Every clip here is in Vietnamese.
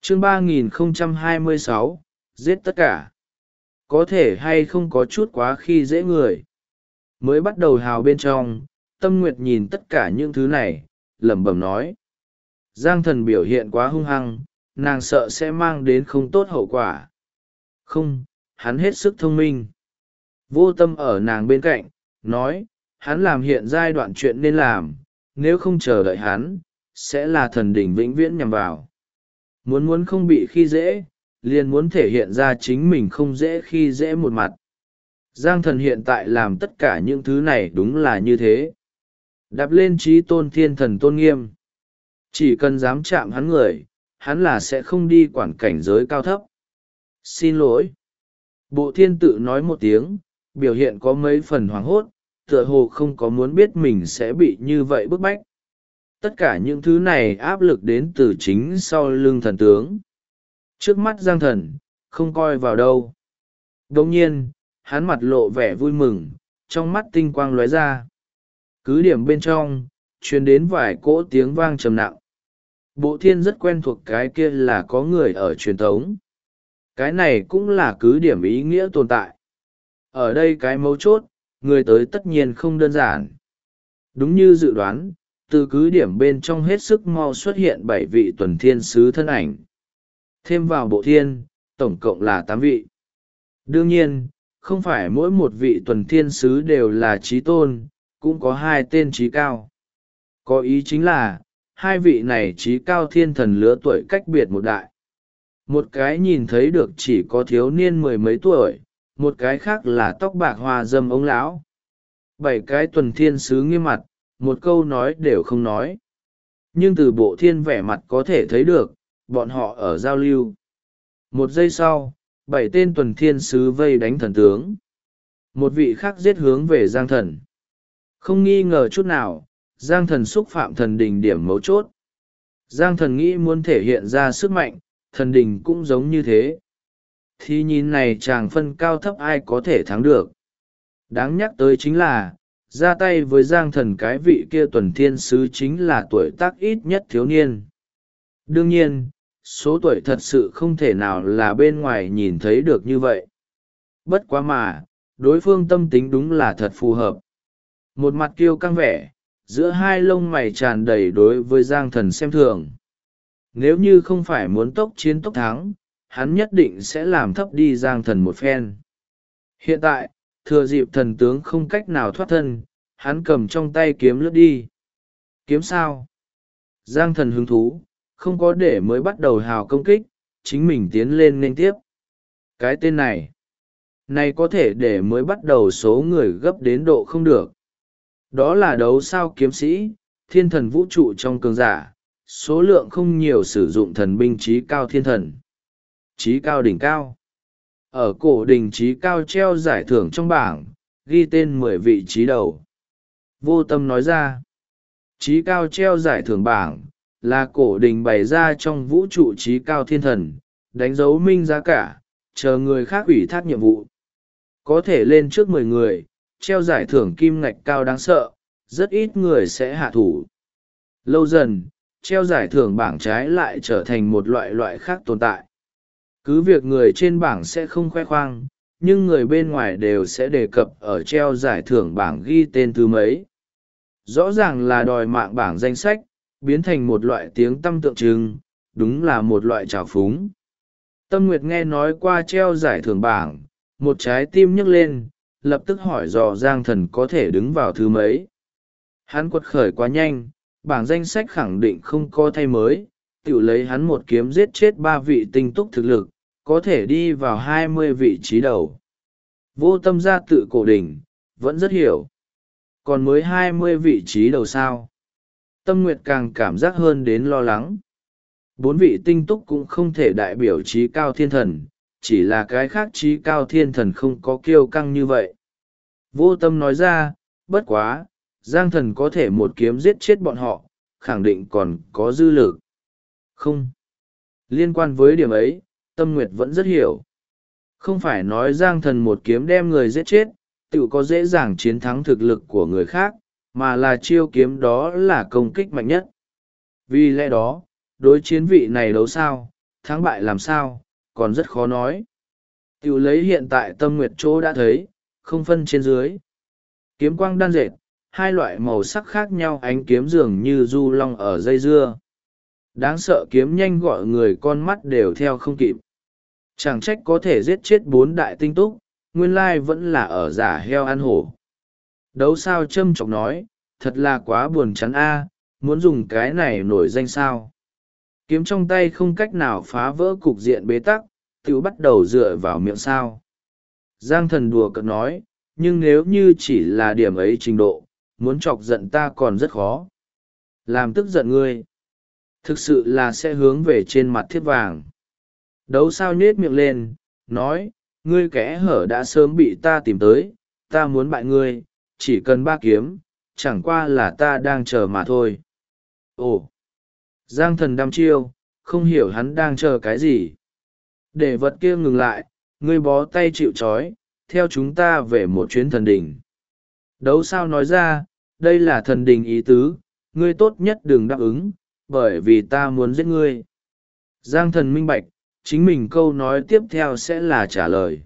chương 3026, giết tất cả. Có thể hay không có chút quá khi dễ người. Mới bắt đầu hào bên trong, Tâm Nguyệt nhìn tất cả những thứ này, lẩm bẩm nói. Giang Thần biểu hiện quá hung hăng, nàng sợ sẽ mang đến không tốt hậu quả. Không, hắn hết sức thông minh. Vô Tâm ở nàng bên cạnh, nói, hắn làm hiện giai đoạn chuyện nên làm, nếu không chờ đợi hắn, sẽ là thần đỉnh vĩnh viễn nhằm vào. Muốn không bị khi dễ, liền muốn thể hiện ra chính mình không dễ khi dễ một mặt. Giang Thần hiện tại làm tất cả những thứ này đúng là như thế. Đạp lên trí tôn thiên thần tôn nghiêm. Chỉ cần dám chạm hắn người, hắn là sẽ không đi quản cảnh giới cao thấp. Xin lỗi. Bộ thiên tự nói một tiếng, biểu hiện có mấy phần hoảng hốt, tựa hồ không có muốn biết mình sẽ bị như vậy bức bách. Tất cả những thứ này áp lực đến từ chính sau lưng thần tướng. Trước mắt Giang Thần, không coi vào đâu. Đồng nhiên, hắn mặt lộ vẻ vui mừng, trong mắt tinh quang lóe ra. Cứ điểm bên trong, truyền đến vài cỗ tiếng vang trầm nặng. Bộ thiên rất quen thuộc cái kia là có người ở truyền thống. Cái này cũng là cứ điểm ý nghĩa tồn tại. Ở đây cái mấu chốt, người tới tất nhiên không đơn giản. Đúng như dự đoán, từ cứ điểm bên trong hết sức mau xuất hiện 7 vị tuần thiên sứ thân ảnh. Thêm vào bộ thiên, tổng cộng là 8 vị. Đương nhiên, không phải mỗi một vị tuần thiên sứ đều là trí tôn, cũng có 2 tên trí cao. Có ý chính là, 2 vị này trí cao thiên thần lứa tuổi cách biệt một đại. Một cái nhìn thấy được chỉ có thiếu niên 10 mấy tuổi, một cái khác là tóc bạc hoa dâm ống lão. 7 cái tuần thiên sứ nghiêm mặt, một câu nói đều không nói. Nhưng từ bộ thiên vẻ mặt có thể thấy được, bọn họ ở giao lưu. Một giây sau, 7 tên tuần thiên sứ vây đánh thần tướng. Một vị khác giết hướng về Giang Thần. Không nghi ngờ chút nào, Giang Thần xúc phạm thần đình điểm mấu chốt. Giang Thần nghĩ muốn thể hiện ra sức mạnh, thần đình cũng giống như thế. Thì nhìn này chàng phân cao thấp ai có thể thắng được. Đáng nhắc tới chính là, ra tay với Giang Thần cái vị kia tuần thiên sứ chính là tuổi tác ít nhất thiếu niên. Đương nhiên, số tuổi thật sự không thể nào là bên ngoài nhìn thấy được như vậy. Bất quá mà, đối phương tâm tính đúng là thật phù hợp. Một mặt kiêu căng vẻ, giữa hai lông mày tràn đầy đối với Giang Thần xem thường. Nếu như không phải muốn tốc chiến tốc thắng, hắn nhất định sẽ làm thấp đi Giang Thần một phen. Hiện tại, thừa dịp thần tướng không cách nào thoát thân, hắn cầm trong tay kiếm lướt đi. Kiếm sao? Giang Thần hứng thú, không có để mới bắt đầu hào công kích, chính mình tiến lên nên tiếp. Cái tên này có thể để mới bắt đầu số người gấp đến độ không được. Đó là đấu sao kiếm sĩ, thiên thần vũ trụ trong cường giả, số lượng không nhiều sử dụng thần binh trí cao thiên thần. Trí cao đỉnh cao. Ở cổ đỉnh trí cao treo giải thưởng trong bảng, ghi tên 10 vị trí đầu. Vô Tâm nói ra, trí cao treo giải thưởng bảng, là cổ đỉnh bày ra trong vũ trụ trí cao thiên thần, đánh dấu minh giá cả, chờ người khác ủy thác nhiệm vụ. Có thể lên trước 10 người, treo giải thưởng kim ngạch cao đáng sợ, rất ít người sẽ hạ thủ. Lâu dần, treo giải thưởng bảng trái lại trở thành một loại khác tồn tại. Cứ việc người trên bảng sẽ không khoe khoang, nhưng người bên ngoài đều sẽ đề cập ở treo giải thưởng bảng ghi tên thứ mấy. Rõ ràng là đòi mạng bảng danh sách, biến thành một loại tiếng tăm tượng trưng, đúng là một loại trào phúng. Tâm Nguyệt nghe nói qua treo giải thưởng bảng, một trái tim nhấc lên, lập tức hỏi dò Giang Thần có thể đứng vào thứ mấy. Hắn quật khởi quá nhanh, bảng danh sách khẳng định không có thay mới, tự lấy hắn một kiếm giết chết 3 vị tinh túc thực lực, có thể đi vào 20 vị trí đầu. Vô Tâm ra tự cổ đỉnh, vẫn rất hiểu. Còn mới 20 vị trí đầu sao? Tâm Nguyệt càng cảm giác hơn đến lo lắng. 4 vị tinh túc cũng không thể đại biểu trí cao thiên thần, chỉ là cái khác trí cao thiên thần không có kiêu căng như vậy. Vô Tâm nói ra, bất quá, Giang Thần có thể một kiếm giết chết bọn họ, khẳng định còn có dư lực. Không. Liên quan với điểm ấy, Tâm Nguyệt vẫn rất hiểu. Không phải nói Giang Thần một kiếm đem người giết chết, tự có dễ dàng chiến thắng thực lực của người khác, mà là chiêu kiếm đó là công kích mạnh nhất. Vì lẽ đó, đối chiến vị này đấu sao, thắng bại làm sao, còn rất khó nói. Tiểu lấy hiện tại Tâm Nguyệt chỗ đã thấy, không phân trên dưới. Kiếm quang đan dệt, hai loại màu sắc khác nhau ánh kiếm dường như du long ở dây dưa. Đáng sợ kiếm nhanh gọi người con mắt đều theo không kịp. Chẳng trách có thể giết chết 4 đại tinh túc, nguyên lai vẫn là ở giả heo ăn hổ. Đấu sao châm chọc nói, thật là quá buồn chán a, muốn dùng cái này nổi danh sao. Kiếm trong tay không cách nào phá vỡ cục diện bế tắc, tự bắt đầu dựa vào miệng sao. Giang Thần đùa cợt nói, nhưng nếu như chỉ là điểm ấy trình độ, muốn chọc giận ta còn rất khó. Làm tức giận ngươi, thực sự là sẽ hướng về trên mặt thiết vàng. Đấu sao nhết miệng lên, nói, ngươi kẽ hở đã sớm bị ta tìm tới, ta muốn bại ngươi, chỉ cần 3 kiếm, chẳng qua là ta đang chờ mà thôi. Ồ! Giang Thần đăm chiêu, không hiểu hắn đang chờ cái gì. Để vật kia ngừng lại, ngươi bó tay chịu trói, theo chúng ta về một chuyến thần đình. Đấu sao nói ra, đây là thần đình ý tứ, ngươi tốt nhất đừng đáp ứng, bởi vì ta muốn giết ngươi. Giang Thần minh bạch, chính mình câu nói tiếp theo sẽ là trả lời.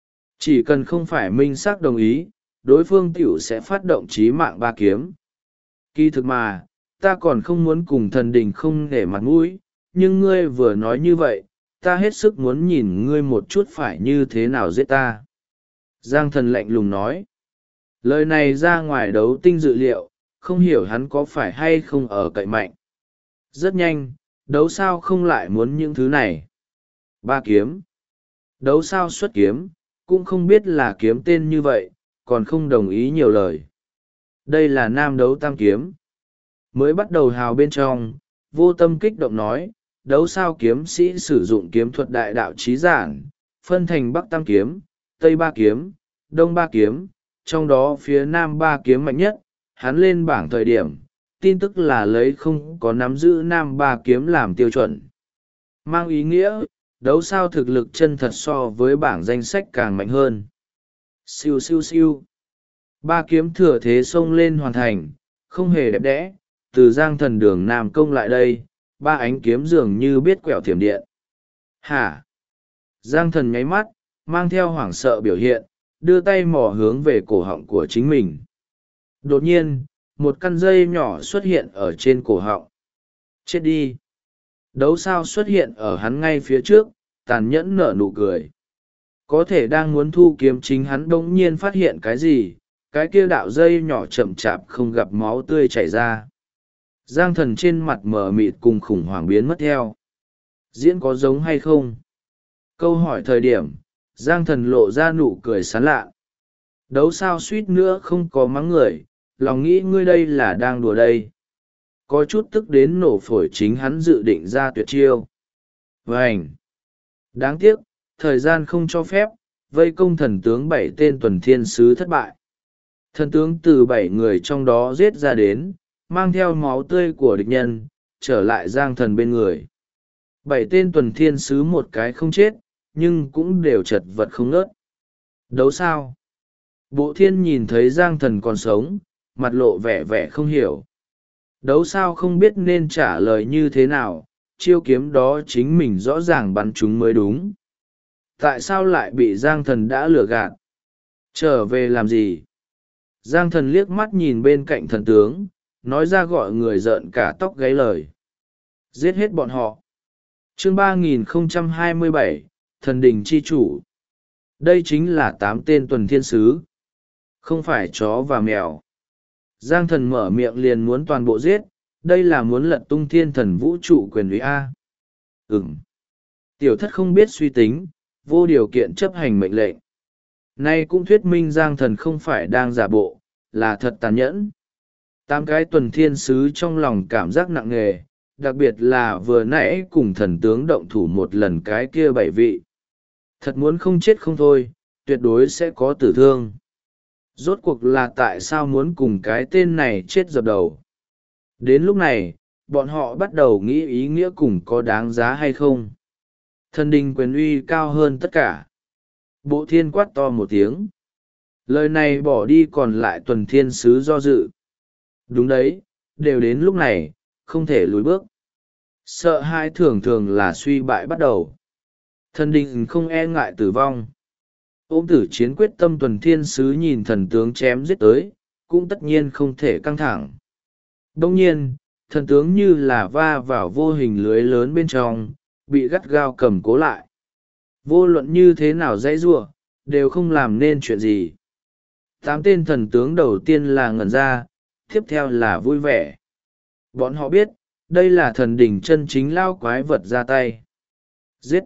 Chỉ cần không phải minh xác đồng ý, đối phương tiểu sẽ phát động chí mạng 3 kiếm. Kỳ thực mà, ta còn không muốn cùng thần đình không nể mặt mũi, nhưng ngươi vừa nói như vậy, ta hết sức muốn nhìn ngươi một chút phải như thế nào giết ta. Giang Thần lạnh lùng nói. Lời này ra ngoài đấu tinh dự liệu, không hiểu hắn có phải hay không ở cậy mạnh. Rất nhanh, đấu sao không lại muốn những thứ này. 3 kiếm. Đấu sao xuất kiếm, cũng không biết là kiếm tên như vậy, còn không đồng ý nhiều lời. Đây là nam đấu tam kiếm. Mới bắt đầu hào bên trong, Vô Tâm kích động nói, đấu sao kiếm sĩ sử dụng kiếm thuật đại đạo trí giản, phân thành Bắc tam kiếm, Tây 3 kiếm, Đông 3 kiếm, trong đó phía Nam 3 kiếm mạnh nhất, hắn lên bảng thời điểm, tin tức là lấy không có nắm giữ Nam 3 kiếm làm tiêu chuẩn. Mang ý nghĩa, đấu sao thực lực chân thật so với bảng danh sách càng mạnh hơn. Siêu siêu siêu. 3 kiếm thừa thế xông lên hoàn thành, không hề đẹp đẽ, từ Giang Thần đường Nam công lại đây, 3 ánh kiếm dường như biết quẹo thiểm điện. Hả? Giang Thần nháy mắt, mang theo hoảng sợ biểu hiện, đưa tay mò hướng về cổ họng của chính mình. Đột nhiên, một căn dây nhỏ xuất hiện ở trên cổ họng. Chết đi! Đấu sao xuất hiện ở hắn ngay phía trước, tàn nhẫn nở nụ cười. Có thể đang muốn thu kiếm chính hắn bỗng nhiên phát hiện cái gì, cái kia đạo dây nhỏ chậm chạp không gặp máu tươi chảy ra. Giang Thần trên mặt mờ mịt cùng khủng hoảng biến mất theo. Diễn có giống hay không? Câu hỏi thời điểm, Giang Thần lộ ra nụ cười sán lạ. Đấu sao suýt nữa không có mắng người, lòng nghĩ ngươi đây là đang đùa đây. Có chút tức đến nổ phổi chính hắn dự định ra tuyệt chiêu. Vânh! Đáng tiếc, thời gian không cho phép, vây công thần tướng 7 tên tuần thiên sứ thất bại. Thần tướng từ 7 người trong đó giết ra đến, mang theo máu tươi của địch nhân, trở lại Giang Thần bên người. 7 tên tuần thiên sứ một cái không chết, nhưng cũng đều chật vật không ngớt. Đấu sao? Bộ thiên nhìn thấy Giang Thần còn sống, mặt lộ vẻ vẻ không hiểu. Đấu sao không biết nên trả lời như thế nào, chiêu kiếm đó chính mình rõ ràng bắn chúng mới đúng. Tại sao lại bị Giang Thần đã lừa gạt? Trở về làm gì? Giang Thần liếc mắt nhìn bên cạnh thần tướng, nói ra gọi người rợn cả tóc gáy lời. Giết hết bọn họ. Chương 3027, Thần Đình Chi Chủ. Đây chính là 8 tên tuần thiên sứ. Không phải chó và mèo. Giang Thần mở miệng liền muốn toàn bộ giết, đây là muốn lật tung thiên thần vũ trụ quyền uy A. Tiểu thất không biết suy tính, vô điều kiện chấp hành mệnh lệnh. Nay cũng thuyết minh Giang Thần không phải đang giả bộ, là thật tàn nhẫn. 8 cái tuần thiên sứ trong lòng cảm giác nặng nề, đặc biệt là vừa nãy cùng thần tướng động thủ một lần cái kia 7 vị. Thật muốn không chết không thôi, tuyệt đối sẽ có tử thương. Rốt cuộc là tại sao muốn cùng cái tên này chết dập đầu. Đến lúc này, bọn họ bắt đầu nghĩ ý nghĩa cùng có đáng giá hay không. Thần đình quyền uy cao hơn tất cả. Bộ thiên quát to một tiếng. Lời này bỏ đi còn lại tuần thiên sứ do dự. Đúng đấy, đều đến lúc này, không thể lùi bước. Sợ hãi thường thường là suy bại bắt đầu. Thần đình không e ngại tử vong. Ôm tử chiến quyết tâm, tuần thiên sứ nhìn thần tướng chém giết tới, cũng tất nhiên không thể căng thẳng. Đông nhiên, thần tướng như là va vào vô hình lưới lớn bên trong, bị gắt gao cầm cố lại. Vô luận như thế nào dãy giụa, đều không làm nên chuyện gì. 8 tên thần tướng đầu tiên là ngẩn ra, tiếp theo là vui vẻ. Bọn họ biết, đây là thần đỉnh chân chính lao quái vật ra tay. Giết!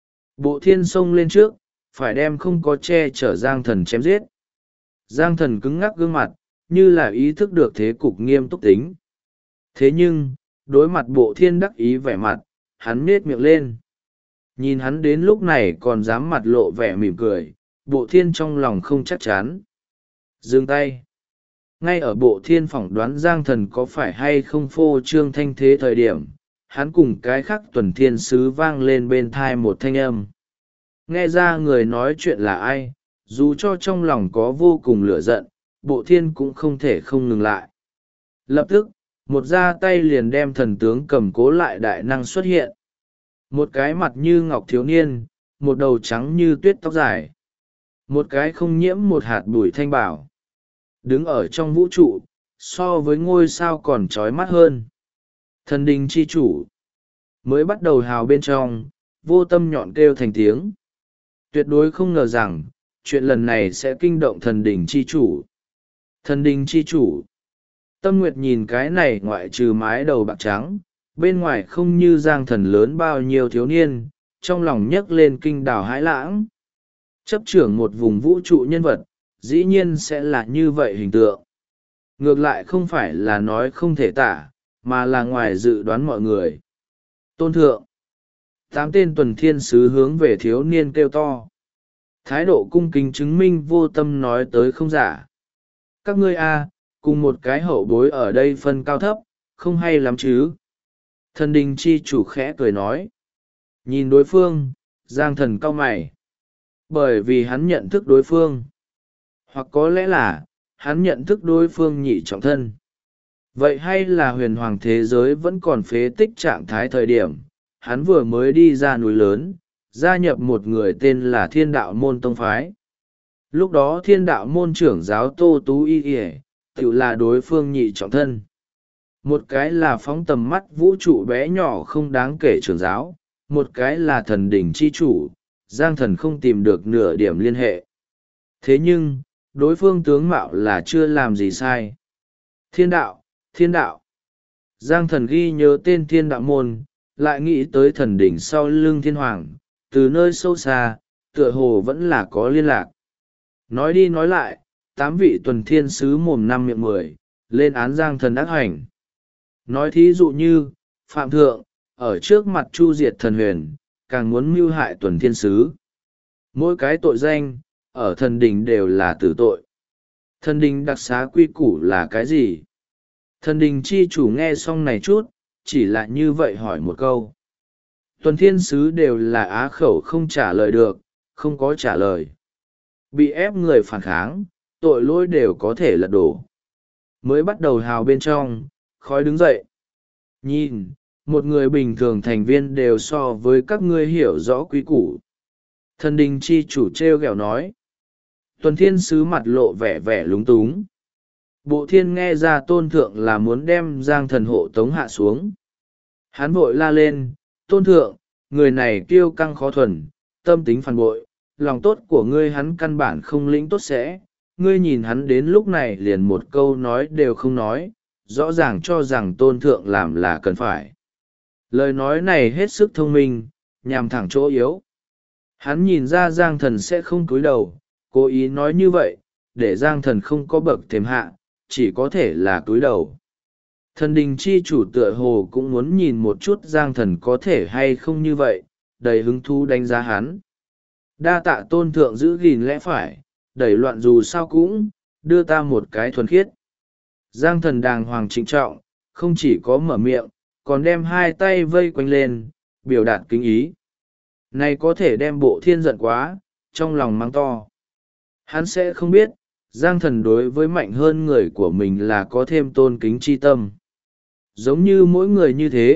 Bộ thiên xông lên trước, phải đem không có che chở Giang Thần chém giết. Giang Thần cứng ngắc gương mặt, như là ý thức được thế cục nghiêm túc tính. Thế nhưng, đối mặt bộ thiên đắc ý vẻ mặt, hắn nết miệng lên. Nhìn hắn đến lúc này còn dám mặt lộ vẻ mỉm cười, bộ thiên trong lòng không chắc chắn. Dừng tay. Ngay ở bộ thiên phỏng đoán Giang Thần có phải hay không phô trương thanh thế thời điểm, hắn cùng cái khắc tuần thiên sứ vang lên bên thai một thanh âm. Nghe ra người nói chuyện là ai, dù cho trong lòng có vô cùng lửa giận, bộ thiên cũng không thể không ngừng lại. Lập tức, một ra tay liền đem thần tướng cầm cố lại đại năng xuất hiện. Một cái mặt như ngọc thiếu niên, một đầu trắng như tuyết tóc dài. Một cái không nhiễm một hạt bụi thanh bảo. Đứng ở trong vũ trụ, so với ngôi sao còn trói mắt hơn. Thần đình chi chủ. Mới bắt đầu hào bên trong, vô tâm nhọn kêu thành tiếng. Tuyệt đối không ngờ rằng, chuyện lần này sẽ kinh động thần đình chi chủ. Thần đình chi chủ. Tâm Nguyệt nhìn cái này ngoại trừ mái đầu bạc trắng, bên ngoài không như Giang Thần lớn bao nhiêu thiếu niên, trong lòng nhấc lên kinh đảo hãi lãng. Chấp trưởng một vùng vũ trụ nhân vật, dĩ nhiên sẽ là như vậy hình tượng. Ngược lại không phải là nói không thể tả, mà là ngoài dự đoán mọi người. Tôn thượng. 8 tên tuần thiên sứ hướng về thiếu niên kêu to. Thái độ cung kính chứng minh vô tâm nói tới không giả. Các ngươi a, cùng một cái hậu bối ở đây phân cao thấp, không hay lắm chứ. Thần đình chi chủ khẽ cười nói. Nhìn đối phương, Giang Thần cau mày. Bởi vì hắn nhận thức đối phương. Hoặc có lẽ là, hắn nhận thức đối phương nhị trọng thân. Vậy hay là huyền hoàng thế giới vẫn còn phế tích trạng thái thời điểm, hắn vừa mới đi ra núi lớn, gia nhập một người tên là Thiên Đạo Môn Tông Phái. Lúc đó Thiên Đạo Môn trưởng giáo Tô Tú Y Y, tự là đối phương nhị trọng thân. Một cái là phóng tầm mắt vũ trụ bé nhỏ không đáng kể trưởng giáo, một cái là thần đỉnh chi chủ, Giang Thần không tìm được nửa điểm liên hệ. Thế nhưng, đối phương tướng mạo là chưa làm gì sai. Thiên đạo, thiên đạo. Giang Thần ghi nhớ tên Thiên Đạo Môn, lại nghĩ tới thần đỉnh sau lưng thiên hoàng, từ nơi sâu xa, tựa hồ vẫn là có liên lạc. Nói đi nói lại, 8 vị tuần thiên sứ mồm 5 miệng 10, lên án Giang Thần ác hành. Nói thí dụ như, Phạm Thượng, ở trước mặt Chu Diệt Thần Huyền, càng muốn mưu hại tuần thiên sứ. Mỗi cái tội danh, ở thần đình đều là tử tội. Thần đình đặc xá quy củ là cái gì? Thần đình chi chủ nghe xong này chút, chỉ là như vậy hỏi một câu. Tuần thiên sứ đều là á khẩu không trả lời được, không có trả lời. Bị ép người phản kháng, tội lỗi đều có thể lật đổ. Mới bắt đầu hào bên trong, khói đứng dậy. Nhìn, một người bình thường thành viên đều so với các ngươi hiểu rõ quý củ. Thần đình chi chủ treo ghẹo nói. Tuần thiên sứ mặt lộ vẻ vẻ lúng túng. Bộ thiên nghe ra tôn thượng là muốn đem Giang Thần hộ tống hạ xuống. Hắn vội la lên, tôn thượng, người này kiêu căng khó thuần, tâm tính phản bội, lòng tốt của ngươi hắn căn bản không lĩnh tốt sẽ. Ngươi nhìn hắn đến lúc này liền một câu nói đều không nói, rõ ràng cho rằng tôn thượng làm là cần phải. Lời nói này hết sức thông minh, nhằm thẳng chỗ yếu. Hắn nhìn ra Giang Thần sẽ không cúi đầu, cố ý nói như vậy, để Giang Thần không có bậc thềm hạ, chỉ có thể là cúi đầu. Thần đình chi chủ tựa hồ cũng muốn nhìn một chút Giang Thần có thể hay không như vậy, đầy hứng thú đánh giá hắn. Đa tạ tôn thượng giữ gìn lẽ phải, đẩy loạn dù sao cũng, đưa ta một cái thuần khiết. Giang Thần đàng hoàng trịnh trọng, không chỉ có mở miệng, còn đem hai tay vây quanh lên, biểu đạt kính ý. Này có thể đem bộ thiên giận quá, trong lòng mang to. Hắn sẽ không biết, Giang Thần đối với mạnh hơn người của mình là có thêm tôn kính chi tâm. Giống như mỗi người như thế,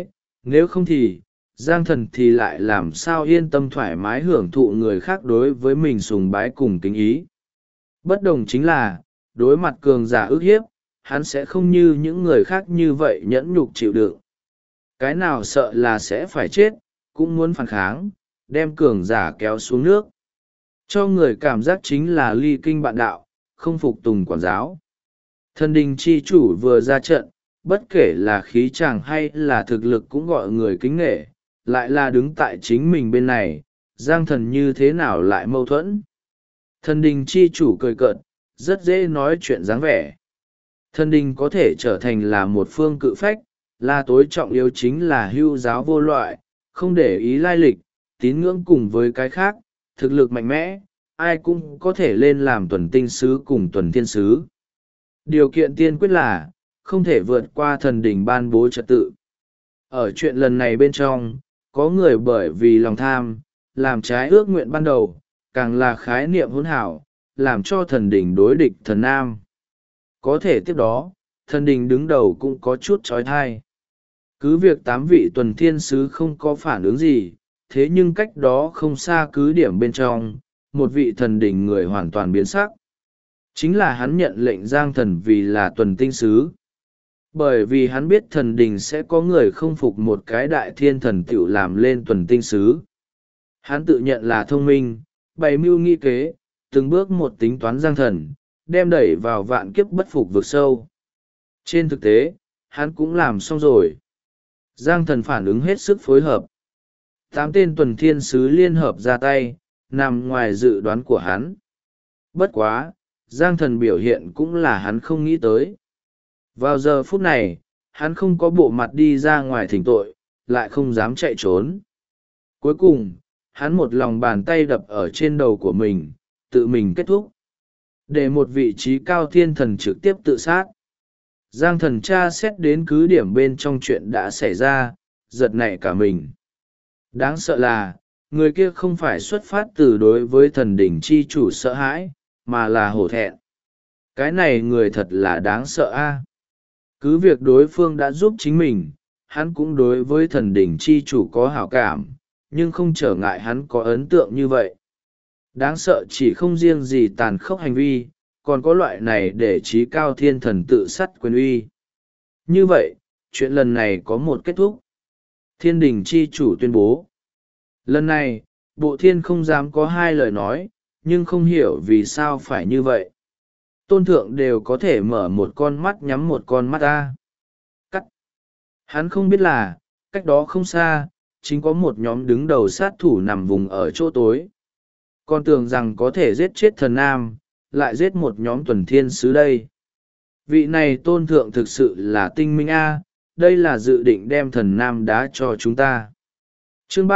nếu không thì Giang Thần thì lại làm sao yên tâm thoải mái hưởng thụ người khác đối với mình sùng bái cùng kính ý. Bất đồng chính là, đối mặt cường giả ức hiếp, hắn sẽ không như những người khác như vậy nhẫn nhục chịu đựng. Cái nào sợ là sẽ phải chết, cũng muốn phản kháng, đem cường giả kéo xuống nước. Cho người cảm giác chính là ly kinh bạn đạo, không phục tùng quản giáo. Thần đình chi chủ vừa ra trận, bất kể là khí chàng hay là thực lực cũng gọi người kính nghệ, lại là đứng tại chính mình bên này, Giang Thần như thế nào lại mâu thuẫn. Thần đình chi chủ cười cợt, rất dễ nói chuyện dáng vẻ. Thần đình có thể trở thành là một phương cự phách, là tối trọng yếu chính là hưu giáo vô loại, không để ý lai lịch, tín ngưỡng cùng với cái khác, thực lực mạnh mẽ, ai cũng có thể lên làm tuần tinh sứ cùng tuần thiên sứ. Điều kiện tiên quyết là, không thể vượt qua thần đình ban bố trật tự. Ở chuyện lần này bên trong, có người bởi vì lòng tham, làm trái ước nguyện ban đầu, càng là khái niệm hỗn hảo, làm cho thần đình đối địch thần nam. Có thể tiếp đó, thần đình đứng đầu cũng có chút trói thai. Cứ việc 8 vị tuần thiên sứ không có phản ứng gì, thế nhưng cách đó không xa cứ điểm bên trong, một vị thần đình người hoàn toàn biến sắc. Chính là hắn nhận lệnh Giang Thần vì là tuần tinh sứ. Bởi vì hắn biết thần đình sẽ có người không phục một cái đại thiên thần tiểu làm lên tuần tinh sứ. Hắn tự nhận là thông minh, bày mưu nghĩ kế, từng bước một tính toán Giang Thần, đem đẩy vào vạn kiếp bất phục vực sâu. Trên thực tế, hắn cũng làm xong rồi. Giang Thần phản ứng hết sức phối hợp. 8 tên tuần thiên sứ liên hợp ra tay, nằm ngoài dự đoán của hắn. Bất quá, Giang Thần biểu hiện cũng là hắn không nghĩ tới. Vào giờ phút này, hắn không có bộ mặt đi ra ngoài thỉnh tội, lại không dám chạy trốn. Cuối cùng, hắn một lòng bàn tay đập ở trên đầu của mình, tự mình kết thúc. Để một vị trí cao thiên thần trực tiếp tự sát. Giang Thần tra xét đến cứ điểm bên trong chuyện đã xảy ra, giật nảy cả mình. Đáng sợ là, người kia không phải xuất phát từ đối với thần đỉnh chi chủ sợ hãi, mà là hổ thẹn. Cái này người thật là đáng sợ a. Cứ việc đối phương đã giúp chính mình, hắn cũng đối với thần đỉnh chi chủ có hảo cảm, nhưng không trở ngại hắn có ấn tượng như vậy. Đáng sợ chỉ không riêng gì tàn khốc hành vi, còn có loại này để trí cao thiên thần tự sắt quyền uy. Như vậy, chuyện lần này có một kết thúc. Thiên đình chi chủ tuyên bố. Lần này, bộ thiên không dám có hai lời nói, nhưng không hiểu vì sao phải như vậy. Tôn thượng đều có thể mở một con mắt nhắm một con mắt ra. Cắt. Hắn không biết là, cách đó không xa, chính có một nhóm đứng đầu sát thủ nằm vùng ở chỗ tối. Con tưởng rằng có thể giết chết thần nam, lại giết một nhóm tuần thiên sứ đây. Vị này tôn thượng thực sự là tinh minh a, đây là dự định đem thần nam đá cho chúng ta. Chương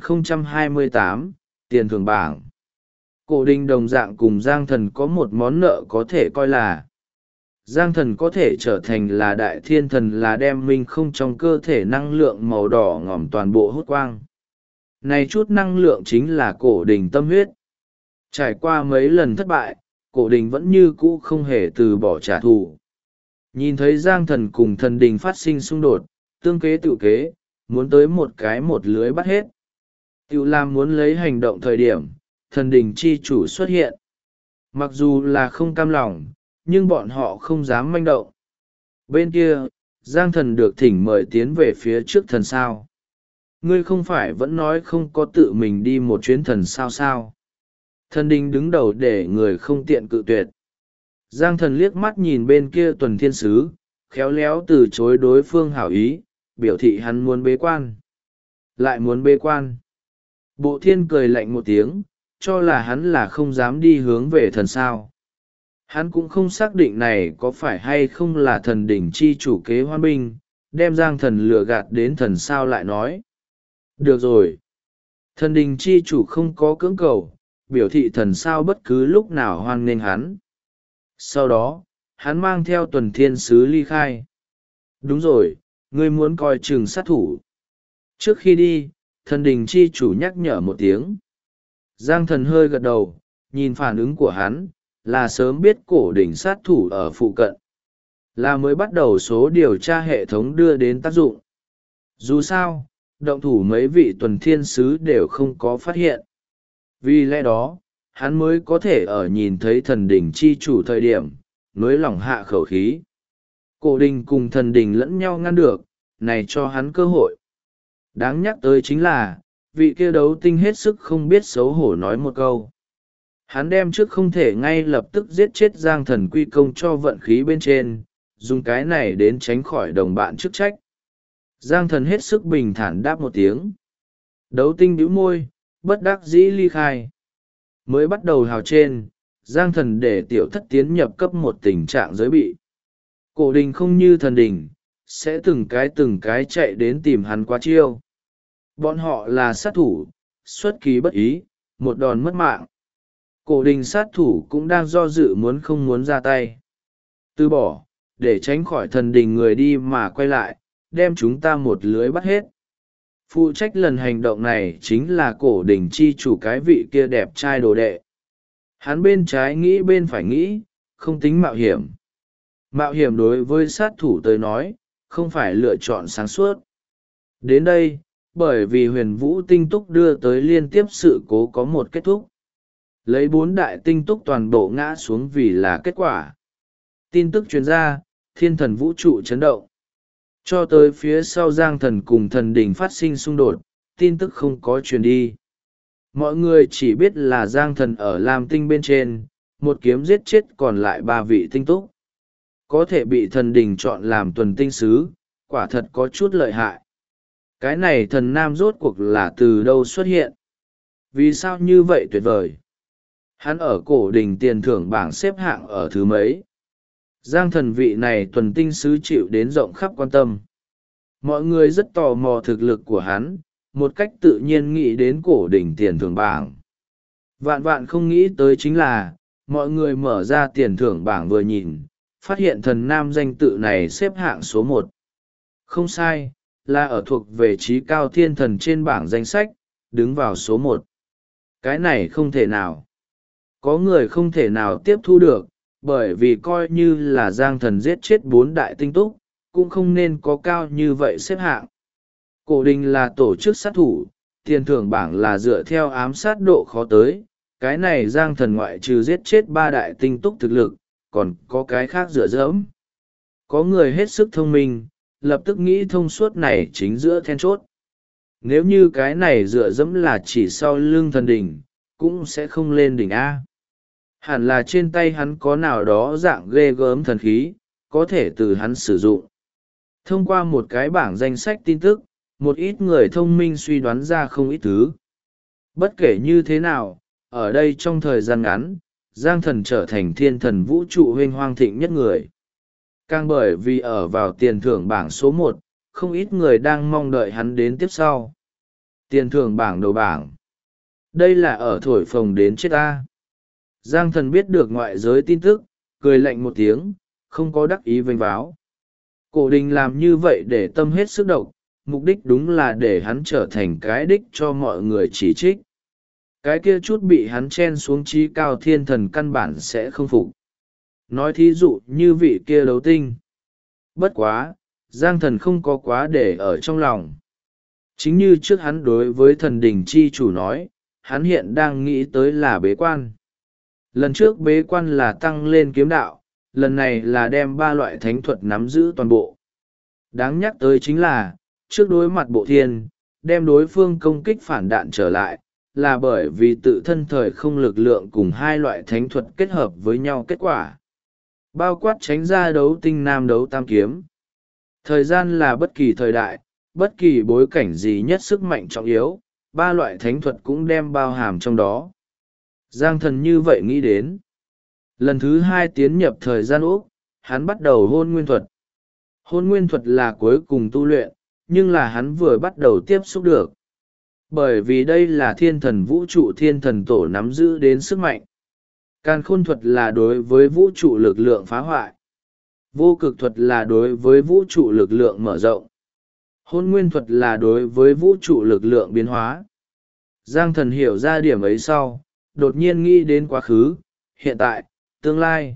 3028, tiền thưởng bảng. Cổ đình đồng dạng cùng Giang Thần có một món nợ có thể coi là Giang Thần có thể trở thành là đại thiên thần là đem minh không trong cơ thể năng lượng màu đỏ ngòm toàn bộ hút quang. Này chút năng lượng chính là cổ đình tâm huyết. Trải qua mấy lần thất bại, cổ đình vẫn như cũ không hề từ bỏ trả thù. Nhìn thấy Giang Thần cùng thần đình phát sinh xung đột, tương kế tự kế, muốn tới một cái một lưới bắt hết. Tự làm muốn lấy hành động thời điểm, thần đình chi chủ xuất hiện. Mặc dù là không cam lòng, nhưng bọn họ không dám manh động. Bên kia, Giang Thần được thỉnh mời tiến về phía trước thần sao. Ngươi không phải vẫn nói không có tự mình đi một chuyến thần sao sao. Thần đình đứng đầu để người không tiện cự tuyệt. Giang Thần liếc mắt nhìn bên kia tuần thiên sứ, khéo léo từ chối đối phương hảo ý, biểu thị hắn muốn bế quan. Lại muốn bế quan. Bộ thiên cười lạnh một tiếng, cho là hắn là không dám đi hướng về thần sao. Hắn cũng không xác định này có phải hay không là thần đỉnh chi chủ kế hoan binh, đem Giang Thần lừa gạt đến thần sao lại nói. Được rồi. Thần đình chi chủ không có cưỡng cầu, biểu thị thần sao bất cứ lúc nào hoan nghênh hắn. Sau đó, hắn mang theo tuần thiên sứ ly khai. Đúng rồi, ngươi muốn coi chừng sát thủ. Trước khi đi, thần đình chi chủ nhắc nhở một tiếng. Giang Thần hơi gật đầu, nhìn phản ứng của hắn, là sớm biết cổ đỉnh sát thủ ở phụ cận. Là mới bắt đầu số điều tra hệ thống đưa đến tác dụng. Dù sao, động thủ mấy vị tuần thiên sứ đều không có phát hiện. Vì lẽ đó, hắn mới có thể ở nhìn thấy thần đỉnh chi chủ thời điểm, nối lỏng hạ khẩu khí. Cổ đình cùng thần đỉnh lẫn nhau ngăn được, này cho hắn cơ hội. Đáng nhắc tới chính là, vị kia đấu tinh hết sức không biết xấu hổ nói một câu. Hắn đem trước không thể ngay lập tức giết chết Giang Thần quy công cho vận khí bên trên, dùng cái này đến tránh khỏi đồng bạn chức trách. Giang Thần hết sức bình thản đáp một tiếng. Đấu tinh bĩu môi, bất đắc dĩ ly khai. Mới bắt đầu hào trên, Giang Thần để tiểu thất tiến nhập cấp một tình trạng giới bị. Cổ đình không như thần đình, sẽ từng cái chạy đến tìm hắn quá chiêu. Bọn họ là sát thủ, xuất kỳ bất ý, một đòn mất mạng. Cổ đình sát thủ cũng đang do dự muốn không muốn ra tay. Từ bỏ, để tránh khỏi thần đình người đi mà quay lại, đem chúng ta một lưới bắt hết. Phụ trách lần hành động này chính là cổ đình chi chủ cái vị kia đẹp trai đồ đệ. Hắn bên trái nghĩ bên phải nghĩ, không tính mạo hiểm. Mạo hiểm đối với sát thủ tới nói, không phải lựa chọn sáng suốt. Đến đây, bởi vì huyền vũ tinh túc đưa tới liên tiếp sự cố có một kết thúc. Lấy 4 đại tinh túc toàn bộ ngã xuống vì là kết quả. Tin tức truyền ra, thiên thần vũ trụ chấn động. Cho tới phía sau Giang Thần cùng thần đình phát sinh xung đột, tin tức không có truyền đi. Mọi người chỉ biết là Giang Thần ở Lam Tinh bên trên, một kiếm giết chết còn lại 3 vị tinh túc. Có thể bị thần đình chọn làm tuần tinh sứ, quả thật có chút lợi hại. Cái này thần nam rốt cuộc là từ đâu xuất hiện? Vì sao như vậy tuyệt vời? Hắn ở cổ đình tiền thưởng bảng xếp hạng ở thứ mấy? Giang Thần vị này tuần tinh sứ chịu đến rộng khắp quan tâm. Mọi người rất tò mò thực lực của hắn, một cách tự nhiên nghĩ đến cổ đỉnh tiền thưởng bảng. Vạn vạn không nghĩ tới chính là, mọi người mở ra tiền thưởng bảng vừa nhìn, phát hiện thần nam danh tự này xếp hạng số 1. Không sai, là ở thuộc về trí cao thiên thần trên bảng danh sách, đứng vào số 1. Cái này không thể nào. Có người không thể nào tiếp thu được, bởi vì coi như là Giang Thần giết chết 4 đại tinh túc, cũng không nên có cao như vậy xếp hạng. Cổ đình là tổ chức sát thủ, tiền thưởng bảng là dựa theo ám sát độ khó tới, cái này Giang Thần ngoại trừ giết chết 3 đại tinh túc thực lực, còn có cái khác dựa dẫm. Có người hết sức thông minh, lập tức nghĩ thông suốt này chính giữa then chốt. Nếu như cái này dựa dẫm là chỉ sau lưng thần đỉnh, cũng sẽ không lên đỉnh A. Hẳn là trên tay hắn có nào đó dạng ghê gớm thần khí, có thể từ hắn sử dụng. Thông qua một cái bảng danh sách tin tức, một ít người thông minh suy đoán ra không ít thứ. Bất kể như thế nào, ở đây trong thời gian ngắn, Giang Thần trở thành thiên thần vũ trụ huênh hoang thịnh nhất người. Càng bởi vì ở vào tiền thưởng bảng số 1, không ít người đang mong đợi hắn đến tiếp sau. Tiền thưởng bảng đầu bảng. Đây là ở thổi phồng đến chết ta. Giang Thần biết được ngoại giới tin tức, cười lạnh một tiếng, không có đắc ý vênh váo. Cổ đình làm như vậy để tâm hết sức độc, mục đích đúng là để hắn trở thành cái đích cho mọi người chỉ trích. Cái kia chút bị hắn chen xuống trí cao thiên thần căn bản sẽ không phục. Nói thí dụ như vị kia đấu tinh. Bất quá, Giang Thần không có quá để ở trong lòng. Chính như trước hắn đối với thần đình chi chủ nói, hắn hiện đang nghĩ tới là bế quan. Lần trước bế quan là tăng lên kiếm đạo, lần này là đem 3 loại thánh thuật nắm giữ toàn bộ. Đáng nhắc tới chính là, trước đối mặt bộ thiên, đem đối phương công kích phản đạn trở lại, là bởi vì tự thân thời không lực lượng cùng 2 loại thánh thuật kết hợp với nhau kết quả. Bao quát tránh ra đấu tinh nam đấu tam kiếm. Thời gian là bất kỳ thời đại, bất kỳ bối cảnh gì nhất sức mạnh trọng yếu, 3 loại thánh thuật cũng đem bao hàm trong đó. Giang Thần như vậy nghĩ đến. Lần thứ 2 tiến nhập thời gian Úc, hắn bắt đầu hôn nguyên thuật. Hôn nguyên thuật là cuối cùng tu luyện, nhưng là hắn vừa bắt đầu tiếp xúc được. Bởi vì đây là thiên thần vũ trụ thiên thần tổ nắm giữ đến sức mạnh. Càn khôn thuật là đối với vũ trụ lực lượng phá hoại. Vô cực thuật là đối với vũ trụ lực lượng mở rộng. Hôn nguyên thuật là đối với vũ trụ lực lượng biến hóa. Giang Thần hiểu ra điểm ấy sau, đột nhiên nghĩ đến quá khứ, hiện tại, tương lai.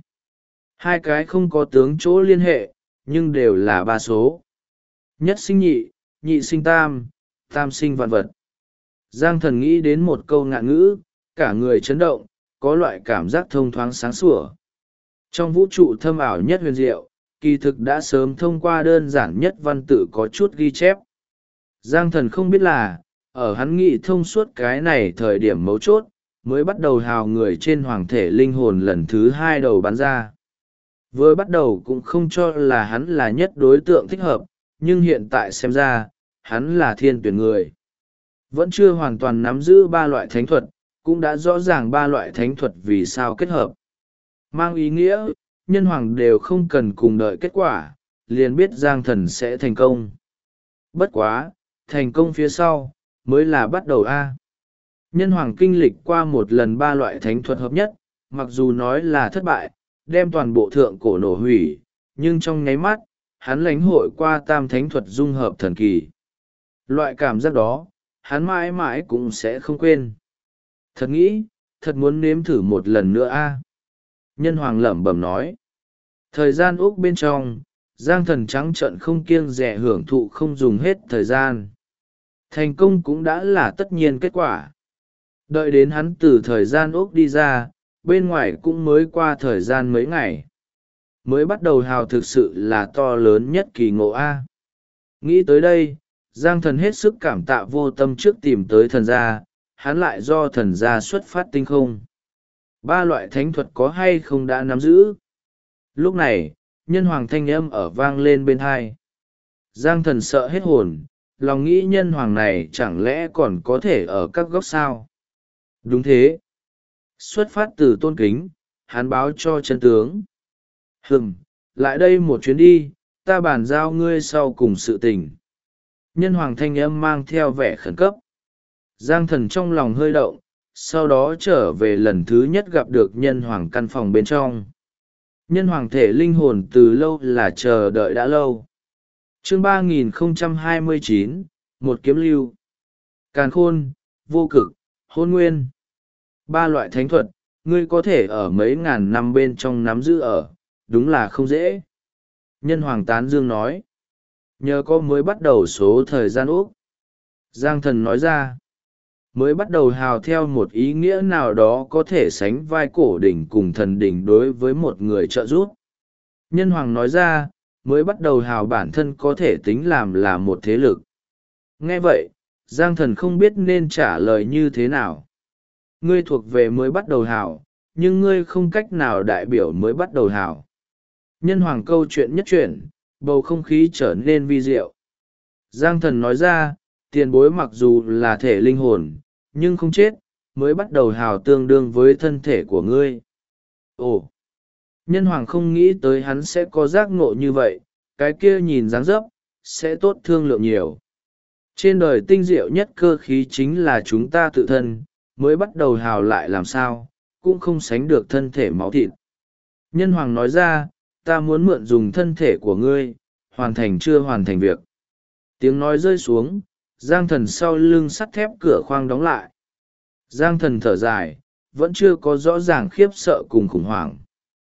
2 cái không có tướng chỗ liên hệ, nhưng đều là 3 số. Nhất sinh nhị, nhị sinh tam, tam sinh vạn vật. Giang thần nghĩ đến một câu ngạn ngữ, cả người chấn động, có loại cảm giác thông thoáng sáng sủa. Trong vũ trụ thâm ảo nhất huyền diệu, kỳ thực đã sớm thông qua đơn giản nhất văn tự có chút ghi chép. Giang thần không biết là, ở hắn nghĩ thông suốt cái này thời điểm mấu chốt, mới bắt đầu hào người trên hoàng thể linh hồn lần thứ hai đầu bắn ra. Vừa bắt đầu cũng không cho là hắn là nhất đối tượng thích hợp, nhưng hiện tại xem ra, hắn là thiên tuyển người. Vẫn chưa hoàn toàn nắm giữ ba loại thánh thuật, cũng đã rõ ràng ba loại thánh thuật vì sao kết hợp. Mang ý nghĩa, nhân hoàng đều không cần cùng đợi kết quả, liền biết Giang thần sẽ thành công. Bất quá, thành công phía sau, mới là bắt đầu A. Nhân hoàng kinh lịch qua một lần ba loại thánh thuật hợp nhất, mặc dù nói là thất bại, đem toàn bộ thượng cổ nổ hủy, nhưng trong nháy mắt, hắn lãnh hội qua tam thánh thuật dung hợp thần kỳ. Loại cảm giác đó, hắn mãi mãi cũng sẽ không quên. Thật nghĩ, thật muốn nếm thử một lần nữa A. Nhân hoàng lẩm bẩm nói. Thời gian úc bên trong, Giang thần trắng trợn không kiêng dè hưởng thụ không dùng hết thời gian. Thành công cũng đã là tất nhiên kết quả. Đợi đến hắn từ thời gian úc đi ra, bên ngoài cũng mới qua thời gian mấy ngày. Mới bắt đầu hào thực sự là to lớn nhất kỳ ngộ A. Nghĩ tới đây, Giang thần hết sức cảm tạ vô tâm trước tìm tới thần gia, hắn lại do thần gia xuất phát tinh không. Ba loại thánh thuật có hay không đã nắm giữ. Lúc này, nhân hoàng thanh âm ở vang lên bên hai. Giang thần sợ hết hồn, lòng nghĩ nhân hoàng này chẳng lẽ còn có thể ở các góc sao. Đúng thế. Xuất phát từ tôn kính, hắn báo cho chân tướng. Lại đây một chuyến đi, ta bàn giao ngươi sau cùng sự tình. Nhân hoàng thanh âm mang theo vẻ khẩn cấp. Giang thần trong lòng hơi động, sau đó trở về lần thứ nhất gặp được nhân hoàng căn phòng bên trong. Nhân hoàng thể linh hồn từ lâu là chờ đợi đã lâu. Chương 3029, một kiếm lưu. Càn khôn, vô cực, hôn nguyên. Ba loại thánh thuật, ngươi có thể ở mấy ngàn năm bên trong nắm giữ ở, đúng là không dễ. Nhân hoàng tán dương nói. Nhờ có mới bắt đầu số thời gian úc. Giang thần nói ra. Mới bắt đầu hào theo một ý nghĩa nào đó có thể sánh vai cổ đỉnh cùng thần đỉnh đối với một người trợ giúp. Nhân hoàng nói ra, mới bắt đầu hào bản thân có thể tính làm là một thế lực. Nghe vậy, Giang thần không biết nên trả lời như thế nào. Ngươi thuộc về mới bắt đầu hào, nhưng ngươi không cách nào đại biểu mới bắt đầu hào. Nhân hoàng câu chuyện nhất chuyển, bầu không khí trở nên vi diệu. Giang thần nói ra, tiền bối mặc dù là thể linh hồn, nhưng không chết, mới bắt đầu hào tương đương với thân thể của ngươi. Ồ! Nhân hoàng không nghĩ tới hắn sẽ có giác ngộ như vậy, cái kia nhìn dáng dấp, sẽ tốt thương lượng nhiều. Trên đời tinh diệu nhất cơ khí chính là chúng ta tự thân, mới bắt đầu hào lại làm sao, cũng không sánh được thân thể máu thịt. Nhân hoàng nói ra, ta muốn mượn dùng thân thể của ngươi, hoàn thành chưa hoàn thành việc. Tiếng nói rơi xuống, Giang thần sau lưng sắt thép cửa khoang đóng lại. Giang thần thở dài, vẫn chưa có rõ ràng khiếp sợ cùng khủng hoảng.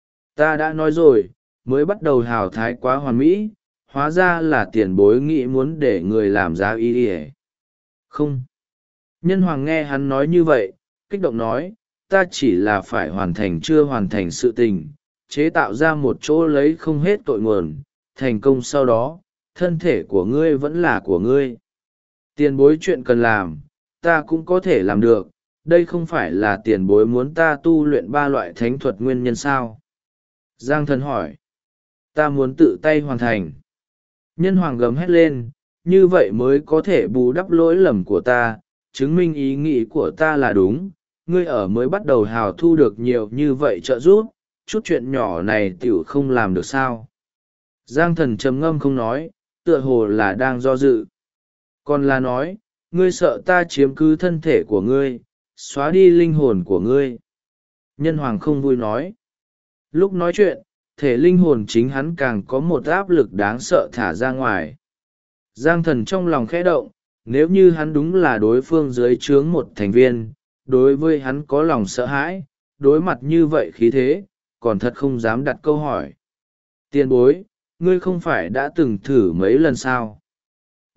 Ta đã nói rồi, mới bắt đầu hào thái quá hoàn mỹ, hóa ra là tiền bối nghĩ muốn để người làm giá y đi. Không. Nhân hoàng nghe hắn nói như vậy, kích động nói, ta chỉ là phải hoàn thành chưa hoàn thành sự tình, chế tạo ra một chỗ lấy không hết tội nguồn, thành công sau đó, thân thể của ngươi vẫn là của ngươi. Tiền bối chuyện cần làm, ta cũng có thể làm được, đây không phải là tiền bối muốn ta tu luyện ba loại thánh thuật nguyên nhân sao? Giang thần hỏi. Ta muốn tự tay hoàn thành. Nhân hoàng gầm hét lên, như vậy mới có thể bù đắp lỗi lầm của ta, chứng minh ý nghĩ của ta là đúng. Ngươi ở mới bắt đầu hào thu được nhiều như vậy trợ giúp, chút chuyện nhỏ này tiểu không làm được sao? Giang thần trầm ngâm không nói, tựa hồ là đang do dự. Còn là nói, ngươi sợ ta chiếm cứ thân thể của ngươi, xóa đi linh hồn của ngươi. Nhân hoàng không vui nói. Lúc nói chuyện, thể linh hồn chính hắn càng có một áp lực đáng sợ thả ra ngoài. Giang thần trong lòng khẽ động, nếu như hắn đúng là đối phương dưới trướng một thành viên, đối với hắn có lòng sợ hãi, đối mặt như vậy khí thế, còn thật không dám đặt câu hỏi. Tiền bối, ngươi không phải đã từng thử mấy lần sao?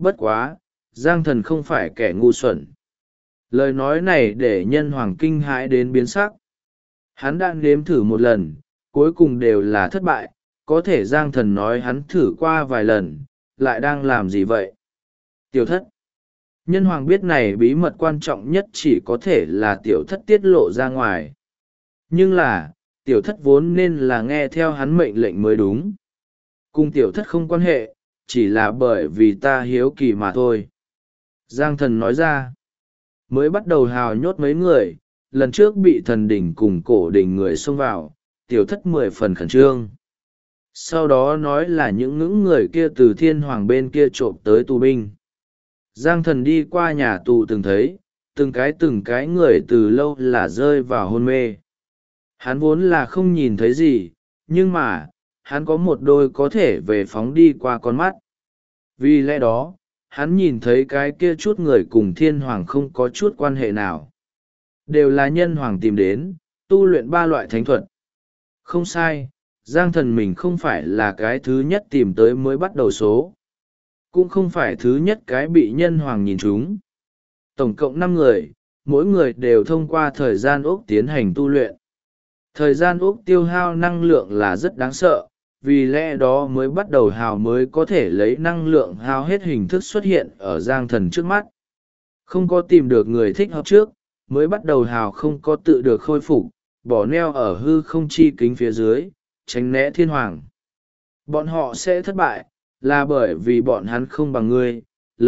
Bất quá, Giang Thần không phải kẻ ngu xuẩn. Lời nói này để nhân hoàng kinh hãi đến biến sắc. Hắn đã nếm thử một lần, cuối cùng đều là thất bại, có thể Giang Thần nói hắn thử qua vài lần, lại đang làm gì vậy? Tiểu thất. Nhân hoàng biết này bí mật quan trọng nhất chỉ có thể là tiểu thất tiết lộ ra ngoài. Nhưng là, tiểu thất vốn nên là nghe theo hắn mệnh lệnh mới đúng. Cùng tiểu thất không quan hệ, chỉ là bởi vì ta hiếu kỳ mà thôi. Giang Thần nói ra. Mới bắt đầu hào nhốt mấy người, lần trước bị thần đỉnh cùng cổ đỉnh người xông vào, tiểu thất 10 phần khẩn trương. Sau đó nói là những người kia từ thiên hoàng bên kia trộm tới tù binh. Giang Thần đi qua nhà tù từng thấy, từng cái người từ lâu là rơi vào hôn mê. Hắn vốn là không nhìn thấy gì, nhưng mà, hắn có một đôi có thể về phóng đi qua con mắt. Vì lẽ đó, hắn nhìn thấy cái kia chút người cùng thiên hoàng không có chút quan hệ nào. Đều là nhân hoàng tìm đến, tu luyện 3 loại thánh thuật. Không sai, Giang Thần mình không phải là cái thứ nhất tìm tới mới bắt đầu số. Cũng không phải thứ nhất cái bị nhân hoàng nhìn trúng. Tổng cộng 5 người, mỗi người đều thông qua thời gian ốc tiến hành tu luyện. Thời gian ốc tiêu hao năng lượng là rất đáng sợ, vì lẽ đó mới bắt đầu hào mới có thể lấy năng lượng hao hết hình thức xuất hiện ở Giang Thần trước mắt. Không có tìm được người thích hợp trước, mới bắt đầu hào không có tự được khôi phục, bỏ neo ở hư không chi kính phía dưới, tránh né thiên hoàng. Bọn họ sẽ thất bại, là bởi vì bọn hắn không bằng ngươi,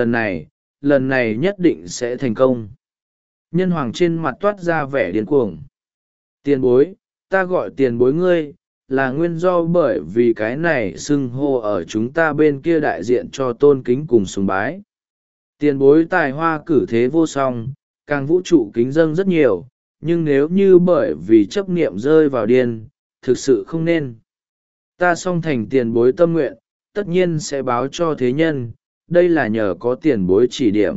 lần này nhất định sẽ thành công. Nhân hoàng trên mặt toát ra vẻ điên cuồng. Tiền bối, ta gọi tiền bối ngươi, là nguyên do bởi vì cái này xưng hô ở chúng ta bên kia đại diện cho tôn kính cùng sùng bái. Tiền bối tài hoa cử thế vô song, càng vũ trụ kính dâng rất nhiều, nhưng nếu như bởi vì chấp niệm rơi vào điên, thực sự không nên. Ta song thành tiền bối tâm nguyện, tất nhiên sẽ báo cho thế nhân, đây là nhờ có tiền bối chỉ điểm.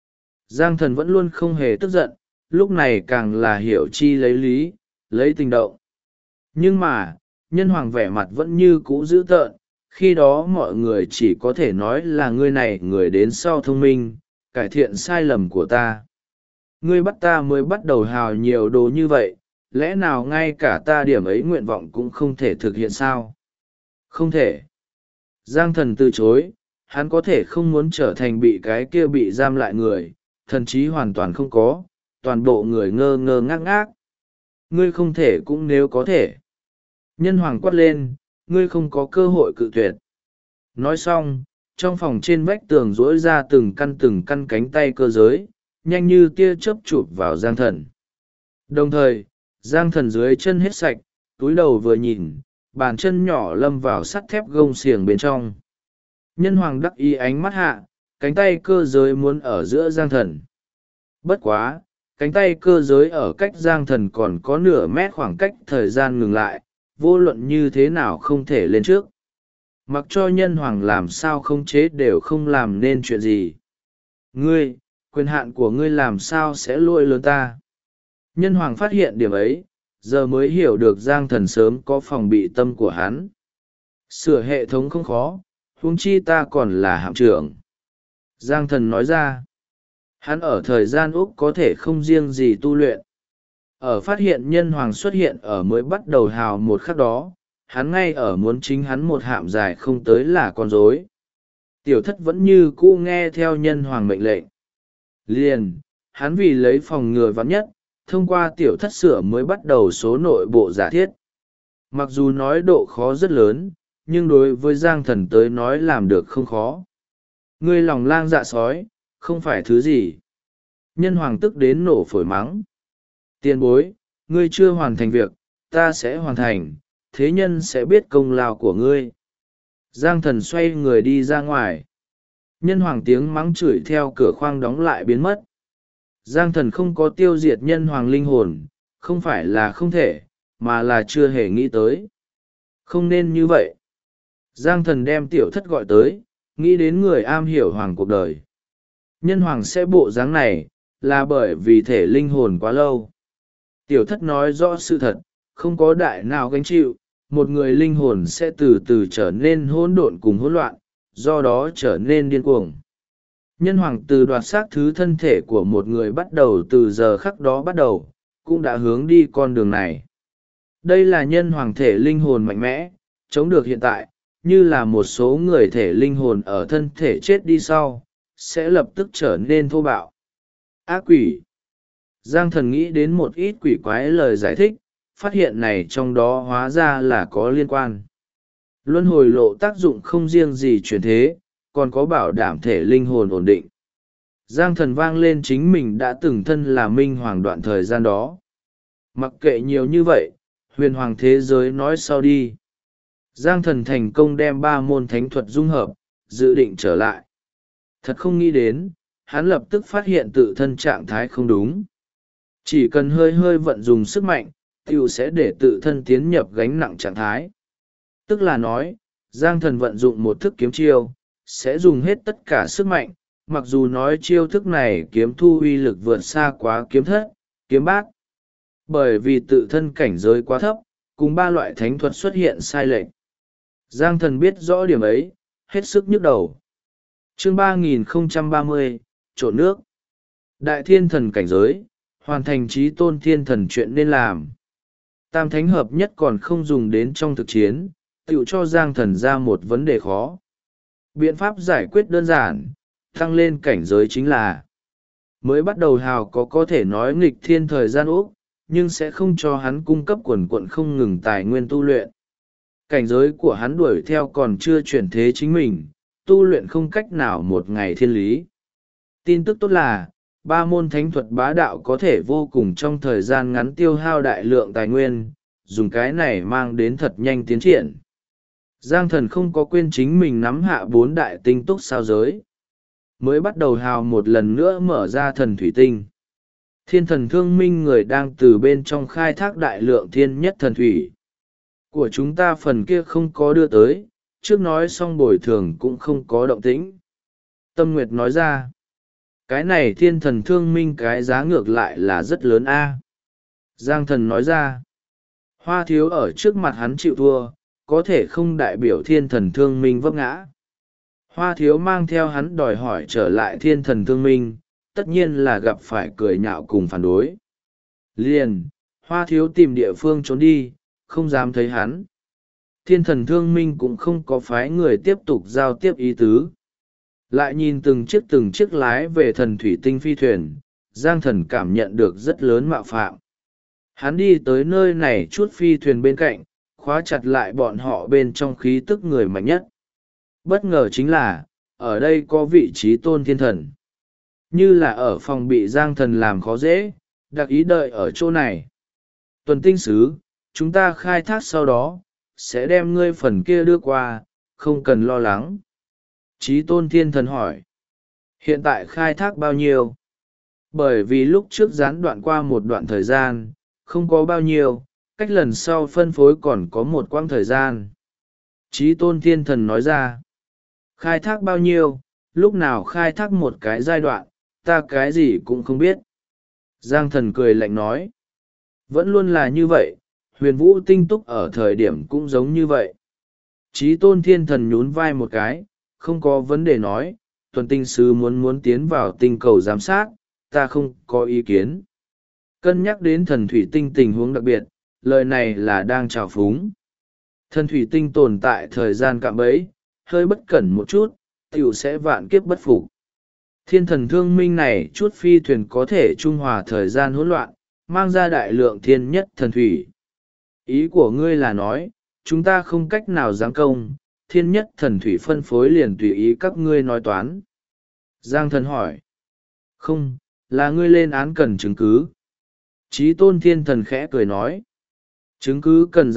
Giang Thần vẫn luôn không hề tức giận, lúc này càng là hiểu chi lấy lý, lấy tình động. Nhưng mà, nhân hoàng vẻ mặt vẫn như cũ dữ tợn, khi đó mọi người chỉ có thể nói là ngươi này người đến sau thông minh, cải thiện sai lầm của ta. Ngươi bắt ta mới bắt đầu hào nhiều đồ như vậy, lẽ nào ngay cả ta điểm ấy nguyện vọng cũng không thể thực hiện sao? Không thể. Giang Thần từ chối, hắn có thể không muốn trở thành bị cái kia bị giam lại người, thần trí hoàn toàn không có, toàn bộ người ngơ ngơ ngác ngác. Ngươi không thể cũng nếu có thể. Nhân hoàng quát lên, ngươi không có cơ hội cự tuyệt. Nói xong, trong phòng trên vách tường rỗi ra từng căn cánh tay cơ giới, nhanh như tia chớp chụp vào Giang Thần. Đồng thời, Giang Thần dưới chân hết sạch, túi đầu vừa nhìn, bàn chân nhỏ lâm vào sắt thép gông xiềng bên trong. Nhân hoàng đắc ý ánh mắt hạ, cánh tay cơ giới muốn ở giữa Giang Thần. Bất quá, cánh tay cơ giới ở cách Giang Thần còn có nửa mét khoảng cách thời gian ngừng lại, vô luận như thế nào không thể lên trước. Mặc cho nhân hoàng làm sao không chế đều không làm nên chuyện gì. Ngươi, quyền hạn của ngươi làm sao sẽ lỗi lớn ta. Nhân hoàng phát hiện điểm ấy, giờ mới hiểu được Giang Thần sớm có phòng bị tâm của hắn. Sửa hệ thống không khó, huống chi ta còn là hạm trưởng. Giang Thần nói ra, hắn ở thời gian Úc có thể không riêng gì tu luyện. Ở phát hiện nhân hoàng xuất hiện ở mới bắt đầu hào một khắc đó, hắn ngay ở muốn chính hắn một hạm dài không tới là con rối. Tiểu thất vẫn như cũ nghe theo nhân hoàng mệnh lệnh. Liền, hắn vì lấy phòng ngừa vắn nhất, thông qua tiểu thất sửa mới bắt đầu số nội bộ giả thiết. Mặc dù nói độ khó rất lớn, nhưng đối với Giang Thần tới nói làm được không khó. Ngươi lòng lang dạ sói, không phải thứ gì. Nhân hoàng tức đến nổ phổi mắng. Tiền bối, ngươi chưa hoàn thành việc, ta sẽ hoàn thành, thế nhân sẽ biết công lao của ngươi. Giang Thần xoay người đi ra ngoài. Nhân hoàng tiếng mắng chửi theo cửa khoang đóng lại biến mất. Giang Thần không có tiêu diệt nhân hoàng linh hồn, không phải là không thể, mà là chưa hề nghĩ tới. Không nên như vậy. Giang Thần đem tiểu thất gọi tới, nghĩ đến người am hiểu hoàng cuộc đời. Nhân hoàng sẽ bộ dáng này, là bởi vì thể linh hồn quá lâu. Tiểu thất nói rõ sự thật, không có đại nào gánh chịu, một người linh hồn sẽ từ từ trở nên hỗn độn cùng hỗn loạn, do đó trở nên điên cuồng. Nhân hoàng từ đoạt xác thứ thân thể của một người bắt đầu từ giờ khắc đó bắt đầu, cũng đã hướng đi con đường này. Đây là nhân hoàng thể linh hồn mạnh mẽ, chống được hiện tại, như là một số người thể linh hồn ở thân thể chết đi sau, sẽ lập tức trở nên thô bạo. Ác quỷ. Giang Thần nghĩ đến một ít quỷ quái lời giải thích, phát hiện này trong đó hóa ra là có liên quan. Luân hồi lộ tác dụng không riêng gì chuyển thế, còn có bảo đảm thể linh hồn ổn định. Giang Thần vang lên chính mình đã từng thân là minh hoàng đoạn thời gian đó. Mặc kệ nhiều như vậy, huyền hoàng thế giới nói sau đi. Giang Thần thành công đem 3 môn thánh thuật dung hợp, dự định trở lại. Thật không nghĩ đến, hắn lập tức phát hiện tự thân trạng thái không đúng. Chỉ cần hơi hơi vận dùng sức mạnh, tiểu sẽ để tự thân tiến nhập gánh nặng trạng thái. Tức là nói, Giang Thần vận dụng một thức kiếm chiêu, sẽ dùng hết tất cả sức mạnh, mặc dù nói chiêu thức này kiếm thu uy lực vượt xa quá kiếm thất, kiếm bát. Bởi vì tự thân cảnh giới quá thấp, cùng 3 loại thánh thuật xuất hiện sai lệch. Giang Thần biết rõ điểm ấy, hết sức nhức đầu. Chương 3030, trộn nước. Đại thiên thần cảnh giới, hoàn thành chí tôn thiên thần chuyện nên làm. Tam thánh hợp nhất còn không dùng đến trong thực chiến, tựu cho Giang Thần ra một vấn đề khó. Biện pháp giải quyết đơn giản, tăng lên cảnh giới chính là mới bắt đầu hào có thể nói nghịch thiên thời gian úc, nhưng sẽ không cho hắn cung cấp quần quận không ngừng tài nguyên tu luyện. Cảnh giới của hắn đuổi theo còn chưa chuyển thế chính mình, tu luyện không cách nào một ngày thiên lý. Tin tức tốt là, 3 môn thánh thuật bá đạo có thể vô cùng trong thời gian ngắn tiêu hao đại lượng tài nguyên, dùng cái này mang đến thật nhanh tiến triển. Giang Thần không có quên chính mình nắm hạ 4 đại tinh túc sao giới. Mới bắt đầu hào một lần nữa mở ra thần thủy tinh. Thiên thần thương minh người đang từ bên trong khai thác đại lượng thiên nhất thần thủy. Của chúng ta phần kia không có đưa tới, trước nói xong bồi thường cũng không có động tĩnh. Tâm Nguyệt nói ra, cái này thiên thần thương minh cái giá ngược lại là rất lớn a. Giang Thần nói ra, Hoa Thiếu ở trước mặt hắn chịu thua, có thể không đại biểu thiên thần thương minh vấp ngã. Hoa Thiếu mang theo hắn đòi hỏi trở lại thiên thần thương minh, tất nhiên là gặp phải cười nhạo cùng phản đối. Liền, Hoa Thiếu tìm địa phương trốn đi, không dám thấy hắn. Thiên thần thương minh cũng không có phái người tiếp tục giao tiếp ý tứ. Lại nhìn từng chiếc lái về thần thủy tinh phi thuyền, Giang Thần cảm nhận được rất lớn mạo phạm. Hắn đi tới nơi này chút phi thuyền bên cạnh, khóa chặt lại bọn họ bên trong khí tức người mạnh nhất. Bất ngờ chính là, ở đây có vị trí tôn thiên thần. Như là ở phòng bị Giang Thần làm khó dễ, đặc ý đợi ở chỗ này. Tuần tinh sứ, chúng ta khai thác sau đó, sẽ đem ngươi phần kia đưa qua, không cần lo lắng. Chí tôn thiên thần hỏi. Hiện tại khai thác bao nhiêu? Bởi vì lúc trước gián đoạn qua một đoạn thời gian, không có bao nhiêu, cách lần sau phân phối còn có một quãng thời gian. Chí tôn thiên thần nói ra. Khai thác bao nhiêu, lúc nào khai thác một cái giai đoạn, ta cái gì cũng không biết. Giang Thần cười lạnh nói. Vẫn luôn là như vậy, huyền vũ tinh túc ở thời điểm cũng giống như vậy. Chí tôn thiên thần nhún vai một cái, không có vấn đề nói, tuần tinh sứ muốn tiến vào tinh cầu giám sát, ta không có ý kiến. Cân nhắc đến thần thủy tinh tình huống đặc biệt, lời này là đang trào phúng. Thần thủy tinh tồn tại thời gian cạm bẫy, hơi bất cẩn một chút, tiểu sẽ vạn kiếp bất phục. Thiên thần thương minh này chút phi thuyền có thể trung hòa thời gian hỗn loạn, mang ra đại lượng thiên nhất thần thủy. Ý của ngươi là nói, chúng ta không cách nào giáng công, thiên nhất thần thủy phân phối liền tùy ý các ngươi nói toán. Giang Thần hỏi. Không, là ngươi lên án cần chứng cứ. Chí tôn thiên thần khẽ cười nói. Chứng cứ cần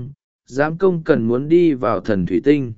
giám công cần muốn đi vào thần thủy tinh.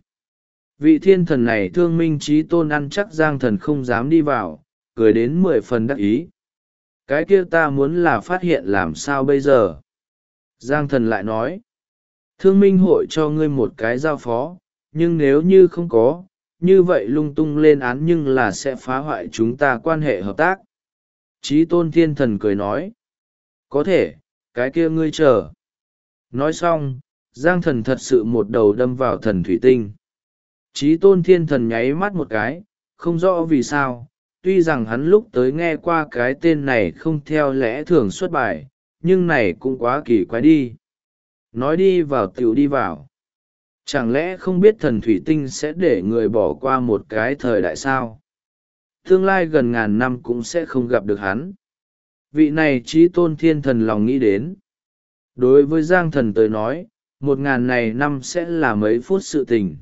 Vị thiên thần này thương minh chí tôn ăn chắc Giang Thần không dám đi vào, cười đến 10 phần đắc ý. Cái kia ta muốn là phát hiện làm sao bây giờ? Giang Thần lại nói. Thương minh hội cho ngươi một cái giao phó, nhưng nếu như không có, như vậy lung tung lên án nhưng là sẽ phá hoại chúng ta quan hệ hợp tác. Chí tôn thiên thần cười nói. Có thể, cái kia ngươi chờ. Nói xong, Giang Thần thật sự một đầu đâm vào thần thủy tinh. Chí tôn thiên thần nháy mắt một cái, không rõ vì sao, tuy rằng hắn lúc tới nghe qua cái tên này không theo lẽ thường xuất bài, nhưng này cũng quá kỳ quái đi. Nói đi vào tiểu đi vào. Chẳng lẽ không biết thần thủy tinh sẽ để người bỏ qua một cái thời đại sao? Tương lai gần ngàn năm cũng sẽ không gặp được hắn. Vị này chí tôn thiên thần lòng nghĩ đến. Đối với Giang Thần tới nói, 1000 này năm sẽ là mấy phút sự tình.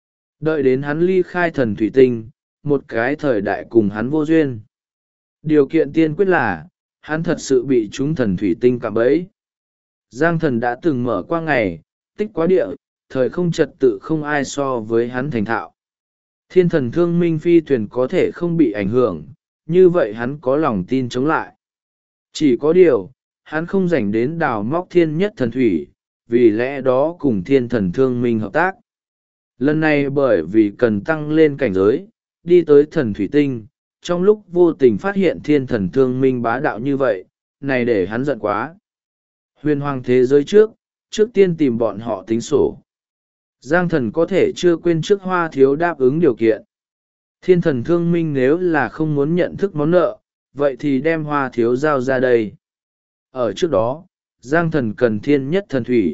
Đợi đến hắn ly khai thần thủy tinh, một cái thời đại cùng hắn vô duyên. Điều kiện tiên quyết là, hắn thật sự bị chúng thần thủy tinh cạm bẫy. Giang Thần đã từng mở qua ngày, tích quá địa, thời không trật tự không ai so với hắn thành thạo. Thiên thần thương minh phi thuyền có thể không bị ảnh hưởng, như vậy hắn có lòng tin chống lại. Chỉ có điều, hắn không dành đến đào móc thiên nhất thần thủy, vì lẽ đó cùng thiên thần thương minh hợp tác. Lần này bởi vì cần tăng lên cảnh giới, đi tới thần thủy tinh, trong lúc vô tình phát hiện thiên thần thương minh bá đạo như vậy, này để hắn giận quá. Huyền hoàng thế giới trước tiên tìm bọn họ tính sổ. Giang Thần có thể chưa quên trước Hoa Thiếu đáp ứng điều kiện. Thiên thần thương minh nếu là không muốn nhận thức món nợ, vậy thì đem Hoa Thiếu giao ra đây. Ở trước đó, Giang Thần cần thiên nhất thần thủy.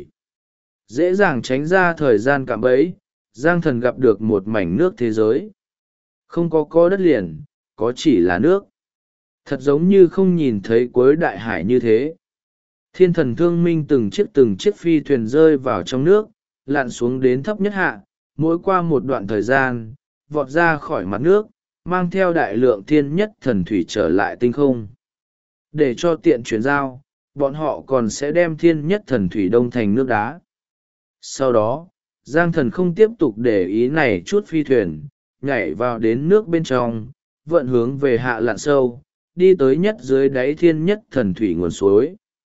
Dễ dàng tránh ra thời gian cạm bẫy, Giang Thần gặp được một mảnh nước thế giới. Không có đất liền, có chỉ là nước. Thật giống như không nhìn thấy cuối đại hải như thế. Thiên thần thương minh từng chiếc phi thuyền rơi vào trong nước, lặn xuống đến thấp nhất hạ, mỗi qua một đoạn thời gian, vọt ra khỏi mặt nước, mang theo đại lượng thiên nhất thần thủy trở lại tinh không. Để cho tiện chuyển giao, bọn họ còn sẽ đem thiên nhất thần thủy đông thành nước đá. Sau đó, Giang Thần không tiếp tục để ý này chút phi thuyền, nhảy vào đến nước bên trong, vận hướng về hạ lặn sâu, đi tới nhất dưới đáy thiên nhất thần thủy nguồn suối.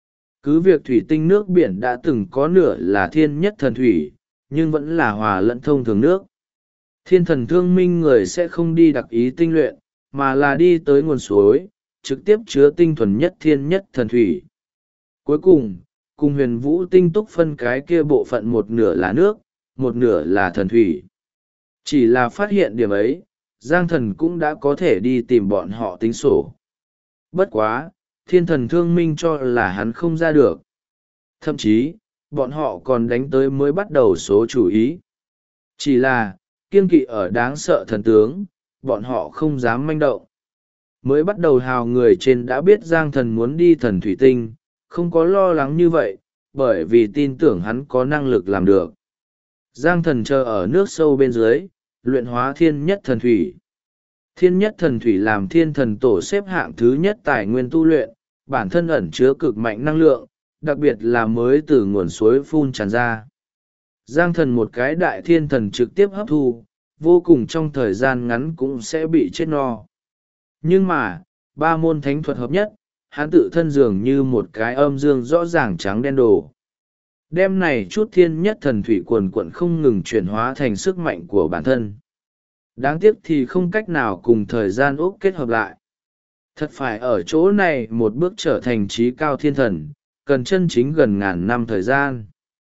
Cứ việc thủy tinh nước biển đã từng có nửa là thiên nhất thần thủy, nhưng vẫn là hòa lẫn thông thường nước. Thiên thần thương minh người sẽ không đi đặc ý tinh luyện, mà là đi tới nguồn suối, trực tiếp chứa tinh thuần nhất thiên nhất thần thủy. Cuối cùng, cùng huyền vũ tinh túc phân cái kia bộ phận một nửa là nước, một nửa là thần thủy. Chỉ là phát hiện điểm ấy, Giang Thần cũng đã có thể đi tìm bọn họ tính sổ. Bất quá, thiên thần thương minh cho là hắn không ra được. Thậm chí, bọn họ còn đánh tới mới bắt đầu số chủ ý. Chỉ là, kiêng kỵ ở đáng sợ thần tướng, bọn họ không dám manh động. Mới bắt đầu hào người trên đã biết Giang Thần muốn đi thần thủy tinh, không có lo lắng như vậy, bởi vì tin tưởng hắn có năng lực làm được. Giang Thần chờ ở nước sâu bên dưới, luyện hóa thiên nhất thần thủy. Thiên nhất thần thủy làm thiên thần tổ xếp hạng thứ nhất tài nguyên tu luyện, bản thân ẩn chứa cực mạnh năng lượng, đặc biệt là mới từ nguồn suối phun tràn ra. Giang Thần một cái đại thiên thần trực tiếp hấp thu, vô cùng trong thời gian ngắn cũng sẽ bị chết no. Nhưng mà, ba môn thánh thuật hợp nhất, hắn tự thân dường như một cái âm dương rõ ràng trắng đen đồ. Đêm này chút thiên nhất thần thủy cuồn cuộn không ngừng chuyển hóa thành sức mạnh của bản thân. Đáng tiếc thì không cách nào cùng thời gian úc kết hợp lại. Thật phải ở chỗ này một bước trở thành trí cao thiên thần, cần chân chính gần ngàn năm thời gian.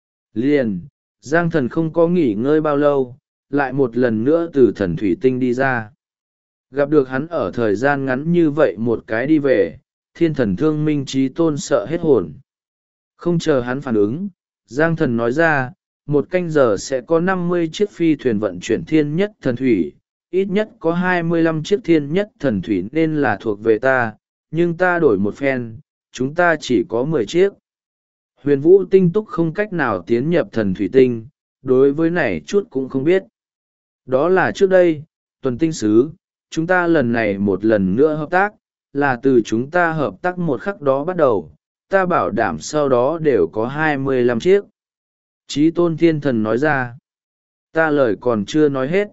Liền, Giang Thần không có nghỉ ngơi bao lâu, lại một lần nữa từ thần thủy tinh đi ra. Gặp được hắn ở thời gian ngắn như vậy một cái đi về, thiên thần thương minh trí tôn sợ hết hồn. Không chờ hắn phản ứng, Giang Thần nói ra, 1 canh giờ sẽ có 50 chiếc phi thuyền vận chuyển thiên nhất thần thủy, ít nhất có 25 chiếc thiên nhất thần thủy nên là thuộc về ta, nhưng ta đổi một phen, chúng ta chỉ có 10 chiếc. Huyền vũ tinh túc không cách nào tiến nhập thần thủy tinh, đối với này chút cũng không biết. Đó là trước đây, tuần tinh sứ, chúng ta lần này một lần nữa hợp tác, là từ chúng ta hợp tác một khắc đó bắt đầu, ta bảo đảm sau đó đều có 25 chiếc. Chí tôn thiên thần nói ra. Ta lời còn chưa nói hết.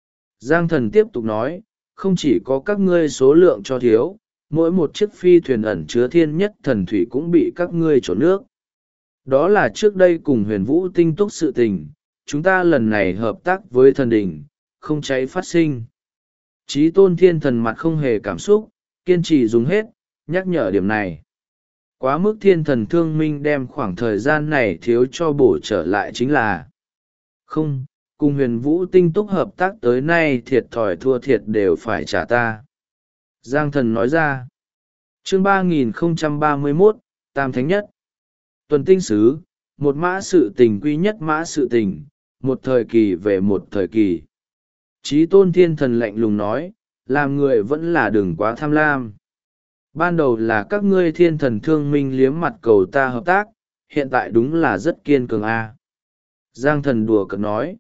Giang Thần tiếp tục nói, không chỉ có các ngươi số lượng cho thiếu, mỗi một chiếc phi thuyền ẩn chứa thiên nhất thần thủy cũng bị các ngươi trộn nước. Đó là trước đây cùng huyền vũ tinh túc sự tình, chúng ta lần này hợp tác với thần đình, không cháy phát sinh. Chí tôn thiên thần mặt không hề cảm xúc, kiên trì dùng hết, nhắc nhở điểm này. Quá mức thiên thần thương minh đem khoảng thời gian này thiếu cho bổ trở lại chính là không, cùng huyền vũ tinh túc hợp tác tới nay thiệt thòi thua thiệt đều phải trả ta. Giang thần nói ra. Chương 3031, Tam Thánh Nhất. Tuần tinh sứ, một mã sự tình quy nhất mã sự tình, một thời kỳ về một thời kỳ. Chí tôn thiên thần lạnh lùng nói, làm người vẫn là đừng quá tham lam. Ban đầu là các ngươi thiên thần thương minh liếm mặt cầu ta hợp tác, hiện tại đúng là rất kiên cường a. Giang thần đùa cợt nói.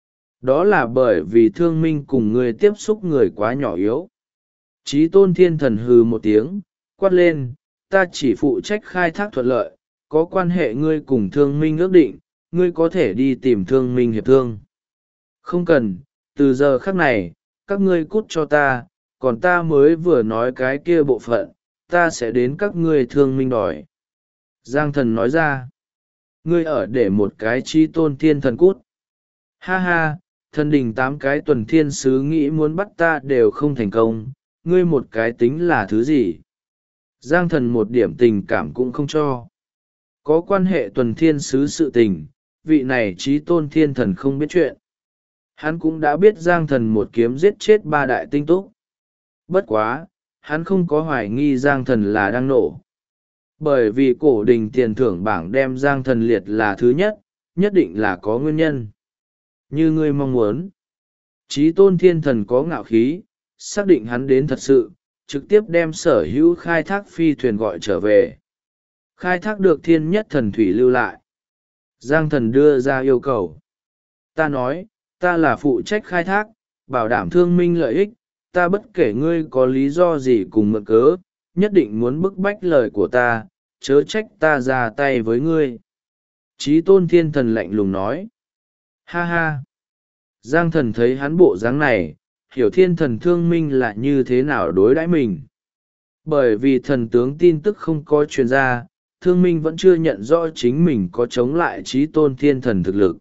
Đó là bởi vì thương minh cùng ngươi tiếp xúc người quá nhỏ yếu. Chí tôn thiên thần hừ một tiếng, quát lên, ta chỉ phụ trách khai thác thuận lợi, có quan hệ ngươi cùng thương minh ước định, ngươi có thể đi tìm thương minh hiệp thương. Không cần, từ giờ khắc này, các ngươi cút cho ta, còn ta mới vừa nói cái kia bộ phận, ta sẽ đến các ngươi thương minh đòi. Giang thần nói ra, ngươi ở để một cái chí tôn thiên thần cút. Ha ha, thần đình 8 cái tuần thiên sứ nghĩ muốn bắt ta đều không thành công, ngươi một cái tính là thứ gì? Giang thần một điểm tình cảm cũng không cho. Có quan hệ tuần thiên sứ sự tình, vị này chí tôn thiên thần không biết chuyện. Hắn cũng đã biết Giang thần một kiếm giết chết 3 đại tinh túc. Bất quá, hắn không có hoài nghi Giang thần là đang nổ. Bởi vì cổ đình tiền thưởng bảng đem Giang thần liệt là thứ nhất, nhất định là có nguyên nhân. Như ngươi mong muốn. Chí tôn thiên thần có ngạo khí, xác định hắn đến thật sự, trực tiếp đem sở hữu khai thác phi thuyền gọi trở về. Khai thác được thiên nhất thần thủy lưu lại. Giang thần đưa ra yêu cầu. Ta nói, ta là phụ trách khai thác, bảo đảm thương minh lợi ích, ta bất kể ngươi có lý do gì cùng mượn cớ, nhất định muốn bức bách lời của ta, chớ trách ta ra tay với ngươi. Chí tôn thiên thần lạnh lùng nói. Ha ha. Giang thần thấy hắn bộ dáng này, hiểu thiên thần thương minh là như thế nào đối đãi mình. Bởi vì thần tướng tin tức không có truyền ra, thương minh vẫn chưa nhận rõ chính mình có chống lại chí tôn thiên thần thực lực.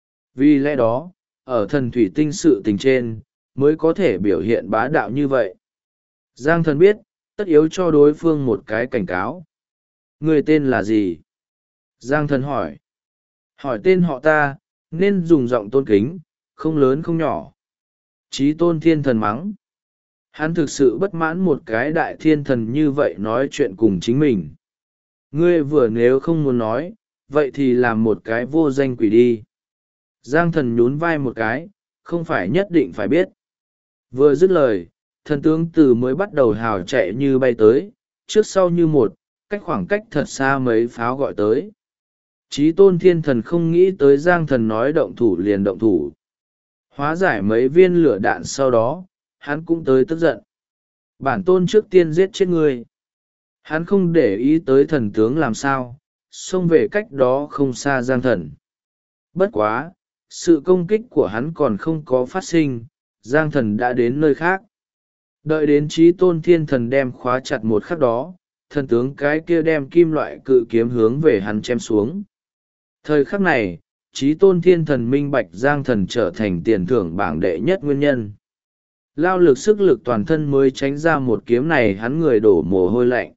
Vì lẽ đó, ở thần thủy tinh sự tình trên, mới có thể biểu hiện bá đạo như vậy. Giang thần biết, tất yếu cho đối phương một cái cảnh cáo. Người tên là gì? Giang thần hỏi. Hỏi tên họ ta, nên dùng giọng tôn kính, không lớn không nhỏ. Chí tôn thiên thần mắng. Hắn thực sự bất mãn một cái đại thiên thần như vậy nói chuyện cùng chính mình. Ngươi vừa nếu không muốn nói, vậy thì làm một cái vô danh quỷ đi. Giang thần nhún vai một cái, không phải nhất định phải biết. Vừa dứt lời, thần tướng từ mới bắt đầu hào chạy như bay tới, trước sau như một, cách khoảng cách thật xa mấy pháo gọi tới. Chí tôn thiên thần không nghĩ tới Giang thần nói động thủ liền động thủ. Hóa giải mấy viên lửa đạn sau đó, hắn cũng tới tức giận. Bản tôn trước tiên giết chết ngươi. Hắn không để ý tới thần tướng làm sao, xông về cách đó không xa Giang thần. Bất quá, sự công kích của hắn còn không có phát sinh, Giang thần đã đến nơi khác. Đợi đến chí tôn thiên thần đem khóa chặt một khắc đó, thần tướng cái kia đem kim loại cự kiếm hướng về hắn chém xuống. Thời khắc này, chí tôn thiên thần minh bạch Giang thần trở thành tiền thưởng bảng đệ nhất nguyên nhân. Lao lực sức lực toàn thân mới tránh ra một kiếm này, hắn người đổ mồ hôi lạnh.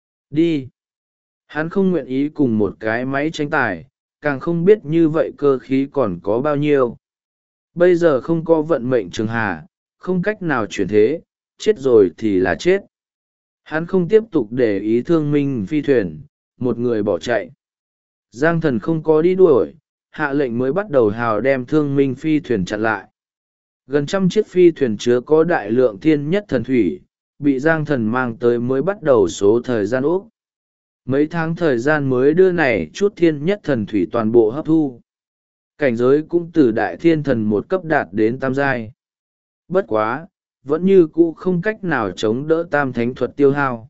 Đi! Hắn không nguyện ý cùng một cái máy tranh tài, càng không biết như vậy cơ khí còn có bao nhiêu. Bây giờ không có vận mệnh trường hà, không cách nào chuyển thế, chết rồi thì là chết. Hắn không tiếp tục để ý thương minh phi thuyền, một người bỏ chạy. Giang thần không có đi đuổi, hạ lệnh mới bắt đầu hào đem thương minh phi thuyền chặn lại. Gần 100 chiếc phi thuyền chứa có đại lượng thiên nhất thần thủy, bị Giang thần mang tới mới bắt đầu số thời gian úc. Mấy tháng thời gian mới đưa này chút thiên nhất thần thủy toàn bộ hấp thu. Cảnh giới cũng từ đại thiên thần một cấp đạt đến tam giai. Bất quá, vẫn như cũ không cách nào chống đỡ tam thánh thuật tiêu hao.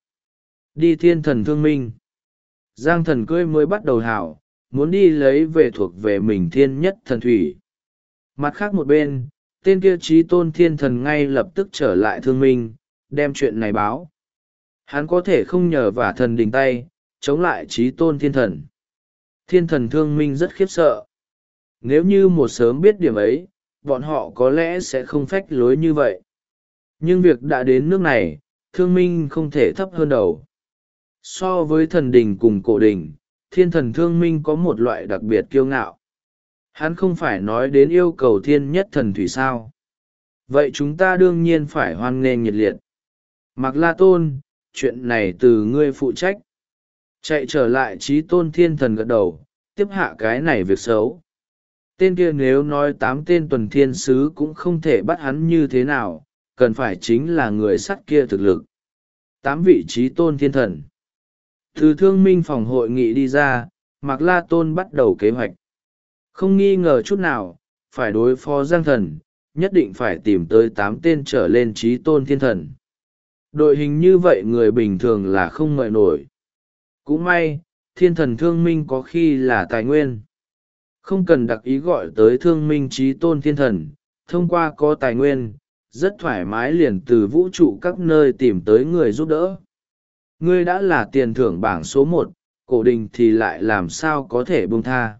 Đi thiên thần thương minh. Giang thần cưỡi mới bắt đầu hảo, muốn đi lấy về thuộc về mình thiên nhất thần thủy. Mặt khác một bên, tên kia chí tôn thiên thần ngay lập tức trở lại thương minh, đem chuyện này báo. Hắn có thể không nhờ vả thần đình tay, chống lại chí tôn thiên thần. Thiên thần thương minh rất khiếp sợ. Nếu như một sớm biết điểm ấy, bọn họ có lẽ sẽ không phách lối như vậy. Nhưng việc đã đến nước này, thương minh không thể thấp hơn đầu. So với thần đình cùng cổ đình, thiên thần thương minh có một loại đặc biệt kiêu ngạo. Hắn không phải nói đến yêu cầu thiên nhất thần thủy sao. Vậy chúng ta đương nhiên phải hoan nghênh nhiệt liệt. Mạc La Tôn, chuyện này từ ngươi phụ trách. Chạy trở lại Chí Tôn Thiên Thần gật đầu, tiếp hạ cái này việc xấu. Tên kia nếu nói 8 tên tuần thiên sứ cũng không thể bắt hắn như thế nào, cần phải chính là người sắt kia thực lực. 8 vị Chí Tôn Thiên Thần. Từ thương minh phòng hội nghị đi ra, Mạc La Tôn bắt đầu kế hoạch. Không nghi ngờ chút nào, phải đối phó Giang Thần, nhất định phải tìm tới 8 tên trở lên Chí Tôn Thiên Thần. Đội hình như vậy người bình thường là không ngợi nổi. Cũng may, Thiên Thần Thương Minh có khi là tài nguyên. Không cần đặc ý gọi tới Thương Minh Chí Tôn Thiên Thần, thông qua có tài nguyên, rất thoải mái liền từ vũ trụ các nơi tìm tới người giúp đỡ. Ngươi đã là tiền thưởng bảng số 1, Cổ Đình thì lại làm sao có thể buông tha.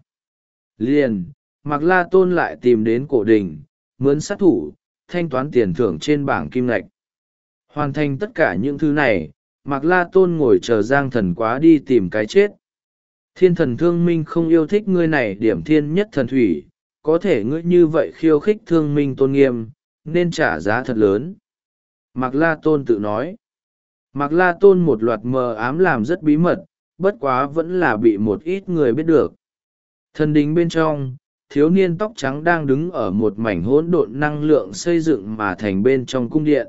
Liền, Mạc La Tôn lại tìm đến Cổ Đình, mướn sát thủ, thanh toán tiền thưởng trên bảng kim ngạch. Hoàn thành tất cả những thứ này, Mạc La Tôn ngồi chờ Giang Thần quá đi tìm cái chết. Thiên Thần Thương Minh không yêu thích ngươi này điểm thiên nhất thần thủy, có thể ngươi như vậy khiêu khích Thương Minh tôn nghiêm, nên trả giá thật lớn. Mạc La Tôn tự nói. Mạc La Tôn một loạt mờ ám làm rất bí mật, bất quá vẫn là bị một ít người biết được. Thần đình bên trong, thiếu niên tóc trắng đang đứng ở một mảnh hỗn độn năng lượng xây dựng mà thành bên trong cung điện.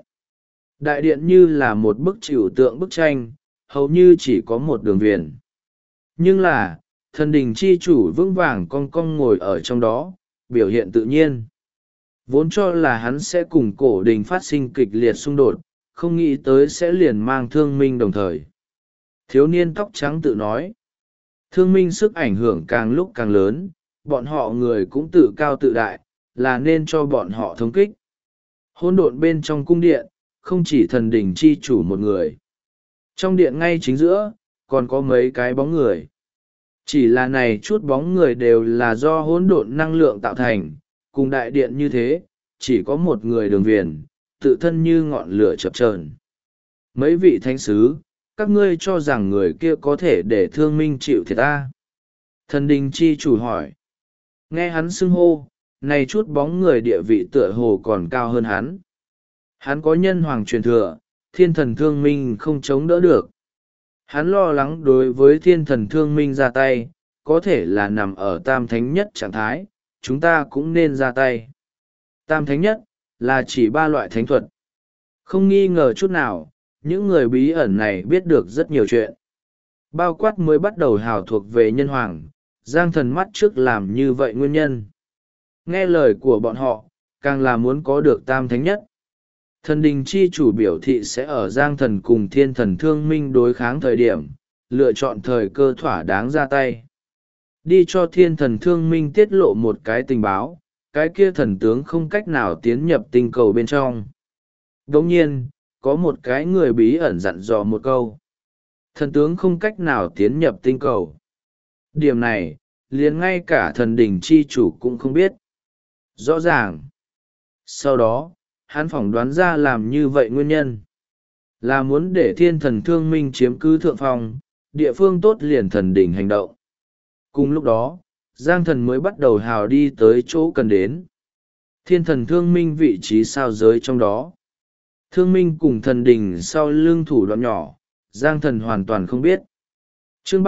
Đại điện như là một bức trừu tượng bức tranh, hầu như chỉ có một đường viền. Nhưng là, thần đình chi chủ vững vàng cong cong ngồi ở trong đó, biểu hiện tự nhiên. Vốn cho là hắn sẽ cùng Cổ Đình phát sinh kịch liệt xung đột, không nghĩ tới sẽ liền mang Thương Minh đồng thời. Thiếu niên tóc trắng tự nói. Thương Minh sức ảnh hưởng càng lúc càng lớn, bọn họ người cũng tự cao tự đại, là nên cho bọn họ thống kích. Hỗn độn bên trong cung điện, không chỉ thần đình chi chủ một người. Trong điện ngay chính giữa, còn có mấy cái bóng người. Chỉ là này chút bóng người đều là do hỗn độn năng lượng tạo thành, cùng đại điện như thế, chỉ có một người đường viền, tự thân như ngọn lửa chập chờn. Mấy vị thánh sứ, các ngươi cho rằng người kia có thể để Thương Minh chịu thiệt ta? Thần đình chi chủ hỏi. Nghe hắn xưng hô, này chút bóng người địa vị tựa hồ còn cao hơn hắn. Hắn có nhân hoàng truyền thừa, Thiên Thần Thương Minh không chống đỡ được. Hắn lo lắng đối với Thiên Thần Thương Minh ra tay, có thể là nằm ở tam thánh nhất trạng thái, chúng ta cũng nên ra tay. Tam thánh nhất, là chỉ 3 loại thánh thuật. Không nghi ngờ chút nào, những người bí ẩn này biết được rất nhiều chuyện. Bao quát mới bắt đầu hào thuộc về nhân hoàng, Giang Thần mắt trước làm như vậy nguyên nhân. Nghe lời của bọn họ, càng là muốn có được tam thánh nhất. Thần đình chi chủ biểu thị sẽ ở Giang Thần cùng Thiên Thần Thương Minh đối kháng thời điểm, lựa chọn thời cơ thỏa đáng ra tay. Đi cho Thiên Thần Thương Minh tiết lộ một cái tình báo, cái kia thần tướng không cách nào tiến nhập tinh cầu bên trong. Đồng nhiên, có một cái người bí ẩn dặn dò một câu. Thần tướng không cách nào tiến nhập tinh cầu. Điểm này, liền ngay cả thần đình chi chủ cũng không biết. Rõ ràng. Sau đó, hắn phỏng đoán ra làm như vậy nguyên nhân. Là muốn để Thiên Thần Thương Minh chiếm cứ thượng phong, địa phương tốt liền thần đình hành động. Cùng lúc đó, Giang Thần mới bắt đầu hào đi tới chỗ cần đến. Thiên Thần Thương Minh vị trí sao giới trong đó. Thương Minh cùng thần đình sau lưng thủ đoạn nhỏ, Giang Thần hoàn toàn không biết. Chương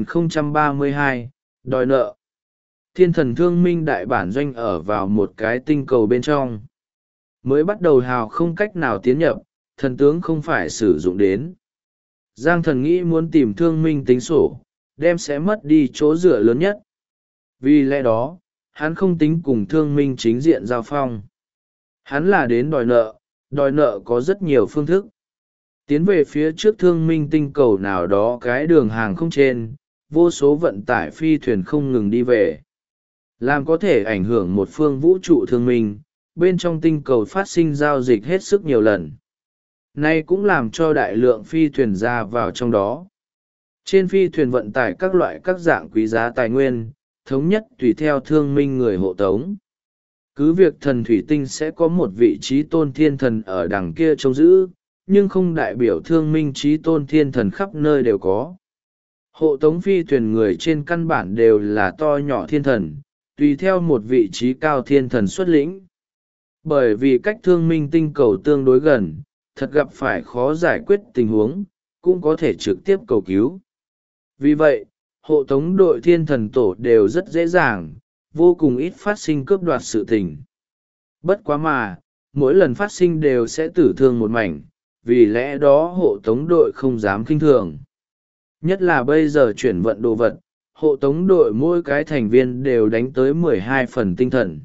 3032, đòi nợ. Thiên Thần Thương Minh đại bản doanh ở vào một cái tinh cầu bên trong. Mới bắt đầu hào không cách nào tiến nhập, thần tướng không phải sử dụng đến. Giang Thần nghĩ muốn tìm Thương Minh tính sổ, đem sẽ mất đi chỗ dựa lớn nhất. Vì lẽ đó, hắn không tính cùng Thương Minh chính diện giao phong. Hắn là đến đòi nợ có rất nhiều phương thức. Tiến về phía trước Thương Minh tinh cầu nào đó cái đường hàng không trên, vô số vận tải phi thuyền không ngừng đi về. Làm có thể ảnh hưởng một phương vũ trụ Thương Minh, bên trong tinh cầu phát sinh giao dịch hết sức nhiều lần. Nay cũng làm cho đại lượng phi thuyền ra vào trong đó. Trên phi thuyền vận tải các loại các dạng quý giá tài nguyên, thống nhất tùy theo Thương Minh người hộ tống. Cứ việc thần thủy tinh sẽ có một vị trí tôn thiên thần ở đằng kia trông giữ, nhưng không đại biểu Thương Minh trí tôn thiên thần khắp nơi đều có. Hộ tống phi thuyền người trên căn bản đều là to nhỏ thiên thần, tùy theo một vị trí cao thiên thần xuất lĩnh. Bởi vì cách Thương Minh tinh cầu tương đối gần, thật gặp phải khó giải quyết tình huống cũng có thể trực tiếp cầu cứu. Vì vậy hộ tống đội thiên thần tổ đều rất dễ dàng, vô cùng ít phát sinh cướp đoạt sự tình. Bất quá mà mỗi lần phát sinh đều sẽ tử thương một mảnh, vì lẽ đó hộ tống đội không dám khinh thường. Nhất là bây giờ chuyển vận đồ vật, hộ tống đội mỗi cái thành viên đều đánh tới 12 phần tinh thần.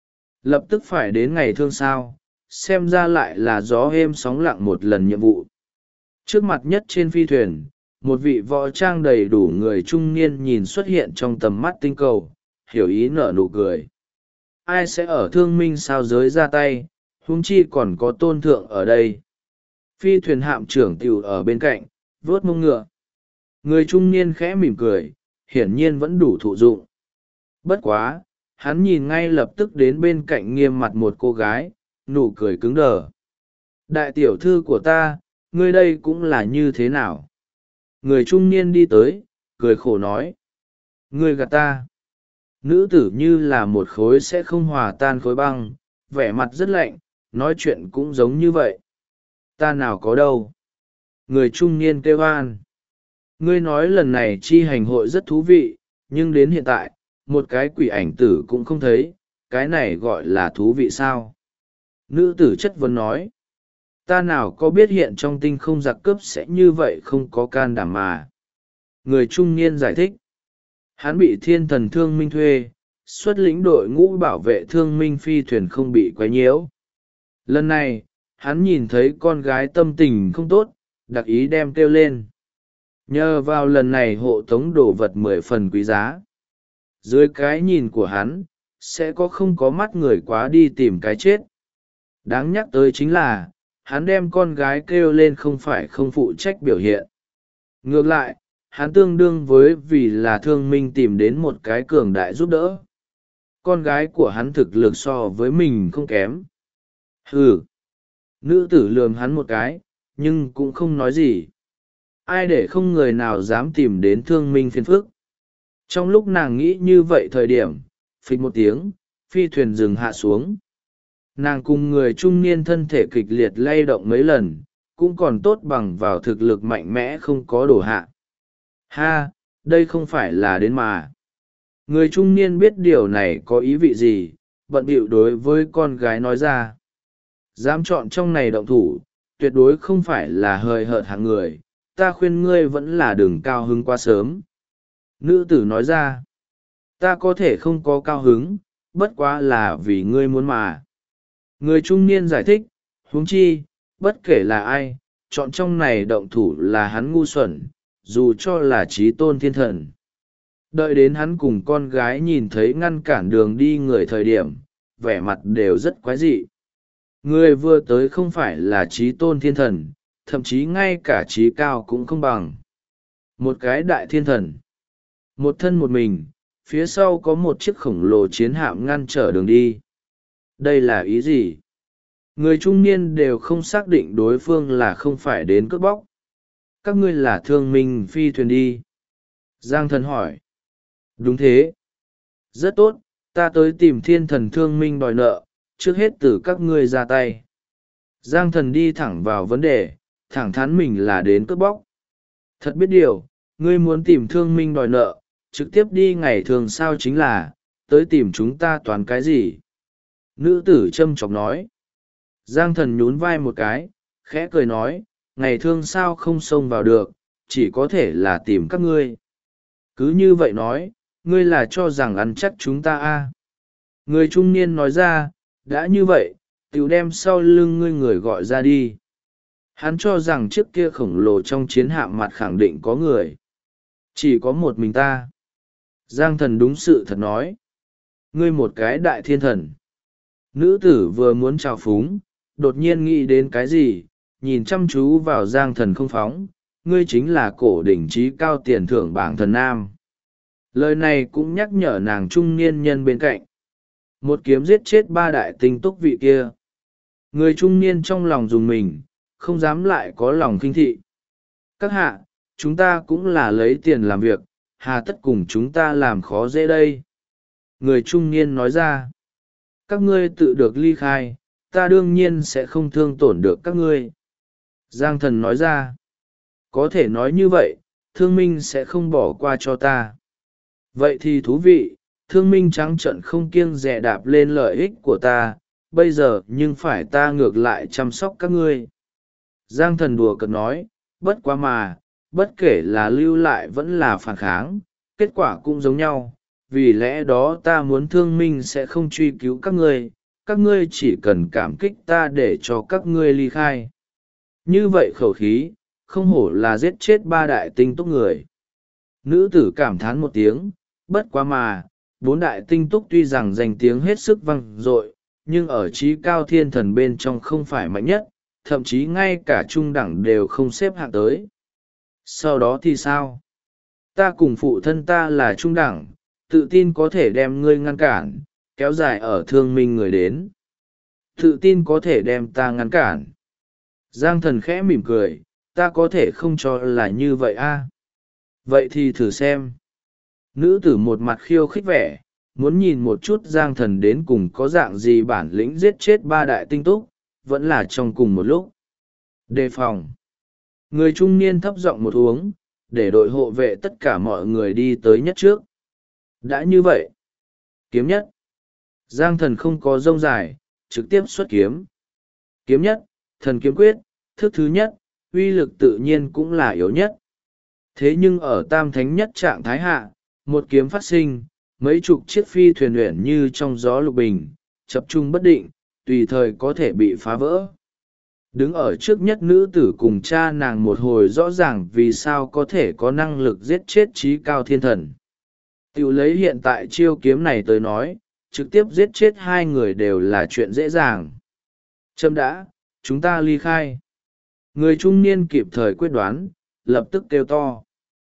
Lập tức phải đến ngày thương sao, xem ra lại là gió êm sóng lặng một lần nhiệm vụ. Trước mặt nhất trên phi thuyền, một vị võ trang đầy đủ người trung niên nhìn xuất hiện trong tầm mắt tinh cầu, hiểu ý nở nụ cười. Ai sẽ ở thương minh sao giới ra tay, huống chi còn có tôn thượng ở đây. Phi thuyền hạm trưởng tiểu ở bên cạnh, vuốt mông ngựa. Người trung niên khẽ mỉm cười, hiển nhiên vẫn đủ thụ dụng. Bất quá, hắn nhìn ngay lập tức đến bên cạnh nghiêm mặt một cô gái, nụ cười cứng đờ. Đại tiểu thư của ta, ngươi đây cũng là như thế nào? Người trung niên đi tới, cười khổ nói. Ngươi gạt ta. Nữ tử như là một khối sẽ không hòa tan khối băng, vẻ mặt rất lạnh, nói chuyện cũng giống như vậy. Ta nào có đâu. Người trung niên kêu oan. Ngươi nói lần này chi hành hội rất thú vị, nhưng đến hiện tại, một cái quỷ ảnh tử cũng không thấy, cái này gọi là thú vị sao? Nữ tử chất vấn nói. Ta nào có biết hiện trong tinh không giặc cướp sẽ như vậy không có can đảm mà. Người trung niên giải thích. Hắn bị thiên thần thương minh thuê, xuất lĩnh đội ngũ bảo vệ thương minh phi thuyền không bị quấy nhiễu. Lần này, hắn nhìn thấy con gái tâm tình không tốt, đặc ý đem kêu lên. Nhờ vào lần này hộ tống đồ vật 10 phần quý giá. Dưới cái nhìn của hắn, sẽ có không có mắt người quá đi tìm cái chết. Đáng nhắc tới chính là, hắn đem con gái kêu lên không phải không phụ trách biểu hiện. Ngược lại, hắn tương đương với vì là thương minh tìm đến một cái cường đại giúp đỡ. Con gái của hắn thực lực so với mình không kém. Hừ. Nữ tử lườm hắn một cái, nhưng cũng không nói gì. Ai để không người nào dám tìm đến thương minh phiền phức. Trong lúc nàng nghĩ như vậy thời điểm, phịch một tiếng, phi thuyền dừng hạ xuống. Nàng cùng người trung niên thân thể kịch liệt lay động mấy lần, cũng còn tốt bằng vào thực lực mạnh mẽ không có đổ hạ. Ha, đây không phải là đến mà. Người trung niên biết điều này có ý vị gì, bận bịu đối với con gái nói ra. Dám chọn trong này động thủ, tuyệt đối không phải là hời hợt hạng người, ta khuyên ngươi vẫn là đừng cao hứng quá sớm. Nữ tử nói ra, ta có thể không có cao hứng, bất quá là vì ngươi muốn mà. Người trung niên giải thích, huống chi, bất kể là ai, chọn trong này động thủ là hắn ngu xuẩn, dù cho là trí tôn thiên thần. Đợi đến hắn cùng con gái nhìn thấy ngăn cản đường đi người thời điểm, vẻ mặt đều rất quái dị. Người vừa tới không phải là trí tôn thiên thần, thậm chí ngay cả trí cao cũng không bằng. Một cái đại thiên thần. Một thân một mình, phía sau có một chiếc khổng lồ chiến hạm ngăn trở đường đi. Đây là ý gì? Người trung niên đều không xác định đối phương là không phải đến cướp bóc. Các ngươi là thương minh phi thuyền đi. Giang thần hỏi. Đúng thế. Rất tốt, ta tới tìm thiên thần thương minh đòi nợ, trước hết từ các ngươi ra tay. Giang thần đi thẳng vào vấn đề, thẳng thắn mình là đến cướp bóc. Thật biết điều, ngươi muốn tìm thương minh đòi nợ, trực tiếp đi ngày thường sao chính là, tới tìm chúng ta toàn cái gì? Nữ tử châm chọc nói. Giang thần nhún vai một cái, khẽ cười nói, ngày thương sao không xông vào được, chỉ có thể là tìm các ngươi. Cứ như vậy nói, ngươi là cho rằng ăn chắc chúng ta a? Người trung niên nói ra, đã như vậy, tiểu đem sau lưng ngươi người gọi ra đi. Hắn cho rằng chiếc kia khổng lồ trong chiến hạm mặt khẳng định có người. Chỉ có một mình ta. Giang thần đúng sự thật nói. Ngươi một cái đại thiên thần. Nữ tử vừa muốn chào phúng, đột nhiên nghĩ đến cái gì, nhìn chăm chú vào Giang thần không phóng. Ngươi chính là cổ đỉnh trí cao tiền thưởng bảng thần nam. Lời này cũng nhắc nhở nàng trung niên nhân bên cạnh. Một kiếm giết chết 3 đại tinh túc vị kia. Người trung niên trong lòng dùng mình, không dám lại có lòng khinh thị. Các hạ, chúng ta cũng là lấy tiền làm việc, hà tất cùng chúng ta làm khó dễ đây. Người trung niên nói ra. Các ngươi tự được ly khai, ta đương nhiên sẽ không thương tổn được các ngươi. Giang thần nói ra. Có thể nói như vậy, thương minh sẽ không bỏ qua cho ta. Vậy thì thú vị, thương minh trắng trợn không kiêng dè đạp lên lợi ích của ta, bây giờ nhưng phải ta ngược lại chăm sóc các ngươi. Giang thần đùa cợt nói, bất quá mà, bất kể là lưu lại vẫn là phản kháng, kết quả cũng giống nhau, vì lẽ đó ta muốn thương minh sẽ không truy cứu các ngươi chỉ cần cảm kích ta để cho các ngươi ly khai. Như vậy khẩu khí, không hổ là giết chết 3 đại tinh túc người. Nữ tử cảm thán một tiếng, bất quá mà, 4 đại tinh túc tuy rằng danh tiếng hết sức vang dội, nhưng ở trí cao thiên thần bên trong không phải mạnh nhất, thậm chí ngay cả trung đẳng đều không xếp hạng tới. Sau đó thì sao? Ta cùng phụ thân ta là trung đẳng, tự tin có thể đem ngươi ngăn cản, kéo dài ở thương minh người đến. Tự tin có thể đem ta ngăn cản. Giang thần khẽ mỉm cười, ta có thể không cho là như vậy a. Vậy thì thử xem. Nữ tử một mặt khiêu khích vẻ, muốn nhìn một chút Giang thần đến cùng có dạng gì bản lĩnh giết chết 3 đại tinh túc, vẫn là trong cùng một lúc. Đề phòng. Người trung niên thấp giọng một uống, để đội hộ vệ tất cả mọi người đi tới nhất trước. Đã như vậy. Kiếm nhất. Giang thần không có rông dài, trực tiếp xuất kiếm. Kiếm nhất, thần kiếm quyết, thức thứ nhất, uy lực tự nhiên cũng là yếu nhất. Thế nhưng ở tam thánh nhất trạng thái hạ, một kiếm phát sinh, mấy chục chiếc phi thuyền luyện như trong gió lục bình, chập trung bất định, tùy thời có thể bị phá vỡ. Đứng ở trước nhất nữ tử cùng cha nàng một hồi rõ ràng vì sao có thể có năng lực giết chết trí cao thiên thần. Tiểu lấy hiện tại chiêu kiếm này tới nói, trực tiếp giết chết 2 người đều là chuyện dễ dàng. Châm đã, chúng ta ly khai. Người trung niên kịp thời quyết đoán, lập tức kêu to.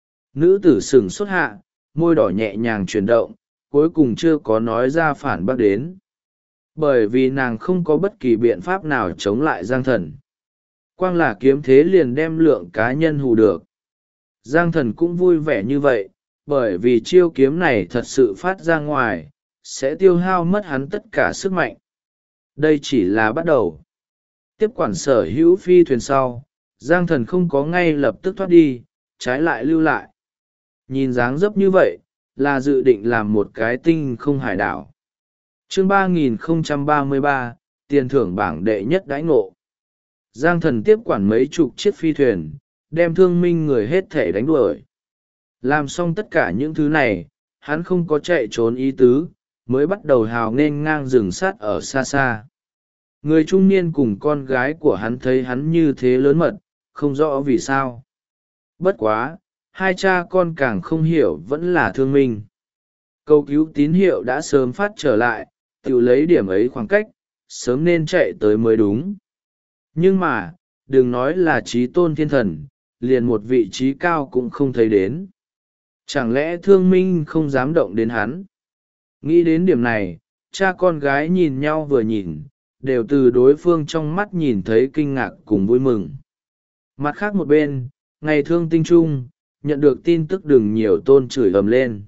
Nữ tử sửng sốt hạ, môi đỏ nhẹ nhàng chuyển động, cuối cùng chưa có nói ra phản bác đến. Bởi vì nàng không có bất kỳ biện pháp nào chống lại Giang thần. Quang là kiếm thế liền đem lượng cá nhân hù được. Giang thần cũng vui vẻ như vậy, bởi vì chiêu kiếm này thật sự phát ra ngoài, sẽ tiêu hao mất hắn tất cả sức mạnh. Đây chỉ là bắt đầu. Tiếp quản sở hữu phi thuyền sau, Giang thần không có ngay lập tức thoát đi, trái lại lưu lại. Nhìn dáng dấp như vậy, là dự định làm một cái tinh không hải đảo. Chương 3033, tiền thưởng bảng đệ nhất đãi ngộ. Giang thần tiếp quản mấy chục chiếc phi thuyền, đem thương minh người hết thể đánh đuổi. Làm xong tất cả những thứ này, hắn không có chạy trốn ý tứ, mới bắt đầu hào nghênh ngang rừng sắt ở xa xa. Người trung niên cùng con gái của hắn thấy hắn như thế lớn mật, không rõ vì sao. Bất quá, 2 cha con càng không hiểu vẫn là thương minh. Cầu cứu tín hiệu đã sớm phát trở lại, tự lấy điểm ấy khoảng cách, sớm nên chạy tới mới đúng. Nhưng mà, đừng nói là trí tôn thiên thần, liền một vị trí cao cũng không thấy đến. Chẳng lẽ thương minh không dám động đến hắn? Nghĩ đến điểm này, cha con gái nhìn nhau vừa nhìn, đều từ đối phương trong mắt nhìn thấy kinh ngạc cùng vui mừng. Mặt khác một bên, ngày thương tinh trung, nhận được tin tức đừng nhiều tôn chửi ầm lên.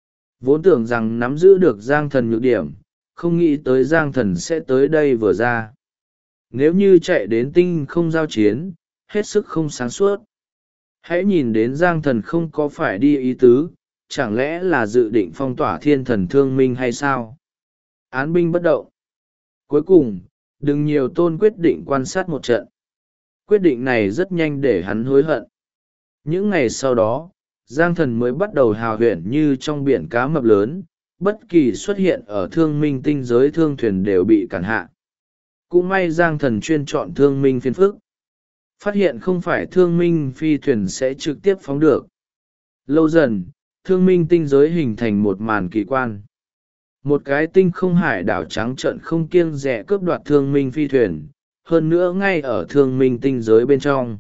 Vốn tưởng rằng nắm giữ được Giang thần nhược điểm, không nghĩ tới Giang thần sẽ tới đây vừa ra. Nếu như chạy đến tinh không giao chiến, hết sức không sáng suốt. Hãy nhìn đến Giang thần không có phải đi ý tứ, chẳng lẽ là dự định phong tỏa thiên thần thương minh hay sao? Án binh bất động. Cuối cùng, đừng nhiều tôn quyết định quan sát một trận. Quyết định này rất nhanh để hắn hối hận. Những ngày sau đó, Giang thần mới bắt đầu hào huyền như trong biển cá mập lớn, bất kỳ xuất hiện ở thương minh tinh giới thương thuyền đều bị cản hạ. Cũng may Giang thần chuyên chọn thương minh phiên phức. Phát hiện không phải thương minh phi thuyền sẽ trực tiếp phóng được. Lâu dần, thương minh tinh giới hình thành một màn kỳ quan. Một cái tinh không hải đảo trắng trợn không kiêng dè cướp đoạt thương minh phi thuyền, hơn nữa ngay ở thương minh tinh giới bên trong.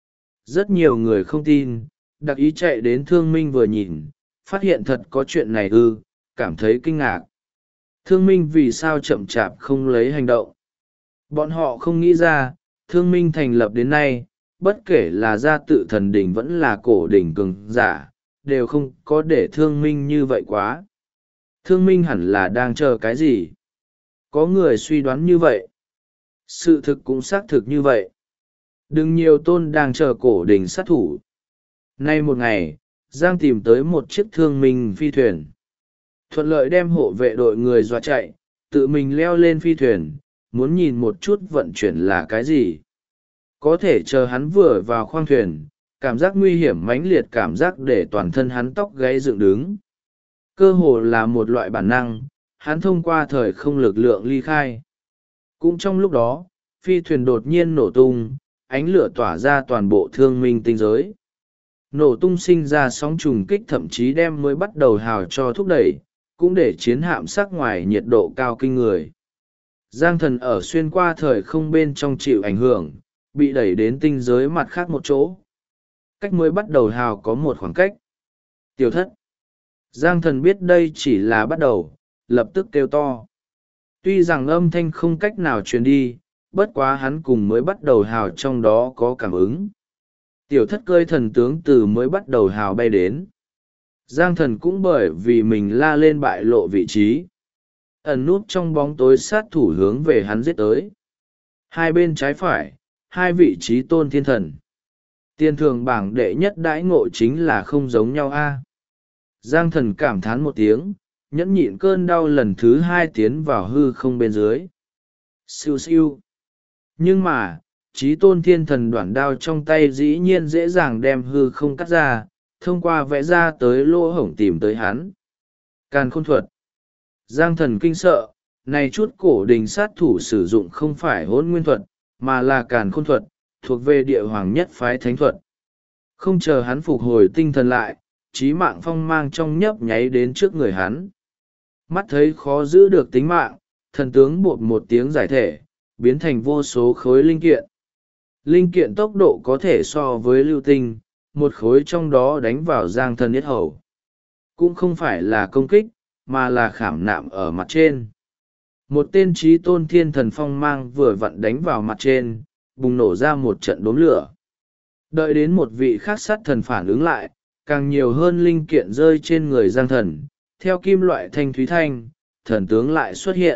Rất nhiều người không tin, đặc ý chạy đến thương minh vừa nhìn, phát hiện thật có chuyện này ư, cảm thấy kinh ngạc. Thương minh vì sao chậm chạp không lấy hành động? Bọn họ không nghĩ ra, thương minh thành lập đến nay, bất kể là gia tự thần đỉnh vẫn là cổ đỉnh cường giả, đều không có để thương minh như vậy quá. Thương minh hẳn là đang chờ cái gì? Có người suy đoán như vậy. Sự thực cũng xác thực như vậy. Đừng nhiều tôn đang chờ cổ đình sát thủ. Nay một ngày, Giang tìm tới một chiếc thương minh phi thuyền. Thuận lợi đem hộ vệ đội người dọa chạy, tự mình leo lên phi thuyền, muốn nhìn một chút vận chuyển là cái gì. Có thể chờ hắn vừa vào khoang thuyền, cảm giác nguy hiểm mãnh liệt, cảm giác để toàn thân hắn tóc gáy dựng đứng. Cơ hồ là một loại bản năng, hắn thông qua thời không lực lượng ly khai. Cũng trong lúc đó, phi thuyền đột nhiên nổ tung, ánh lửa tỏa ra toàn bộ thương minh tinh giới. Nổ tung sinh ra sóng trùng kích, thậm chí đem mới bắt đầu hào cho thúc đẩy, cũng để chiến hạm sắc ngoài nhiệt độ cao kinh người. Giang Thần ở xuyên qua thời không bên trong chịu ảnh hưởng, bị đẩy đến tinh giới mặt khác một chỗ. Cách mới bắt đầu hào có một khoảng cách. Tiểu thất. Giang Thần biết đây chỉ là bắt đầu, lập tức kêu to. Tuy rằng âm thanh không cách nào truyền đi, bất quá hắn cùng mới bắt đầu hào trong đó có cảm ứng. Tiểu thất cơi thần tướng từ mới bắt đầu hào bay đến. Giang Thần cũng bởi vì mình la lên bại lộ vị trí. Ẩn núp trong bóng tối sát thủ hướng về hắn giết tới. Hai bên trái phải, hai vị trí tôn thiên thần. Tiền thường bảng đệ nhất đãi ngộ chính là không giống nhau a. Giang Thần cảm thán một tiếng, nhẫn nhịn cơn đau lần thứ hai tiến vào hư không bên dưới. Siêu siêu. Nhưng mà, trí tôn thiên thần đoạn đao trong tay dĩ nhiên dễ dàng đem hư không cắt ra, thông qua vẽ ra tới lỗ hổng tìm tới hắn. Càn khôn thuật. Giang Thần kinh sợ, này chút cổ đình sát thủ sử dụng không phải hỗn nguyên thuật, mà là càn khôn thuật, thuộc về địa hoàng nhất phái thánh thuật. Không chờ hắn phục hồi tinh thần lại, chí mạng phong mang trong nhấp nháy đến trước người hắn. Mắt thấy khó giữ được tính mạng, thần tướng bột một tiếng giải thể, biến thành vô số khối linh kiện. Linh kiện tốc độ có thể so với lưu tinh, một khối trong đó đánh vào Giang Thần yết hầu. Cũng không phải là công kích, mà là khảm nạm ở mặt trên. Một tên trí tôn thiên thần phong mang vừa vặn đánh vào mặt trên, bùng nổ ra một trận đốm lửa. Đợi đến một vị khác sát thần phản ứng lại, càng nhiều hơn linh kiện rơi trên người Giang Thần, theo kim loại thanh thúy thanh, thần tướng lại xuất hiện.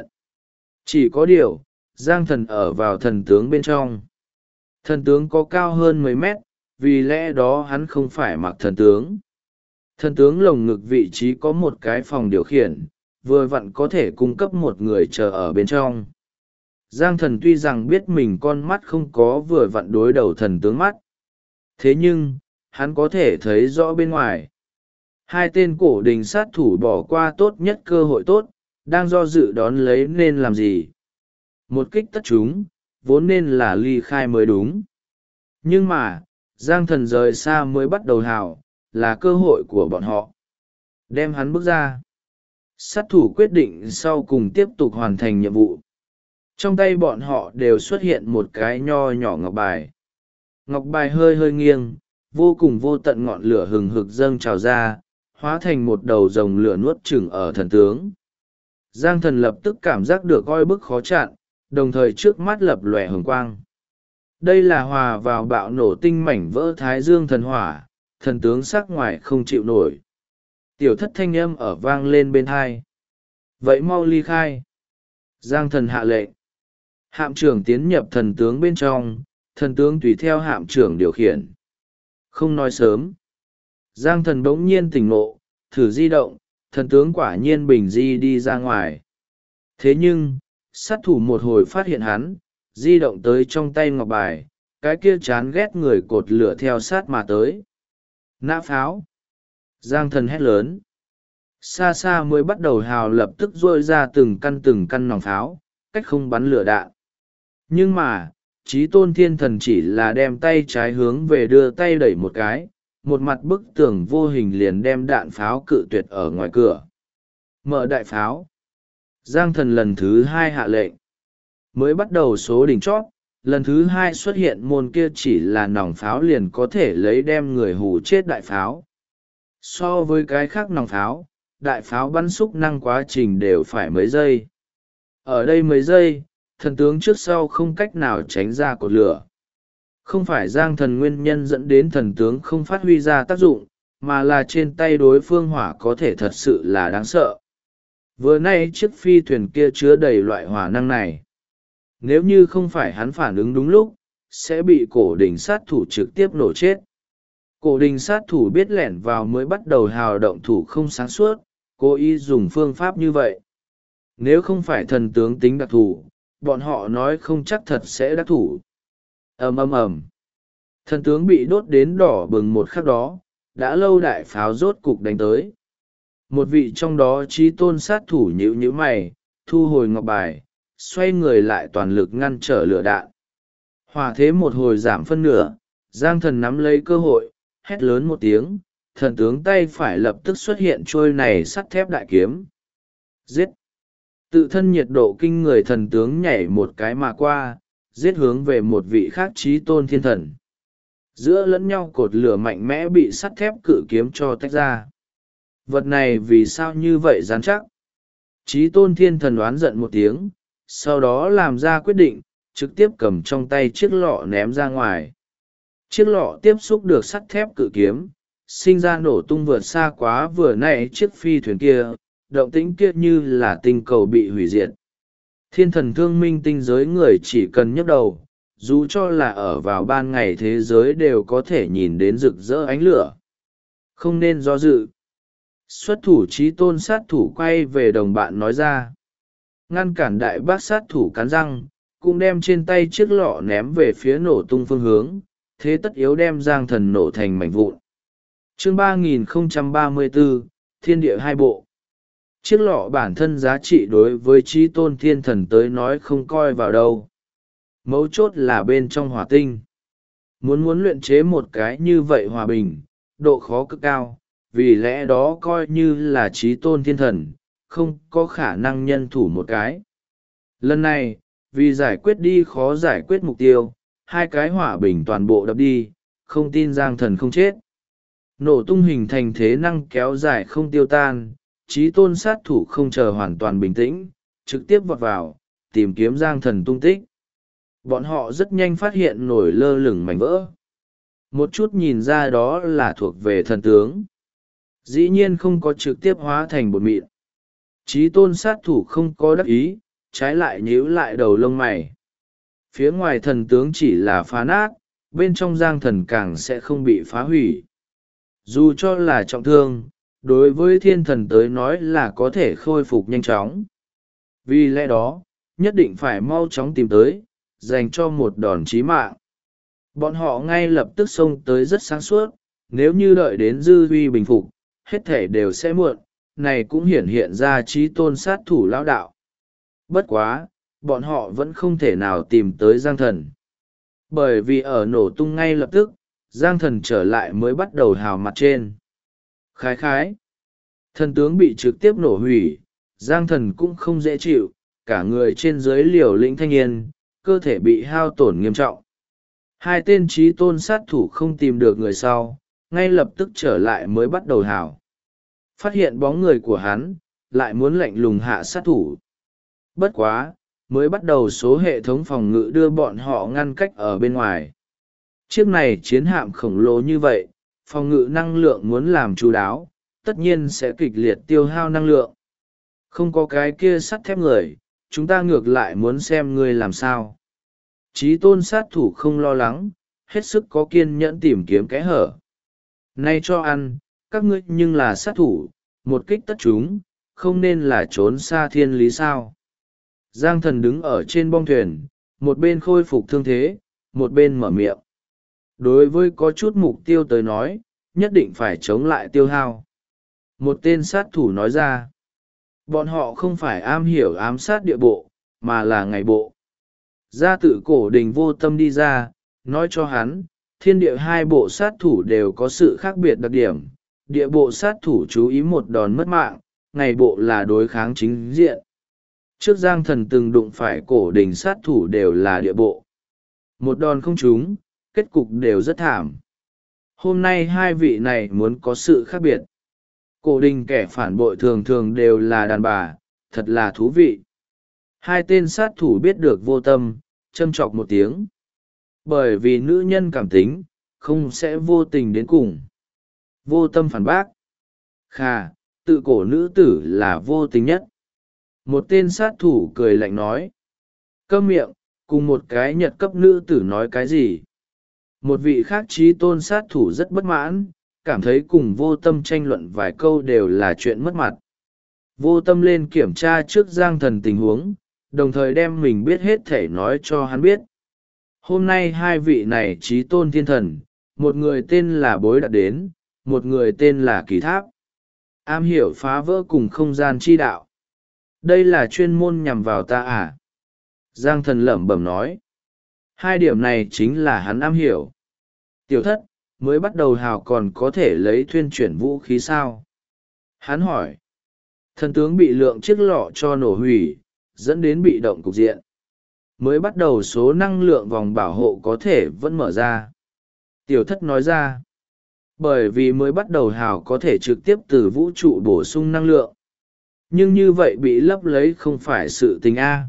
Chỉ có điều, Giang Thần ở vào thần tướng bên trong. Thần tướng có cao hơn mấy mét, vì lẽ đó hắn không phải mặc thần tướng. Thần tướng lồng ngực vị trí có một cái phòng điều khiển, vừa vặn có thể cung cấp một người chờ ở bên trong. Giang Thần tuy rằng biết mình con mắt không có vừa vặn đối đầu thần tướng mắt. Thế nhưng, hắn có thể thấy rõ bên ngoài. Hai tên cổ đình sát thủ bỏ qua tốt nhất cơ hội tốt, đang do dự đón lấy nên làm gì. Một kích tất chúng, vốn nên là ly khai mới đúng. Nhưng mà, Giang Thần rời xa mới bắt đầu hào, là cơ hội của bọn họ. Đem hắn bước ra. Sát thủ quyết định sau cùng tiếp tục hoàn thành nhiệm vụ. Trong tay bọn họ đều xuất hiện một cái nho nhỏ ngọc bài. Ngọc bài hơi hơi nghiêng, vô cùng vô tận ngọn lửa hừng hực dâng trào ra, hóa thành một đầu rồng lửa nuốt chửng ở thần tướng. Giang Thần lập tức cảm giác được oi bức khó chặn, đồng thời trước mắt lập lòe hồng quang. Đây là hòa vào bạo nổ tinh mảnh vỡ thái dương thần hỏa, thần tướng sắc ngoài không chịu nổi. Tiểu thất thanh âm ở vang lên bên hai. Vậy mau ly khai. Giang Thần hạ lệnh. Hạm trưởng tiến nhập thần tướng bên trong, thần tướng tùy theo hạm trưởng điều khiển. Không nói sớm. Giang Thần bỗng nhiên tỉnh ngộ, thử di động, thần tướng quả nhiên bình di đi ra ngoài. Thế nhưng, sát thủ một hồi phát hiện hắn, di động tới trong tay ngọc bài, cái kia chán ghét người cột lửa theo sát mà tới. Nã pháo. Giang Thần hét lớn. Xa xa mới bắt đầu hào lập tức rôi ra từng căn nòng pháo, cách không bắn lửa đạn. Nhưng mà, trí tôn thiên thần chỉ là đem tay trái hướng về đưa tay đẩy một cái, một mặt bức tường vô hình liền đem đạn pháo cự tuyệt ở ngoài cửa. Mở đại pháo. Giang Thần lần thứ hai hạ lệnh. Mới bắt đầu số đỉnh chót, lần thứ hai xuất hiện môn kia chỉ là nòng pháo liền có thể lấy đem người hù chết đại pháo. So với cái khác nòng pháo, đại pháo bắn xúc năng quá trình đều phải mấy giây. Ở đây mấy giây, thần tướng trước sau không cách nào tránh ra cột lửa. Không phải Giang Thần nguyên nhân dẫn đến thần tướng không phát huy ra tác dụng, mà là trên tay đối phương hỏa có thể thật sự là đáng sợ. Vừa nay chiếc phi thuyền kia chứa đầy loại hỏa năng này. Nếu như không phải hắn phản ứng đúng lúc, sẽ bị cổ đình sát thủ trực tiếp nổ chết. Cổ đình sát thủ biết lẻn vào mới bắt đầu hào động thủ không sáng suốt, cố ý dùng phương pháp như vậy. Nếu không phải thần tướng tính đặc thù, bọn họ nói không chắc thật sẽ đắc thủ. Ầm ầm ầm. Thần tướng bị đốt đến đỏ bừng một khắc đó, đã lâu đại pháo rốt cục đánh tới. Một vị trong đó chí tôn sát thủ nhíu nhíu mày, thu hồi ngọc bài, xoay người lại toàn lực ngăn trở lửa đạn. Hỏa thế một hồi giảm phân nửa, Giang Thần nắm lấy cơ hội, hét lớn một tiếng, thần tướng tay phải lập tức xuất hiện trôi này sắt thép đại kiếm. Giết! Tự thân nhiệt độ kinh người thần tướng nhảy một cái mà qua, giết hướng về một vị khác chí tôn thiên thần. Giữa lẫn nhau cột lửa mạnh mẽ bị sắt thép cự kiếm cho tách ra. Vật này vì sao như vậy rắn chắc? Chí tôn thiên thần oán giận một tiếng, sau đó làm ra quyết định, trực tiếp cầm trong tay chiếc lọ ném ra ngoài. Chiếc lọ tiếp xúc được sắt thép cự kiếm, sinh ra nổ tung vượt xa quá vừa nãy chiếc phi thuyền kia, động tĩnh kia như là tinh cầu bị hủy diệt. Thiên thần thương minh tinh giới người chỉ cần nhấc đầu, dù cho là ở vào ban ngày thế giới đều có thể nhìn đến rực rỡ ánh lửa. Không nên do dự. Xuất thủ chí tôn sát thủ quay về đồng bạn nói ra. Ngăn cản đại bác sát thủ cắn răng, cũng đem trên tay chiếc lọ ném về phía nổ tung phương hướng, thế tất yếu đem Giang Thần nổ thành mảnh vụn. Chương 3034, Thiên địa hai bộ. Chiếc lọ bản thân giá trị đối với chí tôn thiên thần tới nói không coi vào đâu. Mấu chốt là bên trong hỏa tinh. Muốn luyện chế một cái như vậy hòa bình, độ khó cực cao, vì lẽ đó coi như là chí tôn thiên thần, không có khả năng nhân thủ một cái. Lần này, vì giải quyết đi khó giải quyết mục tiêu, hai cái hỏa bình toàn bộ đập đi, không tin Giang Thần không chết. Nổ tung hình thành thế năng kéo dài không tiêu tan, chí tôn sát thủ không chờ hoàn toàn bình tĩnh, trực tiếp vọt vào, tìm kiếm Giang Thần tung tích. Bọn họ rất nhanh phát hiện nổi lơ lửng mảnh vỡ. Một chút nhìn ra đó là thuộc về thần tướng. Dĩ nhiên không có trực tiếp hóa thành bột mịn. Chí tôn sát thủ không có đắc ý, trái lại nhíu lại đầu lông mày. Phía ngoài thần tướng chỉ là phá nát, bên trong Giang Thần càng sẽ không bị phá hủy. Dù cho là trọng thương, đối với thiên thần tới nói là có thể khôi phục nhanh chóng. Vì lẽ đó, nhất định phải mau chóng tìm tới, dành cho một đòn chí mạng. Bọn họ ngay lập tức xông tới rất sáng suốt, nếu như đợi đến dư uy bình phục, hết thể đều sẽ muộn, này cũng hiện ra chí tôn sát thủ lão đạo. Bất quá, bọn họ vẫn không thể nào tìm tới Giang Thần. Bởi vì ở nổ tung ngay lập tức, Giang Thần trở lại mới bắt đầu hào mặt trên. Khái khái. Thần tướng bị trực tiếp nổ hủy, Giang Thần cũng không dễ chịu, cả người trên dưới liều lĩnh thanh niên, cơ thể bị hao tổn nghiêm trọng. Hai tên chí tôn sát thủ không tìm được người sau, ngay lập tức trở lại mới bắt đầu hào. Phát hiện bóng người của hắn, lại muốn lạnh lùng hạ sát thủ. Bất quá, mới bắt đầu số hệ thống phòng ngự đưa bọn họ ngăn cách ở bên ngoài. Chiếc này chiến hạm khổng lồ như vậy, phòng ngự năng lượng muốn làm chu đáo, tất nhiên sẽ kịch liệt tiêu hao năng lượng. Không có cái kia sắt thép người, chúng ta ngược lại muốn xem ngươi làm sao. Chí tôn sát thủ không lo lắng, hết sức có kiên nhẫn tìm kiếm kẽ hở. Nay cho ăn, các ngươi nhưng là sát thủ, một kích tất chúng, không nên là trốn xa thiên lý sao. Giang Thần đứng ở trên bong thuyền, một bên khôi phục thương thế, một bên mở miệng. Đối với có chút mục tiêu tới nói, nhất định phải chống lại tiêu hao. Một tên sát thủ nói ra, bọn họ không phải am hiểu ám sát địa bộ, mà là ngày bộ. Gia tự cổ đình vô tâm đi ra, nói cho hắn, thiên địa hai bộ sát thủ đều có sự khác biệt đặc điểm. Địa bộ sát thủ chú ý một đòn mất mạng, ngày bộ là đối kháng chính diện. Trước Giang Thần từng đụng phải cổ đình sát thủ đều là địa bộ. Một đòn không trúng, kết cục đều rất thảm. Hôm nay hai vị này muốn có sự khác biệt. Cổ đình kẻ phản bội thường thường đều là đàn bà, thật là thú vị. Hai tên sát thủ biết được vô tâm, châm chọc một tiếng. Bởi vì nữ nhân cảm tính, không sẽ vô tình đến cùng. Vô tâm phản bác. Khà, tự cổ nữ tử là vô tình nhất. Một tên sát thủ cười lạnh nói. Câm miệng, cùng một cái nhật cấp nữ tử nói cái gì. Một vị khác trí tôn sát thủ rất bất mãn, cảm thấy cùng vô tâm tranh luận vài câu đều là chuyện mất mặt. Vô tâm lên kiểm tra trước Giang Thần tình huống, đồng thời đem mình biết hết thể nói cho hắn biết. Hôm nay hai vị này trí tôn thiên thần, một người tên là Bối Đạt đến, một người tên là Kỳ Tháp. Am hiểu phá vỡ cùng không gian chi đạo. Đây là chuyên môn nhằm vào ta à? Giang Thần lẩm bẩm nói. Hai điểm này chính là hắn am hiểu. Tiểu thất, mới bắt đầu hào còn có thể lấy thuyên chuyển vũ khí sao? Hắn hỏi. Thần tướng bị lượng chiếc lọ cho nổ hủy, dẫn đến bị động cục diện. Mới bắt đầu số năng lượng vòng bảo hộ có thể vẫn mở ra. Tiểu thất nói ra. Bởi vì mới bắt đầu hào có thể trực tiếp từ vũ trụ bổ sung năng lượng. Nhưng như vậy bị lấp lấy không phải sự tình A.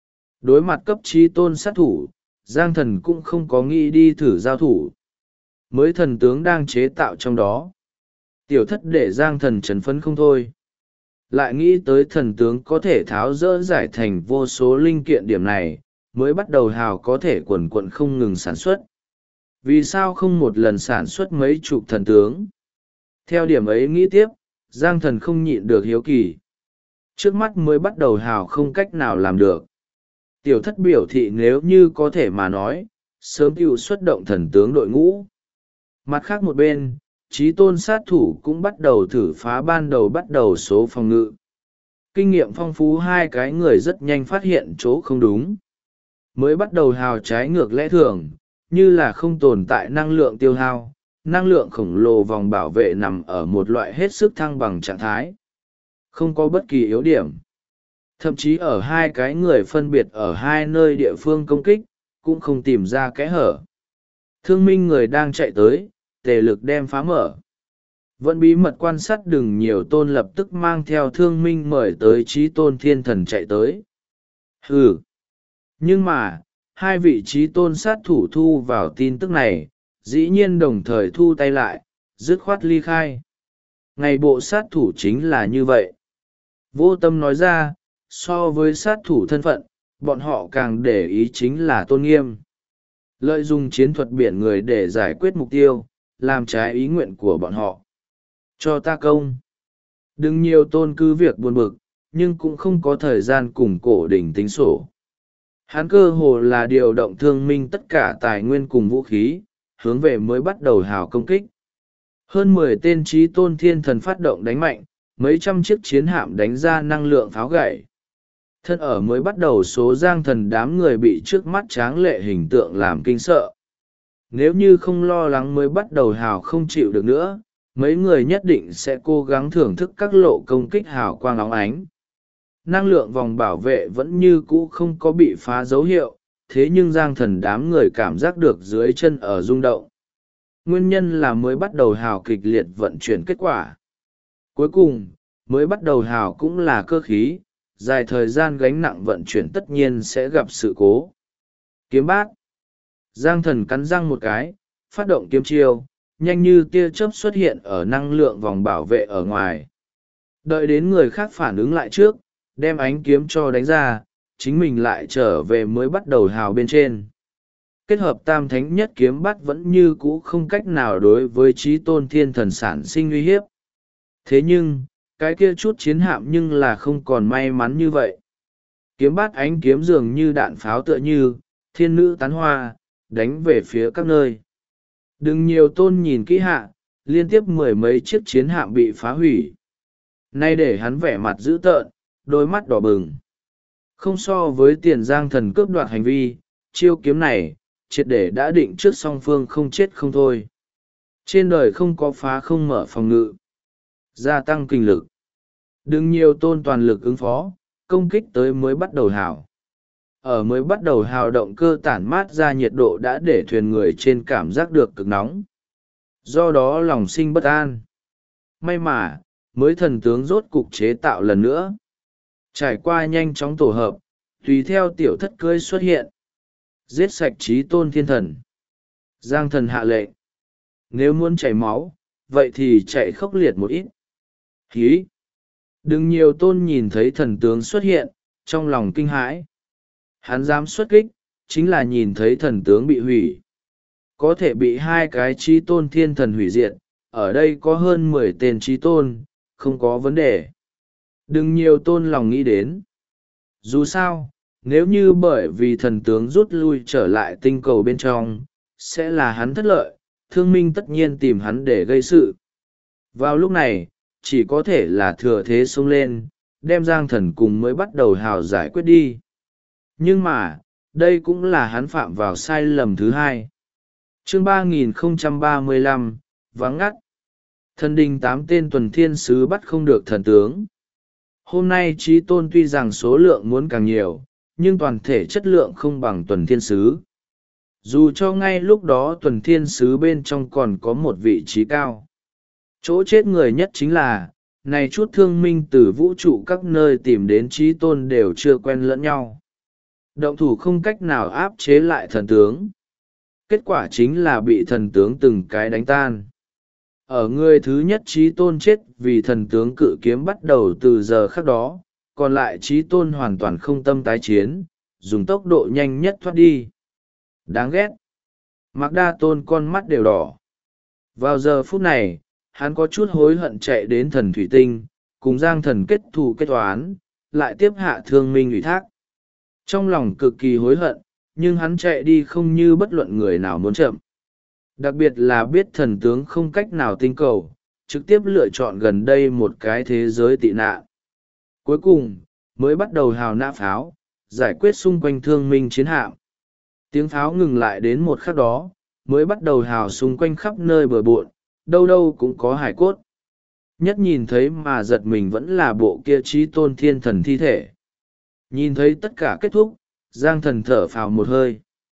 Đối mặt cấp trí tôn sát thủ, Giang Thần cũng không có nghĩ đi thử giao thủ. Mới thần tướng đang chế tạo trong đó. Tiểu thất để Giang Thần chấn phấn không thôi. Lại nghĩ tới thần tướng có thể tháo dỡ giải thành vô số linh kiện điểm này, mới bắt đầu hào có thể quần quận không ngừng sản xuất. Vì sao không một lần sản xuất mấy chục thần tướng? Theo điểm ấy nghĩ tiếp, Giang Thần không nhịn được hiếu kỳ. Trước mắt mới bắt đầu hào không cách nào làm được. Tiểu thất biểu thị nếu như có thể mà nói, sớm hữu xuất động thần tướng đội ngũ. Mặt khác một bên, trí tôn sát thủ cũng bắt đầu thử phá ban đầu bắt đầu số phòng ngự. Kinh nghiệm phong phú hai cái người rất nhanh phát hiện chỗ không đúng. Mới bắt đầu hào trái ngược lẽ thường, như là không tồn tại năng lượng tiêu hao, năng lượng khổng lồ vòng bảo vệ nằm ở một loại hết sức thăng bằng trạng thái. Không có bất kỳ yếu điểm. Thậm chí ở hai cái người phân biệt ở hai nơi địa phương công kích, cũng không tìm ra kẽ hở. Thương minh người đang chạy tới, tề lực đem phá mở. Vẫn bí mật quan sát đừng nhiều tôn lập tức mang theo thương minh mời tới trí tôn thiên thần chạy tới. Ừ. Nhưng mà, hai vị trí tôn sát thủ thu vào tin tức này, dĩ nhiên đồng thời thu tay lại, dứt khoát ly khai. Ngày bộ sát thủ chính là như vậy. Vô tâm nói ra, so với sát thủ thân phận, bọn họ càng để ý chính là tôn nghiêm. Lợi dụng chiến thuật biển người để giải quyết mục tiêu, làm trái ý nguyện của bọn họ. Cho ta công. Đừng nhiều tôn cứ việc buồn bực, nhưng cũng không có thời gian cùng cổ đỉnh tính sổ. Hắn cơ hồ là điều động thương minh tất cả tài nguyên cùng vũ khí, hướng về mới bắt đầu hào công kích. Hơn 10 tên trí tôn thiên thần phát động đánh mạnh, mấy trăm chiếc chiến hạm đánh ra năng lượng pháo gậy. Thân ở mới bắt đầu số Giang Thần đám người bị trước mắt tráng lệ hình tượng làm kinh sợ. Nếu như không lo lắng mới bắt đầu hào không chịu được nữa, mấy người nhất định sẽ cố gắng thưởng thức các lộ công kích hào quang óng ánh. Năng lượng vòng bảo vệ vẫn như cũ không có bị phá dấu hiệu, thế nhưng Giang Thần đám người cảm giác được dưới chân ở rung động. Nguyên nhân là mới bắt đầu hào kịch liệt vận chuyển kết quả. Cuối cùng, mới bắt đầu hào cũng là cơ khí, dài thời gian gánh nặng vận chuyển tất nhiên sẽ gặp sự cố. Kiếm bát. Giang Thần cắn răng một cái, phát động kiếm chiêu, nhanh như tia chớp xuất hiện ở năng lượng vòng bảo vệ ở ngoài. Đợi đến người khác phản ứng lại trước, đem ánh kiếm cho đánh ra, chính mình lại trở về mới bắt đầu hào bên trên. Kết hợp tam thánh nhất kiếm bắt vẫn như cũ không cách nào đối với trí tôn thiên thần sản sinh uy hiếp. Thế nhưng, cái kia chút chiến hạm nhưng là không còn may mắn như vậy. Kiếm bát ánh kiếm dường như đạn pháo tựa như, thiên nữ tán hoa, đánh về phía các nơi. Đừng nhiều tôn nhìn kỹ hạ, liên tiếp mười mấy chiếc chiến hạm bị phá hủy. Nay để hắn vẻ mặt dữ tợn, đôi mắt đỏ bừng. Không so với tiền Giang Thần cướp đoạt hành vi, chiêu kiếm này, triệt để đã định trước song phương không chết không thôi. Trên đời không có phá không mở phòng ngự. Gia tăng kinh lực. Đừng nhiều tôn toàn lực ứng phó, công kích tới mới bắt đầu hào. Ở mới bắt đầu hào động cơ tản mát ra nhiệt độ đã để thuyền người trên cảm giác được cực nóng. Do đó lòng sinh bất an. May mà, mới thần tướng rốt cục chế tạo lần nữa. Trải qua nhanh chóng tổ hợp, tùy theo tiểu thất cưới xuất hiện. Giết sạch trí tôn thiên thần. Giang Thần hạ lệnh. Nếu muốn chảy máu, vậy thì chạy khốc liệt một ít. Hí! Đừng nhiều tôn nhìn thấy thần tướng xuất hiện, trong lòng kinh hãi. Hắn dám xuất kích, chính là nhìn thấy thần tướng bị hủy. Có thể bị hai cái chí tôn thiên thần hủy diệt, ở đây có hơn 10 tên chí tôn, không có vấn đề. Đừng nhiều tôn lòng nghĩ đến. Dù sao, nếu như bởi vì thần tướng rút lui trở lại tinh cầu bên trong, sẽ là hắn thất lợi, thương minh tất nhiên tìm hắn để gây sự. Vào lúc này, chỉ có thể là thừa thế xông lên, đem Giang Thần cùng mới bắt đầu hào giải quyết đi. Nhưng mà, đây cũng là hắn phạm vào sai lầm thứ hai. Chương 3035, vắng ngắt. Thần đình 8 tên tuần thiên sứ bắt không được thần tướng. Hôm nay chí tôn tuy rằng số lượng muốn càng nhiều, nhưng toàn thể chất lượng không bằng tuần thiên sứ. Dù cho ngay lúc đó tuần thiên sứ bên trong còn có một vị trí cao. Chỗ chết người nhất chính là, này chút thương minh từ vũ trụ các nơi tìm đến chí tôn đều chưa quen lẫn nhau. Động thủ không cách nào áp chế lại thần tướng. Kết quả chính là bị thần tướng từng cái đánh tan. Ở người thứ nhất chí tôn chết vì thần tướng cự kiếm bắt đầu từ giờ khắc đó, còn lại chí tôn hoàn toàn không tâm tái chiến, dùng tốc độ nhanh nhất thoát đi. Đáng ghét. Mạc Đa Tôn con mắt đều đỏ. Vào giờ phút này, hắn có chút hối hận chạy đến thần thủy tinh, cùng Giang Thần kết thù kết toán, lại tiếp hạ thương minh ủy thác. Trong lòng cực kỳ hối hận, nhưng hắn chạy đi không như bất luận người nào muốn chậm. Đặc biệt là biết thần tướng không cách nào tinh cầu, trực tiếp lựa chọn gần đây một cái thế giới tị nạn. Cuối cùng, mới bắt đầu hào nã pháo, giải quyết xung quanh thương minh chiến hạm. Tiếng pháo ngừng lại đến một khắc đó, mới bắt đầu hào xung quanh khắp nơi bờ bộn, đâu đâu cũng có hải cốt. Nhất nhìn thấy mà giật mình vẫn là bộ kia chí tôn thiên thần thi thể. Nhìn thấy tất cả kết thúc, Giang Thần thở phào một hơi.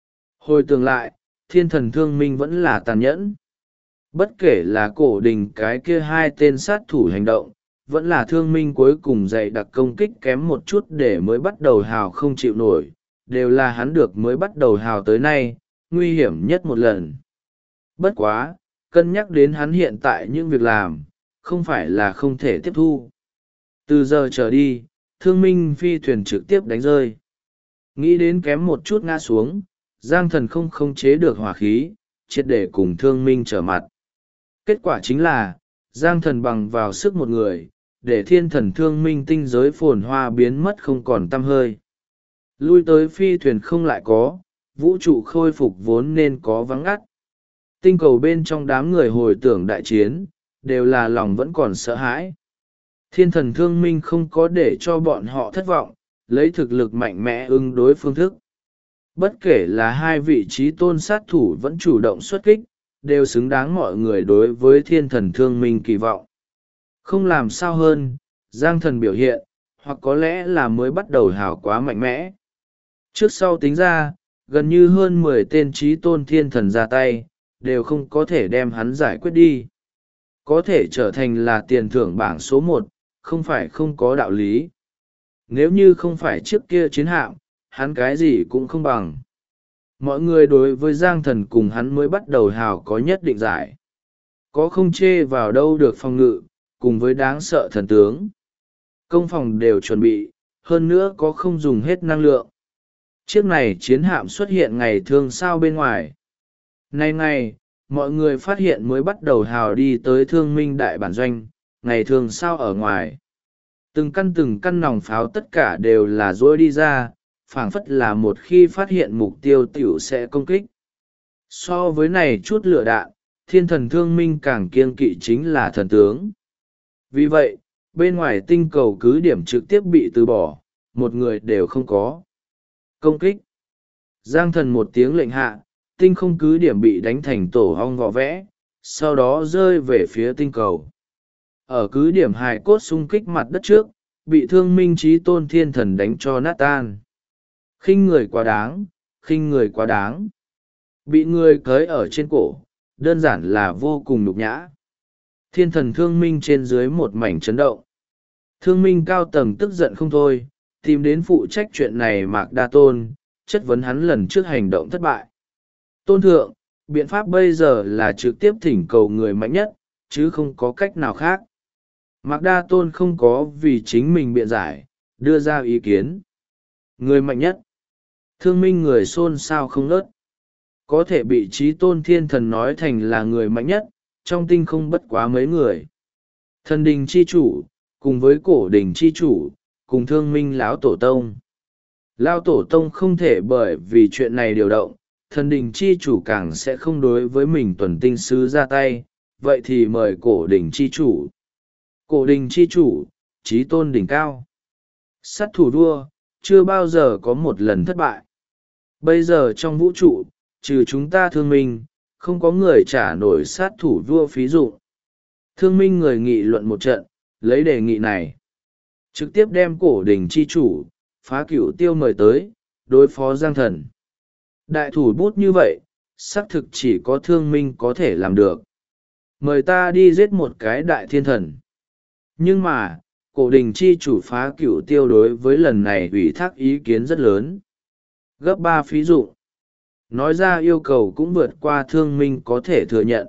Hồi tưởng lại, thiên thần thương minh vẫn là tàn nhẫn. Bất kể là cổ đình cái kia hai tên sát thủ hành động, vẫn là thương minh cuối cùng dạy đặc công kích kém một chút để mới bắt đầu hào không chịu nổi, đều là hắn được mới bắt đầu hào tới nay, nguy hiểm nhất một lần. Bất quá, cân nhắc đến hắn hiện tại những việc làm, không phải là không thể tiếp thu. Từ giờ trở đi, thương minh phi thuyền trực tiếp đánh rơi. Nghĩ đến kém một chút ngã xuống, Giang Thần không khống chế được hỏa khí, triệt để cùng thương minh trở mặt. Kết quả chính là, Giang Thần bằng vào sức một người, để thiên thần thương minh tinh giới phồn hoa biến mất không còn tăm hơi. Lui tới phi thuyền không lại có, vũ trụ khôi phục vốn nên có vắng ngắt. Tinh cầu bên trong đám người hồi tưởng đại chiến, đều là lòng vẫn còn sợ hãi. Thiên thần thương minh không có để cho bọn họ thất vọng, lấy thực lực mạnh mẽ ứng đối phương thức. Bất kể là hai vị trí tôn sát thủ vẫn chủ động xuất kích, đều xứng đáng mọi người đối với thiên thần thương minh kỳ vọng. Không làm sao hơn, Giang Thần biểu hiện, hoặc có lẽ là mới bắt đầu hào quá mạnh mẽ. Trước sau tính ra, gần như hơn 10 tên trí tôn thiên thần ra tay, đều không có thể đem hắn giải quyết đi. Có thể trở thành là tiền thưởng bảng số 1, không phải không có đạo lý. Nếu như không phải trước kia chiến hạm, hắn cái gì cũng không bằng. Mọi người đối với Giang Thần cùng hắn mới bắt đầu hào có nhất định giải. Có không chê vào đâu được phòng ngự, cùng với đáng sợ thần tướng. Công phòng đều chuẩn bị, hơn nữa có không dùng hết năng lượng. Chiếc này chiến hạm xuất hiện ngày thường sao bên ngoài. Ngày, mọi người phát hiện mới bắt đầu hào đi tới thương minh đại bản doanh, ngày thường sao ở ngoài. Từng căn nòng pháo tất cả đều là rối đi ra, phảng phất là một khi phát hiện mục tiêu tiểu sẽ công kích. So với này chút lửa đạn, thiên thần thương minh càng kiêng kỵ chính là thần tướng. Vì vậy, bên ngoài tinh cầu cứ điểm trực tiếp bị từ bỏ, một người đều không có. Công kích. Giang Thần một tiếng lệnh hạ, tinh không cứ điểm bị đánh thành tổ hong vỏ vẽ, sau đó rơi về phía tinh cầu. Ở cứ điểm hài cốt xung kích mặt đất trước, bị thương minh trí tôn thiên thần đánh cho nát tan. Khinh người quá đáng, khinh người quá đáng. Bị người cới ở trên cổ, đơn giản là vô cùng nhục nhã. Thiên thần thương minh trên dưới một mảnh chấn động. Thương minh cao tầng tức giận không thôi, tìm đến phụ trách chuyện này Mạc Đa Tôn, chất vấn hắn lần trước hành động thất bại. Tôn thượng, biện pháp bây giờ là trực tiếp thỉnh cầu người mạnh nhất, chứ không có cách nào khác. Mạc Đa Tôn không có vì chính mình biện giải, đưa ra ý kiến. Người mạnh nhất. Thương minh người xôn xao không ngớt. Có thể bị trí tôn thiên thần nói thành là người mạnh nhất, trong tinh không bất quá mấy người. Thần đình chi chủ, cùng với cổ đình chi chủ, cùng thương minh lão tổ tông. Lão tổ tông không thể bởi vì chuyện này điều động, thần đình chi chủ càng sẽ không đối với mình tuần tinh sứ ra tay, vậy thì mời cổ đình chi chủ. Cổ đình chi chủ, trí tôn đỉnh cao. Sát thủ đua, chưa bao giờ có một lần thất bại. Bây giờ trong vũ trụ, trừ chúng ta thương minh, không có người trả nổi sát thủ vua phí dụ. Thương minh người nghị luận một trận, lấy đề nghị này. Trực tiếp đem cổ đình chi chủ, Phá Cửu Tiêu mời tới, đối phó Giang Thần. Đại thủ bút như vậy, xác thực chỉ có thương minh có thể làm được. Mời ta đi giết một cái đại thiên thần. Nhưng mà, cổ đình chi chủ Phá Cửu Tiêu đối với lần này ủy thác ý kiến rất lớn. Gấp 3 phí dụ. Nói ra yêu cầu cũng vượt qua thương minh có thể thừa nhận.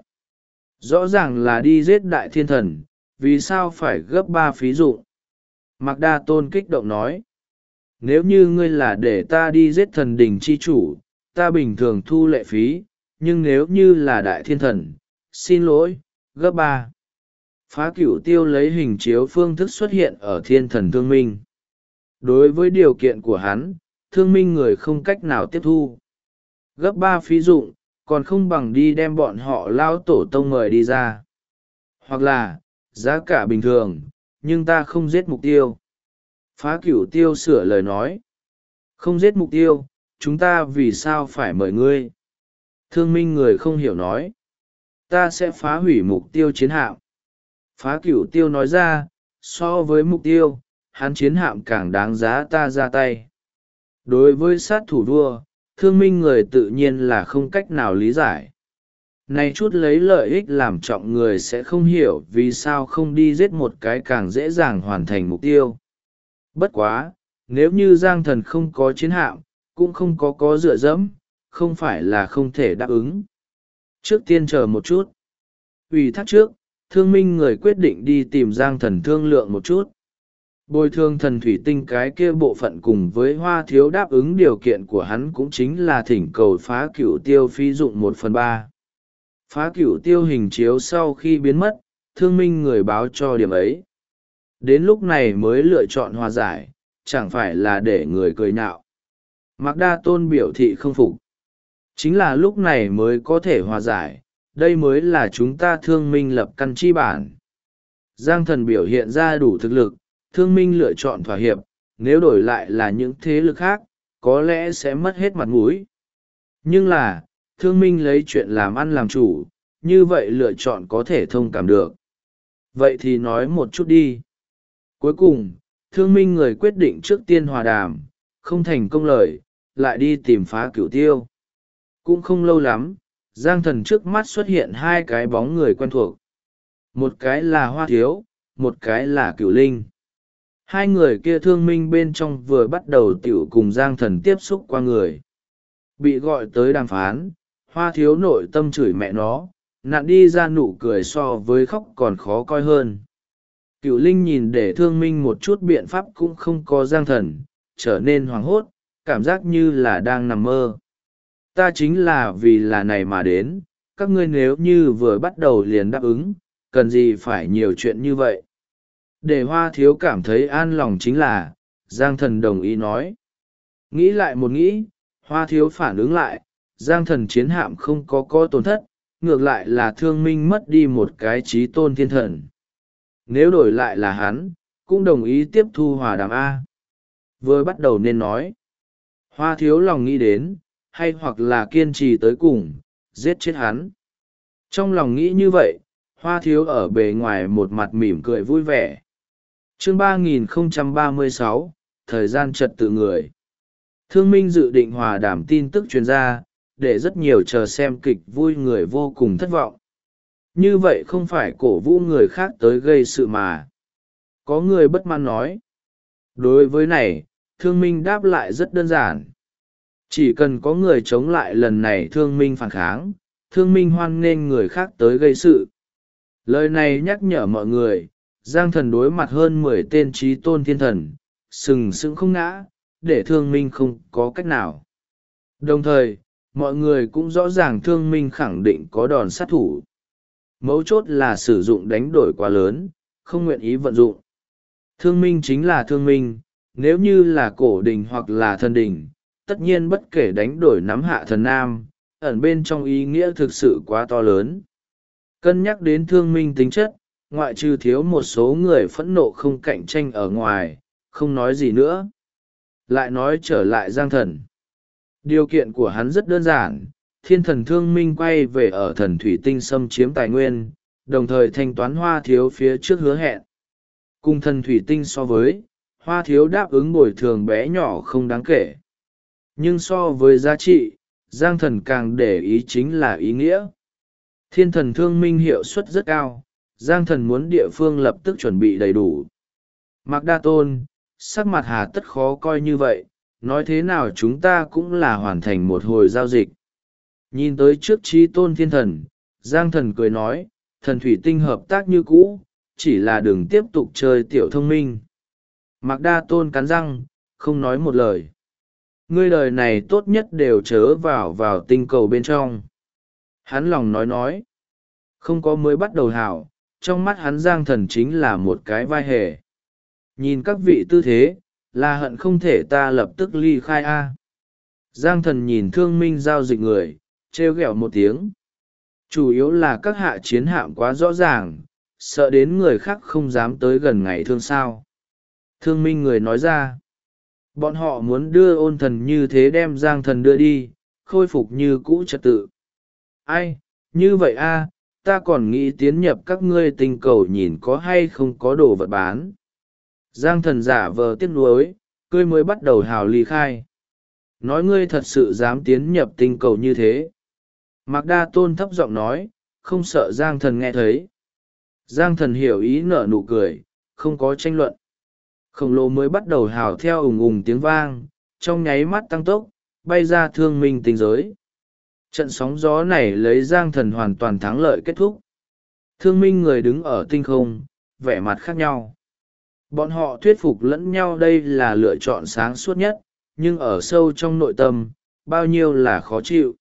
Rõ ràng là đi giết đại thiên thần, vì sao phải gấp 3 phí dụ? Mạc Đa Tôn kích động nói. Nếu như ngươi là để ta đi giết thần đình chi chủ, ta bình thường thu lệ phí, nhưng nếu như là đại thiên thần, xin lỗi, gấp 3. Phá Cửu Tiêu lấy hình chiếu phương thức xuất hiện ở thiên thần thương minh. Đối với điều kiện của hắn, thương minh người không cách nào tiếp thu. Gấp 3 phí dụng, còn không bằng đi đem bọn họ lao tổ tông mời đi ra. Hoặc là, giá cả bình thường, nhưng ta không giết mục tiêu. Phá Cửu Tiêu sửa lời nói. Không giết mục tiêu, chúng ta vì sao phải mời ngươi? Thương minh người không hiểu nói. Ta sẽ phá hủy mục tiêu chiến hạm. Phá Cửu Tiêu nói ra, so với mục tiêu, hắn chiến hạm càng đáng giá ta ra tay. Đối với sát thủ vua, thương minh người tự nhiên là không cách nào lý giải. Này chút lấy lợi ích làm trọng người sẽ không hiểu vì sao không đi giết một cái càng dễ dàng hoàn thành mục tiêu. Bất quá, nếu như Giang Thần không có chiến hạm, cũng không có dựa dẫm, không phải là không thể đáp ứng. Trước tiên chờ một chút. Ủy thác trước, thương minh người quyết định đi tìm Giang Thần thương lượng một chút. Bồi thường thần thủy tinh cái kia bộ phận cùng với Hoa Thiếu đáp ứng điều kiện của hắn cũng chính là thỉnh cầu Phá Cửu Tiêu phí dụng 1/3. Phá Cửu Tiêu hình chiếu sau khi biến mất, thương minh người báo cho điểm ấy. Đến lúc này mới lựa chọn hòa giải, chẳng phải là để người cười nhạo. Mạc Đa Tôn biểu thị không phục. Chính là lúc này mới có thể hòa giải, đây mới là chúng ta thương minh lập căn chi bản. Giang Thần biểu hiện ra đủ thực lực, thương minh lựa chọn thỏa hiệp, nếu đổi lại là những thế lực khác, có lẽ sẽ mất hết mặt mũi. Nhưng là, thương minh lấy chuyện làm ăn làm chủ, như vậy lựa chọn có thể thông cảm được. Vậy thì nói một chút đi. Cuối cùng, thương minh người quyết định trước tiên hòa đàm, không thành công lời, lại đi tìm Phá Cửu Tiêu. Cũng không lâu lắm, Giang Thần trước mắt xuất hiện hai cái bóng người quen thuộc. Một cái là Hoa Thiếu, một cái là Cửu Linh. Hai người kia thương minh bên trong vừa bắt đầu tiểu cùng Giang Thần tiếp xúc qua người. Bị gọi tới đàm phán, Hoa Thiếu nội tâm chửi mẹ nó, nạn đi ra nụ cười so với khóc còn khó coi hơn. Cửu Linh nhìn để thương minh một chút biện pháp cũng không có Giang Thần, trở nên hoảng hốt, cảm giác như là đang nằm mơ. Ta chính là vì là này mà đến, các ngươi nếu như vừa bắt đầu liền đáp ứng, cần gì phải nhiều chuyện như vậy. Để Hoa Thiếu cảm thấy an lòng chính là, Giang Thần đồng ý nói. Nghĩ lại một nghĩ, Hoa Thiếu phản ứng lại, Giang Thần chiến hạm không có tổn thất, ngược lại là thương minh mất đi một cái trí tôn thiên thần. Nếu đổi lại là hắn, cũng đồng ý tiếp thu hòa đàm A. Vừa bắt đầu nên nói. Hoa Thiếu lòng nghĩ đến, hay hoặc là kiên trì tới cùng, giết chết hắn. Trong lòng nghĩ như vậy, Hoa Thiếu ở bề ngoài một mặt mỉm cười vui vẻ. Chương 3036, thời gian trật tự người. Thương minh dự định hòa đàm tin tức truyền ra, để rất nhiều chờ xem kịch vui người vô cùng thất vọng. Như vậy không phải cổ vũ người khác tới gây sự mà. Có người bất mãn nói. Đối với này, thương minh đáp lại rất đơn giản. Chỉ cần có người chống lại lần này thương minh phản kháng, thương minh hoan nghênh người khác tới gây sự. Lời này nhắc nhở mọi người, Giang Thần đối mặt hơn 10 tên trí tôn thiên thần, sừng sững không ngã, để thương minh không có cách nào. Đồng thời, mọi người cũng rõ ràng thương minh khẳng định có đòn sát thủ. Mấu chốt là sử dụng đánh đổi quá lớn, không nguyện ý vận dụng. Thương minh chính là thương minh, nếu như là cổ đình hoặc là thần đình, tất nhiên bất kể đánh đổi nắm hạ thần nam, ẩn bên trong ý nghĩa thực sự quá to lớn. Cân nhắc đến thương minh tính chất, ngoại trừ thiếu một số người phẫn nộ không cạnh tranh ở ngoài, không nói gì nữa. Lại nói trở lại Giang Thần. Điều kiện của hắn rất đơn giản, thiên thần thương minh quay về ở thần thủy tinh xâm chiếm tài nguyên, đồng thời thanh toán hoa thiếu phía trước hứa hẹn. Cùng thần thủy tinh so với, hoa thiếu đáp ứng bồi thường bé nhỏ không đáng kể. Nhưng so với giá trị, Giang Thần càng để ý chính là ý nghĩa. Thiên thần thương minh hiệu suất rất cao, Giang Thần muốn địa phương lập tức chuẩn bị đầy đủ. Mạc Đa Tôn, sắc mặt hà tất khó coi như vậy, nói thế nào chúng ta cũng là hoàn thành một hồi giao dịch. Nhìn tới trước trí tôn thiên thần, Giang Thần cười nói, thần thủy tinh hợp tác như cũ, chỉ là đừng tiếp tục chơi tiểu thông minh. Mạc Đa Tôn cắn răng, không nói một lời. Ngươi đời này tốt nhất đều chớ vào tinh cầu bên trong. Hắn lòng nói. Không có mới bắt đầu hảo, trong mắt hắn Giang Thần chính là một cái vai hề. Nhìn các vị tư thế, là hận không thể ta lập tức ly khai a. Giang Thần nhìn thương minh giao dịch người, trêu ghẹo một tiếng. Chủ yếu là các hạ chiến hạm quá rõ ràng, sợ đến người khác không dám tới gần ngày thương sao. Thương minh người nói ra. Bọn họ muốn đưa ôn thần như thế đem Giang Thần đưa đi, khôi phục như cũ trật tự. Ai, như vậy a, ta còn nghĩ tiến nhập các ngươi tinh cầu nhìn có hay không có đồ vật bán. Giang Thần giả vờ tiếc nuối, cười mới bắt đầu hào ly khai. Nói ngươi thật sự dám tiến nhập tinh cầu như thế. Mạc Đa Tôn thấp giọng nói, không sợ Giang Thần nghe thấy. Giang Thần hiểu ý nở nụ cười, không có tranh luận. Khổng lồ mới bắt đầu hào theo ùng ùng tiếng vang, trong nháy mắt tăng tốc, bay ra thương minh tinh giới. Trận sóng gió này lấy Giang Thần hoàn toàn thắng lợi kết thúc. Thương minh người đứng ở tinh không, vẻ mặt khác nhau. Bọn họ thuyết phục lẫn nhau đây là lựa chọn sáng suốt nhất, nhưng ở sâu trong nội tâm, bao nhiêu là khó chịu.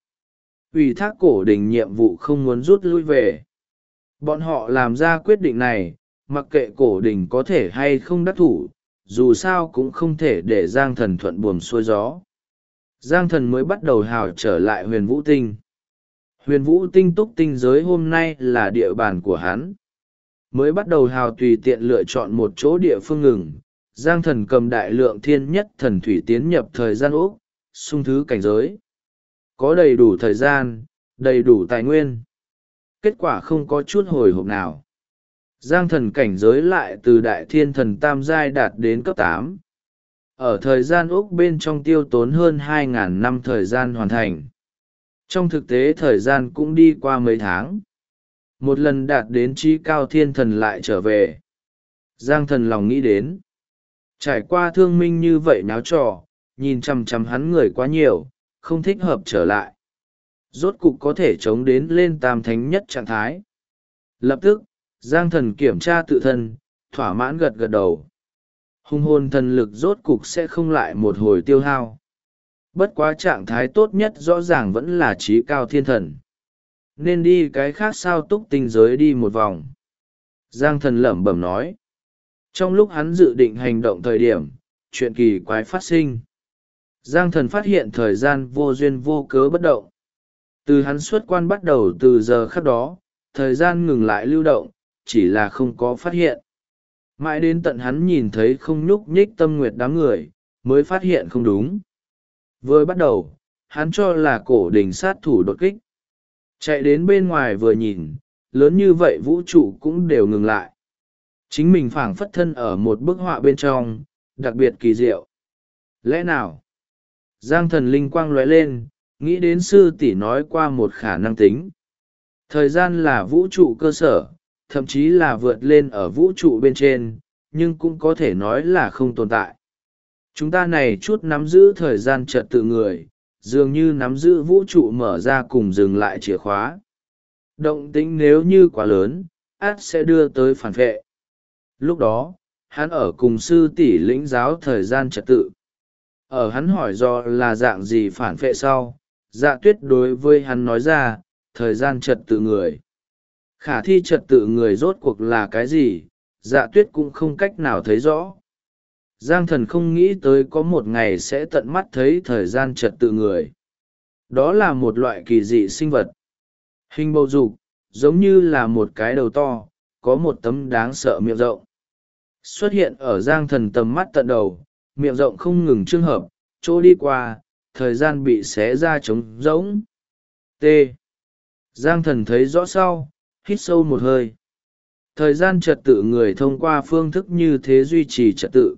Ủy thác cổ đình nhiệm vụ không muốn rút lui về. Bọn họ làm ra quyết định này, mặc kệ cổ đình có thể hay không đắc thủ, dù sao cũng không thể để Giang Thần thuận buồm xuôi gió. Giang Thần mới bắt đầu hào trở lại huyền vũ tinh. Huyền vũ tinh túc tinh giới hôm nay là địa bàn của hắn. Mới bắt đầu hào tùy tiện lựa chọn một chỗ địa phương ngừng, Giang Thần cầm đại lượng thiên nhất thần thủy tiến nhập thời gian úc, xung thứ cảnh giới. Có đầy đủ thời gian, đầy đủ tài nguyên. Kết quả không có chút hồi hộp nào. Giang Thần cảnh giới lại từ đại thiên thần tam giai đạt đến cấp 8. Ở thời gian úc bên trong tiêu tốn hơn 2.000 năm thời gian hoàn thành. Trong thực tế thời gian cũng đi qua mấy tháng. Một lần đạt đến trí cao thiên thần lại trở về. Giang Thần lòng nghĩ đến. Trải qua thương minh như vậy náo trò, nhìn chằm chằm hắn người quá nhiều, không thích hợp trở lại. Rốt cục có thể chống đến lên tam thánh nhất trạng thái. Lập tức, Giang Thần kiểm tra tự thân, thỏa mãn gật gật đầu. Hung hồn thần lực rốt cục sẽ không lại một hồi tiêu hao. Bất quá trạng thái tốt nhất rõ ràng vẫn là trí cao thiên thần. Nên đi cái khác sao túc tinh giới đi một vòng. Giang Thần lẩm bẩm nói. Trong lúc hắn dự định hành động thời điểm, chuyện kỳ quái phát sinh. Giang Thần phát hiện thời gian vô duyên vô cớ bất động. Từ hắn xuất quan bắt đầu từ giờ khắc đó, thời gian ngừng lại lưu động, chỉ là không có phát hiện. Mãi đến tận hắn nhìn thấy không nhúc nhích Tâm Nguyệt đám người, mới phát hiện không đúng. Vừa bắt đầu, hắn cho là cổ đình sát thủ đột kích. Chạy đến bên ngoài vừa nhìn, lớn như vậy vũ trụ cũng đều ngừng lại. Chính mình phảng phất thân ở một bức họa bên trong, đặc biệt kỳ diệu. Lẽ nào? Giang Thần linh quang lóe lên, nghĩ đến sư tỷ nói qua một khả năng tính. Thời gian là vũ trụ cơ sở, thậm chí là vượt lên ở vũ trụ bên trên, nhưng cũng có thể nói là không tồn tại. Chúng ta này chút nắm giữ thời gian trật tự người, dường như nắm giữ vũ trụ mở ra cùng dừng lại chìa khóa. Động tĩnh nếu như quá lớn, át sẽ đưa tới phản vệ. Lúc đó, hắn ở cùng sư tỷ lĩnh giáo thời gian trật tự. Ở hắn hỏi do là dạng gì phản phệ sau, Dạ Tuyết đối với hắn nói ra thời gian trật tự người. Khả thi trật tự người rốt cuộc là cái gì, Dạ Tuyết cũng không cách nào thấy rõ. Giang Thần không nghĩ tới có một ngày sẽ tận mắt thấy thời gian trật tự người. Đó là một loại kỳ dị sinh vật. Hình bầu dục, giống như là một cái đầu to, có một tấm đáng sợ miệng rộng. Xuất hiện ở Giang Thần tầm mắt tận đầu, miệng rộng không ngừng trường hợp, chỗ đi qua, thời gian bị xé ra trống rỗng. T. Giang Thần thấy rõ sau, hít sâu một hơi. Thời gian trật tự người thông qua phương thức như thế duy trì trật tự,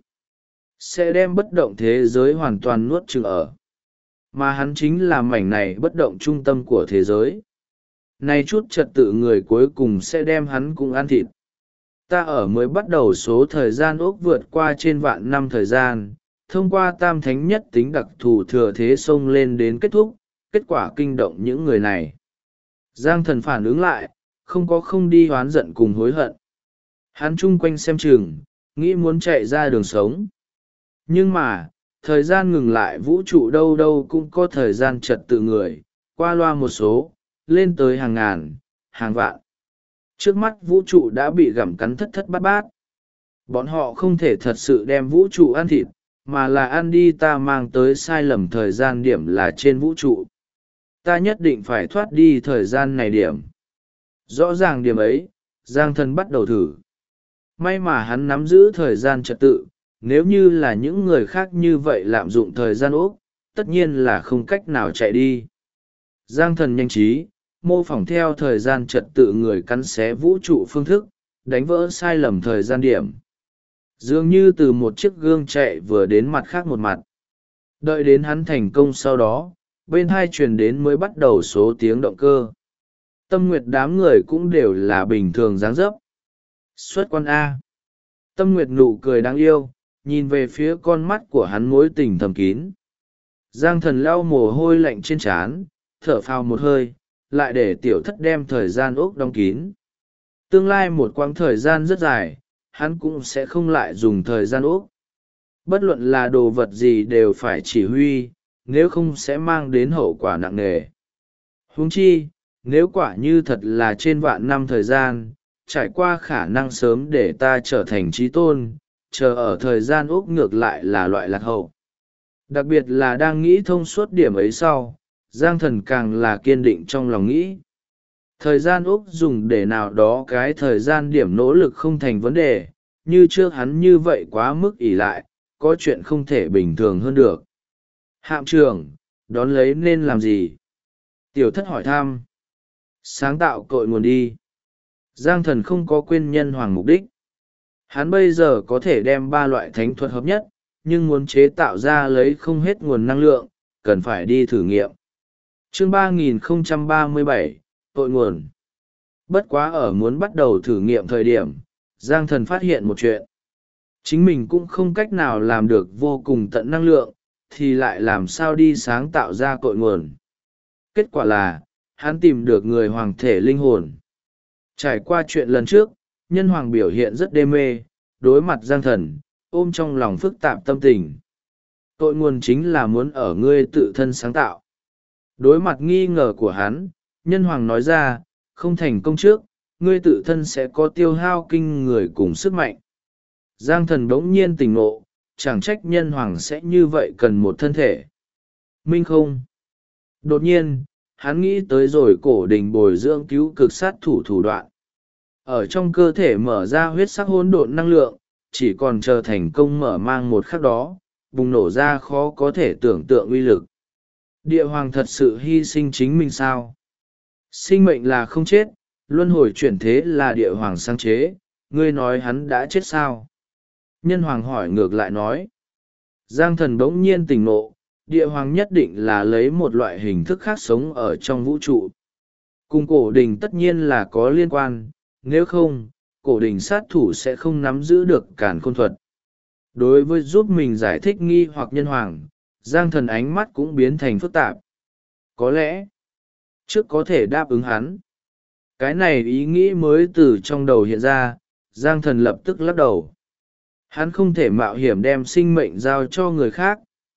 sẽ đem bất động thế giới hoàn toàn nuốt chửng ở. Mà hắn chính là mảnh này bất động trung tâm của thế giới. Nay chút trật tự người cuối cùng sẽ đem hắn cũng ăn thịt. Ta ở mới bắt đầu số thời gian ốc vượt qua trên vạn năm thời gian, thông qua tam thánh nhất tính đặc thù thừa thế xông lên đến kết thúc, kết quả kinh động những người này. Giang Thần phản ứng lại, không đi hoán giận cùng hối hận. Hắn chung quanh xem chừng, nghĩ muốn chạy ra đường sống. Nhưng mà, thời gian ngừng lại, vũ trụ đâu đâu cũng có thời gian trật tự người, qua loa một số, lên tới hàng ngàn, hàng vạn. Trước mắt vũ trụ đã bị gặm cắn thất thất bát bát. Bọn họ không thể thật sự đem vũ trụ ăn thịt, mà là ăn đi ta mang tới sai lầm thời gian điểm là trên vũ trụ. Ta nhất định phải thoát đi thời gian này điểm. Rõ ràng điểm ấy, Giang Thần bắt đầu thử. May mà hắn nắm giữ thời gian trật tự, nếu như là những người khác như vậy lạm dụng thời gian ốc, tất nhiên là không cách nào chạy đi. Giang Thần nhanh trí, mô phỏng theo thời gian trật tự người cắn xé vũ trụ phương thức, đánh vỡ sai lầm thời gian điểm. Dường như từ một chiếc gương chạy vừa đến mặt khác một mặt. Đợi đến hắn thành công sau đó, bên hai truyền đến mới bắt đầu số tiếng động cơ. Tâm Nguyệt đám người cũng đều là bình thường dáng dấp. Xuất quan A. Tâm Nguyệt nụ cười đáng yêu, nhìn về phía con mắt của hắn mối tình thầm kín. Giang Thần lau mồ hôi lạnh trên trán, thở phào một hơi, lại để tiểu thất đem thời gian ốc đóng kín. Tương lai một quãng thời gian rất dài, hắn cũng sẽ không lại dùng thời gian ốc. Bất luận là đồ vật gì đều phải chỉ huy, nếu không sẽ mang đến hậu quả nặng nề. Huống chi, nếu quả như thật là trên vạn năm thời gian, trải qua khả năng sớm để ta trở thành trí tôn, chờ ở thời gian ốc ngược lại là loại lạc hậu. Đặc biệt là đang nghĩ thông suốt điểm ấy sau, Giang Thần càng là kiên định trong lòng nghĩ. Thời gian ốc dùng để nào đó cái thời gian điểm nỗ lực không thành vấn đề, như trước hắn như vậy quá mức ỷ lại, có chuyện không thể bình thường hơn được. Hạm trưởng, đón lấy nên làm gì? Tiểu thất hỏi thăm. Sáng tạo cội nguồn đi. Giang Thần không có quên nhân hoàng mục đích. Hắn bây giờ có thể đem ba loại thánh thuật hợp nhất, nhưng muốn chế tạo ra lấy không hết nguồn năng lượng, cần phải đi thử nghiệm. Chương 3037, cội nguồn. Bất quá ở muốn bắt đầu thử nghiệm thời điểm, Giang Thần phát hiện một chuyện. Chính mình cũng không cách nào làm được vô cùng tận năng lượng, thì lại làm sao đi sáng tạo ra cội nguồn. Kết quả là, hắn tìm được người hoàng thể linh hồn. Trải qua chuyện lần trước, nhân hoàng biểu hiện rất đê mê, đối mặt Giang Thần, ôm trong lòng phức tạp tâm tình. Cội nguồn chính là muốn ở ngươi tự thân sáng tạo. Đối mặt nghi ngờ của hắn, nhân hoàng nói ra, không thành công trước, ngươi tự thân sẽ có tiêu hao kinh người cùng sức mạnh. Giang Thần bỗng nhiên tỉnh ngộ, chẳng trách nhân hoàng sẽ như vậy cần một thân thể. Minh không? Đột nhiên, hắn nghĩ tới rồi cổ đình bồi dưỡng cứu cực sát thủ thủ đoạn. Ở trong cơ thể mở ra huyết sắc hỗn độn năng lượng, chỉ còn chờ thành công mở mang một khắc đó, bùng nổ ra khó có thể tưởng tượng uy lực. Địa hoàng thật sự hy sinh chính mình sao? Sinh mệnh là không chết, luân hồi chuyển thế là địa hoàng sáng chế, ngươi nói hắn đã chết sao? Nhân hoàng hỏi ngược lại nói. Giang Thần bỗng nhiên tỉnh ngộ, địa hoàng nhất định là lấy một loại hình thức khác sống ở trong vũ trụ. Cùng cổ đình tất nhiên là có liên quan, nếu không, cổ đình sát thủ sẽ không nắm giữ được càn khôn thuật. Đối với giúp mình giải thích nghi hoặc nhân hoàng, Giang Thần ánh mắt cũng biến thành phức tạp. Có lẽ, trước có thể đáp ứng hắn. Cái này ý nghĩ mới từ trong đầu hiện ra, Giang Thần lập tức lắc đầu. Hắn không thể mạo hiểm đem sinh mệnh giao cho người khác,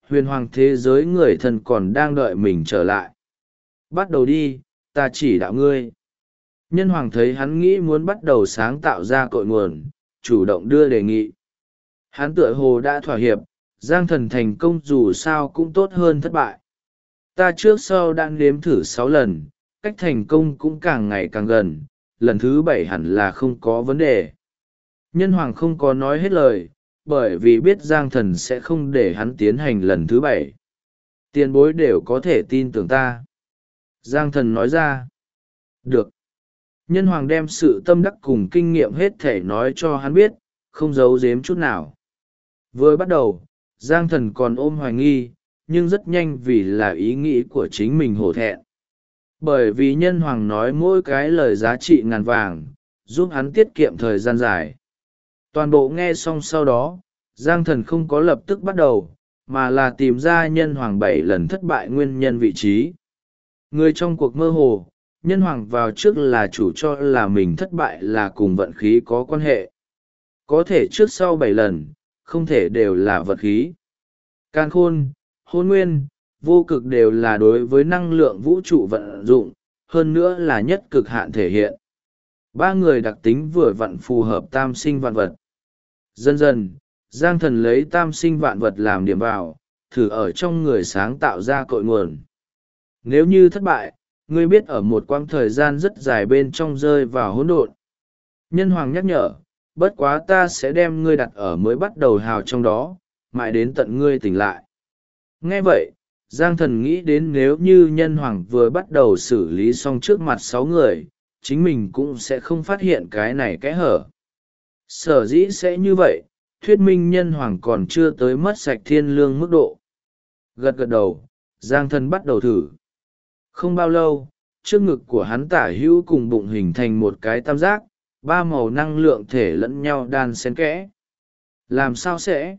huyền hoàng thế giới người thân còn đang đợi mình trở lại. Bắt đầu đi, ta chỉ đạo ngươi. Nhân hoàng thấy hắn nghĩ muốn bắt đầu sáng tạo ra cội nguồn, chủ động đưa đề nghị. Hắn tựa hồ đã thỏa hiệp, Giang Thần thành công dù sao cũng tốt hơn thất bại. Ta trước sau đã nếm thử 6 lần, cách thành công cũng càng ngày càng gần, lần thứ 7 hẳn là không có vấn đề. Nhân hoàng không có nói hết lời, bởi vì biết Giang Thần sẽ không để hắn tiến hành lần thứ 7. Tiền bối đều có thể tin tưởng ta. Giang Thần nói ra. Được. Nhân hoàng đem sự tâm đắc cùng kinh nghiệm hết thể nói cho hắn biết, không giấu giếm chút nào. Vừa bắt đầu, Giang Thần còn ôm hoài nghi, nhưng rất nhanh vì là ý nghĩ của chính mình hổ thẹn. Bởi vì nhân hoàng nói mỗi cái lời giá trị ngàn vàng, giúp hắn tiết kiệm thời gian dài. Toàn bộ nghe xong sau đó, Giang Thần không có lập tức bắt đầu, mà là tìm ra nhân hoàng 7 lần thất bại nguyên nhân vị trí. Người trong cuộc mơ hồ, nhân hoàng vào trước là chủ cho là mình thất bại là cùng vận khí có quan hệ. Có thể trước sau 7 lần, không thể đều là vận khí. Càn khôn, hôn nguyên, vô cực đều là đối với năng lượng vũ trụ vận dụng, hơn nữa là nhất cực hạn thể hiện. 3 người đặc tính vừa vặn phù hợp tam sinh vạn vật. Dần dần, Giang Thần lấy tam sinh vạn vật làm điểm vào, thử ở trong người sáng tạo ra cội nguồn. Nếu như thất bại, ngươi biết ở một quãng thời gian rất dài bên trong rơi vào hỗn độn. Nhân hoàng nhắc nhở, bất quá ta sẽ đem ngươi đặt ở mới bắt đầu hào trong đó, mãi đến tận ngươi tỉnh lại. Nghe vậy, Giang Thần nghĩ đến nếu như nhân hoàng vừa bắt đầu xử lý xong trước mặt 6 người, chính mình cũng sẽ không phát hiện cái này kẽ hở. Sở dĩ sẽ như vậy, thuyết minh nhân hoàng còn chưa tới mất sạch thiên lương mức độ. Gật gật đầu, Giang Thần bắt đầu thử. Không bao lâu, trước ngực của hắn tả hữu cùng bụng hình thành một cái tam giác, 3 màu năng lượng thể lẫn nhau đan xen kẽ. Làm sao sẽ?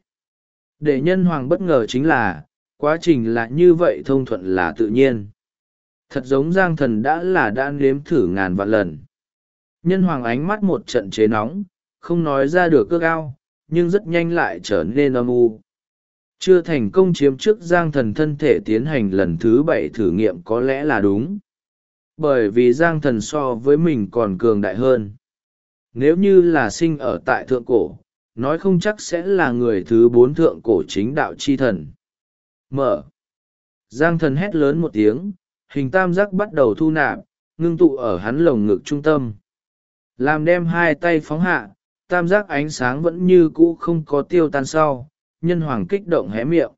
Để nhân hoàng bất ngờ chính là, quá trình là như vậy thông thuận là tự nhiên. Thật giống Giang Thần đã nếm thử ngàn vạn lần. Nhân hoàng ánh mắt một trận chế nóng, không nói ra được ước ao, nhưng rất nhanh lại trở nên âm u. Chưa thành công chiếm trước Giang Thần thân thể tiến hành lần thứ 7 thử nghiệm có lẽ là đúng. Bởi vì Giang Thần so với mình còn cường đại hơn. Nếu như là sinh ở tại thượng cổ, nói không chắc sẽ là người thứ 4 thượng cổ chính đạo chi thần. Mở. Giang Thần hét lớn một tiếng, hình tam giác bắt đầu thu nạp, ngưng tụ ở hắn lồng ngực trung tâm. Làm đem 2 tay phóng hạ, tam giác ánh sáng vẫn như cũ không có tiêu tan sau, nhân hoàng kích động hé miệng.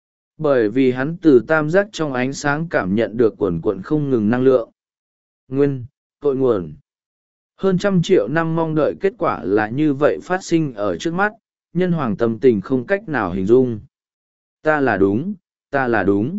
Bởi vì hắn từ tam giác trong ánh sáng cảm nhận được quần quần không ngừng năng lượng. Nguyên, cội nguồn. Hơn 100 triệu năm mong đợi kết quả là như vậy phát sinh ở trước mắt, nhân hoàng tâm tình không cách nào hình dung. Ta là đúng, ta là đúng.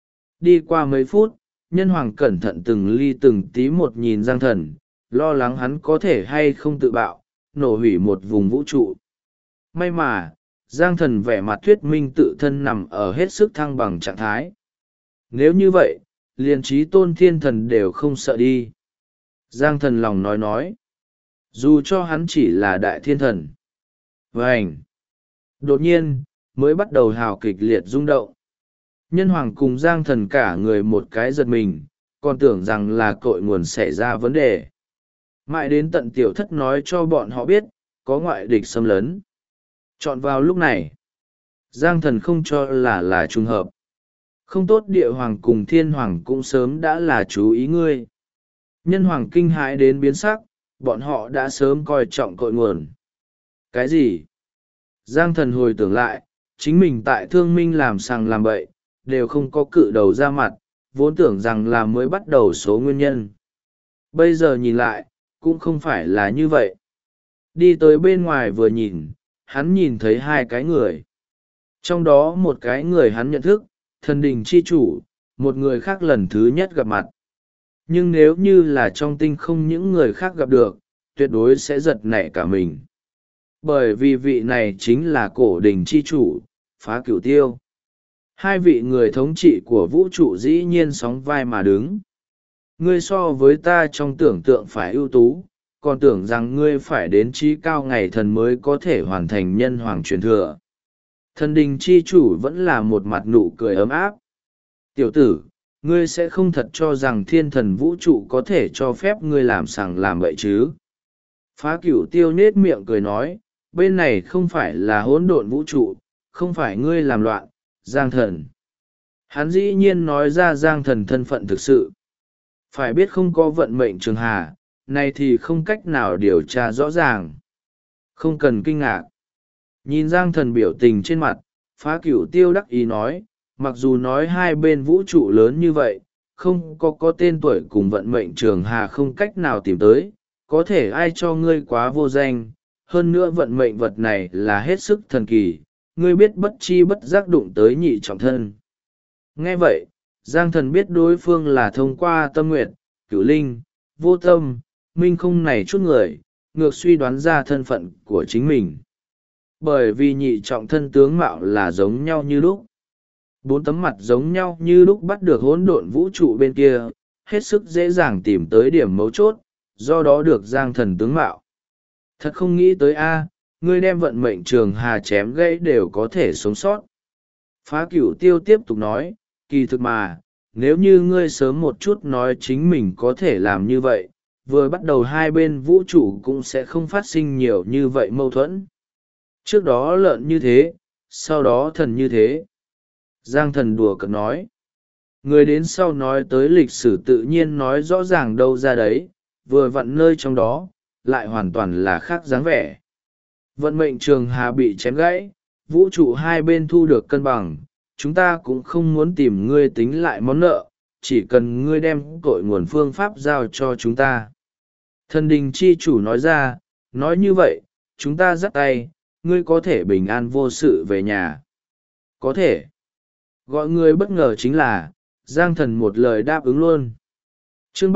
Đi qua mấy phút, nhân hoàng cẩn thận từng ly từng tí một nhìn Giang Thần, lo lắng hắn có thể hay không tự bạo, nổ hủy một vùng vũ trụ. May mà, Giang Thần vẻ mặt thuyết minh tự thân nằm ở hết sức thăng bằng trạng thái. Nếu như vậy, liền trí tôn thiên thần đều không sợ đi. Giang Thần lòng nói. Dù cho hắn chỉ là đại thiên thần. Vânh! Đột nhiên, mới bắt đầu hào kịch liệt rung động. Nhân hoàng cùng Giang Thần cả người một cái giật mình, còn tưởng rằng là cội nguồn xảy ra vấn đề. Mãi đến tận tiểu thất nói cho bọn họ biết, có ngoại địch xâm lấn. Chọn vào lúc này, Giang Thần không cho là trùng hợp. Không tốt địa hoàng cùng thiên hoàng cũng sớm đã là chú ý ngươi. Nhân hoàng kinh hãi đến biến sắc, bọn họ đã sớm coi trọng cội nguồn. Cái gì? Giang Thần hồi tưởng lại, chính mình tại thương minh làm sằng làm bậy, đều không có cự đầu ra mặt, vốn tưởng rằng là mới bắt đầu số nguyên nhân. Bây giờ nhìn lại, cũng không phải là như vậy. Đi tới bên ngoài vừa nhìn, hắn nhìn thấy 2 cái người. Trong đó một cái người hắn nhận thức, thần đình chi chủ, một người khác lần thứ nhất gặp mặt. Nhưng nếu như là trong tinh không những người khác gặp được, tuyệt đối sẽ giật nảy cả mình. Bởi vì vị này chính là cổ đình chi chủ, Phá Cửu Tiêu. 2 vị người thống trị của vũ trụ dĩ nhiên sóng vai mà đứng. Ngươi so với ta trong tưởng tượng phải ưu tú, còn tưởng rằng ngươi phải đến trí cao ngày thần mới có thể hoàn thành nhân hoàng truyền thừa. Thần đình chi chủ vẫn là một mặt nụ cười ấm áp. Tiểu tử, ngươi sẽ không thật cho rằng thiên thần vũ trụ có thể cho phép ngươi làm sằng làm bậy chứ? Phá Cửu Tiêu nết miệng cười nói, bên này không phải là hỗn độn vũ trụ, không phải ngươi làm loạn, Giang Thần. Hắn dĩ nhiên nói ra Giang Thần thân phận thực sự. Phải biết không có vận mệnh trường hà, này thì không cách nào điều tra rõ ràng. Không cần kinh ngạc. Nhìn Giang Thần biểu tình trên mặt, Phá Cửu Tiêu đắc ý nói, mặc dù nói hai bên vũ trụ lớn như vậy, không có tên tuổi cùng vận mệnh trường hà không cách nào tìm tới, có thể ai cho ngươi quá vô danh, hơn nữa vận mệnh vật này là hết sức thần kỳ, ngươi biết bất chi bất giác đụng tới nhị trọng thân. Nghe vậy, Giang Thần biết đối phương là thông qua Tâm Nguyệt, Cửu Linh, Vô Tâm, Minh Không này chút người, ngược suy đoán ra thân phận của chính mình. Bởi vì nhị trọng thân tướng mạo là giống nhau như lúc. Bốn tấm mặt giống nhau như lúc bắt được hỗn độn vũ trụ bên kia, hết sức dễ dàng tìm tới điểm mấu chốt, do đó được Giang Thần tướng mạo. Thật không nghĩ tới a, ngươi đem vận mệnh trường hà chém gãy đều có thể sống sót. Phá Cửu Tiêu tiếp tục nói, kỳ thực mà, nếu như ngươi sớm một chút nói chính mình có thể làm như vậy, vừa bắt đầu hai bên vũ trụ cũng sẽ không phát sinh nhiều như vậy mâu thuẫn. Trước đó lợn như thế, sau đó thần như thế. Giang Thần đùa cợt nói. Người đến sau nói tới lịch sử tự nhiên nói rõ ràng đâu ra đấy, vừa vặn nơi trong đó, lại hoàn toàn là khác dáng vẻ. Vận mệnh trường hà bị chém gãy, vũ trụ hai bên thu được cân bằng, chúng ta cũng không muốn tìm ngươi tính lại món nợ, chỉ cần ngươi đem tội nguồn phương pháp giao cho chúng ta. Thần đình chi chủ nói ra, nói như vậy, chúng ta dắt tay, ngươi có thể bình an vô sự về nhà. Có thể. Gọi người bất ngờ chính là, Giang Thần một lời đáp ứng luôn. Chương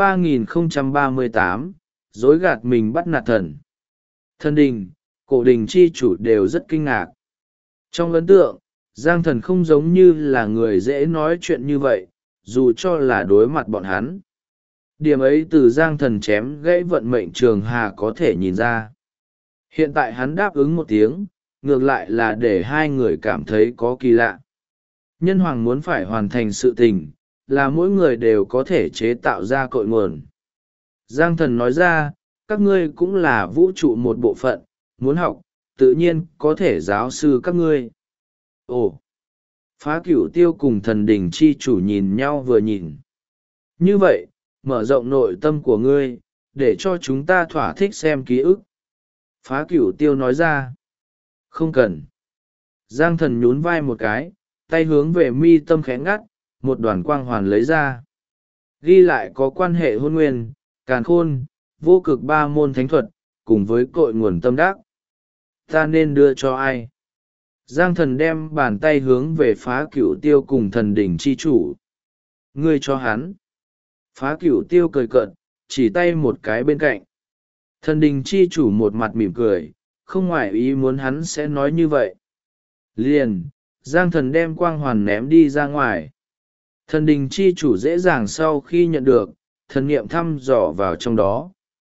3038, dối gạt mình bắt nạt thần. Thần đình, cổ đình chi chủ đều rất kinh ngạc. Trong ấn tượng, Giang Thần không giống như là người dễ nói chuyện như vậy, dù cho là đối mặt bọn hắn. Điểm ấy từ Giang Thần chém gãy vận mệnh trường hà có thể nhìn ra. Hiện tại hắn đáp ứng một tiếng, ngược lại là để hai người cảm thấy có kỳ lạ. Nhân hoàng muốn phải hoàn thành sự tình, là mỗi người đều có thể chế tạo ra cội nguồn. Giang Thần nói ra, các ngươi cũng là vũ trụ một bộ phận, muốn học, tự nhiên có thể giáo sư các ngươi. Ồ! Phá Cửu Tiêu cùng thần đình chi chủ nhìn nhau vừa nhìn. Như vậy, mở rộng nội tâm của ngươi, để cho chúng ta thỏa thích xem ký ức. Phá Cửu Tiêu nói ra. Không cần. Giang Thần nhún vai một cái, tay hướng về mi tâm khẽ ngắt, một đoàn quang hoàn lấy ra. Ghi lại có quan hệ hôn nguyên, càn khôn, vô cực ba môn thánh thuật, cùng với cội nguồn tâm đắc. Ta nên đưa cho ai? Giang Thần đem bàn tay hướng về Phá Cửu Tiêu cùng thần đỉnh chi chủ. Ngươi cho hắn. Phá Cửu Tiêu cười cợt, chỉ tay một cái bên cạnh. Thần đình chi chủ một mặt mỉm cười, không ngoại ý muốn hắn sẽ nói như vậy. Liền, Giang Thần đem quang hoàn ném đi ra ngoài. Thần đình chi chủ dễ dàng sau khi nhận được, thần niệm thăm dò vào trong đó.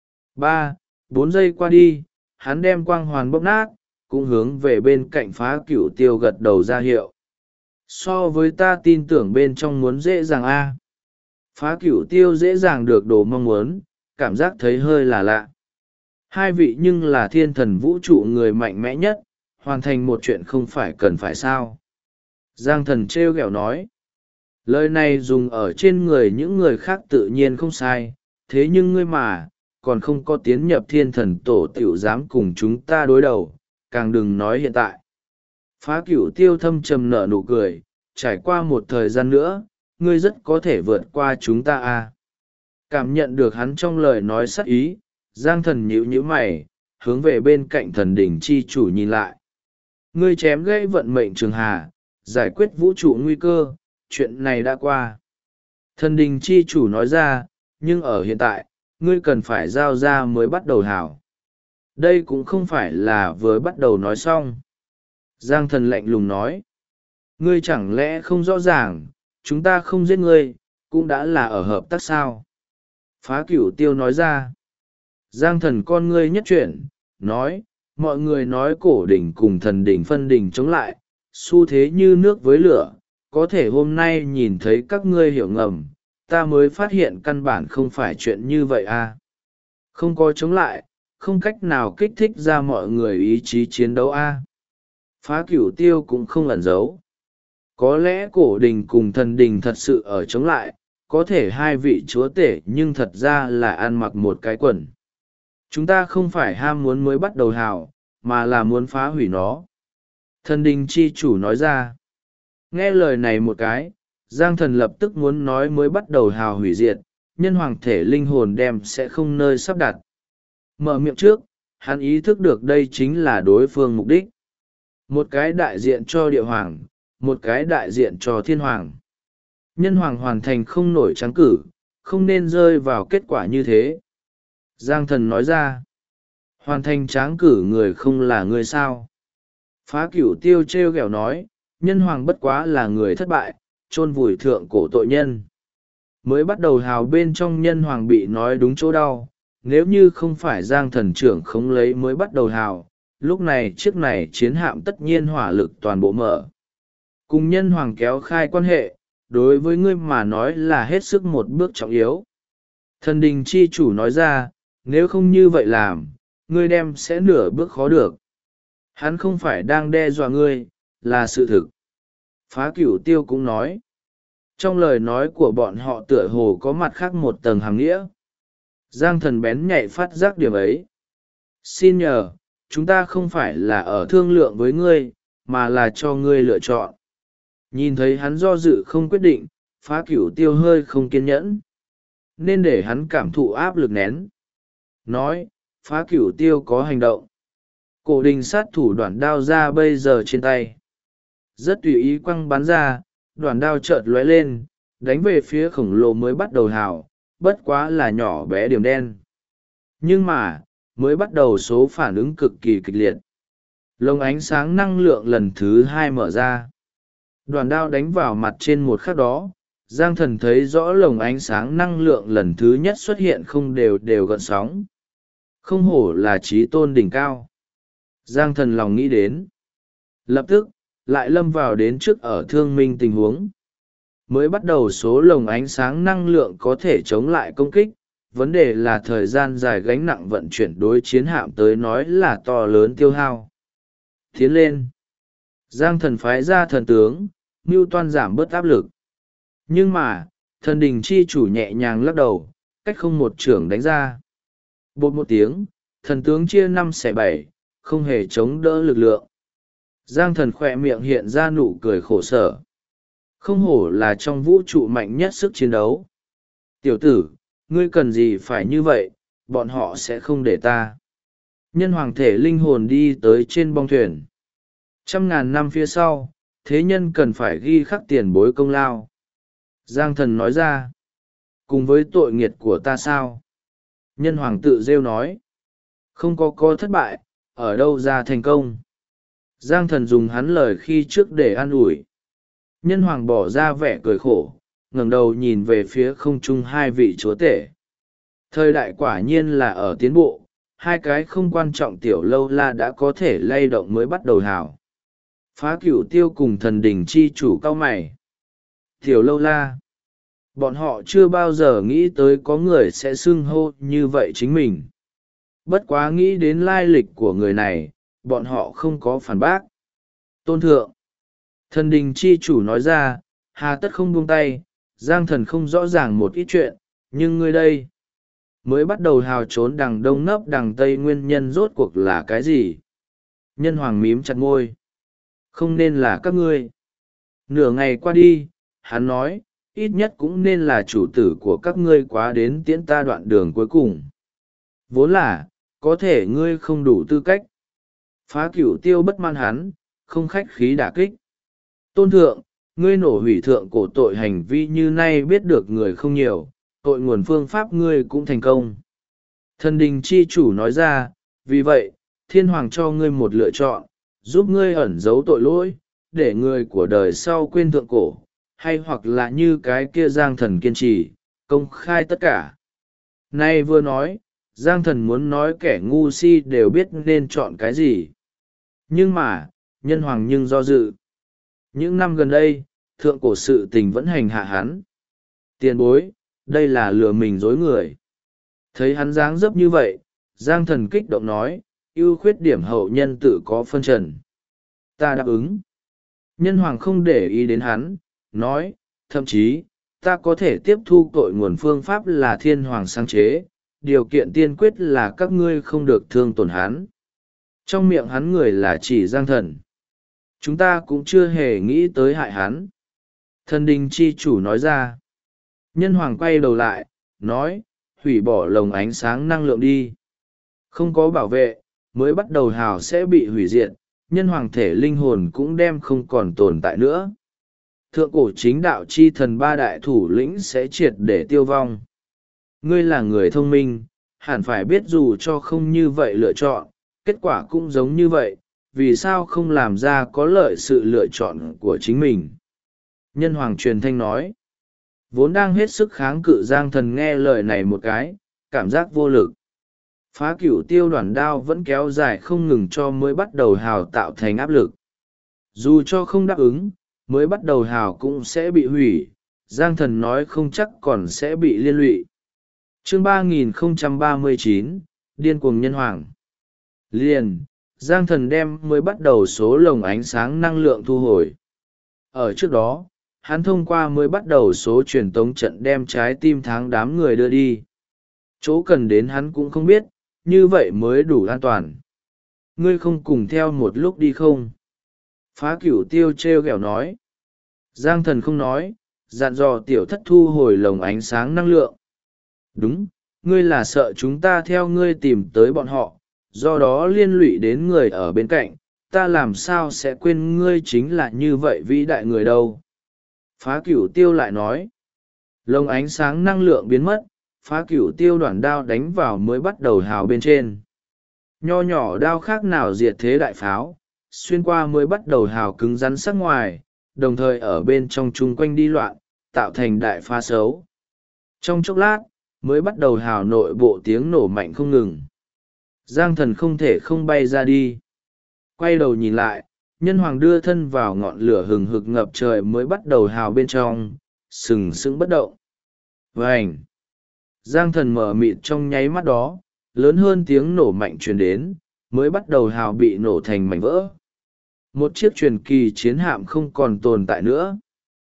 3-4 giây qua đi, hắn đem quang hoàn bóp nát, cũng hướng về bên cạnh Phá Cửu Tiêu gật đầu ra hiệu. So với ta tin tưởng bên trong muốn dễ dàng a. Phá Cửu Tiêu dễ dàng được đồ mong muốn, cảm giác thấy hơi là lạ. Hai vị nhưng là thiên thần vũ trụ người mạnh mẽ nhất, hoàn thành một chuyện không phải cần phải sao. Giang Thần trêu ghẹo nói. Lời này dùng ở trên người những người khác tự nhiên không sai, thế nhưng ngươi mà, còn không có tiến nhập thiên thần tổ tiểu dám cùng chúng ta đối đầu, càng đừng nói hiện tại. Phá Cửu Tiêu thâm trầm nở nụ cười, trải qua một thời gian nữa, ngươi rất có thể vượt qua chúng ta à. Cảm nhận được hắn trong lời nói sắc ý, Giang Thần nhíu nhíu mày, hướng về bên cạnh thần đỉnh chi chủ nhìn lại. Ngươi chém gãy vận mệnh trường hà, giải quyết vũ trụ nguy cơ, chuyện này đã qua. Thần đình chi chủ nói ra, nhưng ở hiện tại, ngươi cần phải giao ra mới bắt đầu hảo. Đây cũng không phải là vừa bắt đầu nói xong. Giang Thần lạnh lùng nói. Ngươi chẳng lẽ không rõ ràng, chúng ta không giết ngươi, cũng đã là ở hợp tác sao? Phá Cửu Tiêu nói ra. Giang Thần con ngươi nhất chuyển, nói, mọi người nói cổ đỉnh cùng thần đỉnh phân đỉnh chống lại, xu thế như nước với lửa, có thể hôm nay nhìn thấy các ngươi hiểu ngầm, ta mới phát hiện căn bản không phải chuyện như vậy à. Không có chống lại, không cách nào kích thích ra mọi người ý chí chiến đấu a. Phá Cửu Tiêu cũng không ẩn giấu. Có lẽ cổ đình cùng thần đình thật sự ở chống lại, có thể hai vị chúa tể nhưng thật ra là ăn mặc một cái quần. Chúng ta không phải ham muốn mới bắt đầu hào, mà là muốn phá hủy nó. Thần đình chi chủ nói ra. Nghe lời này một cái, Giang Thần lập tức muốn nói mới bắt đầu hào hủy diệt, nhân hoàng thể linh hồn đem sẽ không nơi sắp đặt. Mở miệng trước, hắn ý thức được đây chính là đối phương mục đích. Một cái đại diện cho địa hoàng, một cái đại diện cho thiên hoàng. Nhân hoàng hoàn thành không nổi trắng cử, không nên rơi vào kết quả như thế. Giang Thần nói ra, hoàn thành tráng cử người không là người sao. Phá Cửu Tiêu treo gẹo nói, nhân hoàng bất quá là người thất bại, chôn vùi thượng cổ tội nhân. Mới bắt đầu hào bên trong nhân hoàng bị nói đúng chỗ đau, nếu như không phải Giang Thần trưởng không lấy mới bắt đầu hào, lúc này chiếc này chiến hạm tất nhiên hỏa lực toàn bộ mở. Cùng nhân hoàng kéo khai quan hệ, đối với ngươi mà nói là hết sức một bước trọng yếu. Thần đình chi chủ nói ra, nếu không như vậy làm, ngươi đem sẽ nửa bước khó được. Hắn không phải đang đe dọa ngươi, là sự thực. Phá Cửu Tiêu cũng nói. Trong lời nói của bọn họ tựa hồ có mặt khác một tầng hàm nghĩa. Giang Thần bén nhạy phát giác điểm ấy. Xin nhờ, chúng ta không phải là ở thương lượng với ngươi, mà là cho ngươi lựa chọn. Nhìn thấy hắn do dự không quyết định, Phá Cửu Tiêu hơi không kiên nhẫn. Nên để hắn cảm thụ áp lực nén. Nói, Phá Cửu Tiêu có hành động. Cổ đình sát thủ đoạn đao ra bây giờ trên tay. Rất tùy ý quăng bắn ra, đoạn đao chợt lóe lên, đánh về phía khổng lồ mới bắt đầu hào, bất quá là nhỏ bé điểm đen. Nhưng mà, mới bắt đầu số phản ứng cực kỳ kịch liệt. Lồng ánh sáng năng lượng lần thứ 2 mở ra. Đoạn đao đánh vào mặt trên một khắc đó, Giang Thần thấy rõ lồng ánh sáng năng lượng lần thứ nhất xuất hiện không đều gợn sóng. Không hổ là trí tôn đỉnh cao. Giang Thần lòng nghĩ đến. Lập tức, lại lâm vào đến trước ở thương minh tình huống. Mới bắt đầu số lồng ánh sáng năng lượng có thể chống lại công kích, vấn đề là thời gian dài gánh nặng vận chuyển đối chiến hạm tới nói là to lớn tiêu hao. Tiến lên. Giang Thần phái ra thần tướng, mưu toan giảm bớt áp lực. Nhưng mà, thần đình chi chủ nhẹ nhàng lắc đầu, cách không một trưởng đánh ra. Bột một tiếng, thần tướng chia 5/7, không hề chống đỡ lực lượng. Giang Thần khỏe miệng hiện ra nụ cười khổ sở. Không hổ là trong vũ trụ mạnh nhất sức chiến đấu. Tiểu tử, ngươi cần gì phải như vậy, bọn họ sẽ không để ta. Nhân hoàng thể linh hồn đi tới trên bong thuyền. 100.000 năm phía sau, thế nhân cần phải ghi khắc tiền bối công lao. Giang Thần nói ra. Cùng với tội nghiệt của ta sao? Nhân hoàng tự rêu nói. Không có thất bại, ở đâu ra thành công. Giang Thần dùng hắn lời khi trước để an ủi. Nhân hoàng bỏ ra vẻ cười khổ, ngẩng đầu nhìn về phía không trung hai vị chúa tể. Thời đại quả nhiên là ở tiến bộ, hai cái không quan trọng tiểu lâu la đã có thể lay động mới bắt đầu hào. Phá Cửu Tiêu cùng thần đình chi chủ cao mày. Tiểu lâu la. Bọn họ chưa bao giờ nghĩ tới có người sẽ xưng hô như vậy chính mình. Bất quá nghĩ đến lai lịch của người này, bọn họ không có phản bác. Tôn thượng. Thần đình chi chủ nói ra, hà tất không buông tay, Giang Thần không rõ ràng một ít chuyện, nhưng ngươi đây. Mới bắt đầu hào trốn đằng đông nấp đằng tây nguyên nhân rốt cuộc là cái gì? Nhân hoàng mím chặt môi. Không nên là các ngươi. Nửa ngày qua đi, hắn nói, ít nhất cũng nên là chủ tử của các ngươi quá đến tiễn ta đoạn đường cuối cùng. Vốn là, có thể ngươi không đủ tư cách. Phá Cửu Tiêu bất mãn hắn, không khách khí đả kích. Tôn thượng, ngươi nổ hủy thượng cổ tội hành vi như nay biết được người không nhiều, tội nguồn phương pháp ngươi cũng thành công. Thần đình chi chủ nói ra, vì vậy, thiên hoàng cho ngươi một lựa chọn, giúp ngươi ẩn giấu tội lỗi, để người của đời sau quên thượng cổ, hay hoặc là như cái kia Giang Thần kiên trì, công khai tất cả. Nay vừa nói, Giang Thần muốn nói kẻ ngu si đều biết nên chọn cái gì. Nhưng mà, nhân hoàng nhưng do dự. Những năm gần đây, thượng cổ sự tình vẫn hành hạ hắn. Tiền bối, đây là lừa mình dối người. Thấy hắn dáng dấp như vậy, Giang Thần kích động nói, ưu khuyết điểm hậu nhân tự có phân trần. Ta đáp ứng. Nhân hoàng không để ý đến hắn, nói, thậm chí, ta có thể tiếp thu tội nguồn phương pháp là thiên hoàng sáng chế, điều kiện tiên quyết là các ngươi không được thương tổn hắn. Trong miệng hắn người là chỉ Giang Thần. Chúng ta cũng chưa hề nghĩ tới hại hắn. Thần đình chi chủ nói ra. Nhân hoàng quay đầu lại, nói, hủy bỏ lồng ánh sáng năng lượng đi. Không có bảo vệ, mới bắt đầu hào sẽ bị hủy diệt, nhân hoàng thể linh hồn cũng đem không còn tồn tại nữa. Thượng cổ chính đạo chi thần ba đại thủ lĩnh sẽ triệt để tiêu vong. Ngươi là người thông minh, hẳn phải biết dù cho không như vậy lựa chọn, kết quả cũng giống như vậy, vì sao không làm ra có lợi sự lựa chọn của chính mình. Nhân hoàng truyền thanh nói, vốn đang hết sức kháng cự Giang Thần nghe lời này một cái, cảm giác vô lực. Phá cửu tiêu đoàn đao vẫn kéo dài không ngừng cho mới bắt đầu hào tạo thành áp lực. Dù cho không đáp ứng, mới bắt đầu hào cũng sẽ bị hủy, Giang Thần nói không chắc còn sẽ bị liên lụy. Chương 3039, Điên cuồng nhân hoàng. Liền, Giang Thần đem mới bắt đầu số lồng ánh sáng năng lượng thu hồi. Ở trước đó, hắn thông qua mới bắt đầu số truyền tống trận đem trái tim tháng đám người đưa đi. Chỗ cần đến hắn cũng không biết, như vậy mới đủ an toàn. Ngươi không cùng theo một lúc đi không? Phá cửu tiêu treo ghẹo nói. Giang Thần không nói, dặn dò tiểu thất thu hồi lồng ánh sáng năng lượng. Đúng, ngươi là sợ chúng ta theo ngươi tìm tới bọn họ, do đó liên lụy đến người ở bên cạnh, ta làm sao sẽ quên ngươi chính là như vậy vĩ đại người đâu. Phá cửu tiêu lại nói. Lồng ánh sáng năng lượng biến mất, phá cửu tiêu đoạn đao đánh vào mới bắt đầu hào bên trên. Nho nhỏ đao khác nào diệt thế đại pháo, xuyên qua mới bắt đầu hào cứng rắn sắc ngoài, đồng thời ở bên trong chung quanh đi loạn, tạo thành đại phá xấu. Trong chốc lát, mới bắt đầu hào nội bộ tiếng nổ mạnh không ngừng. Giang Thần không thể không bay ra đi. Quay đầu nhìn lại, nhân hoàng đưa thân vào ngọn lửa hừng hực ngập trời mới bắt đầu hào bên trong, sừng sững bất động. Vành! Giang Thần mở mịt trong nháy mắt đó, lớn hơn tiếng nổ mạnh truyền đến, mới bắt đầu hào bị nổ thành mảnh vỡ. Một chiếc truyền kỳ chiến hạm không còn tồn tại nữa.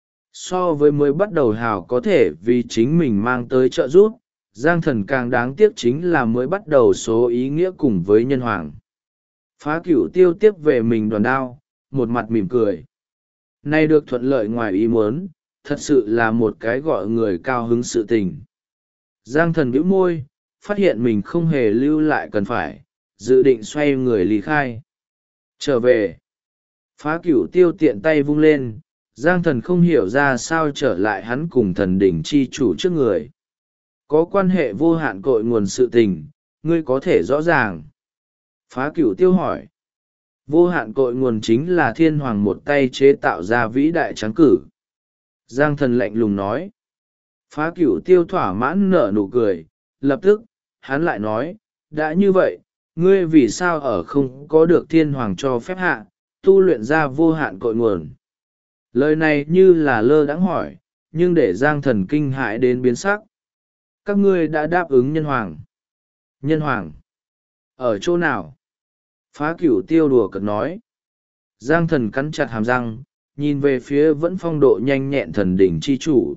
So với mới bắt đầu hào có thể vì chính mình mang tới trợ giúp, Giang Thần càng đáng tiếc chính là mới bắt đầu số ý nghĩa cùng với nhân hoàng. Phá cửu tiêu tiếp về mình đoàn đao, một mặt mỉm cười. Nay được thuận lợi ngoài ý muốn, thật sự là một cái gọi người cao hứng sự tình. Giang Thần bĩu môi, phát hiện mình không hề lưu lại cần phải, dự định xoay người lý khai. Trở về. Phá cửu tiêu tiện tay vung lên, Giang Thần không hiểu ra sao trở lại hắn cùng thần đỉnh chi chủ trước người. Có quan hệ vô hạn cội nguồn sự tình, ngươi có thể rõ ràng. Phá cửu tiêu hỏi. Vô hạn cội nguồn chính là thiên hoàng một tay chế tạo ra vĩ đại trắng cử. Giang Thần lạnh lùng nói. Phá cửu tiêu thỏa mãn nở nụ cười, lập tức, hắn lại nói, đã như vậy, ngươi vì sao ở không có được thiên hoàng cho phép hạ, tu luyện ra vô hạn cội nguồn. Lời này như là lơ đãng hỏi, nhưng để Giang Thần kinh hãi đến biến sắc. Các ngươi đã đáp ứng nhân hoàng. Nhân hoàng? Ở chỗ nào? Phá cửu tiêu đùa cợt nói. Giang Thần cắn chặt hàm răng, nhìn về phía vẫn phong độ nhanh nhẹn thần đỉnh chi chủ.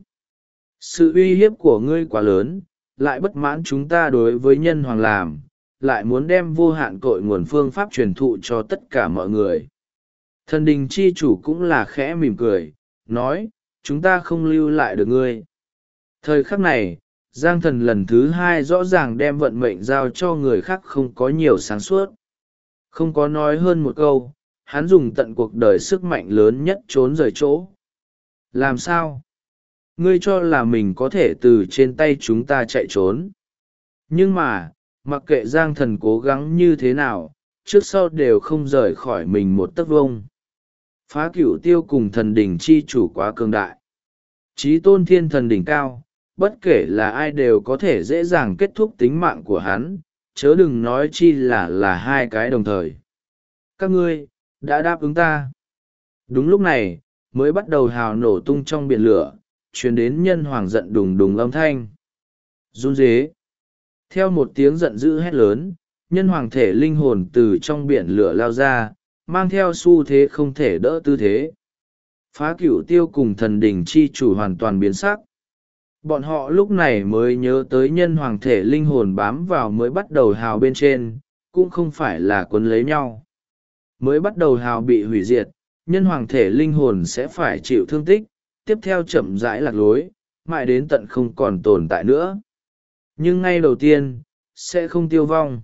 Sự uy hiếp của ngươi quá lớn, lại bất mãn chúng ta đối với nhân hoàng làm, lại muốn đem vô hạn cội nguồn phương pháp truyền thụ cho tất cả mọi người. Thần đình chi chủ cũng là khẽ mỉm cười, nói, chúng ta không lưu lại được ngươi. Thời khắc này, Giang Thần lần thứ hai rõ ràng đem vận mệnh giao cho người khác không có nhiều sáng suốt. Không có nói hơn một câu, hắn dùng tận cuộc đời sức mạnh lớn nhất trốn rời chỗ. Làm sao? Ngươi cho là mình có thể từ trên tay chúng ta chạy trốn. Nhưng mà, mặc kệ Giang Thần cố gắng như thế nào, trước sau đều không rời khỏi mình một tấc vông. Phá cửu tiêu cùng thần đỉnh chi chủ quá cường đại. Chí tôn thiên thần đỉnh cao, bất kể là ai đều có thể dễ dàng kết thúc tính mạng của hắn, chớ đừng nói chi là hai cái đồng thời. Các ngươi, đã đáp ứng ta. Đúng lúc này, mới bắt đầu hào nổ tung trong biển lửa, truyền đến nhân hoàng giận đùng đùng âm thanh. Run rế. Theo một tiếng giận dữ hét lớn, nhân hoàng thể linh hồn từ trong biển lửa lao ra, mang theo xu thế không thể đỡ tư thế. Phá Cửu Tiêu cùng thần đỉnh chi chủ hoàn toàn biến sắc. Bọn họ lúc này mới nhớ tới nhân hoàng thể linh hồn bám vào mới bắt đầu hào bên trên, cũng không phải là quấn lấy nhau. Mới bắt đầu hào bị hủy diệt, nhân hoàng thể linh hồn sẽ phải chịu thương tích, tiếp theo chậm rãi lạc lối, mãi đến tận không còn tồn tại nữa. Nhưng ngay đầu tiên, sẽ không tiêu vong.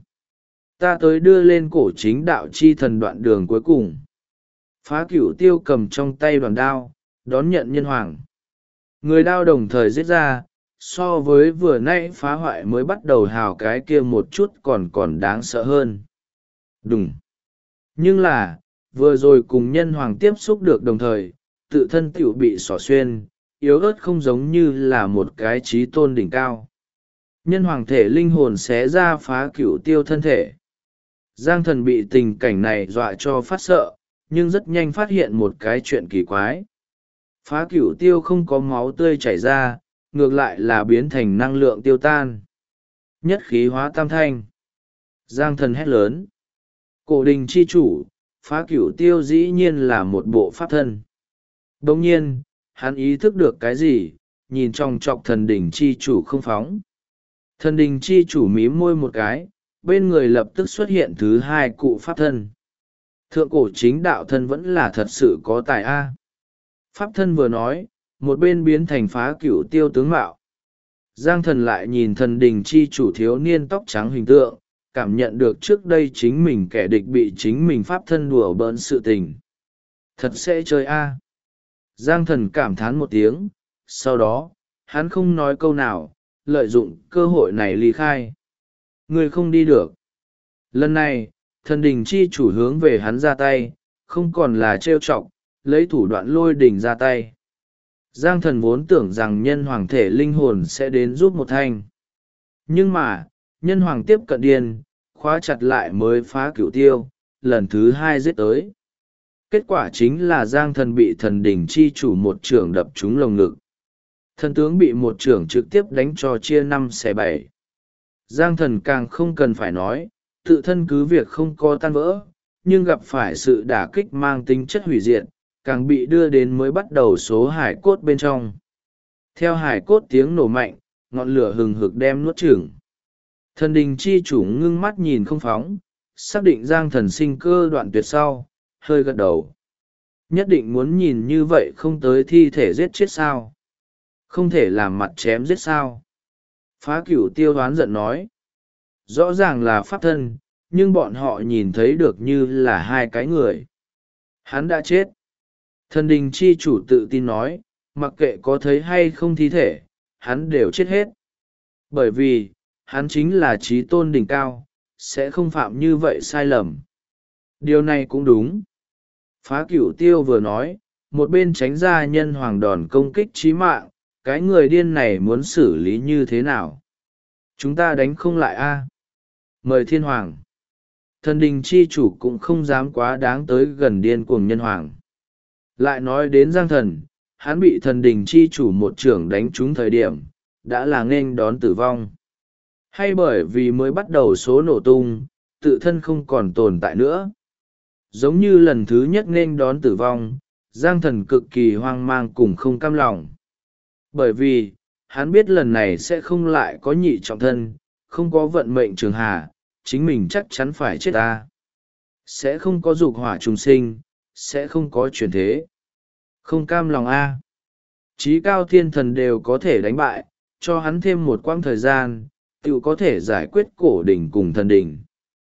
Ta tới đưa lên cổ chính đạo chi thần đoạn đường cuối cùng. Phá Cửu Tiêu cầm trong tay đoàn đao, đón nhận nhân hoàng. Người đao đồng thời giết ra, so với vừa nãy phá hoại mới bắt đầu hào cái kia một chút còn đáng sợ hơn. Đúng. Nhưng là, vừa rồi cùng nhân hoàng tiếp xúc được đồng thời, tự thân tiểu bị xỏ xuyên, yếu ớt không giống như là một cái trí tôn đỉnh cao. Nhân hoàng thể linh hồn xé ra Phá Cửu Tiêu thân thể. Giang Thần bị tình cảnh này dọa cho phát sợ, nhưng rất nhanh phát hiện một cái chuyện kỳ quái. Phá Cửu Tiêu không có máu tươi chảy ra, ngược lại là biến thành năng lượng tiêu tan. Nhất khí hóa tam thanh. Giang Thần hét lớn. Cổ đình chi chủ, Phá Cửu Tiêu dĩ nhiên là một bộ pháp thân. Đồng nhiên, hắn ý thức được cái gì, nhìn trong trọc thần đình chi chủ không phóng. Thần đình chi chủ mím môi một cái, bên người lập tức xuất hiện thứ hai cụ pháp thân. Thượng cổ chính đạo thân vẫn là thật sự có tài a. Pháp thân vừa nói, một bên biến thành Phá Cửu Tiêu tướng mạo. Giang Thần lại nhìn thần đình chi chủ thiếu niên tóc trắng hình tượng, cảm nhận được trước đây chính mình kẻ địch bị chính mình pháp thân đùa bỡn sự tình. Thật sẽ chơi a. Giang Thần cảm thán một tiếng, sau đó, hắn không nói câu nào, lợi dụng cơ hội này ly khai. Người không đi được. Lần này, thần đình chi chủ hướng về hắn ra tay, không còn là trêu chọc, lấy thủ đoạn lôi đình ra tay. Giang Thần vốn tưởng rằng nhân hoàng thể linh hồn sẽ đến giúp một thanh. Nhưng mà, nhân hoàng tiếp cận điên, khóa chặt lại mới Phá Cửu Tiêu, lần thứ hai giết tới. Kết quả chính là Giang Thần bị thần đình chi chủ một chưởng đập trúng lồng ngực. Thần tướng bị một chưởng trực tiếp đánh cho chia 5/7. Giang Thần càng không cần phải nói, tự thân cứ việc không có tan vỡ, nhưng gặp phải sự đả kích mang tính chất hủy diệt, càng bị đưa đến mới bắt đầu số hải cốt bên trong. Theo hải cốt tiếng nổ mạnh, ngọn lửa hừng hực đem nuốt chửng. Thần đình chi chủ ngưng mắt nhìn không phóng, xác định Giang Thần sinh cơ đoạn tuyệt sau, hơi gật đầu. Nhất định muốn nhìn như vậy không tới thi thể giết chết sao? Không thể làm mặt chém giết sao? Phá Cửu Tiêu đoán giận nói. Rõ ràng là pháp thân, nhưng bọn họ nhìn thấy được như là hai cái người. Hắn đã chết. Thần đình chi chủ tự tin nói, mặc kệ có thấy hay không thi thể, hắn đều chết hết. Bởi vì, hắn chính là trí tôn đỉnh cao, sẽ không phạm như vậy sai lầm. Điều này cũng đúng. Phá Cửu Tiêu vừa nói, một bên tránh ra nhân hoàng đòn công kích chí mạng, cái người điên này muốn xử lý như thế nào? Chúng ta đánh không lại a. Mời thiên hoàng. Thần đình chi chủ cũng không dám quá đáng tới gần điên cuồng nhân hoàng. Lại nói đến Giang Thần, hắn bị thần đình chi chủ một trưởng đánh trúng thời điểm, đã là nghênh đón tử vong. Hay bởi vì mới bắt đầu số nổ tung, tự thân không còn tồn tại nữa. Giống như lần thứ nhất nghênh đón tử vong, Giang Thần cực kỳ hoang mang cùng không cam lòng. Bởi vì, hắn biết lần này sẽ không lại có nhị trọng thân, không có vận mệnh trường hà, chính mình chắc chắn phải chết ta. Sẽ không có dục hỏa trùng sinh, sẽ không có chuyển thế. Không cam lòng a. Chí cao thiên thần đều có thể đánh bại, cho hắn thêm một quãng thời gian, tự có thể giải quyết cổ đỉnh cùng thần đỉnh.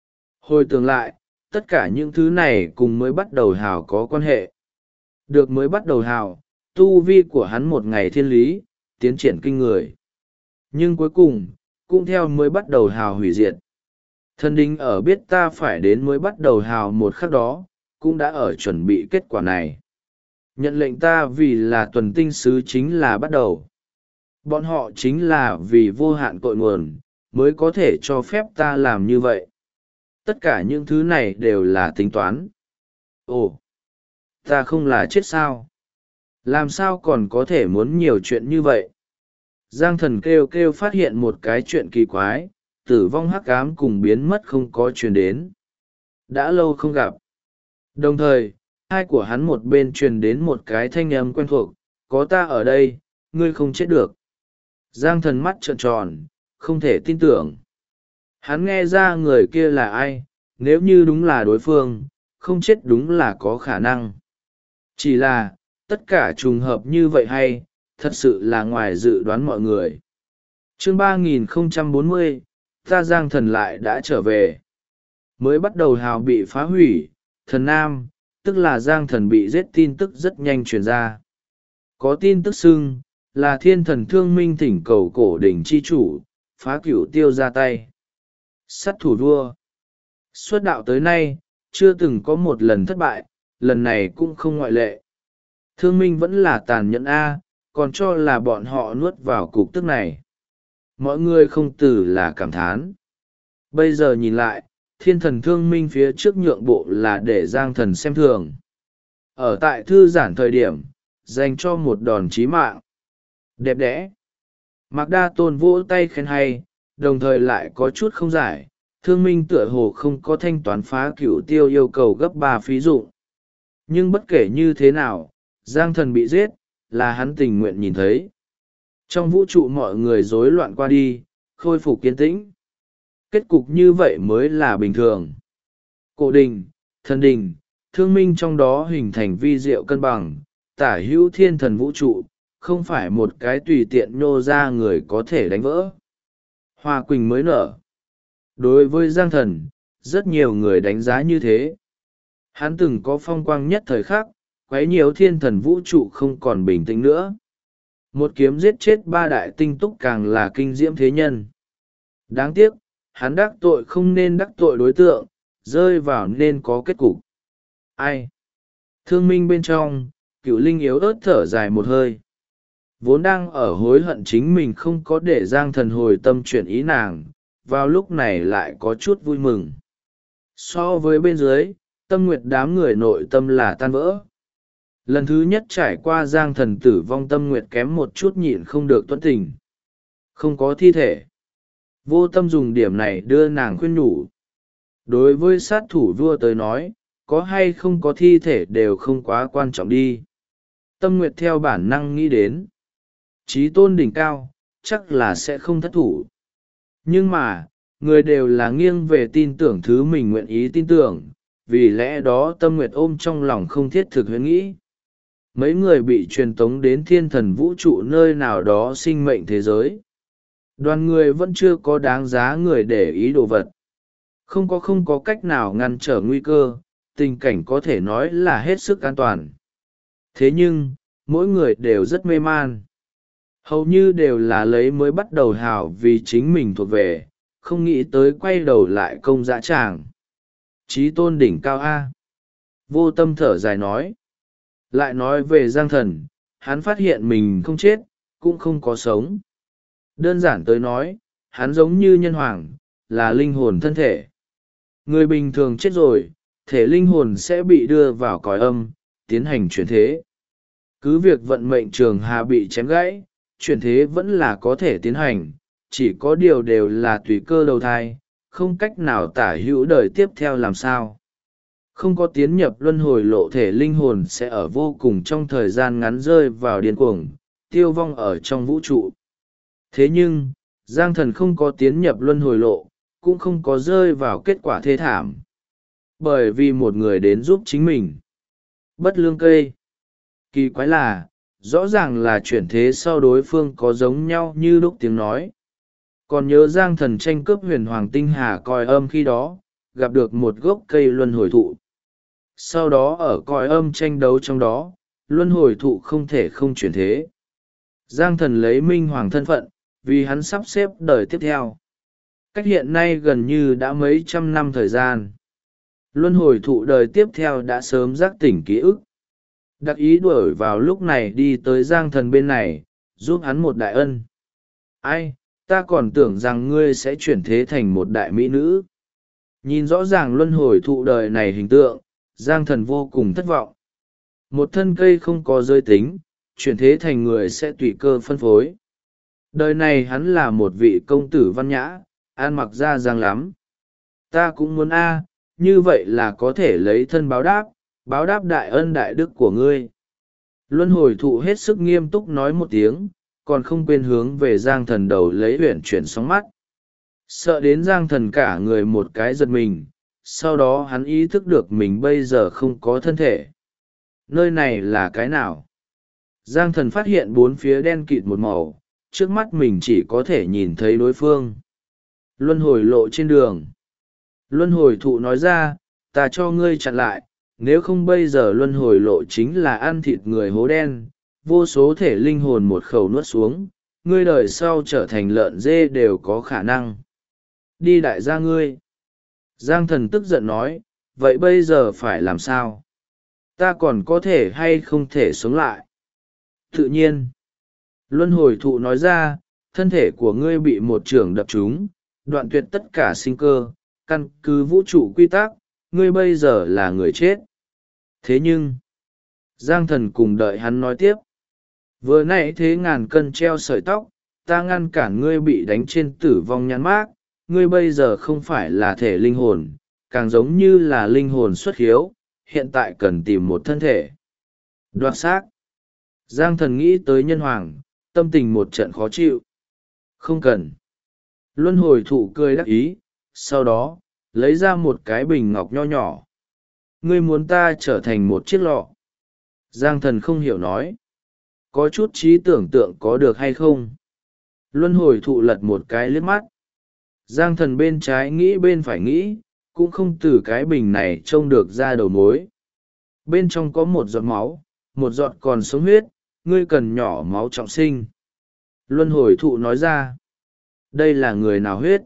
Hồi tưởng lại, tất cả những thứ này cùng mới bắt đầu hào có quan hệ. Được mới bắt đầu hào, tu vi của hắn một ngày thiên lý, tiến triển kinh người. Nhưng cuối cùng, cũng theo mới bắt đầu hào hủy diệt. Thần đỉnh ở biết ta phải đến mới bắt đầu hào một khắc đó, cũng đã ở chuẩn bị kết quả này. Nhận lệnh ta vì là tuần tinh sứ chính là bắt đầu. Bọn họ chính là vì vô hạn cội nguồn, mới có thể cho phép ta làm như vậy. Tất cả những thứ này đều là tính toán. Ồ, ta không là chết sao? Làm sao còn có thể muốn nhiều chuyện như vậy? Giang thần kêu kêu phát hiện một cái chuyện kỳ quái, tử vong hắc ám cùng biến mất không có truyền đến. Đã lâu không gặp. Đồng thời, hai của hắn một bên truyền đến một cái thanh âm quen thuộc, có ta ở đây, ngươi không chết được. Giang thần mắt trợn tròn, không thể tin tưởng. Hắn nghe ra người kia là ai, nếu như đúng là đối phương, không chết đúng là có khả năng. Chỉ là, tất cả trùng hợp như vậy hay, thật sự là ngoài dự đoán mọi người. Chương 3040, ta Giang thần lại đã trở về. Mới bắt đầu hào bị phá hủy, thần nam, tức là Giang thần bị giết tin tức rất nhanh truyền ra. Có tin tức xưng, là thiên thần thương minh thỉnh cầu cổ đỉnh chi chủ, phá cửu tiêu ra tay. Sát thủ vua. Xuất đạo tới nay, chưa từng có một lần thất bại, lần này cũng không ngoại lệ. Thương minh vẫn là tàn nhẫn A, còn cho là bọn họ nuốt vào cục tức này. Mọi người không từ là cảm thán. Bây giờ nhìn lại, thiên thần thương minh phía trước nhượng bộ là để Giang thần xem thường. Ở tại thư giãn thời điểm, dành cho một đòn chí mạng. Đẹp đẽ. Mạc Đa Tôn vỗ tay khen hay, đồng thời lại có chút không giải, thương minh tựa hồ không có thanh toán phá cửu tiêu yêu cầu gấp 3 phí dụng. Nhưng bất kể như thế nào, Giang thần bị giết, là hắn tình nguyện nhìn thấy. Trong vũ trụ mọi người rối loạn qua đi, khôi phục kiên tĩnh. Kết cục như vậy mới là bình thường. Cổ đình, thần đình, thương minh trong đó hình thành vi diệu cân bằng, tả hữu thiên thần vũ trụ, không phải một cái tùy tiện nhô ra người có thể đánh vỡ. Hoa quỳnh mới nở. Đối với Giang thần, rất nhiều người đánh giá như thế. Hắn từng có phong quang nhất thời khắc, quấy nhiều thiên thần vũ trụ không còn bình tĩnh nữa. Một kiếm giết chết 3 đại tinh túc càng là kinh diễm thế nhân. Đáng tiếc, hắn đắc tội không nên đắc tội đối tượng, rơi vào nên có kết cục. Ai? Thương minh bên trong, Cửu Linh yếu ớt thở dài một hơi. Vốn đang ở hối hận chính mình không có để Giang thần hồi tâm chuyển ý nàng, vào lúc này lại có chút vui mừng. So với bên dưới, tâm nguyệt đám người nội tâm là tan vỡ. Lần thứ nhất trải qua Giang thần tử vong, tâm nguyệt kém một chút nhịn không được tuẫn tình. Không có thi thể. Vô tâm dùng điểm này đưa nàng khuyên nhủ. Đối với sát thủ vua tới nói, có hay không có thi thể đều không quá quan trọng đi. Tâm nguyệt theo bản năng nghĩ đến. Chí tôn đỉnh cao, chắc là sẽ không thất thủ. Nhưng mà, người đều là nghiêng về tin tưởng thứ mình nguyện ý tin tưởng, vì lẽ đó tâm nguyệt ôm trong lòng không thiết thực huyễn nghĩ. Mấy người bị truyền tống đến thiên thần vũ trụ nơi nào đó sinh mệnh thế giới. Đoàn người vẫn chưa có đáng giá người để ý đồ vật. Không có cách nào ngăn trở nguy cơ, tình cảnh có thể nói là hết sức an toàn. Thế nhưng, mỗi người đều rất mê man. Hầu như đều là lấy mới bắt đầu hào vì chính mình thuộc về, không nghĩ tới quay đầu lại công dã tràng. Chí tôn đỉnh cao A. Vô tâm thở dài nói. Lại nói về Giang thần, hắn phát hiện mình không chết, cũng không có sống. Đơn giản tới nói, hắn giống như nhân hoàng, là linh hồn thân thể. Người bình thường chết rồi, thể linh hồn sẽ bị đưa vào cõi âm, tiến hành chuyển thế. Cứ việc vận mệnh trường hà bị chém gãy, chuyển thế vẫn là có thể tiến hành, chỉ có điều đều là tùy cơ đầu thai, không cách nào tả hữu đời tiếp theo làm sao. Không có tiến nhập luân hồi lộ thể linh hồn sẽ ở vô cùng trong thời gian ngắn rơi vào điên cuồng, tiêu vong ở trong vũ trụ. Thế nhưng, Giang thần không có tiến nhập luân hồi lộ, cũng không có rơi vào kết quả thê thảm. Bởi vì một người đến giúp chính mình. Bất lương cây. Kỳ quái là, rõ ràng là chuyển thế sau đối phương có giống nhau như lúc tiếng nói. Còn nhớ Giang thần tranh cướp huyền hoàng tinh hà còi âm khi đó, gặp được một gốc cây luân hồi thụ. Sau đó ở còi âm tranh đấu trong đó, luân hồi thụ không thể không chuyển thế. Giang thần lấy minh hoàng thân phận, vì hắn sắp xếp đời tiếp theo. Cách hiện nay gần như đã mấy trăm năm thời gian. Luân hồi thụ đời tiếp theo đã sớm giác tỉnh ký ức. Đặc ý đuổi vào lúc này đi tới Giang thần bên này, giúp hắn một đại ân. Ai, ta còn tưởng rằng ngươi sẽ chuyển thế thành một đại mỹ nữ. Nhìn rõ ràng luân hồi thụ đời này hình tượng, Giang thần vô cùng thất vọng. Một thân cây không có giới tính, chuyển thế thành người sẽ tùy cơ phân phối. Đời này hắn là một vị công tử văn nhã, ăn mặc ra dáng lắm. Ta cũng muốn như vậy là có thể lấy thân báo đáp đại ân đại đức của ngươi. Luân hồi thụ hết sức nghiêm túc nói một tiếng, còn không quên hướng về Giang Thần đầu lấy uyển chuyển sóng mắt. Sợ đến Giang Thần cả người một cái giật mình, sau đó hắn ý thức được mình bây giờ không có thân thể. Nơi này là cái nào? Giang Thần phát hiện bốn phía đen kịt một màu, trước mắt mình chỉ có thể nhìn thấy đối phương. Luân hồi lộ trên đường. Luân hồi thụ nói ra, ta cho ngươi chặn lại, nếu không bây giờ luân hồi lộ chính là ăn thịt người hố đen, vô số thể linh hồn một khẩu nuốt xuống, ngươi đời sau trở thành lợn dê đều có khả năng. Đi đại gia ngươi. Giang Thần tức giận nói, vậy bây giờ phải làm sao? Ta còn có thể hay không thể sống lại? Tự nhiên. Luân hồi thụ nói ra, thân thể của ngươi bị một chưởng đập trúng, đoạn tuyệt tất cả sinh cơ, căn cứ vũ trụ quy tắc, ngươi bây giờ là người chết. Thế nhưng, Giang Thần cùng đợi hắn nói tiếp. Vừa nãy thế ngàn cân treo sợi tóc, ta ngăn cản ngươi bị đánh trên tử vong nhãn mác, ngươi bây giờ không phải là thể linh hồn, càng giống như là linh hồn xuất hiếu, hiện tại cần tìm một thân thể. Đoạt xác. Giang Thần nghĩ tới nhân hoàng, tâm tình một trận khó chịu. Không cần. Luân hồi thụ cười đắc ý, sau đó, lấy ra một cái bình ngọc nho nhỏ. Ngươi muốn ta trở thành một chiếc lọ. Giang Thần không hiểu nói. Có chút trí tưởng tượng có được hay không? Luân hồi thụ lật một cái liếc mắt. Giang Thần bên trái nghĩ bên phải nghĩ, cũng không từ cái bình này trông được ra đầu mối. Bên trong có một giọt máu, một giọt còn sống huyết, ngươi cần nhỏ máu trọng sinh. Luân hồi thụ nói ra. Đây là người nào huyết?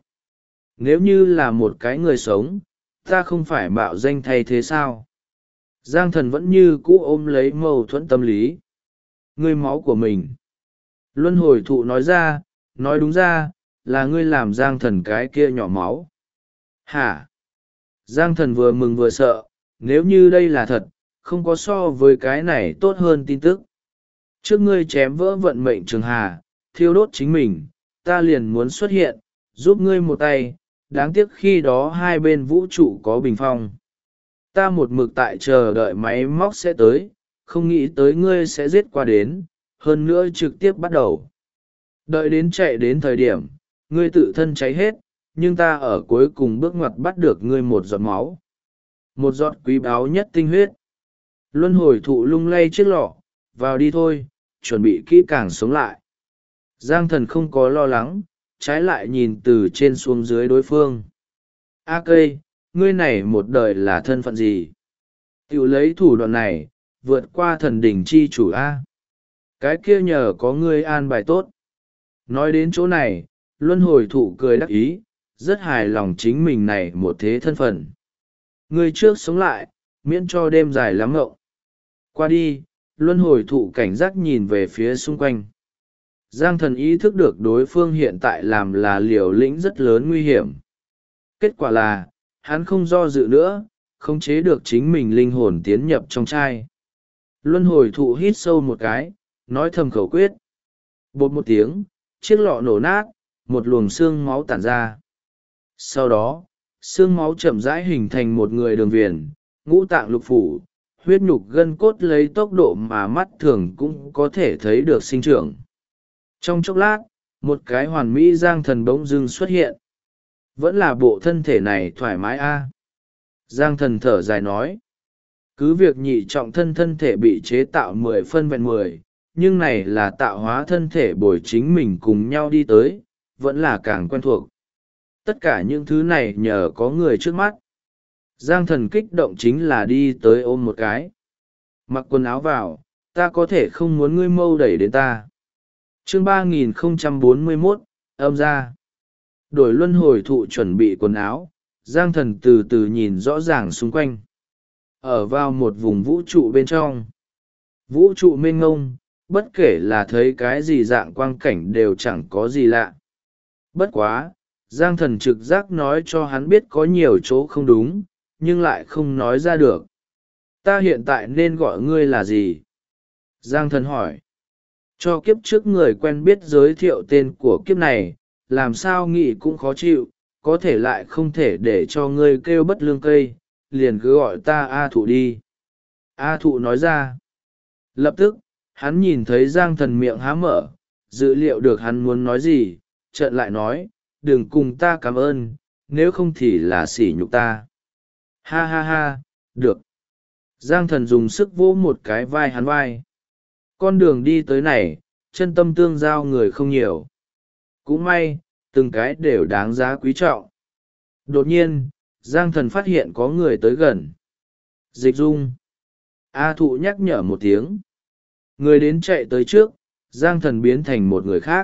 Nếu như là một cái người sống, ta không phải mạo danh thay thế sao? Giang Thần vẫn như cũ ôm lấy mâu thuẫn tâm lý. Ngươi máu của mình. Luân hồi thụ nói ra, nói đúng ra, là ngươi làm Giang Thần cái kia nhỏ máu. Hả? Giang Thần vừa mừng vừa sợ, nếu như đây là thật, không có so với cái này tốt hơn tin tức. Trước ngươi chém vỡ vận mệnh trường hà, thiêu đốt chính mình, ta liền muốn xuất hiện, giúp ngươi một tay, đáng tiếc khi đó hai bên vũ trụ có bình phong. Ta một mực tại chờ đợi máy móc sẽ tới, không nghĩ tới ngươi sẽ giết qua đến, hơn nữa trực tiếp bắt đầu. Đợi đến chạy đến thời điểm, ngươi tự thân cháy hết, nhưng ta ở cuối cùng bước ngoặt bắt được ngươi một giọt máu. Một giọt quý báu nhất tinh huyết. Luân hồi thụ lung lay chiếc lọ, vào đi thôi, chuẩn bị kỹ càng sống lại. Giang Thần không có lo lắng, trái lại nhìn từ trên xuống dưới đối phương. A cây, ngươi này một đời là thân phận gì? Tiểu lấy thủ đoạn này, vượt qua thần đỉnh chi chủ A. Cái kia nhờ có ngươi an bài tốt. Nói đến chỗ này, luân hồi thụ cười đắc ý, rất hài lòng chính mình này một thế thân phận. Ngươi trước sống lại, miễn cho đêm dài lắm ngộng. Qua đi, luân hồi thụ cảnh giác nhìn về phía xung quanh. Giang Thần ý thức được đối phương hiện tại làm là liều lĩnh rất lớn nguy hiểm. Kết quả là, hắn không do dự nữa, khống chế được chính mình linh hồn tiến nhập trong chai. Luân hồi thụ hít sâu một cái, nói thầm khẩu quyết. Bột một tiếng, chiếc lọ nổ nát, một luồng xương máu tản ra. Sau đó, xương máu chậm rãi hình thành một người đường viền, ngũ tạng lục phủ, huyết nhục gân cốt lấy tốc độ mà mắt thường cũng có thể thấy được sinh trưởng. Trong chốc lát, một cái hoàn mỹ Giang Thần bỗng dưng xuất hiện. Vẫn là bộ thân thể này thoải mái a. Giang Thần thở dài nói. Cứ việc nhị trọng thân thể bị chế tạo 10 phân vẹn 10, nhưng này là tạo hóa thân thể bồi chính mình cùng nhau đi tới, vẫn là càng quen thuộc. Tất cả những thứ này nhờ có người trước mắt. Giang Thần kích động chính là đi tới ôm một cái. Mặc quần áo vào, ta có thể không muốn ngươi mâu đẩy đến ta. Chương 3041, âm ra. Đổi luân hồi thụ chuẩn bị quần áo, Giang Thần từ từ nhìn rõ ràng xung quanh. Ở vào một vùng vũ trụ bên trong. Vũ trụ mênh ngông, bất kể là thấy cái gì dạng quang cảnh đều chẳng có gì lạ. Bất quá, Giang Thần trực giác nói cho hắn biết có nhiều chỗ không đúng, nhưng lại không nói ra được. Ta hiện tại nên gọi ngươi là gì? Giang Thần hỏi. Cho kiếp trước người quen biết giới thiệu tên của kiếp này, làm sao nghĩ cũng khó chịu, có thể lại không thể để cho ngươi kêu bất lương cây, liền cứ gọi ta A Thụ đi. A Thụ nói ra. Lập tức, hắn nhìn thấy Giang Thần miệng há mở, dự liệu được hắn muốn nói gì, trợn lại nói, đừng cùng ta cảm ơn, nếu không thì là sỉ nhục ta. Ha ha ha, được. Giang Thần dùng sức vỗ một cái vai hắn vai. Con đường đi tới này, chân tâm tương giao người không nhiều. Cũng may, từng cái đều đáng giá quý trọng. Đột nhiên, Giang Thần phát hiện có người tới gần. Dịch Dung. A Thụ nhắc nhở một tiếng. Người đến chạy tới trước, Giang Thần biến thành một người khác.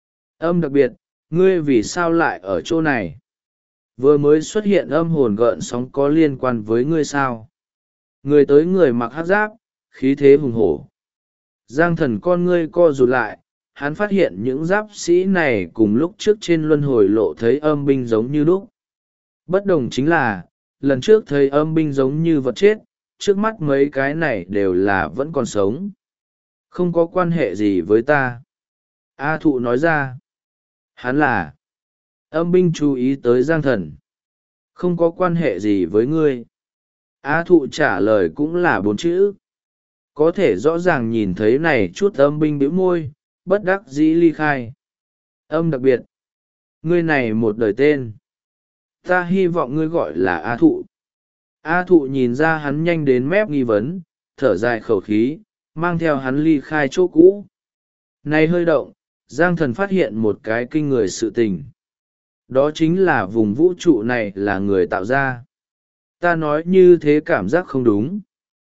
Âm đặc biệt, ngươi vì sao lại ở chỗ này? Vừa mới xuất hiện âm hồn gợn sóng có liên quan với ngươi sao? Người tới người mặc hắc giáp, khí thế hùng hổ. Giang Thần con ngươi co rụt lại, hắn phát hiện những giáp sĩ này cùng lúc trước trên luân hồi lộ thấy âm binh giống như đúc. Bất đồng chính là, lần trước thấy âm binh giống như vật chết, trước mắt mấy cái này đều là vẫn còn sống. Không có quan hệ gì với ta. A Thụ nói ra. Hắn là. Âm binh chú ý tới Giang Thần. Không có quan hệ gì với ngươi. A Thụ trả lời cũng là 4 chữ. Có thể rõ ràng nhìn thấy này chút âm binh bĩu môi, bất đắc dĩ ly khai. Âm đặc biệt. Ngươi này một đời tên. Ta hy vọng ngươi gọi là A Thụ. A Thụ nhìn ra hắn nhanh đến mép nghi vấn, thở dài khẩu khí, mang theo hắn ly khai chỗ cũ. Này hơi động, Giang Thần phát hiện một cái kinh người sự tình. Đó chính là vùng vũ trụ này là người tạo ra. Ta nói như thế cảm giác không đúng.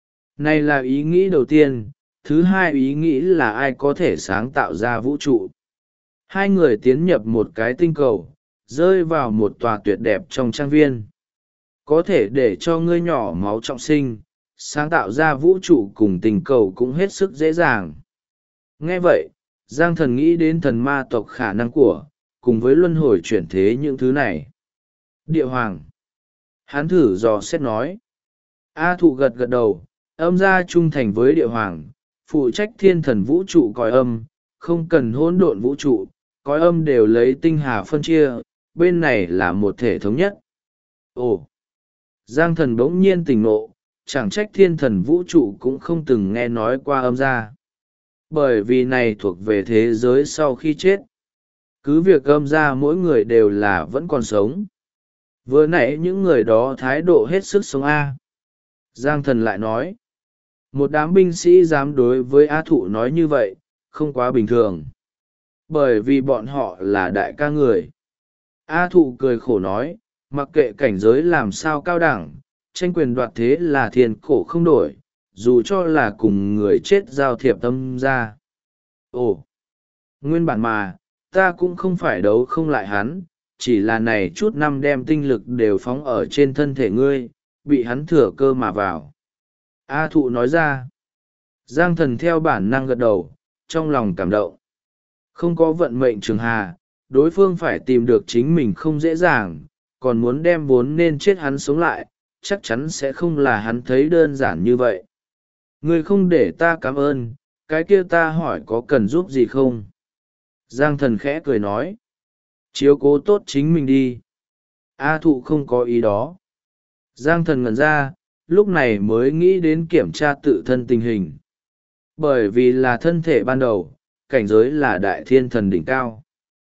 Này là ý nghĩ đầu tiên, thứ hai ý nghĩ là ai có thể sáng tạo ra vũ trụ. Hai người tiến nhập một cái tinh cầu, rơi vào một tòa tuyệt đẹp trong trang viên. Có thể để cho ngươi nhỏ máu trọng sinh, sáng tạo ra vũ trụ cùng tình cầu cũng hết sức dễ dàng. Nghe vậy, Giang Thần nghĩ đến thần ma tộc khả năng của, cùng với luân hồi chuyển thế những thứ này. Địa Hoàng. Hắn thử dò xét nói. A Thụ gật gật đầu, âm gia trung thành với Địa Hoàng, phụ trách thiên thần vũ trụ cõi âm, không cần hỗn độn vũ trụ, cõi âm đều lấy tinh hà phân chia, bên này là một thể thống nhất. Ồ! Giang Thần bỗng nhiên tỉnh ngộ, chẳng trách thiên thần vũ trụ cũng không từng nghe nói qua âm gia. Bởi vì này thuộc về thế giới sau khi chết. Cứ việc âm gia mỗi người đều là vẫn còn sống. Vừa nãy những người đó thái độ hết sức sống A. Giang Thần lại nói. Một đám binh sĩ dám đối với A Thụ nói như vậy, không quá bình thường. Bởi vì bọn họ là đại ca người. A Thụ cười khổ nói, mặc kệ cảnh giới làm sao cao đẳng, tranh quyền đoạt thế là thiên cổ không đổi, dù cho là cùng người chết giao thiệp tâm ra. Ồ, nguyên bản mà, ta cũng không phải đấu không lại hắn, chỉ là này chút năm đem tinh lực đều phóng ở trên thân thể ngươi, bị hắn thừa cơ mà vào. A Thụ nói ra. Giang Thần theo bản năng gật đầu, trong lòng cảm động. Không có vận mệnh trường hà, đối phương phải tìm được chính mình không dễ dàng, còn muốn đem vốn nên chết hắn sống lại, chắc chắn sẽ không là hắn thấy đơn giản như vậy. Ngươi không để ta cảm ơn, cái kia ta hỏi có cần giúp gì không? Giang Thần khẽ cười nói. Chiếu cố tốt chính mình đi. A Thụ không có ý đó. Giang Thần ngẩn ra, lúc này mới nghĩ đến kiểm tra tự thân tình hình. Bởi vì là thân thể ban đầu, cảnh giới là đại thiên thần đỉnh cao.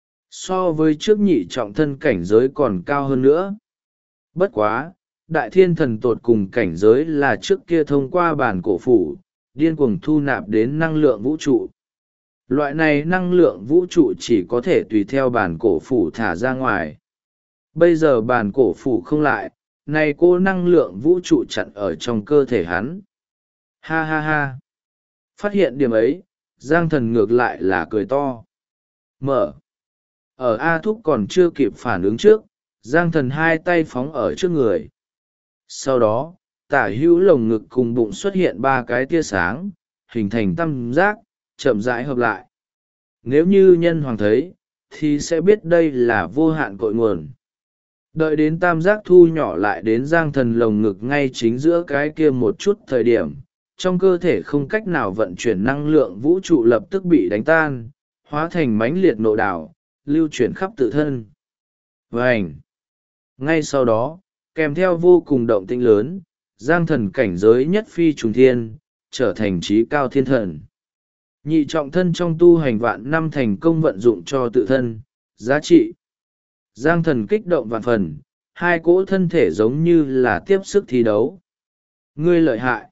So với trước nhị trọng thân cảnh giới còn cao hơn nữa. Bất quá, đại thiên thần tột cùng cảnh giới là trước kia thông qua bản cổ phủ, điên cuồng thu nạp đến năng lượng vũ trụ. Loại này năng lượng vũ trụ chỉ có thể tùy theo bản cổ phủ thả ra ngoài. Bây giờ bản cổ phủ không lại, này cô năng lượng vũ trụ chặn ở trong cơ thể hắn. Ha ha ha. Phát hiện điểm ấy, Giang Thần ngược lại là cười to. Mở. Ở A Thúc còn chưa kịp phản ứng trước, Giang Thần hai tay phóng ở trước người. Sau đó, tả hữu lồng ngực cùng bụng xuất hiện ba cái tia sáng, hình thành tam giác, chậm rãi hợp lại. Nếu như nhân hoàng thấy, thì sẽ biết đây là vô hạn cội nguồn. Đợi đến tam giác thu nhỏ lại đến Giang Thần lồng ngực ngay chính giữa cái kia một chút thời điểm, trong cơ thể không cách nào vận chuyển năng lượng vũ trụ lập tức bị đánh tan, hóa thành mãnh liệt nộ đảo, lưu chuyển khắp tự thân. Vành! Ngay sau đó, kèm theo vô cùng động tĩnh lớn, Giang Thần cảnh giới nhất phi trùng thiên, trở thành trí cao thiên thần. Nhị trọng thân trong tu hành vạn năm thành công vận dụng cho tự thân, giá trị. Giang Thần kích động vạn phần, hai cỗ thân thể giống như là tiếp sức thi đấu. Ngươi lợi hại.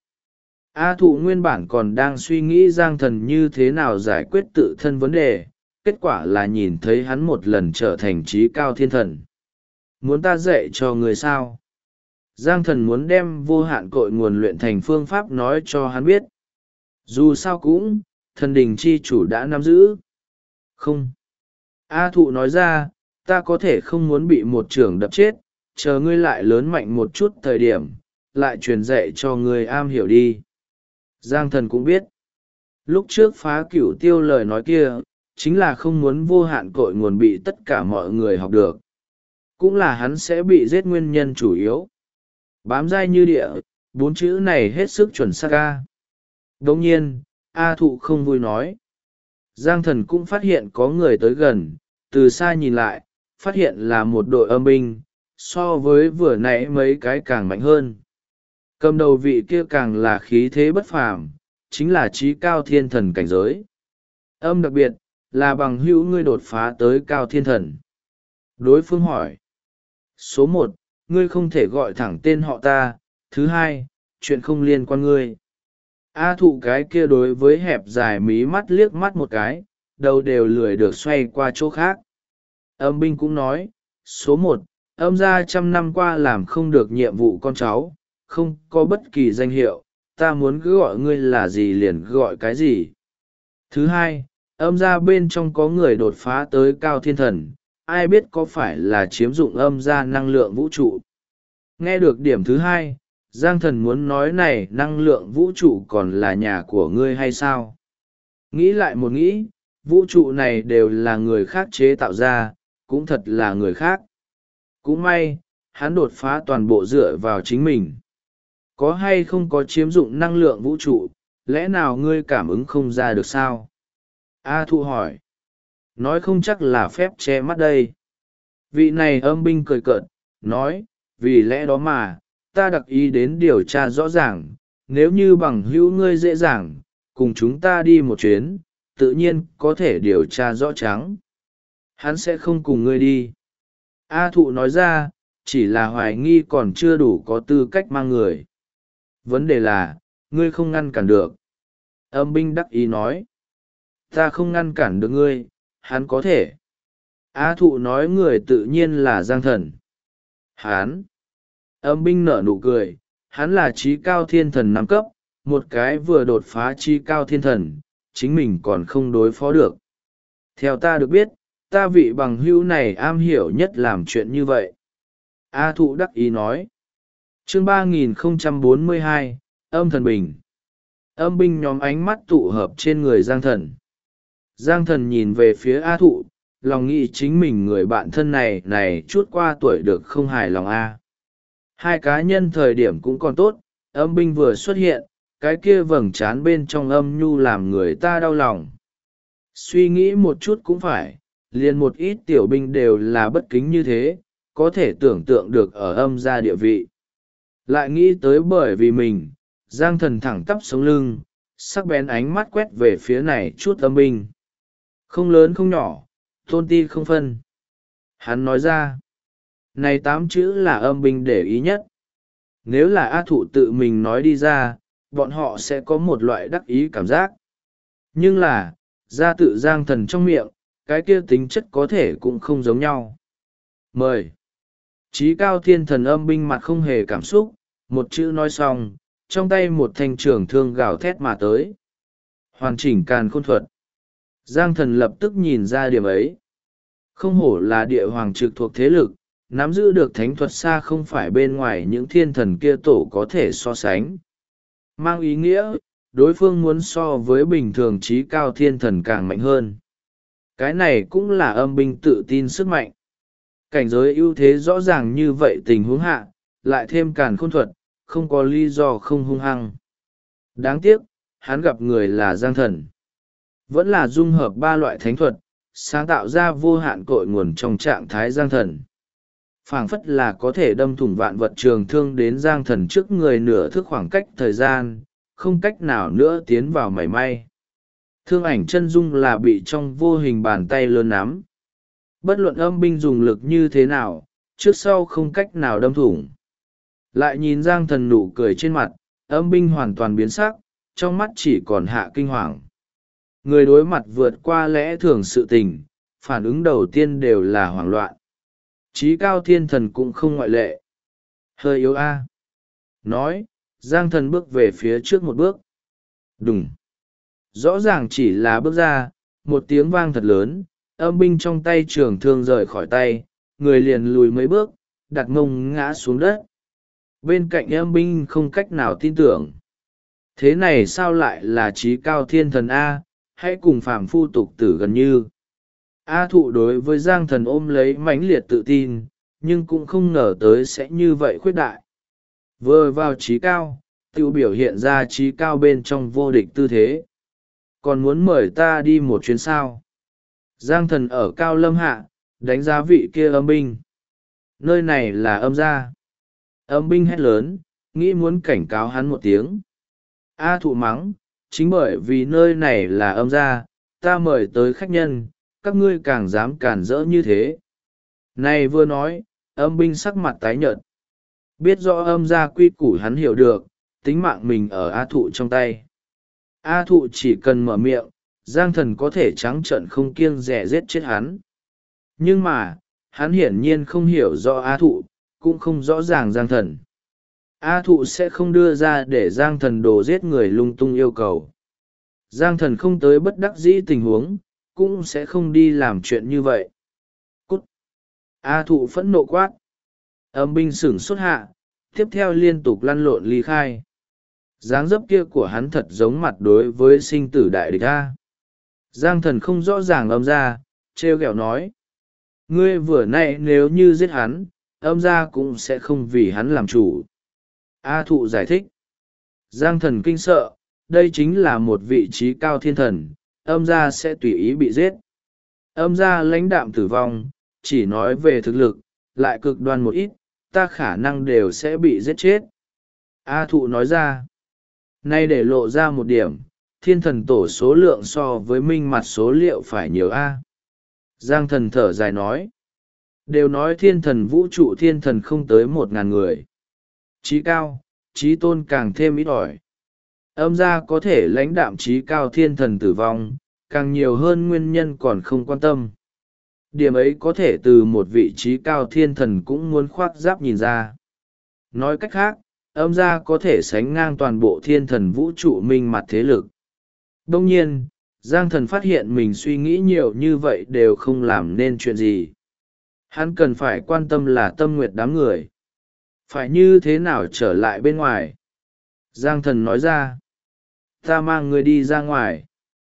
A Thụ nguyên bản còn đang suy nghĩ Giang Thần như thế nào giải quyết tự thân vấn đề, kết quả là nhìn thấy hắn một lần trở thành trí cao thiên thần. Muốn ta dạy cho người sao? Giang Thần muốn đem vô hạn cội nguồn luyện thành phương pháp nói cho hắn biết. Dù sao cũng, thần đình chi chủ đã nắm giữ. Không. A Thụ nói ra, ta có thể không muốn bị một trưởng đập chết, chờ ngươi lại lớn mạnh một chút thời điểm, lại truyền dạy cho ngươi am hiểu đi. Giang Thần cũng biết. Lúc trước phá cửu tiêu lời nói kia, chính là không muốn vô hạn cội nguồn bị tất cả mọi người học được. Cũng là hắn sẽ bị giết nguyên nhân chủ yếu. Bám dai như địa, bốn chữ này hết sức chuẩn xác ca. Đồng nhiên, A Thụ không vui nói. Giang Thần cũng phát hiện có người tới gần, từ xa nhìn lại, phát hiện là một đội âm binh, so với vừa nãy mấy cái càng mạnh hơn. Cầm đầu vị kia càng là khí thế bất phàm, chính là trí cao thiên thần cảnh giới. Âm đặc biệt, là bằng hữu ngươi đột phá tới cao thiên thần. Đối phương hỏi. Số 1, ngươi không thể gọi thẳng tên họ ta. Thứ 2, chuyện không liên quan ngươi. A Thụ cái kia đối với hẹp dài mí mắt liếc mắt một cái, đầu đều lười được xoay qua chỗ khác. Âm binh cũng nói. Số 1, âm gia 100 năm qua làm không được nhiệm vụ con cháu, không có bất kỳ danh hiệu, ta muốn cứ gọi ngươi là gì liền gọi cái gì. Thứ 2, âm gia bên trong có người đột phá tới cao thiên thần, ai biết có phải là chiếm dụng âm gia năng lượng vũ trụ. Nghe được điểm thứ 2, Giang Thần muốn nói này năng lượng vũ trụ còn là nhà của ngươi hay sao? Nghĩ lại một nghĩ, vũ trụ này đều là người khác chế tạo ra, cũng thật là người khác. Cũng may, hắn đột phá toàn bộ dựa vào chính mình. Có hay không có chiếm dụng năng lượng vũ trụ, lẽ nào ngươi cảm ứng không ra được sao? A Thụ hỏi. Nói không chắc là phép che mắt đây. Vị này âm binh cười cợt, nói, vì lẽ đó mà, ta đặc ý đến điều tra rõ ràng, nếu như bằng hữu ngươi dễ dàng, cùng chúng ta đi một chuyến, tự nhiên có thể điều tra rõ trắng. Hắn sẽ không cùng ngươi đi. A Thụ nói ra, chỉ là hoài nghi còn chưa đủ có tư cách mang người. Vấn đề là, ngươi không ngăn cản được. Âm binh đắc ý nói. Ta không ngăn cản được ngươi, hắn có thể. A Thụ nói người tự nhiên là Giang Thần. Hắn. Âm binh nở nụ cười, hắn là trí cao thiên thần 5 cấp, một cái vừa đột phá trí cao thiên thần, chính mình còn không đối phó được. Theo ta được biết, ta vị bằng hữu này am hiểu nhất làm chuyện như vậy. A Thụ đắc ý nói. Chương 3042, âm thần bình. Âm binh nhóm ánh mắt tụ hợp trên người Giang Thần. Giang Thần nhìn về phía A Thụ, lòng nghĩ chính mình người bạn thân này chút qua tuổi được không hài lòng A. Hai cá nhân thời điểm cũng còn tốt, âm binh vừa xuất hiện, cái kia vầng trán bên trong âm nhu làm người ta đau lòng. Suy nghĩ một chút cũng phải, liền một ít tiểu binh đều là bất kính như thế, có thể tưởng tượng được ở âm gia địa vị. Lại nghĩ tới bởi vì mình, Giang Thần thẳng tắp sống lưng, sắc bén ánh mắt quét về phía này chút âm binh. Không lớn không nhỏ, tôn ti không phân. Hắn nói ra, này 8 chữ là âm binh để ý nhất. Nếu là A Thụ tự mình nói đi ra, bọn họ sẽ có một loại đắc ý cảm giác. Nhưng là, ra tự Giang Thần trong miệng, cái kia tính chất có thể cũng không giống nhau. Mời. Chí cao thiên thần âm binh mặt không hề cảm xúc, một chữ nói xong, trong tay một thanh trường thương gào thét mà tới. Hoàn chỉnh càn khôn thuật. Giang Thần lập tức nhìn ra điểm ấy. Không hổ là địa hoàng trực thuộc thế lực, nắm giữ được thánh thuật xa không phải bên ngoài những thiên thần kia tổ có thể so sánh. Mang ý nghĩa, đối phương muốn so với bình thường chí cao thiên thần càng mạnh hơn. Cái này cũng là âm binh tự tin sức mạnh. Cảnh giới ưu thế rõ ràng như vậy tình huống hạ, lại thêm càn khôn thuật, không có lý do không hung hăng. Đáng tiếc, hắn gặp người là Giang Thần. Vẫn là dung hợp ba loại thánh thuật, sáng tạo ra vô hạn cội nguồn trong trạng thái Giang Thần. Phảng phất là có thể đâm thủng vạn vật trường thương đến Giang Thần trước người nửa thước khoảng cách thời gian, không cách nào nữa tiến vào mảy may. Thương ảnh chân dung là bị trong vô hình bàn tay lớn nắm. Bất luận âm binh dùng lực như thế nào, trước sau không cách nào đâm thủng. Lại nhìn Giang Thần nụ cười trên mặt, âm binh hoàn toàn biến sắc, trong mắt chỉ còn hạ kinh hoàng. Người đối mặt vượt qua lẽ thường sự tình, phản ứng đầu tiên đều là hoảng loạn. Chí Cao Thiên Thần cũng không ngoại lệ. Hơi yếu a. Nói, Giang Thần bước về phía trước một bước. Đùng. Rõ ràng chỉ là bước ra, một tiếng vang thật lớn, âm binh trong tay trường thương rời khỏi tay, người liền lùi mấy bước, đặt mông ngã xuống đất. Bên cạnh âm binh không cách nào tin tưởng. Thế này sao lại là Chí Cao Thiên Thần A, hãy cùng phàm phu tục tử gần như. A Thụ đối với Giang Thần ôm lấy mãnh liệt tự tin, nhưng cũng không ngờ tới sẽ như vậy khuyết đại. Vừa vào Chí Cao, tiêu biểu hiện ra Chí Cao bên trong vô địch tư thế. Còn muốn mời ta đi một chuyến sao? Giang Thần ở Cao Lâm hạ, đánh giá vị kia âm binh. Nơi này là âm gia. Âm binh hét lớn, nghĩ muốn cảnh cáo hắn một tiếng. A Thụ mắng, chính bởi vì nơi này là âm gia, ta mời tới khách nhân, các ngươi càng dám cản rỡ như thế. Này vừa nói, âm binh sắc mặt tái nhợt. Biết rõ âm gia quy củ hắn hiểu được, tính mạng mình ở A Thụ trong tay. A Thụ chỉ cần mở miệng, Giang Thần có thể trắng trợn không kiêng dè giết chết hắn. Nhưng mà, hắn hiển nhiên không hiểu rõ A Thụ, cũng không rõ ràng Giang Thần. A Thụ sẽ không đưa ra để Giang Thần đồ giết người lung tung yêu cầu. Giang Thần không tới bất đắc dĩ tình huống, cũng sẽ không đi làm chuyện như vậy. Cút! A Thụ phẫn nộ quát. Âm binh sửng sốt hạ, tiếp theo liên tục lăn lộn ly khai. Dáng dấp kia của hắn thật giống mặt đối với sinh tử đại địch A. Giang Thần không rõ ràng âm ra, trêu ghẹo nói. Ngươi vừa nãy nếu như giết hắn, âm ra cũng sẽ không vì hắn làm chủ. A Thụ giải thích. Giang Thần kinh sợ, đây chính là một vị trí cao thiên thần, âm gia sẽ tùy ý bị giết. Âm gia lãnh đạm tử vong, chỉ nói về thực lực, lại cực đoan một ít, ta khả năng đều sẽ bị giết chết. A Thụ nói ra. Nay để lộ ra một điểm, thiên thần tổ số lượng so với minh mặt số liệu phải nhiều A. Giang Thần thở dài nói. Đều nói thiên thần vũ trụ thiên thần không tới 1.000 người. Chí cao, chí tôn càng thêm ít ỏi. Âm gia có thể lãnh đạm chí cao thiên thần tử vong, càng nhiều hơn nguyên nhân còn không quan tâm. Điểm ấy có thể từ một vị trí cao thiên thần cũng muốn khoác giáp nhìn ra. Nói cách khác, âm gia có thể sánh ngang toàn bộ thiên thần vũ trụ minh mặt thế lực. Đông nhiên, Giang Thần phát hiện mình suy nghĩ nhiều như vậy đều không làm nên chuyện gì. Hắn cần phải quan tâm là tâm nguyệt đám người. Phải như thế nào trở lại bên ngoài? Giang Thần nói ra. Ta mang người đi ra ngoài.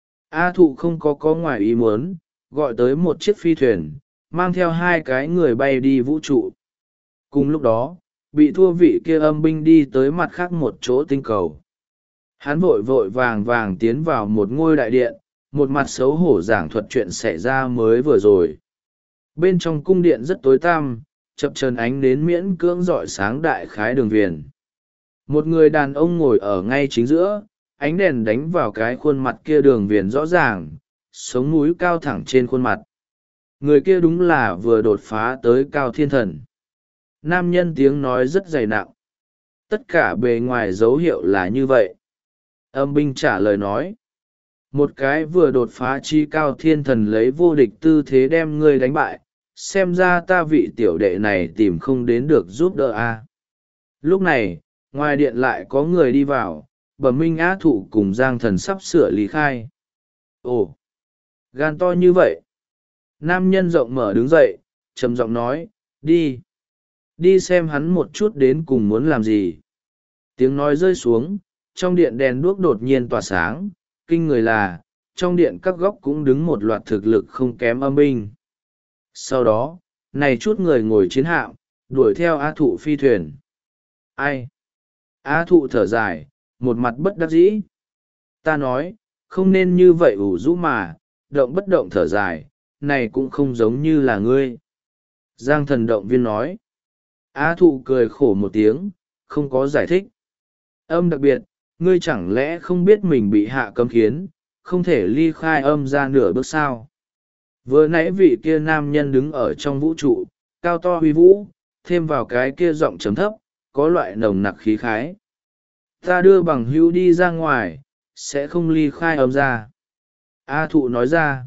A Thụ không có ngoài ý muốn, gọi tới một chiếc phi thuyền, mang theo 2 cái người bay đi vũ trụ. Cùng lúc đó, bị thua vị kia âm binh đi tới mặt khác một chỗ tinh cầu. Hắn vội vội vàng vàng tiến vào một ngôi đại điện, một mặt xấu hổ giảng thuật chuyện xảy ra mới vừa rồi. Bên trong cung điện rất tối tăm, chập chờn ánh nến miễn cưỡng rọi sáng đại khái đường viền. Một người đàn ông ngồi ở ngay chính giữa, ánh đèn đánh vào cái khuôn mặt kia đường viền rõ ràng, sống mũi cao thẳng trên khuôn mặt. Người kia đúng là vừa đột phá tới Cao Thiên Thần. Nam nhân tiếng nói rất dày nặng. Tất cả bề ngoài dấu hiệu là như vậy. Âm binh trả lời nói. Một cái vừa đột phá chi Cao Thiên Thần lấy vô địch tư thế đem ngươi đánh bại, xem ra ta vị tiểu đệ này tìm không đến được giúp đỡ a. Lúc này, ngoài điện lại có người đi vào, Bẩm Minh Á Thụ cùng Giang Thần sắp sửa lý khai. Ồ, gan to như vậy. Nam nhân rộng mở đứng dậy, trầm giọng nói, đi. Đi xem hắn một chút đến cùng muốn làm gì. Tiếng nói rơi xuống, trong điện đèn đuốc đột nhiên tỏa sáng, kinh người là, trong điện các góc cũng đứng một loạt thực lực không kém âm binh. Sau đó, này chút người ngồi chiến hạm, đuổi theo Á Thụ phi thuyền. Ai? Á Thụ thở dài, một mặt bất đắc dĩ. Ta nói, không nên như vậy ủ rũ mà, động bất động thở dài, này cũng không giống như là ngươi. Giang Thần động viên nói. Á Thụ cười khổ một tiếng, không có giải thích. Âm đặc biệt, ngươi chẳng lẽ không biết mình bị hạ cấm khiến, không thể ly khai âm ra nửa bước sao? Vừa nãy vị kia nam nhân đứng ở trong vũ trụ, cao to huy vũ, thêm vào cái kia giọng chấm thấp, có loại nồng nặc khí khái. Ta đưa bằng hữu đi ra ngoài, sẽ không ly khai âm ra. A Thụ nói ra.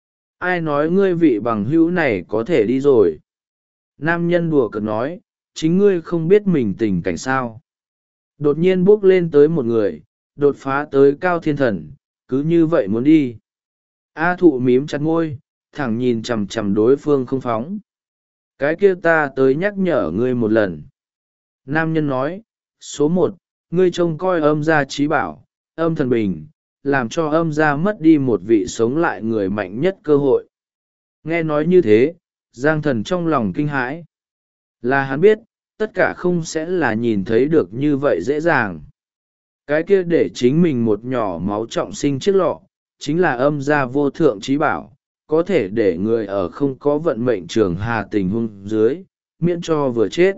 Ai nói ngươi vị bằng hữu này có thể đi rồi? Nam nhân đùa cợt nói, chính ngươi không biết mình tình cảnh sao. Đột nhiên bước lên tới một người, đột phá tới cao thiên thần, cứ như vậy muốn đi. A Thụ mím chặt môi, thẳng nhìn chằm chằm đối phương không phóng. Cái kia ta tới nhắc nhở ngươi một lần. Nam nhân nói, số 1, ngươi trông coi âm gia trí bảo, âm thần bình, làm cho âm gia mất đi một vị sống lại người mạnh nhất cơ hội. Nghe nói như thế, Giang Thần trong lòng kinh hãi. Là hắn biết, tất cả không sẽ là nhìn thấy được như vậy dễ dàng. Cái kia để chính mình một nhỏ máu trọng sinh chiếc lọ, chính là âm gia vô thượng trí bảo, có thể để người ở không có vận mệnh trường hà tình huống dưới, miễn cho vừa chết.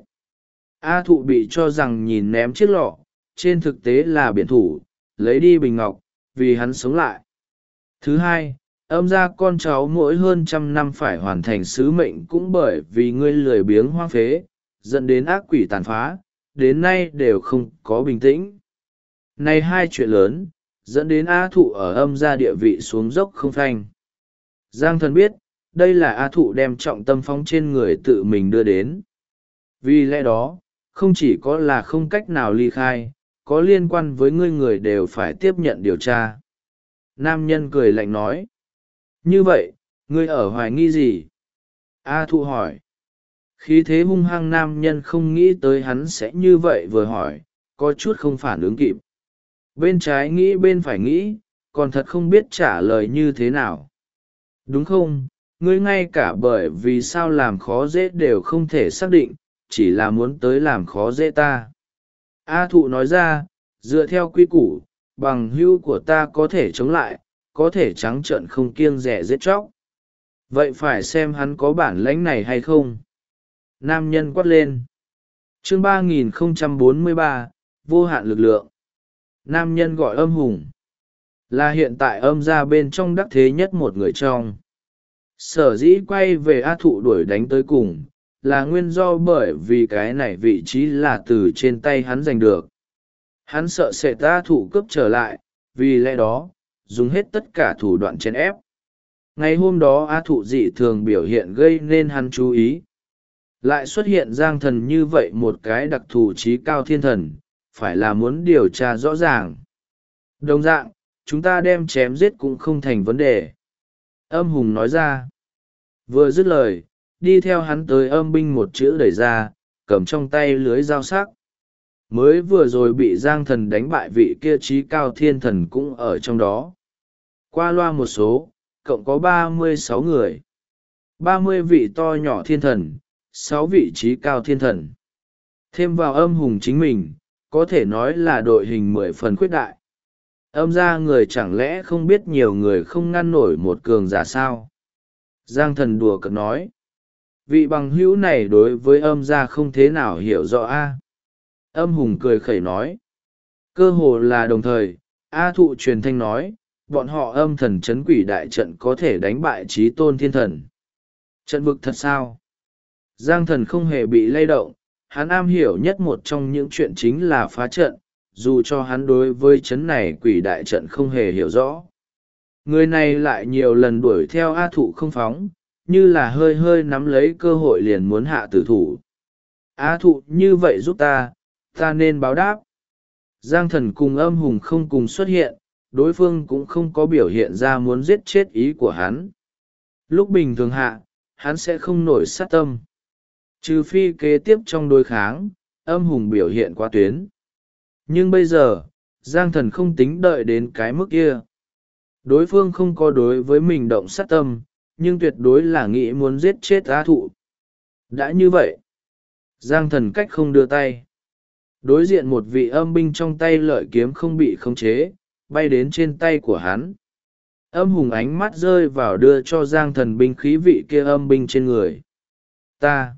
A Thụ bị cho rằng nhìn ném chiếc lọ, trên thực tế là biển thủ, lấy đi bình ngọc, vì hắn sống lại. Thứ hai, âm gia con cháu mỗi hơn 100 năm phải hoàn thành sứ mệnh cũng bởi vì ngươi lười biếng hoang phế, dẫn đến ác quỷ tàn phá, đến nay đều không có bình tĩnh. Này hai chuyện lớn, dẫn đến A Thụ ở âm gia địa vị xuống dốc không phanh. Giang Thần biết, đây là A Thụ đem trọng tâm phóng trên người tự mình đưa đến. Vì lẽ đó, không chỉ có là không cách nào ly khai, có liên quan với ngươi người đều phải tiếp nhận điều tra. Nam nhân cười lạnh nói. Như vậy, ngươi ở hoài nghi gì? A Thụ hỏi. Khí thế hung hăng nam nhân không nghĩ tới hắn sẽ như vậy vừa hỏi, có chút không phản ứng kịp. Bên trái nghĩ bên phải nghĩ, còn thật không biết trả lời như thế nào. Đúng không, ngươi ngay cả bởi vì sao làm khó dễ đều không thể xác định, chỉ là muốn tới làm khó dễ ta. A Thụ nói ra, dựa theo quy củ, bằng hữu của ta có thể chống lại, có thể trắng trợn không kiêng dè giết chóc. Vậy phải xem hắn có bản lãnh này hay không? Nam nhân quát lên. Chương 3043, vô hạn lực lượng. Nam nhân gọi Âm Hùng. Là hiện tại âm gia bên trong đắc thế nhất một người trong. Sở dĩ quay về A Thụ đuổi đánh tới cùng, là nguyên do bởi vì cái này vị trí là từ trên tay hắn giành được. Hắn sợ sẽ A Thụ cướp trở lại, vì lẽ đó, dùng hết tất cả thủ đoạn chèn ép. Ngày hôm đó A Thụ dị thường biểu hiện gây nên hắn chú ý. Lại xuất hiện Giang Thần như vậy một cái đặc thù trí cao thiên thần, phải là muốn điều tra rõ ràng. Đồng dạng, chúng ta đem chém giết cũng không thành vấn đề. Âm Hùng nói ra. Vừa dứt lời, đi theo hắn tới âm binh một chữ đẩy ra, cầm trong tay lưới dao sắc. Mới vừa rồi bị Giang Thần đánh bại vị kia trí cao thiên thần cũng ở trong đó. Qua loa một số, cộng có 36 người. 30 vị to nhỏ thiên thần, 6 vị trí cao thiên thần. Thêm vào Âm Hùng chính mình, có thể nói là đội hình 10 phần khuyết đại. Âm ra người chẳng lẽ không biết nhiều người không ngăn nổi một cường giả sao? Giang Thần đùa cợt nói. Vị bằng hữu này đối với âm gia không thế nào hiểu rõ a. Âm Hùng cười khẩy nói. Cơ hồ là đồng thời, A Thụ truyền thanh nói, bọn họ âm thần chấn quỷ đại trận có thể đánh bại trí tôn thiên thần. Trận vực thật sao? Giang Thần không hề bị lay động, hắn am hiểu nhất một trong những chuyện chính là phá trận, dù cho hắn đối với chấn này quỷ đại trận không hề hiểu rõ. Người này lại nhiều lần đuổi theo A Thụ không phóng, như là hơi hơi nắm lấy cơ hội liền muốn hạ tử thủ. A Thụ như vậy giúp ta nên báo đáp. Giang Thần cùng Âm Hùng không cùng xuất hiện, đối phương cũng không có biểu hiện ra muốn giết chết ý của hắn. Lúc bình thường hạ, hắn sẽ không nổi sát tâm. Trừ phi kế tiếp trong đối kháng, Âm Hùng biểu hiện quá tuyến. Nhưng bây giờ, Giang Thần không tính đợi đến cái mức kia. Đối phương không có đối với mình động sát tâm, nhưng tuyệt đối là nghĩ muốn giết chết A Thụ. Đã như vậy, Giang Thần cách không đưa tay. Đối diện một vị âm binh trong tay lợi kiếm không bị khống chế, bay đến trên tay của hắn. Âm hùng ánh mắt rơi vào đưa cho Giang Thần binh khí vị kia âm binh trên người. Ta!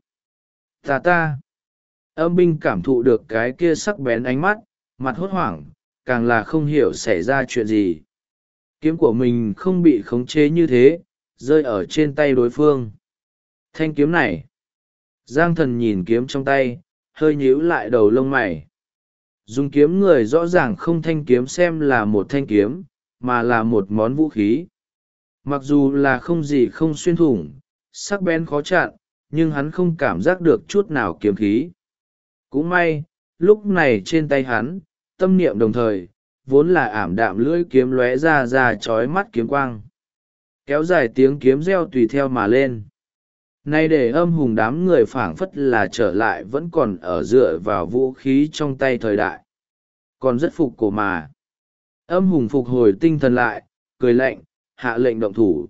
Âm binh cảm thụ được cái kia sắc bén ánh mắt, mặt hốt hoảng, càng là không hiểu xảy ra chuyện gì. Kiếm của mình không bị khống chế như thế, rơi ở trên tay đối phương. Thanh kiếm này. Giang Thần nhìn kiếm trong tay, hơi nhíu lại đầu lông mày. Dùng kiếm người rõ ràng không thanh kiếm xem là một thanh kiếm, mà là một món vũ khí. Mặc dù là không gì không xuyên thủng, sắc bén khó chặn, nhưng hắn không cảm giác được chút nào kiếm khí. Cũng may, lúc này trên tay hắn, tâm niệm đồng thời, vốn là ảm đạm lưỡi kiếm lóe ra chói mắt kiếm quang. Kéo dài tiếng kiếm reo tùy theo mà lên. Nay để âm hùng đám người phảng phất là trở lại vẫn còn ở dựa vào vũ khí trong tay thời đại. Còn rất phục cổ mà. Âm hùng phục hồi tinh thần lại, cười lạnh, hạ lệnh động thủ.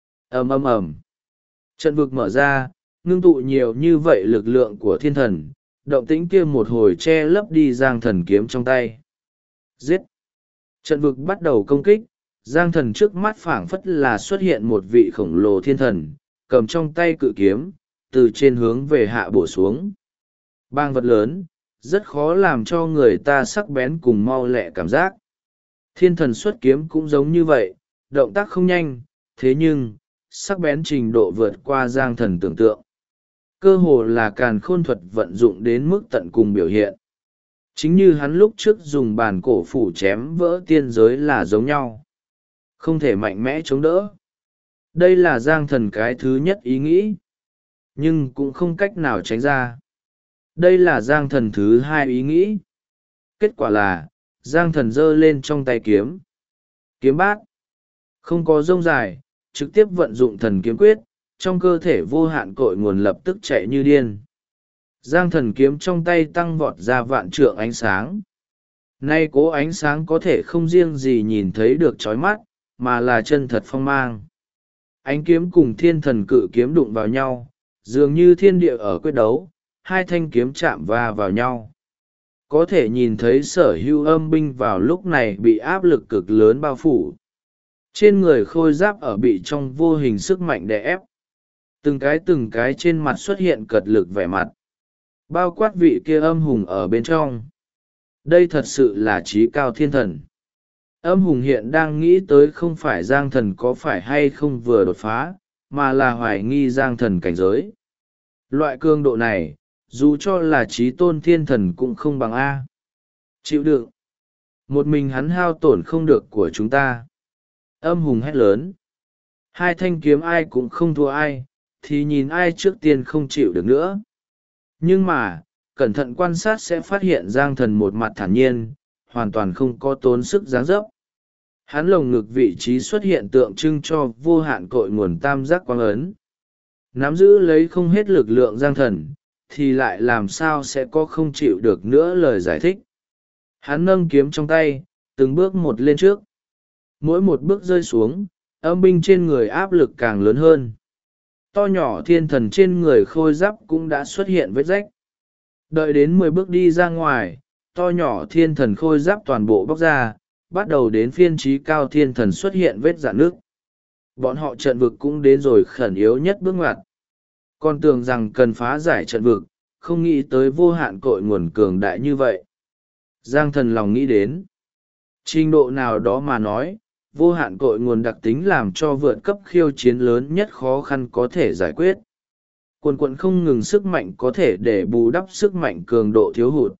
Ầm. Trận vực mở ra, ngưng tụ nhiều như vậy lực lượng của thiên thần, động tĩnh kia một hồi che lấp đi Giang Thần kiếm trong tay. Giết! Trận vực bắt đầu công kích, Giang Thần trước mắt phảng phất là xuất hiện một vị khổng lồ thiên thần, cầm trong tay cự kiếm, từ trên hướng về hạ bổ xuống. Bang vật lớn, rất khó làm cho người ta sắc bén cùng mau lẹ cảm giác. Thiên thần xuất kiếm cũng giống như vậy, động tác không nhanh, thế nhưng, sắc bén trình độ vượt qua Giang Thần tưởng tượng. Cơ hồ là càn khôn thuật vận dụng đến mức tận cùng biểu hiện. Chính như hắn lúc trước dùng bàn cổ phủ chém vỡ tiên giới là giống nhau. Không thể mạnh mẽ chống đỡ. Đây là Giang Thần cái thứ nhất ý nghĩ. Nhưng cũng không cách nào tránh ra. Đây là Giang Thần thứ hai ý nghĩ. Kết quả là, Giang Thần giơ lên trong tay kiếm. Kiếm bát. Không có rông dài, trực tiếp vận dụng thần kiếm quyết, trong cơ thể vô hạn cội nguồn lập tức chạy như điên. Giang Thần kiếm trong tay tăng vọt ra vạn trượng ánh sáng. Nay cố ánh sáng có thể không riêng gì nhìn thấy được chói mắt, mà là chân thật phong mang. Ánh kiếm cùng thiên thần cự kiếm đụng vào nhau, dường như thiên địa ở quyết đấu, hai thanh kiếm chạm vào nhau. Có thể nhìn thấy sở hữu âm binh vào lúc này bị áp lực cực lớn bao phủ. Trên người khôi giáp ở bị trong vô hình sức mạnh đè ép. Từng cái trên mặt xuất hiện cật lực vẻ mặt. Bao quát vị kia âm hùng ở bên trong. Đây thật sự là trí cao thiên thần. Âm hùng hiện đang nghĩ tới không phải Giang Thần có phải hay không vừa đột phá, mà là hoài nghi Giang Thần cảnh giới. Loại cường độ này, dù cho là trí tôn thiên thần cũng không bằng A. Chịu đựng. Một mình hắn hao tổn không được của chúng ta. Âm hùng hét lớn. Hai thanh kiếm ai cũng không thua ai, thì nhìn ai trước tiên không chịu được nữa. Nhưng mà, cẩn thận quan sát sẽ phát hiện Giang Thần một mặt thản nhiên, hoàn toàn không có tốn sức dáng dấp. Hắn lồng ngực vị trí xuất hiện tượng trưng cho vô hạn cội nguồn tam giác quang ấn. Nắm giữ lấy không hết lực lượng Giang Thần, thì lại làm sao sẽ có không chịu được nữa lời giải thích. Hắn nâng kiếm trong tay, từng bước một lên trước. Mỗi một bước rơi xuống, âm binh trên người áp lực càng lớn hơn. To nhỏ thiên thần trên người khôi giáp cũng đã xuất hiện vết rách. Đợi đến 10 bước đi ra ngoài, to nhỏ thiên thần khôi giáp toàn bộ bóc ra, bắt đầu đến phiên trí cao thiên thần xuất hiện vết rạn nước. Bọn họ trận vực cũng đến rồi khẩn yếu nhất bước ngoặt. Còn tưởng rằng cần phá giải trận vực, không nghĩ tới vô hạn cội nguồn cường đại như vậy. Giang Thần lòng nghĩ đến. Trình độ nào đó mà nói, vô hạn cội nguồn đặc tính làm cho vượt cấp khiêu chiến lớn nhất khó khăn có thể giải quyết. Quần quận không ngừng sức mạnh có thể để bù đắp sức mạnh cường độ thiếu hụt.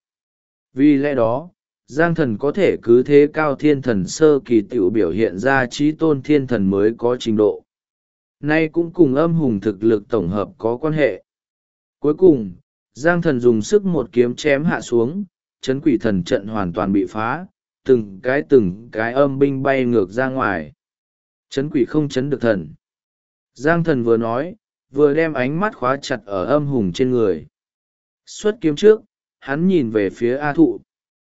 Vì lẽ đó, Giang Thần có thể cứ thế cao thiên thần sơ kỳ tiểu biểu hiện ra trí tôn thiên thần mới có trình độ. Nay cũng cùng âm hùng thực lực tổng hợp có quan hệ. Cuối cùng, Giang Thần dùng sức một kiếm chém hạ xuống, chấn quỷ thần trận hoàn toàn bị phá, từng cái âm binh bay ngược ra ngoài. Chấn quỷ không chấn được thần. Giang Thần vừa nói, vừa đem ánh mắt khóa chặt ở âm hùng trên người. Xuất kiếm trước, hắn nhìn về phía A Thụ.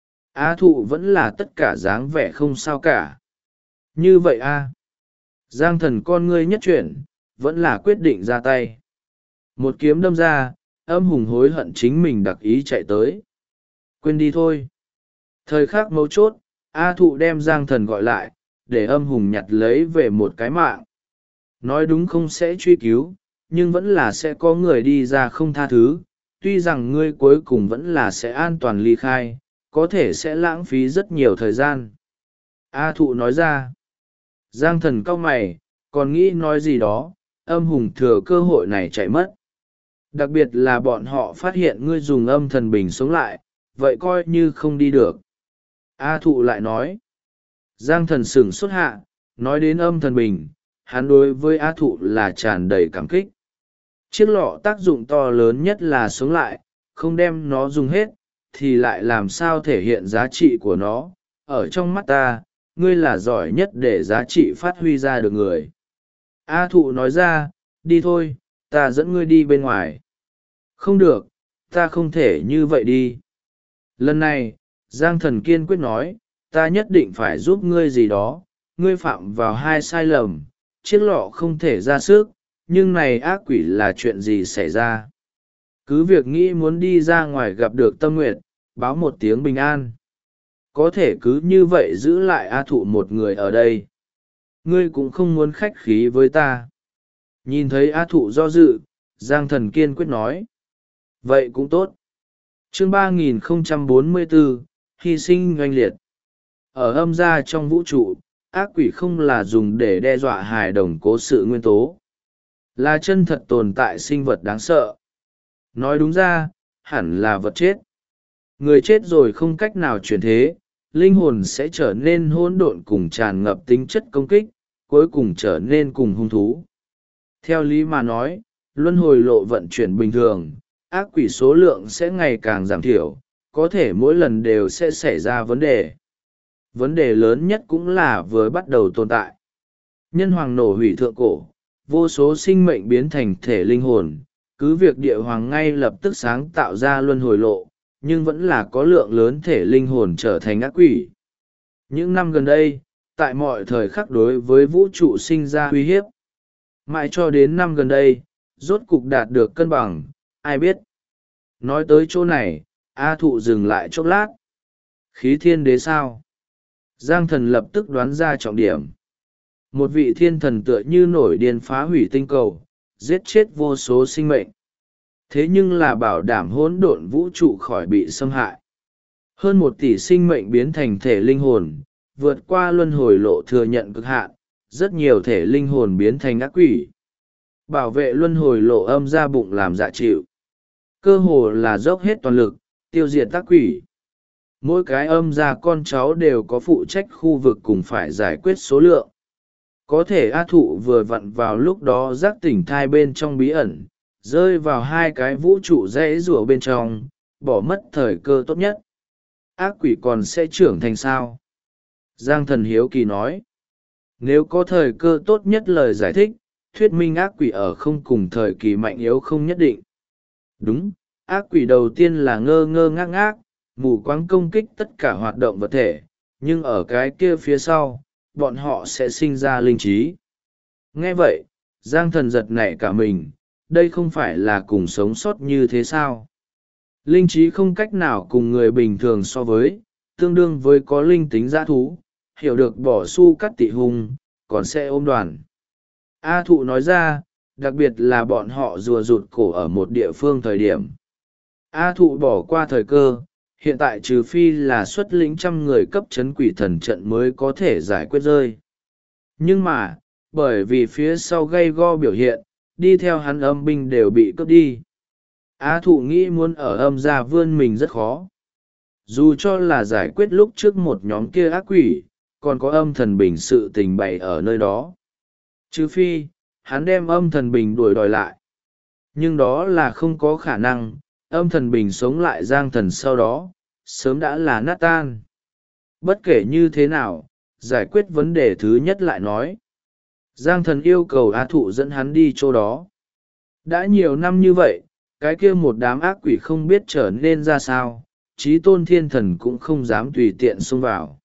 A Thụ vẫn là tất cả dáng vẻ không sao cả. Như vậy a. Giang Thần con ngươi nhất chuyển, vẫn là quyết định ra tay. Một kiếm đâm ra, âm hùng hối hận chính mình đặc ý chạy tới. Quên đi thôi. Thời khắc mấu chốt, A Thụ đem Giang Thần gọi lại, để âm hùng nhặt lấy về một cái mạng. Nói đúng không sẽ truy cứu, nhưng vẫn là sẽ có người đi ra không tha thứ. Tuy rằng ngươi cuối cùng vẫn là sẽ an toàn ly khai, có thể sẽ lãng phí rất nhiều thời gian. A Thụ nói ra. Giang Thần cau mày, còn nghĩ nói gì đó, âm hùng thừa cơ hội này chạy mất. Đặc biệt là bọn họ phát hiện ngươi dùng âm thần bình sống lại, vậy coi như không đi được. A Thụ lại nói. Giang Thần sửng sốt hạ, nói đến âm thần bình, hắn đối với A Thụ là tràn đầy cảm kích. Chiếc lọ tác dụng to lớn nhất là sống lại, không đem nó dùng hết, thì lại làm sao thể hiện giá trị của nó. Ở trong mắt ta, ngươi là giỏi nhất để giá trị phát huy ra được người. A Thụ nói ra, đi thôi, ta dẫn ngươi đi bên ngoài. Không được, ta không thể như vậy đi. Lần này, Giang Thần kiên quyết nói, ta nhất định phải giúp ngươi gì đó. Ngươi phạm vào hai sai lầm, chiếc lọ không thể ra sức, nhưng này ác quỷ là chuyện gì xảy ra? Cứ việc nghĩ muốn đi ra ngoài gặp được Tâm Nguyệt, báo một tiếng bình an. Có thể cứ như vậy giữ lại A Thụ một người ở đây. Ngươi cũng không muốn khách khí với ta. Nhìn thấy A Thụ do dự, Giang Thần kiên quyết nói. Vậy cũng tốt. Chương 3044, hy sinh oanh liệt. Ở âm gia trong vũ trụ, ác quỷ không là dùng để đe dọa hài đồng cố sự nguyên tố. Là chân thật tồn tại sinh vật đáng sợ. Nói đúng ra, hẳn là vật chết. Người chết rồi không cách nào chuyển thế, linh hồn sẽ trở nên hỗn độn cùng tràn ngập tính chất công kích, cuối cùng trở nên cùng hung thú. Theo lý mà nói, luân hồi lộ vận chuyển bình thường, ác quỷ số lượng sẽ ngày càng giảm thiểu, có thể mỗi lần đều sẽ xảy ra vấn đề. Vấn đề lớn nhất cũng là vừa bắt đầu tồn tại. Nhân hoàng nổ hủy thượng cổ, vô số sinh mệnh biến thành thể linh hồn, cứ việc địa hoàng ngay lập tức sáng tạo ra luân hồi lộ, nhưng vẫn là có lượng lớn thể linh hồn trở thành ác quỷ. Những năm gần đây, tại mọi thời khắc đối với vũ trụ sinh ra uy hiếp. Mãi cho đến năm gần đây, rốt cục đạt được cân bằng, ai biết. Nói tới chỗ này, A Thụ dừng lại chốc lát. Khí thiên đế sao? Giang Thần lập tức đoán ra trọng điểm. Một vị thiên thần tựa như nổi điên phá hủy tinh cầu, giết chết vô số sinh mệnh. Thế nhưng là bảo đảm hỗn độn vũ trụ khỏi bị xâm hại. Hơn 1 tỷ sinh mệnh biến thành thể linh hồn, vượt qua luân hồi lộ thừa nhận cực hạn, rất nhiều thể linh hồn biến thành ác quỷ. Bảo vệ luân hồi lộ âm ra bụng làm dạ chịu. Cơ hồ là dốc hết toàn lực, tiêu diệt ác quỷ. Mỗi cái âm ra con cháu đều có phụ trách khu vực cùng phải giải quyết số lượng. Có thể A Thụ vừa vặn vào lúc đó giác tỉnh thai bên trong bí ẩn, rơi vào hai cái vũ trụ rẽ rủa bên trong, bỏ mất thời cơ tốt nhất. Ác quỷ còn sẽ trưởng thành sao? Giang Thần hiếu kỳ nói. Nếu có thời cơ tốt nhất lời giải thích, thuyết minh ác quỷ ở không cùng thời kỳ mạnh yếu không nhất định. Đúng, ác quỷ đầu tiên là ngơ ngơ ngác ngác, mù quáng công kích tất cả hoạt động vật thể, nhưng ở cái kia phía sau, bọn họ sẽ sinh ra linh trí. Nghe vậy, Giang Thần giật nảy cả mình, đây không phải là cùng sống sót như thế sao? Linh trí không cách nào cùng người bình thường so với, tương đương với có linh tính dã thú, hiểu được bỏ su cắt tị hung, còn sẽ ôm đoàn. A Thụ nói ra, đặc biệt là bọn họ rùa rụt cổ ở một địa phương thời điểm. A Thụ bỏ qua thời cơ, hiện tại trừ phi là xuất lĩnh 100 người cấp chấn quỷ thần trận mới có thể giải quyết rơi. Nhưng mà, bởi vì phía sau gây go biểu hiện, đi theo hắn âm binh đều bị cướp đi. A Thụ nghĩ muốn ở âm gia vươn mình rất khó. Dù cho là giải quyết lúc trước một nhóm kia ác quỷ, còn có âm thần bình sự tình bày ở nơi đó. Trừ phi, hắn đem âm thần bình đuổi đòi lại. Nhưng đó là không có khả năng, âm thần bình sống lại Giang Thần sau đó, sớm đã là nát tan. Bất kể như thế nào, giải quyết vấn đề thứ nhất lại nói. Giang Thần yêu cầu A Thụ dẫn hắn đi chỗ đó. Đã nhiều năm như vậy, cái kia một đám ác quỷ không biết trở nên ra sao, chí tôn thiên thần cũng không dám tùy tiện xông vào.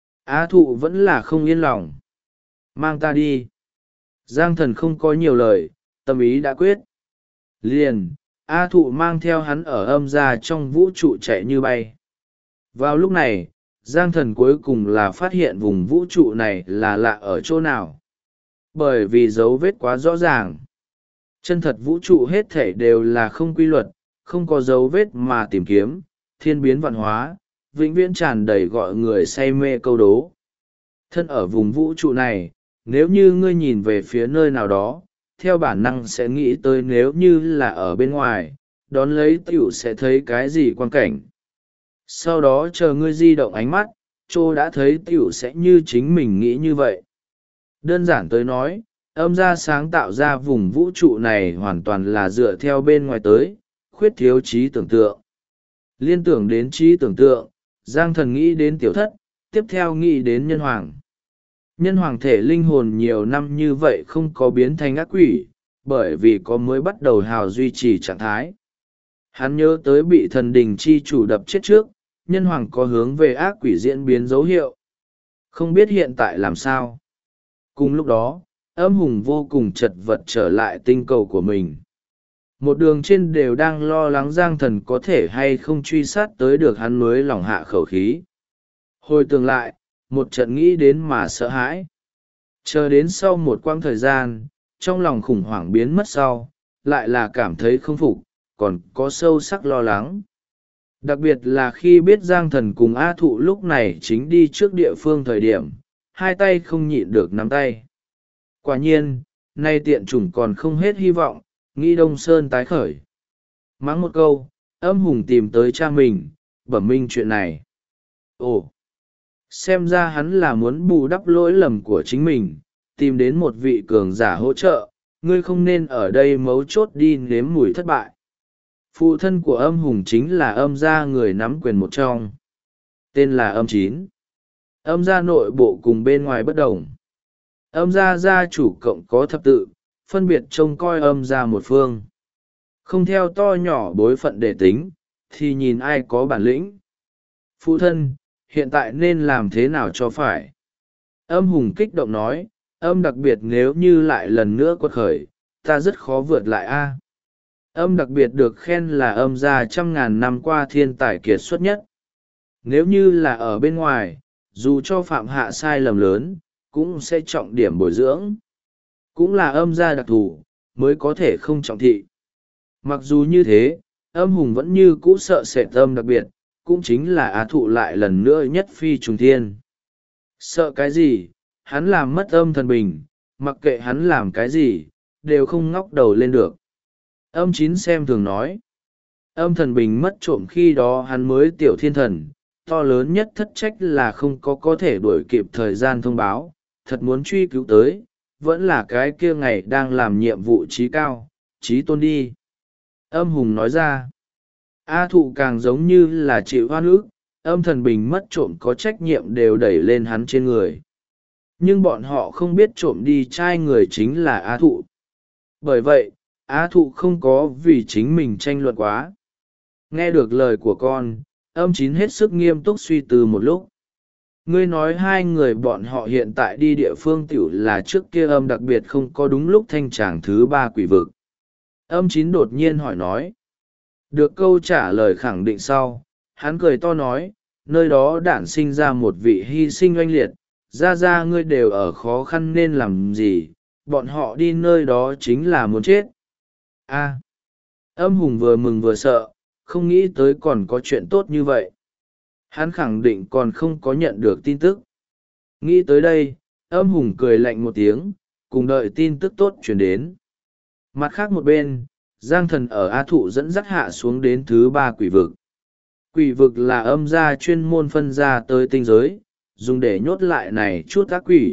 A Thụ vẫn là không yên lòng. Mang ta đi. Giang Thần không có nhiều lời, tâm ý đã quyết. Liền, A Thụ mang theo hắn ở âm gia trong vũ trụ chạy như bay. Vào lúc này, Giang Thần cuối cùng là phát hiện vùng vũ trụ này là lạ ở chỗ nào. Bởi vì dấu vết quá rõ ràng. Chân thật vũ trụ hết thể đều là không quy luật, không có dấu vết mà tìm kiếm, thiên biến vạn hóa, vĩnh viễn tràn đầy gọi người say mê câu đố. Thân ở vùng vũ trụ này, nếu như ngươi nhìn về phía nơi nào đó, theo bản năng sẽ nghĩ tới nếu như là ở bên ngoài, đón lấy tiểu sẽ thấy cái gì quan cảnh. Sau đó chờ ngươi di động ánh mắt, chỗ đã thấy tiểu sẽ như chính mình nghĩ như vậy. Đơn giản tới nói, âm gia sáng tạo ra vùng vũ trụ này hoàn toàn là dựa theo bên ngoài tới, khuyết thiếu trí tưởng tượng. Liên tưởng đến trí tưởng tượng, Giang Thần nghĩ đến tiểu thất, tiếp theo nghĩ đến nhân hoàng. Nhân hoàng thể linh hồn nhiều năm như vậy không có biến thành ác quỷ, bởi vì có mới bắt đầu hào duy trì trạng thái. Hắn nhớ tới bị thần đình chi chủ đập chết trước, nhân hoàng có hướng về ác quỷ diễn biến dấu hiệu. Không biết hiện tại làm sao. Cùng lúc đó, âm hùng vô cùng chật vật trở lại tinh cầu của mình. Một đường trên đều đang lo lắng Giang Thần có thể hay không truy sát tới được hắn mới lỏng hạ khẩu khí. Hồi tưởng lại, một trận nghĩ đến mà sợ hãi. Chờ đến sau một quãng thời gian, trong lòng khủng hoảng biến mất sau, lại là cảm thấy không phục, còn có sâu sắc lo lắng. Đặc biệt là khi biết Giang Thần cùng A Thụ lúc này chính đi trước địa phương thời điểm, hai tay không nhịn được nắm tay. Quả nhiên, nay tiện chủng còn không hết hy vọng, nghĩ Đông Sơn tái khởi. Mắng một câu, âm hùng tìm tới cha mình, bẩm minh chuyện này. Ồ! Xem ra hắn là muốn bù đắp lỗi lầm của chính mình, tìm đến một vị cường giả hỗ trợ, ngươi không nên ở đây mấu chốt đi nếm mùi thất bại. Phụ thân của âm hùng chính là âm gia người nắm quyền một trong. Tên là âm chín. Âm gia nội bộ cùng bên ngoài bất đồng. Âm gia gia chủ cộng có thập tự, phân biệt trông coi âm gia một phương. Không theo to nhỏ bối phận để tính, thì nhìn ai có bản lĩnh. Phụ thân, hiện tại nên làm thế nào cho phải? Âm hùng kích động nói, âm đặc biệt nếu như lại lần nữa quật khởi, ta rất khó vượt lại a. Âm đặc biệt được khen là âm gia trăm ngàn năm qua thiên tài kiệt xuất nhất. Nếu như là ở bên ngoài, dù cho phạm hạ sai lầm lớn, cũng sẽ trọng điểm bồi dưỡng. Cũng là âm gia đặc thù, mới có thể không trọng thị. Mặc dù như thế, âm hùng vẫn như cũ sợ sệt âm đặc biệt, cũng chính là Á Thụ lại lần nữa nhất phi trùng thiên. Sợ cái gì, hắn làm mất âm thần bình, mặc kệ hắn làm cái gì, đều không ngóc đầu lên được. Âm chín xem thường nói, âm thần bình mất trộm khi đó hắn mới tiểu thiên thần, to lớn nhất thất trách là không có thể đuổi kịp thời gian thông báo, thật muốn truy cứu tới, vẫn là cái kia ngày đang làm nhiệm vụ trí cao, trí tôn đi. Âm hùng nói ra, A Thụ càng giống như là chịu oan ức, âm thần bình mất trộm có trách nhiệm đều đẩy lên hắn trên người. Nhưng bọn họ không biết trộm đi trai người chính là A Thụ. Bởi vậy, A Thụ không có vì chính mình tranh luận quá. Nghe được lời của con, âm chín hết sức nghiêm túc suy tư một lúc. Ngươi nói hai người bọn họ hiện tại đi địa phương tiểu là trước kia âm đặc biệt không có đúng lúc thanh tràng thứ ba quỷ vực. Âm chín đột nhiên hỏi nói. Được câu trả lời khẳng định sau, hắn cười to nói, nơi đó đản sinh ra một vị hy sinh oanh liệt, ra ngươi đều ở khó khăn nên làm gì, bọn họ đi nơi đó chính là muốn chết. A. Âm hùng vừa mừng vừa sợ, không nghĩ tới còn có chuyện tốt như vậy. Hắn khẳng định còn không có nhận được tin tức. Nghĩ tới đây, âm hùng cười lạnh một tiếng, cùng đợi tin tức tốt chuyển đến. Mặt khác một bên, Giang Thần ở A Thụ dẫn dắt hạ xuống đến thứ ba quỷ vực. Quỷ vực là âm gia chuyên môn phân ra tới tinh giới, dùng để nhốt lại này chút ác quỷ.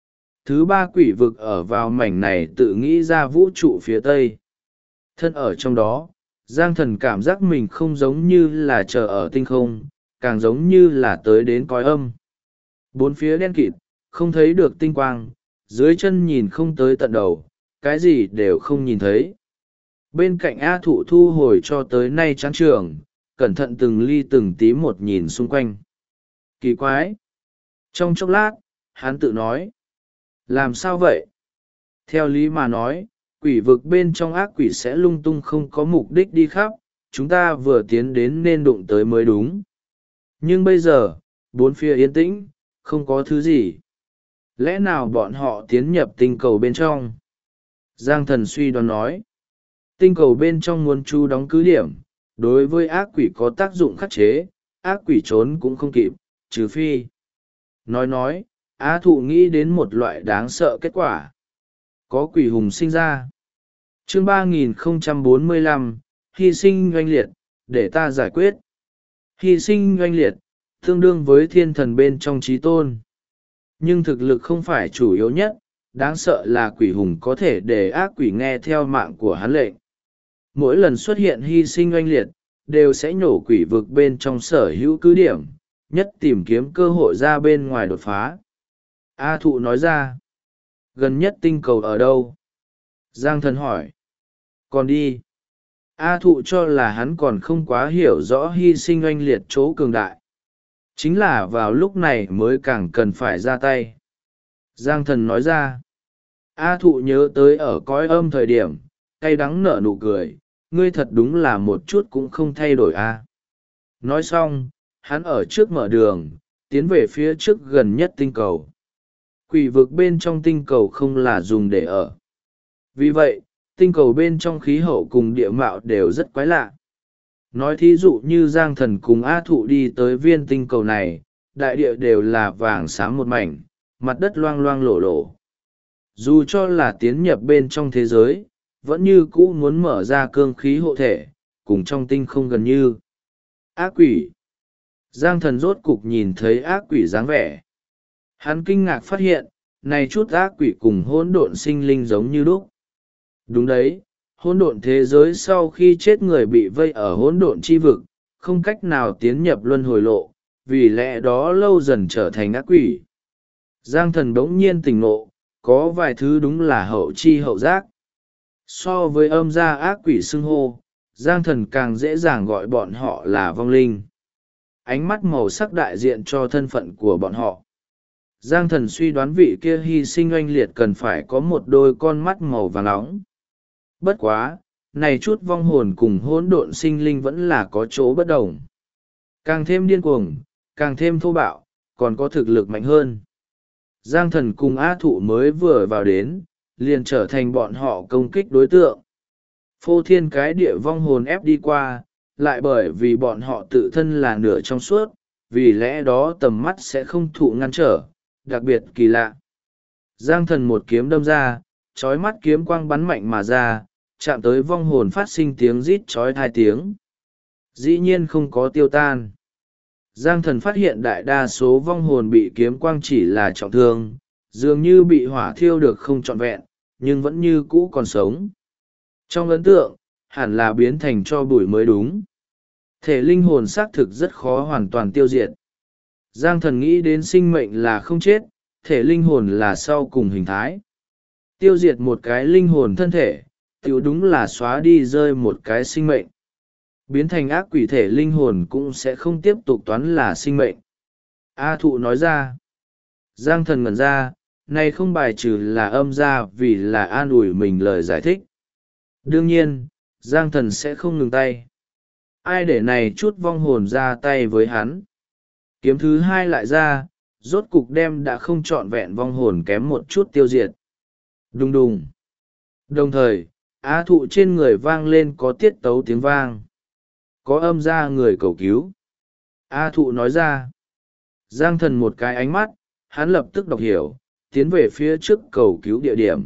Thứ ba quỷ vực ở vào mảnh này tự nghĩ ra vũ trụ phía tây. Thân ở trong đó, Giang Thần cảm giác mình không giống như là chờ ở tinh không, càng giống như là tới đến cõi âm. Bốn phía đen kịt, không thấy được tinh quang, dưới chân nhìn không tới tận đầu, cái gì đều không nhìn thấy. Bên cạnh A Thụ thu hồi cho tới nay chán trường, cẩn thận từng ly từng tí một nhìn xung quanh. Kỳ quái! Trong chốc lát, hắn tự nói. Làm sao vậy? Theo lý mà nói, quỷ vực bên trong ác quỷ sẽ lung tung không có mục đích đi khắp, chúng ta vừa tiến đến nên đụng tới mới đúng. Nhưng bây giờ bốn phía yên tĩnh, không có thứ gì. Lẽ nào bọn họ tiến nhập tinh cầu bên trong? Giang thần suy đoán nói. Tinh cầu bên trong muốn chu đóng cứ điểm, đối với ác quỷ có tác dụng khắc chế, ác quỷ trốn cũng không kịp, trừ phi. Nói, Á Thụ nghĩ đến một loại đáng sợ kết quả. Có quỷ hùng sinh ra. Chương 3045, hy sinh oanh liệt, để ta giải quyết. Hy sinh oanh liệt, tương đương với thiên thần bên trong trí tôn. Nhưng thực lực không phải chủ yếu nhất, đáng sợ là quỷ hùng có thể để ác quỷ nghe theo mạng của hắn lệnh. Mỗi lần xuất hiện hy sinh oanh liệt, đều sẽ nhổ quỷ vực bên trong sở hữu cứ điểm, nhất tìm kiếm cơ hội ra bên ngoài đột phá. A Thụ nói ra. Gần nhất tinh cầu ở đâu? Giang thần hỏi. Còn đi. A Thụ cho là hắn còn không quá hiểu rõ hy sinh oanh liệt chỗ cường đại. Chính là vào lúc này mới càng cần phải ra tay. Giang thần nói ra. A Thụ nhớ tới ở cõi âm thời điểm, cay đắng nở nụ cười, ngươi thật đúng là một chút cũng không thay đổi a. Nói xong, hắn ở trước mở đường, tiến về phía trước gần nhất tinh cầu. Quỷ vực bên trong tinh cầu không là dùng để ở. Vì vậy, tinh cầu bên trong khí hậu cùng địa mạo đều rất quái lạ. Nói thí dụ như Giang thần cùng A Thụ đi tới viên tinh cầu này, đại địa đều là vàng xám một mảnh, mặt đất loang loang lổ lổ. Dù cho là tiến nhập bên trong thế giới, vẫn như cũ muốn mở ra cương khí hộ thể, cùng trong tinh không gần như. Ác quỷ. Giang thần rốt cục nhìn thấy ác quỷ dáng vẻ. Hắn kinh ngạc phát hiện, này chút ác quỷ cùng hỗn độn sinh linh giống như lúc. Đúng đấy, hỗn độn thế giới sau khi chết người bị vây ở hỗn độn chi vực, không cách nào tiến nhập luân hồi lộ, vì lẽ đó lâu dần trở thành ác quỷ. Giang thần bỗng nhiên tỉnh ngộ, có vài thứ đúng là hậu chi hậu giác. So với âm gia ác quỷ xưng hô, Giang thần càng dễ dàng gọi bọn họ là vong linh. Ánh mắt màu sắc đại diện cho thân phận của bọn họ. Giang thần suy đoán vị kia hy sinh oanh liệt cần phải có một đôi con mắt màu vàng nóng. Bất quá, này chút vong hồn cùng hỗn độn sinh linh vẫn là có chỗ bất đồng. Càng thêm điên cuồng, càng thêm thô bạo, còn có thực lực mạnh hơn. Giang thần cùng A Thụ mới vừa vào đến, liền trở thành bọn họ công kích đối tượng. Phô thiên cái địa vong hồn ép đi qua, lại bởi vì bọn họ tự thân là nửa trong suốt, vì lẽ đó tầm mắt sẽ không thụ ngăn trở, đặc biệt kỳ lạ. Giang thần một kiếm đâm ra, trói mắt kiếm quang bắn mạnh mà ra, chạm tới vong hồn phát sinh tiếng rít trói 2 tiếng. Dĩ nhiên không có tiêu tan. Giang thần phát hiện đại đa số vong hồn bị kiếm quang chỉ là trọng thương, dường như bị hỏa thiêu được không trọn vẹn, nhưng vẫn như cũ còn sống. Trong ấn tượng, hẳn là biến thành tro bụi mới đúng. Thể linh hồn xác thực rất khó hoàn toàn tiêu diệt. Giang thần nghĩ đến sinh mệnh là không chết, thể linh hồn là sau cùng hình thái. Tiêu diệt một cái linh hồn thân thể, tiểu đúng là xóa đi rơi một cái sinh mệnh. Biến thành ác quỷ thể linh hồn cũng sẽ không tiếp tục toán là sinh mệnh. A Thụ nói ra. Giang thần ngẩn ra, này không bài trừ là âm ra vì là an ủi mình lời giải thích. Đương nhiên, Giang thần sẽ không ngừng tay. Ai để này chút vong hồn ra tay với hắn. Kiếm thứ hai lại ra, rốt cục đem đã không trọn vẹn vong hồn kém một chút tiêu diệt. Đùng đùng. Đồng thời, Á Thụ trên người vang lên có tiết tấu tiếng vang. Có âm ra người cầu cứu. A Thụ nói ra. Giang thần một cái ánh mắt, hắn lập tức đọc hiểu, tiến về phía trước cầu cứu địa điểm.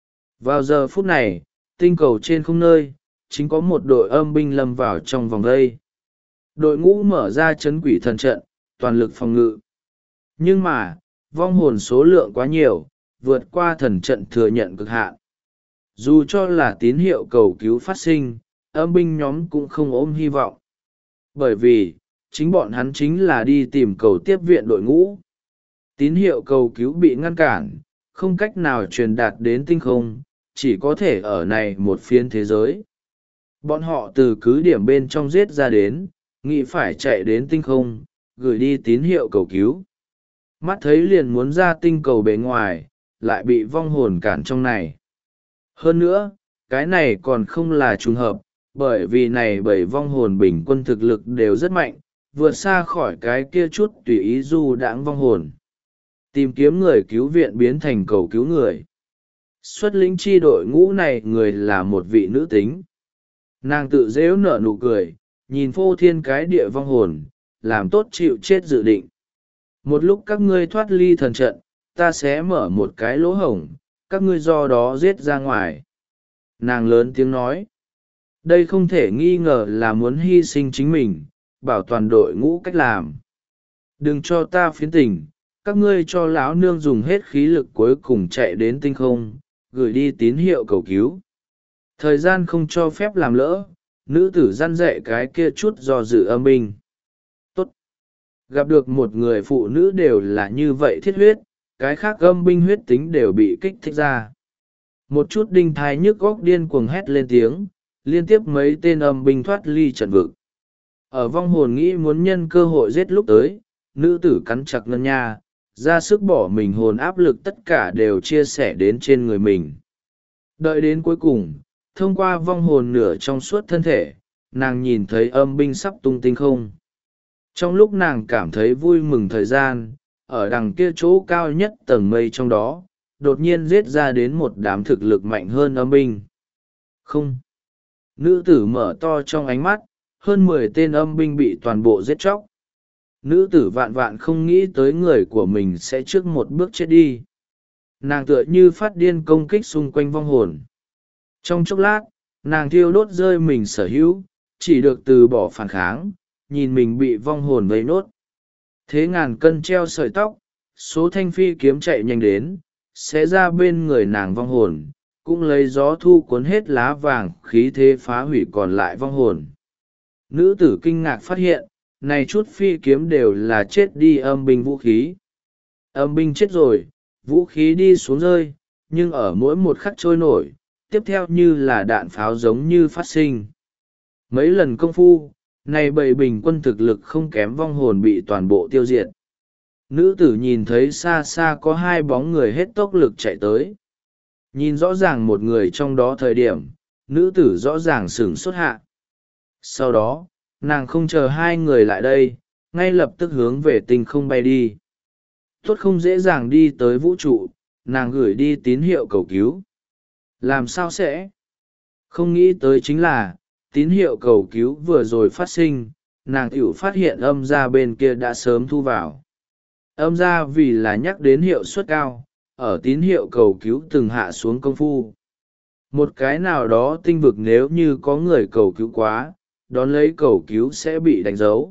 Vào giờ phút này, tinh cầu trên không nơi, chính có một đội âm binh lâm vào trong vòng vây. Đội ngũ mở ra trấn quỷ thần trận, toàn lực phòng ngự. Nhưng mà, vong hồn số lượng quá nhiều, vượt qua thần trận thừa nhận cực hạn. Dù cho là tín hiệu cầu cứu phát sinh, âm binh nhóm cũng không ôm hy vọng. Bởi vì, chính bọn hắn chính là đi tìm cầu tiếp viện đội ngũ. Tín hiệu cầu cứu bị ngăn cản, không cách nào truyền đạt đến tinh không, chỉ có thể ở này một phiến thế giới. Bọn họ từ cứ điểm bên trong giết ra đến, nghĩ phải chạy đến tinh không, gửi đi tín hiệu cầu cứu. Mắt thấy liền muốn ra tinh cầu bề ngoài, lại bị vong hồn cản trong này. Hơn nữa, cái này còn không là trùng hợp, bởi vì này bảy vong hồn bình quân thực lực đều rất mạnh, vượt xa khỏi cái kia chút tùy ý du đãng vong hồn. Tìm kiếm người cứu viện biến thành cầu cứu người. Xuất lĩnh chi đội ngũ này người là một vị nữ tính. Nàng tự dễu nở nụ cười, nhìn phô thiên cái địa vong hồn, làm tốt chịu chết dự định. Một lúc các ngươi thoát ly thần trận, ta sẽ mở một cái lỗ hổng, các ngươi do đó giết ra ngoài. Nàng lớn tiếng nói. Đây không thể nghi ngờ là muốn hy sinh chính mình, bảo toàn đội ngũ cách làm. Đừng cho ta phiến tình, các ngươi cho lão nương dùng hết khí lực cuối cùng chạy đến tinh không, gửi đi tín hiệu cầu cứu. Thời gian không cho phép làm lỡ, nữ tử răn dạy cái kia chút do dự âm binh. Tốt. Gặp được một người phụ nữ đều là như vậy thiết huyết, cái khác âm binh huyết tính đều bị kích thích ra. Một chút đinh thái nhức góc điên cuồng hét lên tiếng, liên tiếp mấy tên âm binh thoát ly trận vực. Ở vong hồn nghĩ muốn nhân cơ hội giết lúc tới, nữ tử cắn chặt ngân nha, ra sức bỏ mình hồn áp lực tất cả đều chia sẻ đến trên người mình. Đợi đến cuối cùng, thông qua vong hồn nửa trong suốt thân thể, nàng nhìn thấy âm binh sắp tung tinh không. Trong lúc nàng cảm thấy vui mừng thời gian, ở đằng kia chỗ cao nhất tầng mây trong đó, đột nhiên giết ra đến một đám thực lực mạnh hơn âm binh. Không. Nữ tử mở to trong ánh mắt, hơn 10 tên âm binh bị toàn bộ giết chóc. Nữ tử vạn vạn không nghĩ tới người của mình sẽ trước một bước chết đi. Nàng tựa như phát điên công kích xung quanh vong hồn. Trong chốc lát, nàng thiêu đốt rơi mình sở hữu, chỉ được từ bỏ phản kháng, nhìn mình bị vong hồn vây nốt. Thế ngàn cân treo sợi tóc, số thanh phi kiếm chạy nhanh đến, sẽ ra bên người nàng vong hồn, cũng lấy gió thu cuốn hết lá vàng khí thế phá hủy còn lại vong hồn. Nữ tử kinh ngạc phát hiện, này chút phi kiếm đều là chết đi âm binh vũ khí. Âm binh chết rồi, vũ khí đi xuống rơi, nhưng ở mỗi một khắc trôi nổi, tiếp theo như là đạn pháo giống như phát sinh. Mấy lần công phu, này bầy bình quân thực lực không kém vong hồn bị toàn bộ tiêu diệt. Nữ tử nhìn thấy xa xa có hai bóng người hết tốc lực chạy tới. Nhìn rõ ràng một người trong đó thời điểm, nữ tử rõ ràng sửng sốt hạ. Sau đó, nàng không chờ hai người lại đây, ngay lập tức hướng về tinh không bay đi. Tốt không dễ dàng đi tới vũ trụ, nàng gửi đi tín hiệu cầu cứu. Làm sao sẽ? Không nghĩ tới chính là, tín hiệu cầu cứu vừa rồi phát sinh, nàng tiểu phát hiện âm gia bên kia đã sớm thu vào. Âm gia vì là nhắc đến hiệu suất cao, ở tín hiệu cầu cứu từng hạ xuống công phu. Một cái nào đó tinh vực nếu như có người cầu cứu quá, đón lấy cầu cứu sẽ bị đánh dấu.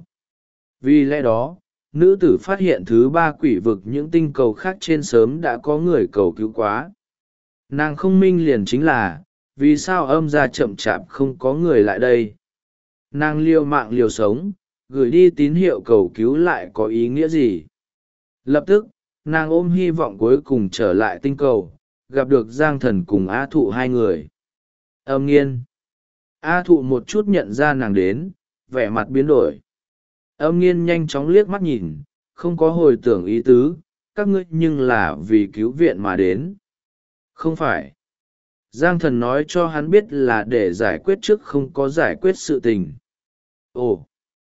Vì lẽ đó, nữ tử phát hiện thứ ba quỷ vực những tinh cầu khác trên sớm đã có người cầu cứu quá. Nàng không minh liền chính là, vì sao âm gia chậm chạp không có người lại đây. Nàng liều mạng liều sống, gửi đi tín hiệu cầu cứu lại có ý nghĩa gì. Lập tức, nàng ôm hy vọng cuối cùng trở lại tinh cầu, gặp được Giang Thần cùng A Thụ hai người. Âm Nghiên. A Thụ một chút nhận ra nàng đến, vẻ mặt biến đổi. Âm Nghiên nhanh chóng liếc mắt nhìn, không có hồi tưởng ý tứ, các ngươi nhưng là vì cứu viện mà đến. Không phải. Giang Thần nói cho hắn biết là để giải quyết trước không có giải quyết sự tình. Ồ.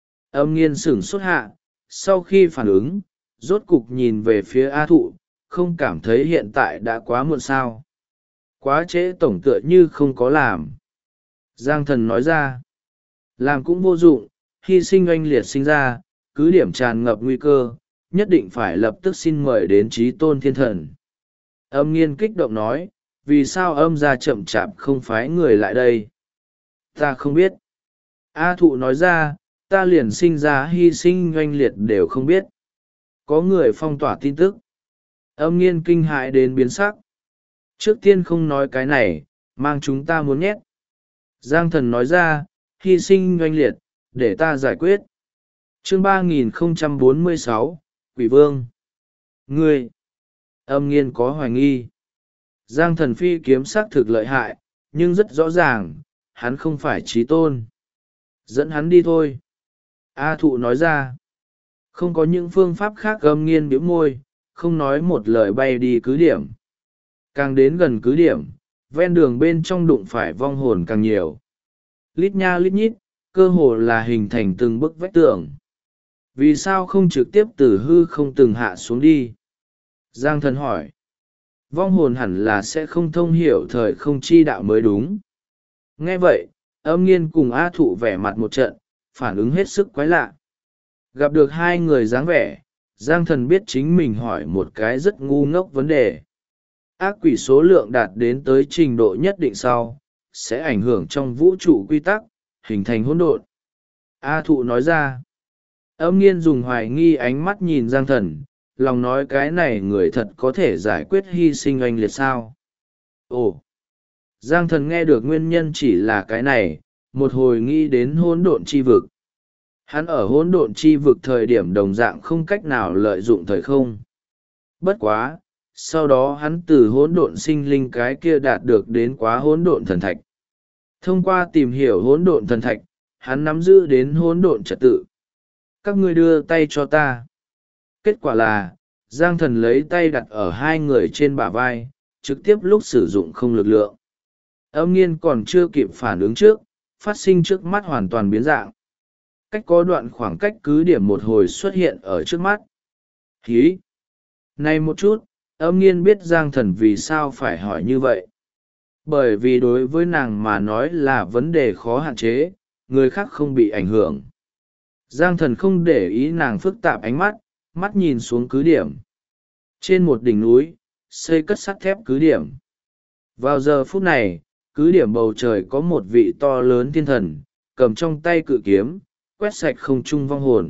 Âm Nghiên sửng sốt hạ, sau khi phản ứng, rốt cục nhìn về phía A Thụ, không cảm thấy hiện tại đã quá muộn sao. Quá trễ tổng tựa như không có làm. Giang Thần nói ra, làm cũng vô dụng, hy sinh oanh liệt sinh ra, cứ điểm tràn ngập nguy cơ, nhất định phải lập tức xin mời đến Chí Tôn Thiên Thần. Âm Nghiên kích động nói, vì sao âm gia chậm chạp không phái người lại đây? Ta không biết. A Thụ nói ra, ta liền sinh ra hy sinh oanh liệt đều không biết. Có người phong tỏa tin tức. Âm Nghiên kinh hãi đến biến sắc. Trước tiên không nói cái này, mang chúng ta muốn nhét. Giang Thần nói ra, hy sinh oanh liệt, để ta giải quyết. Chương 3046, Quỷ Vương. Ngươi. Âm Nghiên có hoài nghi. Giang Thần phi kiếm sắc thực lợi hại, nhưng rất rõ ràng, hắn không phải Chí Tôn. Dẫn hắn đi thôi. A Thụ nói ra. Không có những phương pháp khác. Âm Nghiên bĩu môi, không nói một lời bay đi cứ điểm. Càng đến gần cứ điểm, ven đường bên trong đụng phải vong hồn càng nhiều. Lít nha lít nhít, cơ hồ là hình thành từng bức vách tường. Vì sao không trực tiếp từ hư không từng hạ xuống đi? Giang thần hỏi. Vong hồn hẳn là sẽ không thông hiểu thời không chi đạo mới đúng. Nghe vậy, Âm Nghiên cùng A Thụ vẻ mặt một trận, phản ứng hết sức quái lạ. Gặp được hai người dáng vẻ, Giang thần biết chính mình hỏi một cái rất ngu ngốc vấn đề. Ác quỷ số lượng đạt đến tới trình độ nhất định sau, sẽ ảnh hưởng trong vũ trụ quy tắc, hình thành hỗn độn. A Thụ nói ra. Âm Nghiên dùng hoài nghi ánh mắt nhìn Giang thần, lòng nói cái này người thật có thể giải quyết hy sinh oanh liệt sao? Ồ! Giang thần nghe được nguyên nhân chỉ là cái này, một hồi nghĩ đến hỗn độn chi vực. Hắn ở hỗn độn chi vực thời điểm đồng dạng không cách nào lợi dụng thời không. Bất quá, sau đó hắn từ hỗn độn sinh linh cái kia đạt được đến quá hỗn độn thần thạch. Thông qua tìm hiểu hỗn độn thần thạch, hắn nắm giữ đến hỗn độn trật tự. Các ngươi đưa tay cho ta. Kết quả là, Giang thần lấy tay đặt ở hai người trên bả vai, trực tiếp lúc sử dụng không lực lượng. Âm Nghiên còn chưa kịp phản ứng trước, phát sinh trước mắt hoàn toàn biến dạng. Cách có đoạn khoảng cách cứ điểm một hồi xuất hiện ở trước mắt. Hí! Này một chút, Âm Nghiên biết Giang thần vì sao phải hỏi như vậy. Bởi vì đối với nàng mà nói là vấn đề khó hạn chế, người khác không bị ảnh hưởng. Giang thần không để ý nàng phức tạp ánh mắt, mắt nhìn xuống cứ điểm. Trên một đỉnh núi, xây cất sắt thép cứ điểm. Vào giờ phút này, cứ điểm bầu trời có một vị to lớn thiên thần, cầm trong tay cự kiếm, quét sạch không trung vong hồn.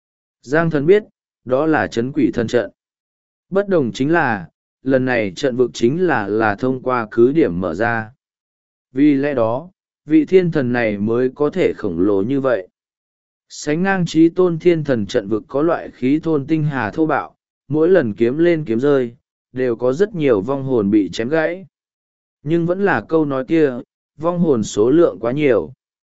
Giang thần biết, đó là trấn quỷ thần trận. Bất đồng chính là, lần này trận vực chính là thông qua cứ điểm mở ra. Vì lẽ đó, vị thiên thần này mới có thể khổng lồ như vậy. Sánh ngang trí tôn thiên thần trận vực có loại khí thôn tinh hà thô bạo, mỗi lần kiếm lên kiếm rơi, đều có rất nhiều vong hồn bị chém gãy. Nhưng vẫn là câu nói kia, vong hồn số lượng quá nhiều.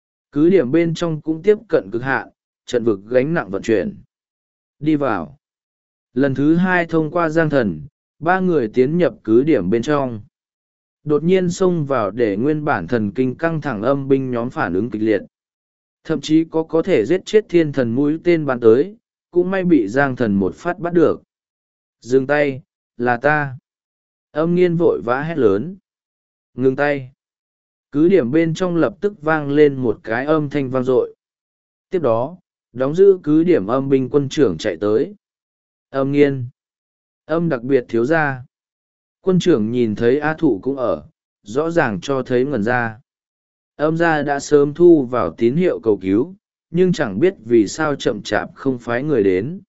Cứ điểm bên trong cũng tiếp cận cực hạn, trận vực gánh nặng vận chuyển. Đi vào. Lần thứ hai thông qua Giang thần, ba người tiến nhập cứ điểm bên trong. Đột nhiên xông vào để nguyên bản thần kinh căng thẳng âm binh nhóm phản ứng kịch liệt. Thậm chí có thể giết chết thiên thần mũi tên bắn tới, cũng may bị Giang thần một phát bắt được. Dừng tay, là ta. Âm Nghiên vội vã hét lớn. Ngừng tay. Cứ điểm bên trong lập tức vang lên một cái âm thanh vang dội. Tiếp đó, đóng giữ cứ điểm âm binh quân trưởng chạy tới. Âm Nghiên. Âm đặc biệt thiếu ra. Quân trưởng nhìn thấy A Thụ cũng ở, rõ ràng cho thấy ngẩn ra. Âm gia đã sớm thu vào tín hiệu cầu cứu, nhưng chẳng biết vì sao chậm chạp không phái người đến.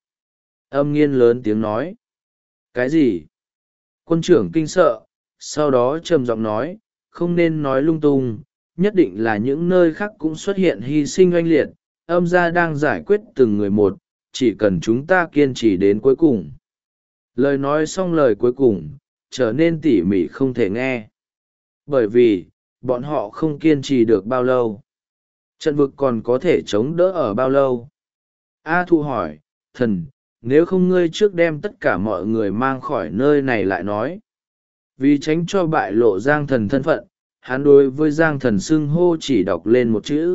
Âm Nghiên lớn tiếng nói. Cái gì? Quân trưởng kinh sợ, sau đó trầm giọng nói, không nên nói lung tung, nhất định là những nơi khác cũng xuất hiện hy sinh oanh liệt, âm gia đang giải quyết từng người một, chỉ cần chúng ta kiên trì đến cuối cùng. Lời nói xong lời cuối cùng, trở nên tỉ mỉ không thể nghe. Bởi vì, bọn họ không kiên trì được bao lâu. Trận vực còn có thể chống đỡ ở bao lâu? A Thụ hỏi, thần, nếu không ngươi trước đem tất cả mọi người mang khỏi nơi này lại nói. Vì tránh cho bại lộ Giang thần thân phận, hắn đối với Giang thần xưng hô chỉ đọc lên một chữ.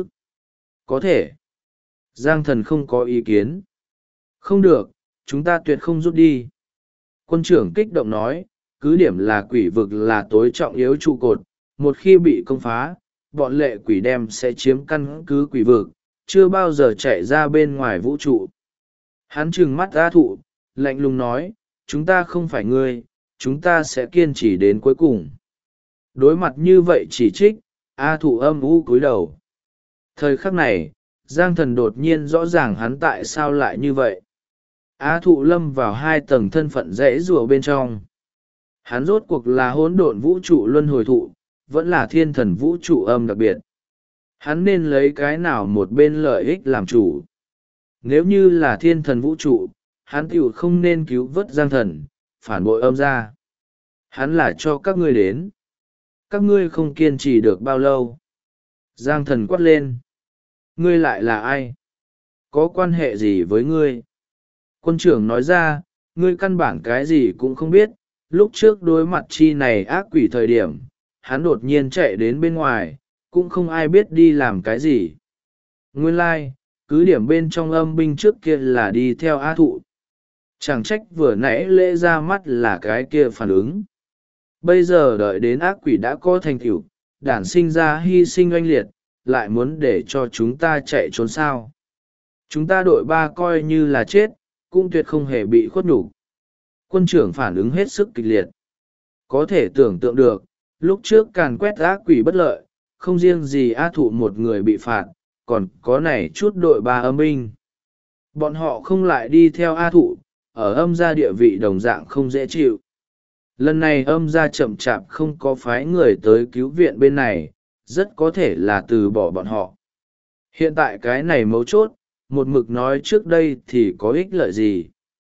Có thể. Giang thần không có ý kiến. Không được, chúng ta tuyệt không rút đi. Quân trưởng kích động nói, cứ điểm là quỷ vực là tối trọng yếu trụ cột, một khi bị công phá, bọn lệ quỷ đem sẽ chiếm căn cứ quỷ vực, chưa bao giờ chạy ra bên ngoài vũ trụ. Hắn trừng mắt A Thụ, lạnh lùng nói, chúng ta không phải ngươi, chúng ta sẽ kiên trì đến cuối cùng. Đối mặt như vậy chỉ trích, A Thụ âm u cúi đầu. Thời khắc này, Giang thần đột nhiên rõ ràng hắn tại sao lại như vậy. A Thụ lâm vào hai tầng thân phận rẽ rùa bên trong. Hắn rốt cuộc là hỗn độn vũ trụ luân hồi thụ, vẫn là thiên thần vũ trụ âm đặc biệt. Hắn nên lấy cái nào một bên lợi ích làm chủ. Nếu như là thiên thần vũ trụ, hắn tiểu không nên cứu vớt Giang thần, phản bội âm ra. Hắn là cho các ngươi đến. Các ngươi không kiên trì được bao lâu. Giang thần quát lên. Ngươi lại là ai? Có quan hệ gì với ngươi? Quân trưởng nói ra, ngươi căn bản cái gì cũng không biết. Lúc trước đối mặt chi này ác quỷ thời điểm, hắn đột nhiên chạy đến bên ngoài, cũng không ai biết đi làm cái gì. Nguyên lai, cứ điểm bên trong âm binh trước kia là đi theo A Thụ. Chẳng trách vừa nãy lễ ra mắt là cái kia phản ứng. Bây giờ đợi đến ác quỷ đã có thành tựu, đản sinh ra hy sinh oanh liệt, lại muốn để cho chúng ta chạy trốn sao. Chúng ta đội 3 coi như là chết, cũng tuyệt không hề bị khuất nhục. Quân trưởng phản ứng hết sức kịch liệt. Có thể tưởng tượng được, lúc trước càn quét ác quỷ bất lợi, không riêng gì A Thụ một người bị phạt, còn có này chút đội 3 âm binh. Bọn họ không lại đi theo A Thụ, ở âm gia địa vị đồng dạng không dễ chịu. Lần này âm gia chậm chạp không có phái người tới cứu viện bên này, rất có thể là từ bỏ bọn họ. Hiện tại cái này mấu chốt, một mực nói trước đây thì có ích lợi gì.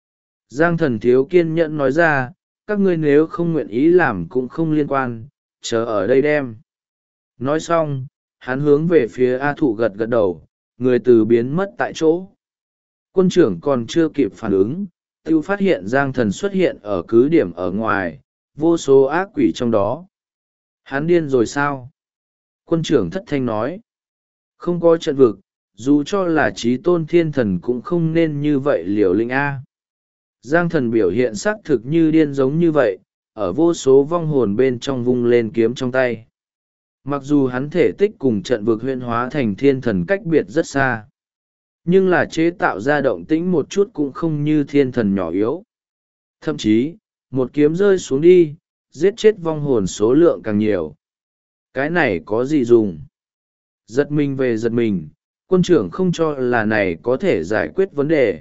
Giang Thần thiếu kiên nhẫn nói ra, các ngươi nếu không nguyện ý làm cũng không liên quan, chờ ở đây đem. Nói xong, hắn hướng về phía A Thụ gật gật đầu, người từ biến mất tại chỗ. Quân trưởng còn chưa kịp phản ứng, tiêu phát hiện Giang Thần xuất hiện ở cứ điểm ở ngoài, vô số ác quỷ trong đó. Hắn điên rồi sao? Quân trưởng thất thanh nói. Không có trận vực, dù cho là trí tôn thiên thần cũng không nên như vậy liều lĩnh A. Giang Thần biểu hiện xác thực như điên giống như vậy, ở vô số vong hồn bên trong vung lên kiếm trong tay. Mặc dù hắn thể tích cùng trận vực huyễn hóa thành thiên thần cách biệt rất xa, nhưng là chế tạo ra động tĩnh một chút cũng không như thiên thần nhỏ yếu. Thậm chí, một kiếm rơi xuống đi, giết chết vong hồn số lượng càng nhiều. Cái này có gì dùng? Giật mình về giật mình, quân trưởng không cho là này có thể giải quyết vấn đề.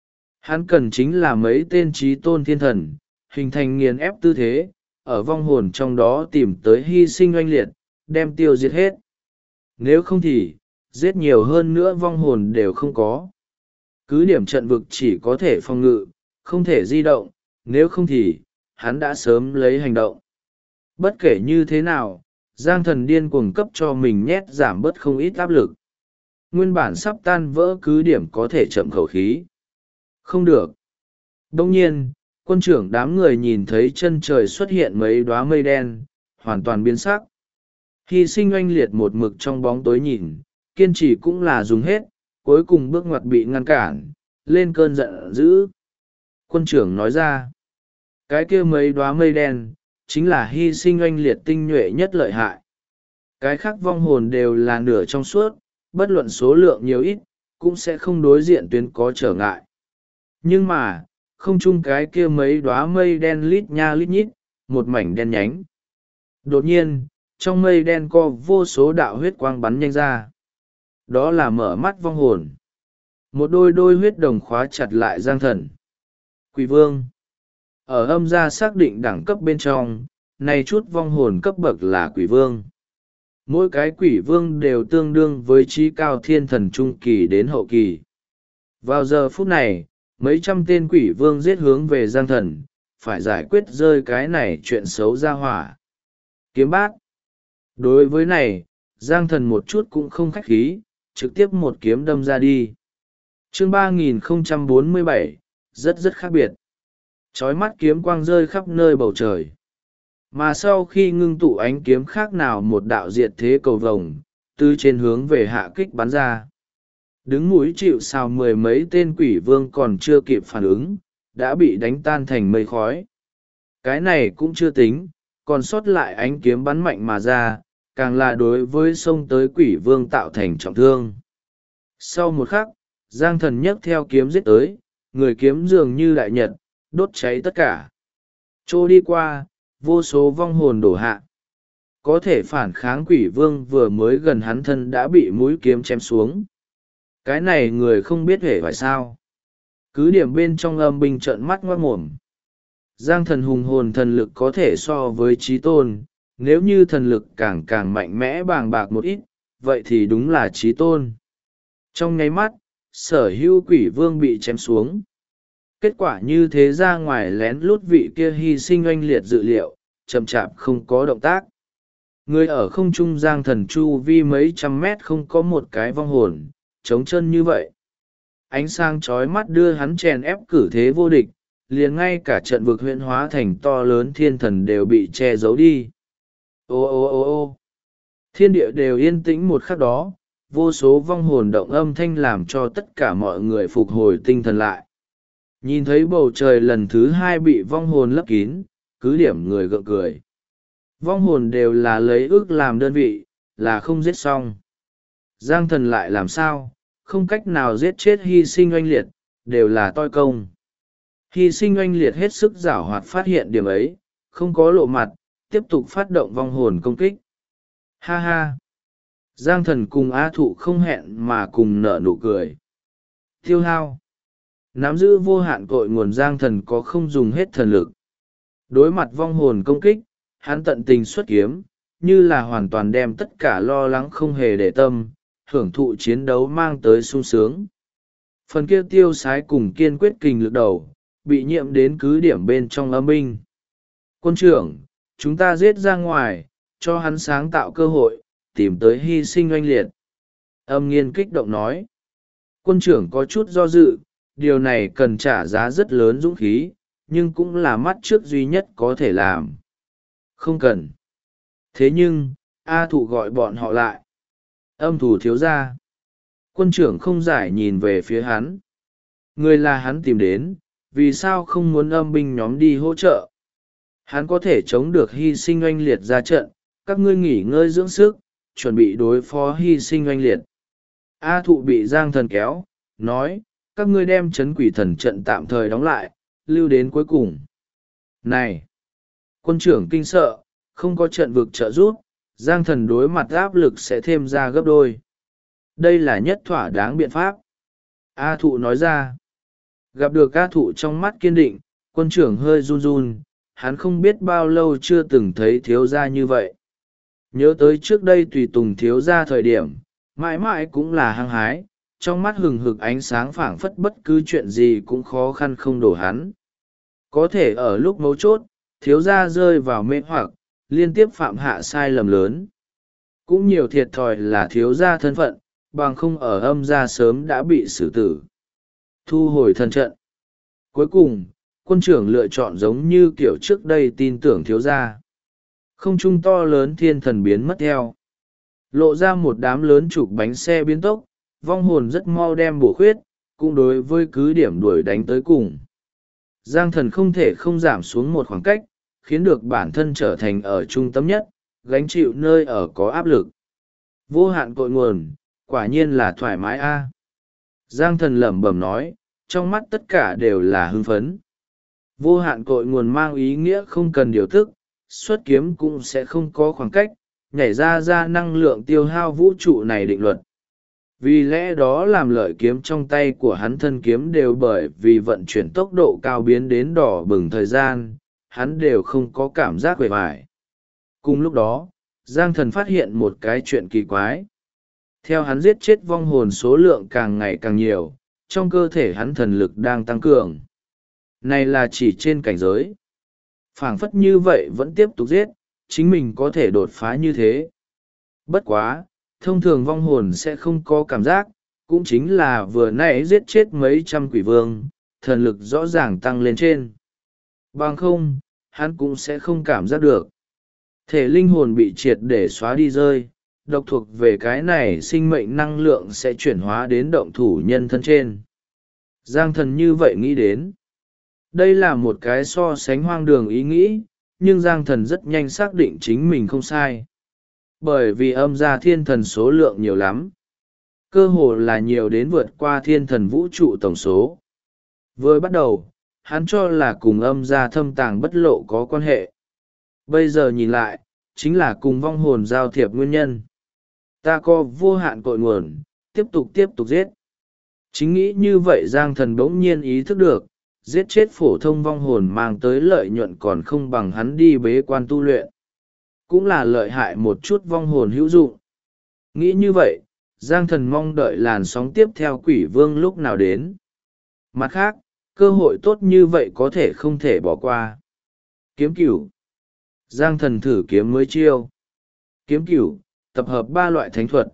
Hắn cần chính là mấy tên trí tôn thiên thần, hình thành nghiền ép tư thế, ở vong hồn trong đó tìm tới hy sinh oanh liệt, đem tiêu diệt hết. Nếu không thì, giết nhiều hơn nữa vong hồn đều không có. Cứ điểm trận vực chỉ có thể phòng ngự, không thể di động, nếu không thì, hắn đã sớm lấy hành động. Bất kể như thế nào, Giang Thần điên cuồng cấp cho mình nhét giảm bớt không ít áp lực. Nguyên bản sắp tan vỡ cứ điểm có thể chậm khẩu khí. Không được. Đông nhiên, quân trưởng đám người nhìn thấy chân trời xuất hiện mấy đóa mây đen, hoàn toàn biến sắc. Hy sinh oanh liệt một mực trong bóng tối nhìn, kiên trì cũng là dùng hết, cuối cùng bước ngoặt bị ngăn cản, lên cơn giận dữ. Quân trưởng nói ra, cái kia mấy đóa mây đen, chính là hy sinh oanh liệt tinh nhuệ nhất lợi hại. Cái khác vong hồn đều là nửa trong suốt, bất luận số lượng nhiều ít, cũng sẽ không đối diện tuyến có trở ngại. Nhưng mà, không chung cái kia mấy đóa mây đen lít nha lít nhít, một mảnh đen nhánh. Đột nhiên, trong mây đen có vô số đạo huyết quang bắn nhanh ra. Đó là mở mắt vong hồn. Một đôi huyết đồng khóa chặt lại Giang Thần. Quỷ vương. Ở âm gia xác định đẳng cấp bên trong, này chút vong hồn cấp bậc là quỷ vương. Mỗi cái quỷ vương đều tương đương với trí cao thiên thần trung kỳ đến hậu kỳ. Vào giờ phút này, mấy trăm tên quỷ vương giết hướng về Giang Thần, phải giải quyết rơi cái này chuyện xấu ra hỏa. Kiếm bát. Đối với này, Giang Thần một chút cũng không khách khí, trực tiếp một kiếm đâm ra đi. Chương 3047, rất khác biệt. Chói mắt kiếm quang rơi khắp nơi bầu trời. Mà sau khi ngưng tụ ánh kiếm khác nào một đạo diệt thế cầu vồng, từ trên hướng về hạ kích bắn ra. Đứng mũi chịu sào mười mấy tên quỷ vương còn chưa kịp phản ứng, đã bị đánh tan thành mây khói. Cái này cũng chưa tính, còn sót lại ánh kiếm bắn mạnh mà ra, càng là đối với sông tới quỷ vương tạo thành trọng thương. Sau một khắc, Giang Thần nhấc theo kiếm giết tới, người kiếm dường như đại nhật, đốt cháy tất cả. Trô đi qua, vô số vong hồn đổ hạ. Có thể phản kháng quỷ vương vừa mới gần hắn thân đã bị mũi kiếm chém xuống. Cái này người không biết hề phải sao. Cứ điểm bên trong âm binh trợn mắt ngoác mồm. Giang Thần hùng hồn thần lực có thể so với trí tôn, nếu như thần lực càng mạnh mẽ bàng bạc một ít, vậy thì đúng là trí tôn. Trong nháy mắt, sở hữu quỷ vương bị chém xuống. Kết quả như thế ra ngoài lén lút vị kia hy sinh oanh liệt dự liệu, chậm chạp không có động tác. Người ở không trung Giang Thần chu vi mấy trăm mét không có một cái vong hồn, trống chân như vậy. Ánh sáng chói mắt đưa hắn chèn ép cử thế vô địch, liền ngay cả trận vực huyễn hóa thành to lớn thiên thần đều bị che giấu đi. Ô ô ô ô thiên địa đều yên tĩnh một khắc đó, vô số vong hồn động âm thanh làm cho tất cả mọi người phục hồi tinh thần lại. Nhìn thấy bầu trời lần thứ hai bị vong hồn lấp kín, cứ điểm người gượng cười. Vong hồn đều là lấy ước làm đơn vị, là không giết xong. Giang thần lại làm sao, không cách nào giết chết hy sinh oanh liệt, đều là toi công. Hy sinh oanh liệt hết sức giảo hoạt phát hiện điểm ấy, không có lộ mặt, tiếp tục phát động vong hồn công kích. Ha ha! Giang thần cùng A Thụ không hẹn mà cùng nở nụ cười. Tiêu hao. Nắm giữ vô hạn cội nguồn Giang thần có không dùng hết thần lực. Đối mặt vong hồn công kích, hắn tận tình xuất kiếm, như là hoàn toàn đem tất cả lo lắng không hề để tâm, hưởng thụ chiến đấu mang tới sung sướng. Phần kia tiêu sái cùng kiên quyết kình lực đầu, bị nhiễm đến cứ điểm bên trong âm binh. Quân trưởng, chúng ta giết ra ngoài, cho hắn sáng tạo cơ hội, tìm tới hy sinh oanh liệt. Âm nghiên kích động nói. Quân trưởng có chút do dự, điều này cần trả giá rất lớn dũng khí, nhưng cũng là mắt trước duy nhất có thể làm. Không cần. Thế nhưng, A Thụ gọi bọn họ lại. Âm thủ thiếu ra. Quân trưởng không giải nhìn về phía hắn. Người là hắn tìm đến, vì sao không muốn âm binh nhóm đi hỗ trợ? Hắn có thể chống được hy sinh oanh liệt ra trận, các ngươi nghỉ ngơi dưỡng sức, chuẩn bị đối phó hy sinh oanh liệt. A Thụ bị Giang thần kéo, nói, các ngươi đem trấn quỷ thần trận tạm thời đóng lại, lưu đến cuối cùng. Này! Quân trưởng kinh sợ, không có trận vực trợ giúp, Giang thần đối mặt áp lực sẽ thêm ra gấp đôi. Đây là nhất thỏa đáng biện pháp. A Thụ nói ra. Gặp được A Thụ trong mắt kiên định, quân trưởng hơi run run, hắn không biết bao lâu chưa từng thấy thiếu gia như vậy. Nhớ tới trước đây tùy tùng thiếu gia thời điểm, mãi mãi cũng là hăng hái, trong mắt hừng hực ánh sáng phảng phất bất cứ chuyện gì cũng khó khăn không đổ hắn. Có thể ở lúc mấu chốt, thiếu gia rơi vào mê hoặc, liên tiếp phạm hạ sai lầm lớn. Cũng nhiều thiệt thòi là thiếu gia thân phận, bằng không ở âm gia sớm đã bị xử tử. Thu hồi thân trận. Cuối cùng, quân trưởng lựa chọn giống như kiểu trước đây tin tưởng thiếu gia. Không trung to lớn thiên thần biến mất theo. Lộ ra một đám lớn chụp bánh xe biến tốc, vong hồn rất mau đem bổ khuyết, cũng đối với cứ điểm đuổi đánh tới cùng. Giang thần không thể không giảm xuống một khoảng cách, khiến được bản thân trở thành ở trung tâm nhất, gánh chịu nơi ở có áp lực. Vô hạn cội nguồn, quả nhiên là thoải mái a. Giang thần lẩm bẩm nói, trong mắt tất cả đều là hưng phấn. Vô hạn cội nguồn mang ý nghĩa không cần điều thức, xuất kiếm cũng sẽ không có khoảng cách, nhảy ra năng lượng tiêu hao vũ trụ này định luật. Vì lẽ đó làm lợi kiếm trong tay của hắn thân kiếm đều bởi vì vận chuyển tốc độ cao biến đến đỏ bừng thời gian, hắn đều không có cảm giác uể oải. Cùng lúc đó, Giang thần phát hiện một cái chuyện kỳ quái. Theo hắn giết chết vong hồn số lượng càng ngày càng nhiều, trong cơ thể hắn thần lực đang tăng cường. Này là chỉ trên cảnh giới. Phảng phất như vậy vẫn tiếp tục giết, chính mình có thể đột phá như thế. Bất quá, thông thường vong hồn sẽ không có cảm giác, cũng chính là vừa nãy giết chết mấy trăm quỷ vương, thần lực rõ ràng tăng lên trên. Bằng không, hắn cũng sẽ không cảm giác được. Thể linh hồn bị triệt để xóa đi rơi, độc thuộc về cái này sinh mệnh năng lượng sẽ chuyển hóa đến động thủ nhân thân trên. Giang thần như vậy nghĩ đến. Đây là một cái so sánh hoang đường ý nghĩ, nhưng Giang thần rất nhanh xác định chính mình không sai. Bởi vì âm gia thiên thần số lượng nhiều lắm. Cơ hồ là nhiều đến vượt qua thiên thần vũ trụ tổng số. Vừa bắt đầu, hắn cho là cùng âm gia thâm tàng bất lộ có quan hệ. Bây giờ nhìn lại, chính là cùng vong hồn giao thiệp nguyên nhân. Ta có vô hạn cội nguồn, tiếp tục giết. Chính nghĩ như vậy Giang thần bỗng nhiên ý thức được, giết chết phổ thông vong hồn mang tới lợi nhuận còn không bằng hắn đi bế quan tu luyện. Cũng là lợi hại một chút vong hồn hữu dụng. Nghĩ như vậy, Giang thần mong đợi làn sóng tiếp theo quỷ vương lúc nào đến. Mặt khác, cơ hội tốt như vậy có thể không thể bỏ qua. Kiếm cửu. Giang thần thử kiếm mới chiêu. Kiếm cửu, tập hợp 3 loại thánh thuật.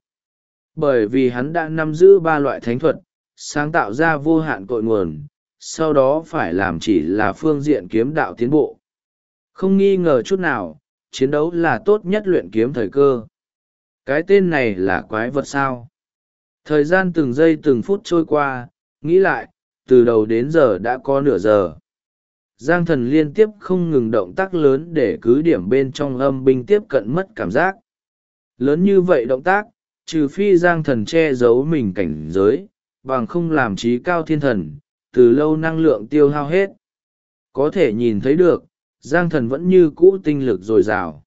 Bởi vì hắn đã nắm giữ 3 loại thánh thuật, sáng tạo ra vô hạn cội nguồn, sau đó phải làm chỉ là phương diện kiếm đạo tiến bộ. Không nghi ngờ chút nào, chiến đấu là tốt nhất luyện kiếm thời cơ. Cái tên này là quái vật sao? Thời gian từng giây từng phút trôi qua, nghĩ lại, từ đầu đến giờ đã có nửa giờ. Giang thần liên tiếp không ngừng động tác lớn để cứ điểm bên trong âm binh tiếp cận mất cảm giác. Lớn như vậy động tác, trừ phi Giang thần che giấu mình cảnh giới, bằng không làm trí cao thiên thần, từ lâu năng lượng tiêu hao hết. Có thể nhìn thấy được, Giang thần vẫn như cũ tinh lực dồi dào.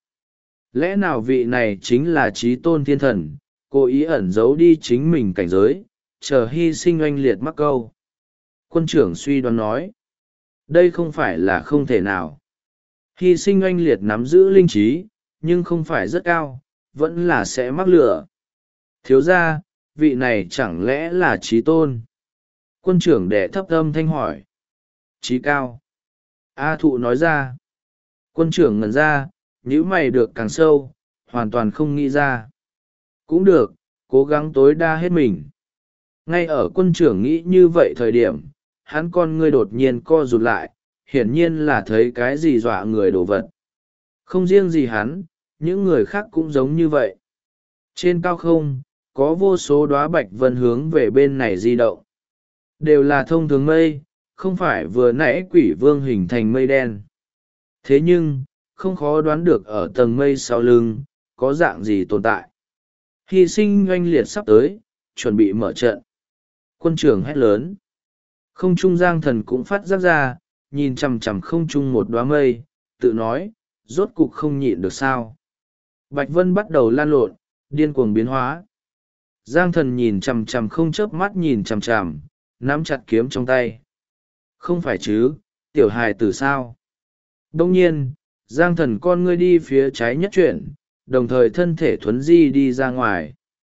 Lẽ nào vị này chính là trí tôn thiên thần, cố ý ẩn giấu đi chính mình cảnh giới, chờ hy sinh oanh liệt mắc câu. Quân trưởng suy đoán nói, đây không phải là không thể nào. Hy sinh oanh liệt nắm giữ linh trí, nhưng không phải rất cao, vẫn là sẽ mắc lửa. Thiếu ra, vị này chẳng lẽ là trí tôn? Quân trưởng đệ thấp âm thanh hỏi. Trí cao. A thụ nói ra. Quân trưởng ngẩn ra, nhíu mày được càng sâu, hoàn toàn không nghĩ ra. Cũng được, cố gắng tối đa hết mình. Ngay ở quân trưởng nghĩ như vậy thời điểm, hắn con ngươi đột nhiên co rụt lại, hiển nhiên là thấy cái gì dọa người đổ vật. Không riêng gì hắn, những người khác cũng giống như vậy. Trên cao không, có vô số đóa bạch vân hướng về bên này di động. Đều là thông thường mây, không phải vừa nãy quỷ vương hình thành mây đen. Thế nhưng, không khó đoán được ở tầng mây sau lưng, có dạng gì tồn tại. Hy sinh oanh liệt sắp tới, chuẩn bị mở trận. Quân trưởng hét lớn. Không trung Giang thần cũng phát giác ra, nhìn chằm chằm không trung một đóa mây, tự nói, rốt cục không nhịn được sao. Bạch vân bắt đầu lan lộn, điên cuồng biến hóa. Giang thần nhìn chằm chằm không chớp mắt nhìn chằm chằm, nắm chặt kiếm trong tay. Không phải chứ, tiểu hài tử sao? Đông nhiên, Giang thần con ngươi đi phía trái nhất chuyển, đồng thời thân thể thuấn di đi ra ngoài.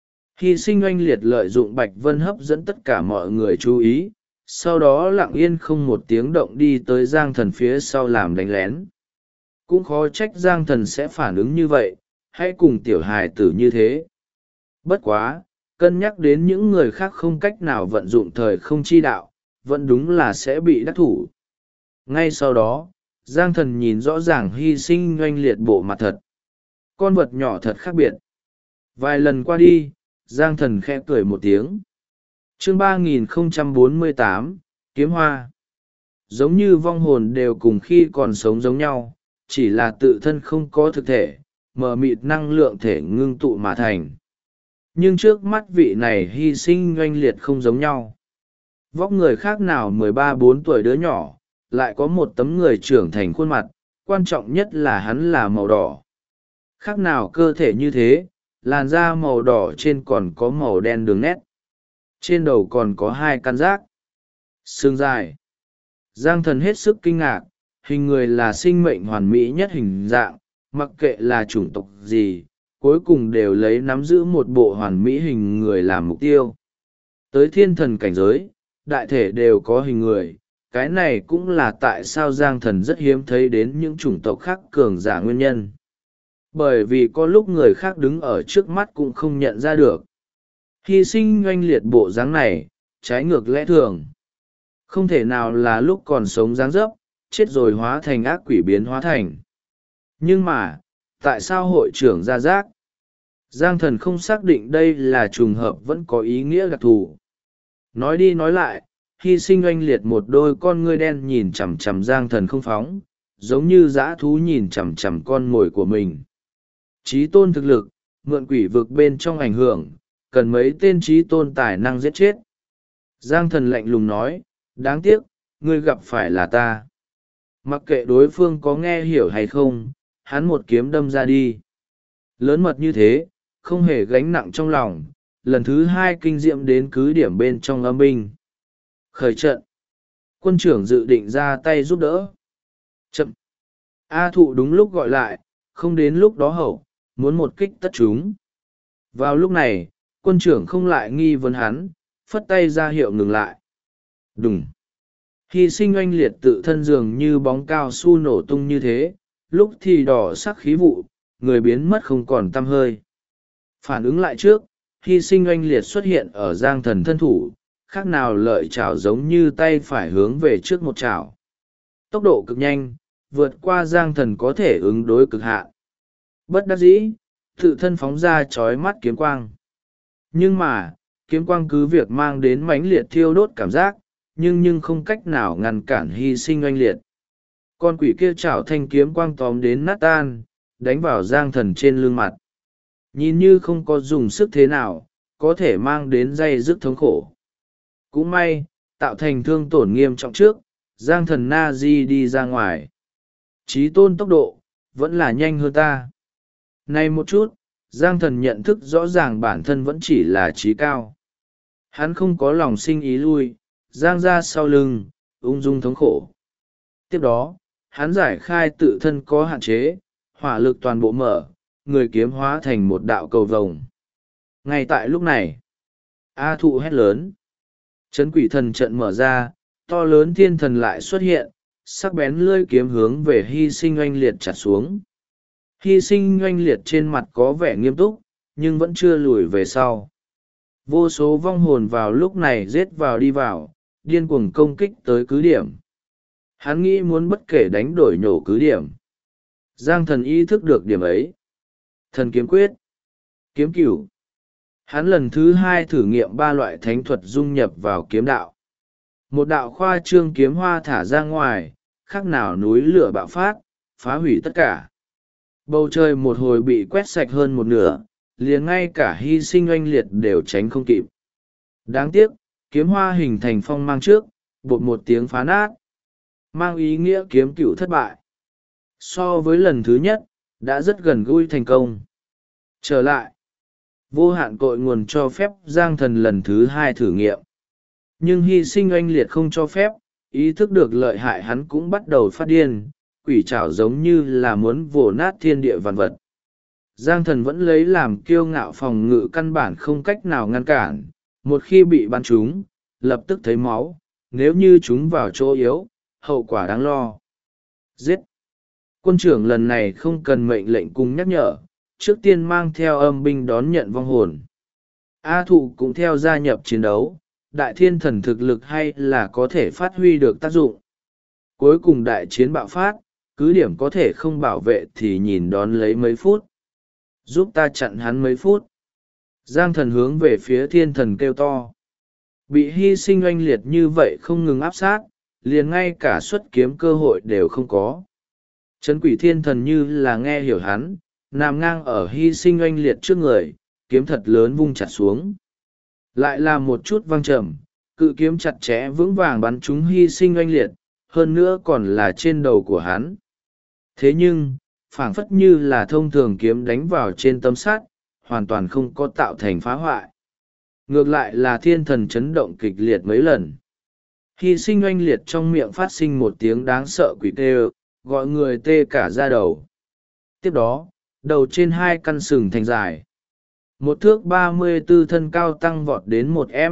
Hy sinh oanh liệt lợi dụng bạch vân hấp dẫn tất cả mọi người chú ý, sau đó lặng yên không một tiếng động đi tới Giang thần phía sau làm đánh lén. Cũng khó trách Giang thần sẽ phản ứng như vậy, hãy cùng tiểu hài tử như thế. Bất quá, cân nhắc đến những người khác không cách nào vận dụng thời không chi đạo, vẫn đúng là sẽ bị đắc thủ. Ngay sau đó, Giang thần nhìn rõ ràng hy sinh oanh liệt bộ mặt thật. Con vật nhỏ thật khác biệt. Vài lần qua đi, Giang thần khẽ cười một tiếng. Chương 3048, Kiếm Hoa. Giống như vong hồn đều cùng khi còn sống giống nhau, chỉ là tự thân không có thực thể, mờ mịt năng lượng thể ngưng tụ mà thành. Nhưng trước mắt vị này hy sinh oanh liệt không giống nhau. Vóc người khác nào 13-14 tuổi đứa nhỏ, lại có một tấm người trưởng thành khuôn mặt, quan trọng nhất là hắn là màu đỏ. Khác nào cơ thể như thế, làn da màu đỏ trên còn có màu đen đường nét. Trên đầu còn có hai căn giác. Xương dài. Giang thần hết sức kinh ngạc, hình người là sinh mệnh hoàn mỹ nhất hình dạng, mặc kệ là chủng tộc gì, cuối cùng đều lấy nắm giữ một bộ hoàn mỹ hình người làm mục tiêu. Tới thiên thần cảnh giới, đại thể đều có hình người, cái này cũng là tại sao Giang thần rất hiếm thấy đến những chủng tộc khác cường giả nguyên nhân. Bởi vì có lúc người khác đứng ở trước mắt cũng không nhận ra được. Hy sinh oanh liệt bộ dáng này, trái ngược lẽ thường. Không thể nào là lúc còn sống dáng dấp, chết rồi hóa thành ác quỷ biến hóa thành. Nhưng mà, tại sao hội trưởng ra giác? Giang thần không xác định đây là trùng hợp vẫn có ý nghĩa đặc thù. Nói đi nói lại, hy sinh oanh liệt một đôi con ngươi đen nhìn chằm chằm Giang thần không phóng, giống như dã thú nhìn chằm chằm con mồi của mình. Chí tôn thực lực, mượn quỷ vực bên trong ảnh hưởng, cần mấy tên chí tôn tài năng giết chết. Giang thần lạnh lùng nói, đáng tiếc, ngươi gặp phải là ta. Mặc kệ đối phương có nghe hiểu hay không, hắn một kiếm đâm ra đi. Lớn mật như thế, không hề gánh nặng trong lòng, lần thứ hai kinh diệm đến cứ điểm bên trong âm binh. Khởi trận. Quân trưởng dự định ra tay giúp đỡ. Chậm. A thụ đúng lúc gọi lại, không đến lúc đó hậu, muốn một kích tất chúng. Vào lúc này, quân trưởng không lại nghi vấn hắn, phất tay ra hiệu ngừng lại. Đùng. Hy sinh oanh liệt tự thân dường như bóng cao su nổ tung như thế, lúc thì đỏ sắc khí vụ, người biến mất không còn tăm hơi. Phản ứng lại trước, hy sinh oanh liệt xuất hiện ở Giang thần thân thủ, khác nào lợi chảo giống như tay phải hướng về trước một chảo. Tốc độ cực nhanh, vượt qua Giang thần có thể ứng đối cực hạn. Bất đắc dĩ, tự thân phóng ra chói mắt kiếm quang. Nhưng mà, kiếm quang cứ việc mang đến mãnh liệt thiêu đốt cảm giác, nhưng không cách nào ngăn cản hy sinh oanh liệt. Con quỷ kia chảo thanh kiếm quang tóm đến nát tan, đánh vào Giang Thần trên lưng mặt. Nhìn như không có dùng sức thế nào, có thể mang đến day dứt thống khổ. Cũng may, tạo thành thương tổn nghiêm trọng trước, Giang Thần na di đi ra ngoài. Chí tôn tốc độ, vẫn là nhanh hơn ta. Này một chút, Giang Thần nhận thức rõ ràng bản thân vẫn chỉ là trí cao. Hắn không có lòng sinh ý lui, giang ra sau lưng, ung dung thống khổ. Tiếp đó, hắn giải khai tự thân có hạn chế, hỏa lực toàn bộ mở, người kiếm hóa thành một đạo cầu vồng. Ngay tại lúc này, A Thụ hét lớn. Trấn quỷ thần trận mở ra, to lớn thiên thần lại xuất hiện, sắc bén lưỡi kiếm hướng về hy sinh oanh liệt chặt xuống. Hy sinh oanh liệt trên mặt có vẻ nghiêm túc, nhưng vẫn chưa lùi về sau. Vô số vong hồn vào lúc này giết vào đi vào, điên cuồng công kích tới cứ điểm. Hắn nghĩ muốn bất kể đánh đổi nhổ cứ điểm. Giang Thần ý thức được điểm ấy. Thần kiếm quyết, kiếm cửu. Hắn lần thứ hai thử nghiệm 3 loại thánh thuật dung nhập vào kiếm đạo. Một đạo khoa trương kiếm hoa thả ra ngoài, khác nào núi lửa bạo phát, phá hủy tất cả. Bầu trời một hồi bị quét sạch hơn một nửa, liền ngay cả hy sinh oanh liệt đều tránh không kịp. Đáng tiếc, kiếm hoa hình thành phong mang trước, bột một tiếng phá nát. Mang ý nghĩa kiếm cửu thất bại. So với lần thứ nhất, đã rất gần gũi thành công. Trở lại, vô hạn cội nguồn cho phép Giang Thần lần thứ hai thử nghiệm. Nhưng hy sinh oanh liệt không cho phép, ý thức được lợi hại hắn cũng bắt đầu phát điên, quỷ trảo giống như là muốn vồ nát thiên địa vạn vật. Giang Thần vẫn lấy làm kiêu ngạo phòng ngự căn bản không cách nào ngăn cản, một khi bị bắn trúng, lập tức thấy máu, nếu như chúng vào chỗ yếu, hậu quả đáng lo. Giết! Quân trưởng lần này không cần mệnh lệnh cùng nhắc nhở, trước tiên mang theo âm binh đón nhận vong hồn. A Thụ cũng theo gia nhập chiến đấu, đại thiên thần thực lực hay là có thể phát huy được tác dụng. Cuối cùng đại chiến bạo phát, cứ điểm có thể không bảo vệ thì nhìn đón lấy mấy phút. Giúp ta chặn hắn mấy phút. Giang Thần hướng về phía thiên thần kêu to. Bị hy sinh oanh liệt như vậy không ngừng áp sát, liền ngay cả xuất kiếm cơ hội đều không có. Trấn quỷ thiên thần như là nghe hiểu hắn, nằm ngang ở hy sinh oanh liệt trước người, kiếm thật lớn vung chặt xuống. Lại là một chút vang trầm, cự kiếm chặt chẽ vững vàng bắn trúng hy sinh oanh liệt, hơn nữa còn là trên đầu của hắn. Thế nhưng, phảng phất như là thông thường kiếm đánh vào trên tấm sắt, hoàn toàn không có tạo thành phá hoại. Ngược lại là thiên thần chấn động kịch liệt mấy lần. Hy sinh oanh liệt trong miệng phát sinh một tiếng đáng sợ quỷ kêu, gọi người tê cả da đầu. Tiếp đó, đầu trên 2 căn sừng thành dài. 1 thước 34 thân cao tăng vọt đến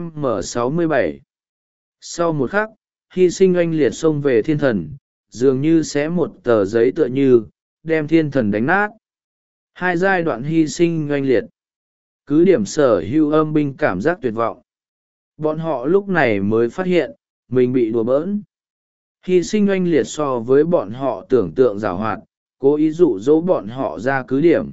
1m67. Sau một khắc, hy sinh oanh liệt xông về thiên thần, dường như xé một tờ giấy tựa như, đem thiên thần đánh nát. 2 giai đoạn hy sinh oanh liệt. Cứ điểm sở hữu âm binh cảm giác tuyệt vọng. Bọn họ lúc này mới phát hiện, mình bị đùa bỡn. Hy sinh oanh liệt so với bọn họ tưởng tượng giảo hoạt, cố ý dụ dỗ bọn họ ra cứ điểm.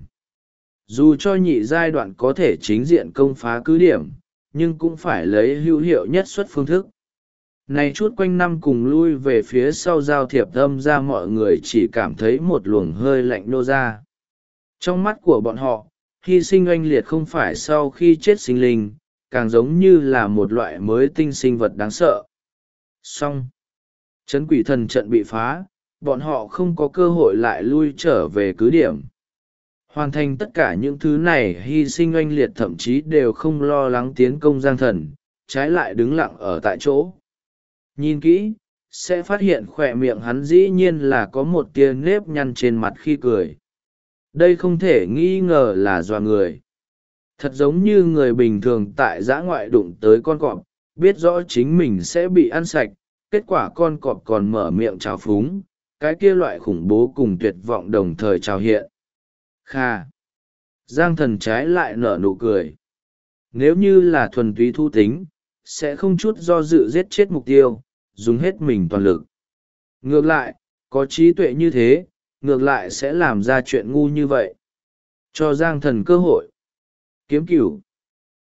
Dù cho nhị giai đoạn có thể chính diện công phá cứ điểm, nhưng cũng phải lấy hữu hiệu nhất xuất phương thức. Này chút quanh năm cùng lui về phía sau giao thiệp âm ra mọi người chỉ cảm thấy một luồng hơi lạnh nô ra. Trong mắt của bọn họ, hy sinh oanh liệt không phải sau khi chết sinh linh, càng giống như là một loại mới tinh sinh vật đáng sợ. Xong. Trấn quỷ thần trận bị phá, bọn họ không có cơ hội lại lui trở về cứ điểm. Hoàn thành tất cả những thứ này hy sinh oanh liệt thậm chí đều không lo lắng tiến công Giang Thần, trái lại đứng lặng ở tại chỗ. Nhìn kỹ, sẽ phát hiện khỏe miệng hắn dĩ nhiên là có một tia nếp nhăn trên mặt khi cười. Đây không thể nghi ngờ là dọa người. Thật giống như người bình thường tại dã ngoại đụng tới con cọp, biết rõ chính mình sẽ bị ăn sạch, kết quả con cọp còn mở miệng trào phúng, cái kia loại khủng bố cùng tuyệt vọng đồng thời trào hiện. Kha! Giang Thần trái lại nở nụ cười. Nếu như là thuần túy thu tính, sẽ không chút do dự giết chết mục tiêu, dùng hết mình toàn lực. Ngược lại, có trí tuệ như thế, ngược lại sẽ làm ra chuyện ngu như vậy. Cho Giang Thần cơ hội. Kiếm cửu.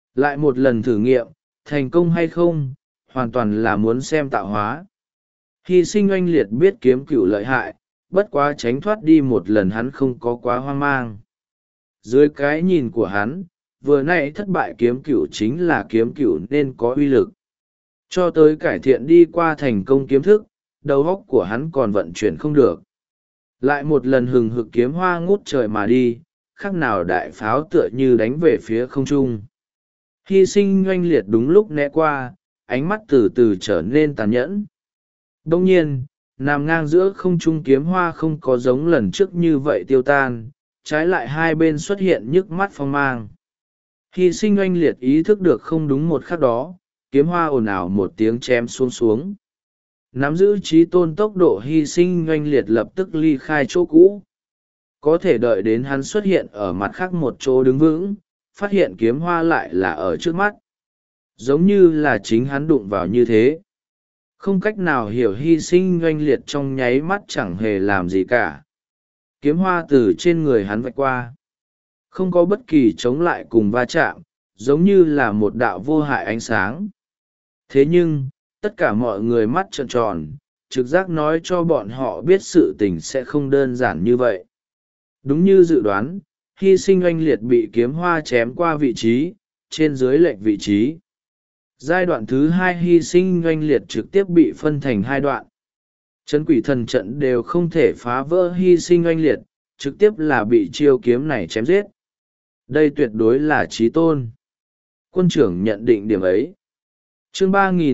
Lại một lần thử nghiệm, thành công hay không, hoàn toàn là muốn xem tạo hóa. Hy sinh oanh liệt biết kiếm cửu lợi hại, bất quá tránh thoát đi một lần hắn không có quá hoang mang. Dưới cái nhìn của hắn, vừa nãy thất bại kiếm cửu chính là kiếm cửu nên có uy lực. Cho tới cải thiện đi qua thành công kiếm thức, đầu óc của hắn còn vận chuyển không được. Lại một lần hừng hực kiếm hoa ngút trời mà đi, khác nào đại pháo tựa như đánh về phía không trung. Hy sinh oanh liệt đúng lúc né qua, ánh mắt từ từ trở nên tàn nhẫn. Đông nhiên, nằm ngang giữa không trung kiếm hoa không có giống lần trước như vậy tiêu tan, trái lại hai bên xuất hiện nhức mắt phong mang. Hy sinh oanh liệt ý thức được không đúng một khắc đó, kiếm hoa ồn ào một tiếng chém xuống xuống. Nắm giữ trí tôn tốc độ hy sinh oanh liệt lập tức ly khai chỗ cũ. Có thể đợi đến hắn xuất hiện ở mặt khác một chỗ đứng vững, phát hiện kiếm hoa lại là ở trước mắt. Giống như là chính hắn đụng vào như thế. Không cách nào hiểu hy sinh oanh liệt trong nháy mắt chẳng hề làm gì cả. Kiếm hoa từ trên người hắn vạch qua. Không có bất kỳ chống lại cùng va chạm, giống như là một đạo vô hại ánh sáng. Thế nhưng, tất cả mọi người mắt trợn tròn, trực giác nói cho bọn họ biết sự tình sẽ không đơn giản như vậy. Đúng như dự đoán, hy sinh oanh liệt bị kiếm hoa chém qua vị trí, trên dưới lệch vị trí. Giai đoạn thứ hai hy sinh oanh liệt trực tiếp bị phân thành hai đoạn. Trấn quỷ thần trận đều không thể phá vỡ hy sinh oanh liệt, trực tiếp là bị chiêu kiếm này chém giết. Đây tuyệt đối là chí tôn. Quân trưởng nhận định điểm ấy. Chương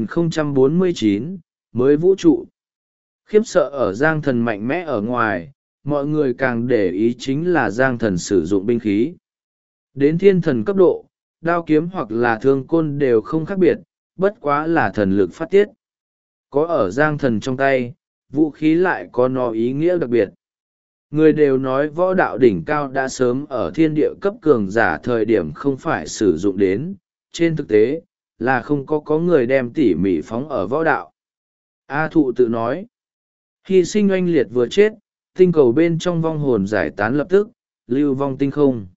3049, mới vũ trụ. Khiếp sợ ở Giang Thần mạnh mẽ ở ngoài, mọi người càng để ý chính là Giang Thần sử dụng binh khí. Đến thiên thần cấp độ, đao kiếm hoặc là thương côn đều không khác biệt, bất quá là thần lực phát tiết. Có ở Giang Thần trong tay, vũ khí lại có nó ý nghĩa đặc biệt. Người đều nói võ đạo đỉnh cao đã sớm ở thiên địa cấp cường giả thời điểm không phải sử dụng đến, trên thực tế, là không có người đem tỉ mỉ phóng ở võ đạo. A Thụ tự nói, hy sinh oanh liệt vừa chết, tinh cầu bên trong vong hồn giải tán lập tức, lưu vong tinh không.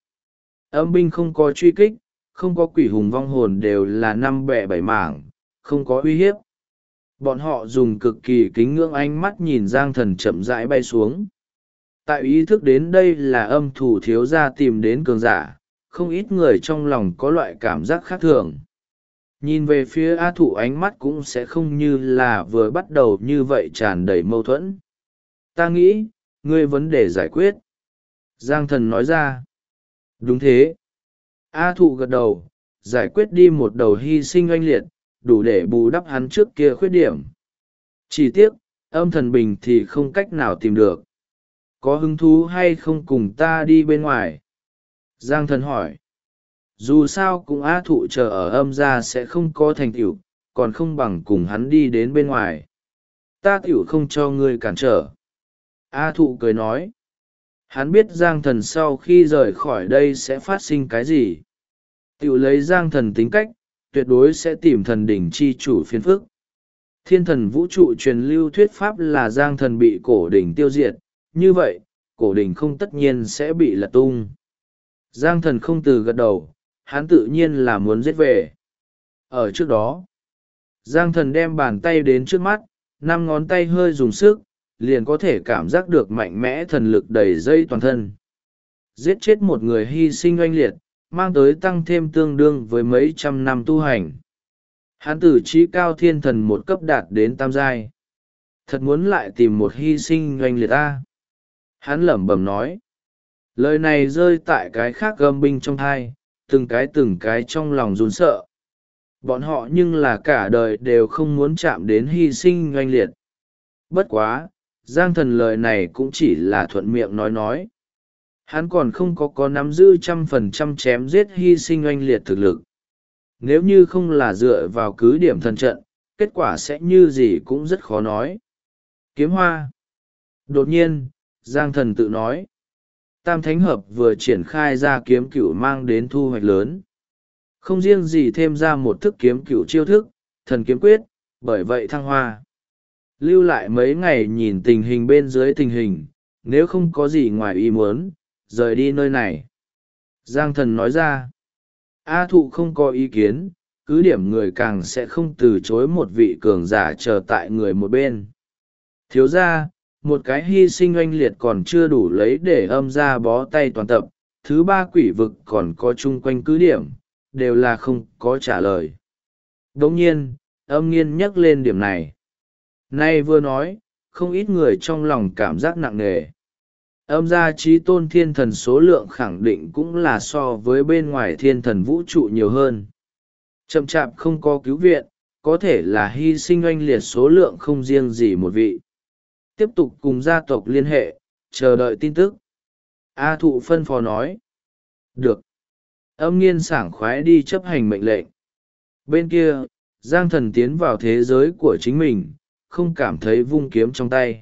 Âm binh không có truy kích, không có quỷ hùng vong hồn đều là năm bẹ bảy mảng, không có uy hiếp. Bọn họ dùng cực kỳ kính ngưỡng ánh mắt nhìn Giang Thần chậm rãi bay xuống. Tại ý thức đến đây là âm thủ thiếu gia tìm đến cường giả, không ít người trong lòng có loại cảm giác khác thường. Nhìn về phía A Thụ ánh mắt cũng sẽ không như là vừa bắt đầu như vậy tràn đầy mâu thuẫn. Ta nghĩ, ngươi vấn đề giải quyết. Giang Thần nói ra. Đúng thế. A Thụ gật đầu, giải quyết đi một đầu hy sinh oanh liệt, đủ để bù đắp hắn trước kia khuyết điểm. Chỉ tiếc, âm thần bình thì không cách nào tìm được. Có hứng thú hay không cùng ta đi bên ngoài? Giang Thần hỏi. Dù sao cũng A Thụ chờ ở âm gia sẽ không có thành tựu, còn không bằng cùng hắn đi đến bên ngoài. Ta tiểu không cho ngươi cản trở. A Thụ cười nói. Hắn biết Giang Thần sau khi rời khỏi đây sẽ phát sinh cái gì. Tiểu lấy Giang Thần tính cách, tuyệt đối sẽ tìm thần đỉnh chi chủ phiền phức. Thiên thần vũ trụ truyền lưu thuyết pháp là Giang Thần bị cổ đỉnh tiêu diệt, như vậy, cổ đỉnh không tất nhiên sẽ bị lật tung. Giang Thần không từ gật đầu, hắn tự nhiên là muốn giết về. Ở trước đó, Giang Thần đem bàn tay đến trước mắt, 5 ngón tay hơi dùng sức, liền có thể cảm giác được mạnh mẽ thần lực đầy dây toàn thân. Giết chết một người hy sinh oanh liệt, mang tới tăng thêm tương đương với mấy trăm năm tu hành. Hắn từ trí cao thiên thần một cấp đạt đến tam giai. Thật muốn lại tìm một hy sinh oanh liệt ta. Hắn lẩm bẩm nói. Lời này rơi tại cái khác gầm binh trong thai, từng cái trong lòng run sợ. Bọn họ nhưng là cả đời đều không muốn chạm đến hy sinh oanh liệt. Bất quá, Giang Thần lời này cũng chỉ là thuận miệng nói. Hắn còn không có nắm giữ 100% chém giết hy sinh oanh liệt thực lực. Nếu như không là dựa vào cứ điểm thần trận, kết quả sẽ như gì cũng rất khó nói. Kiếm hoa. Đột nhiên, Giang Thần tự nói. Tam Thánh Hợp vừa triển khai ra kiếm cửu mang đến thu hoạch lớn. Không riêng gì thêm ra một thức kiếm cửu chiêu thức, thần kiếm quyết, bởi vậy thăng hoa. Lưu lại mấy ngày nhìn tình hình bên dưới tình hình, nếu không có gì ngoài ý muốn, rời đi nơi này. Giang Thần nói ra. A Thụ không có ý kiến, cứ điểm người càng sẽ không từ chối một vị cường giả chờ tại người một bên. Thiếu ra, một cái hy sinh oanh liệt còn chưa đủ lấy để âm ra bó tay toàn tập, thứ ba quỷ vực còn có chung quanh cứ điểm, đều là không có trả lời. Đồng nhiên, âm nghiên nhắc lên điểm này. Nay vừa nói, không ít người trong lòng cảm giác nặng nề. Âm gia trí tôn thiên thần số lượng khẳng định cũng là so với bên ngoài thiên thần vũ trụ nhiều hơn. Chậm chạp không có cứu viện, có thể là hy sinh oanh liệt số lượng không riêng gì một vị. Tiếp tục cùng gia tộc liên hệ, chờ đợi tin tức. A Thụ phân phó nói. Được. Âm nghiên sảng khoái đi chấp hành mệnh lệnh. Bên kia, Giang Thần tiến vào thế giới của chính mình, không cảm thấy vung kiếm trong tay.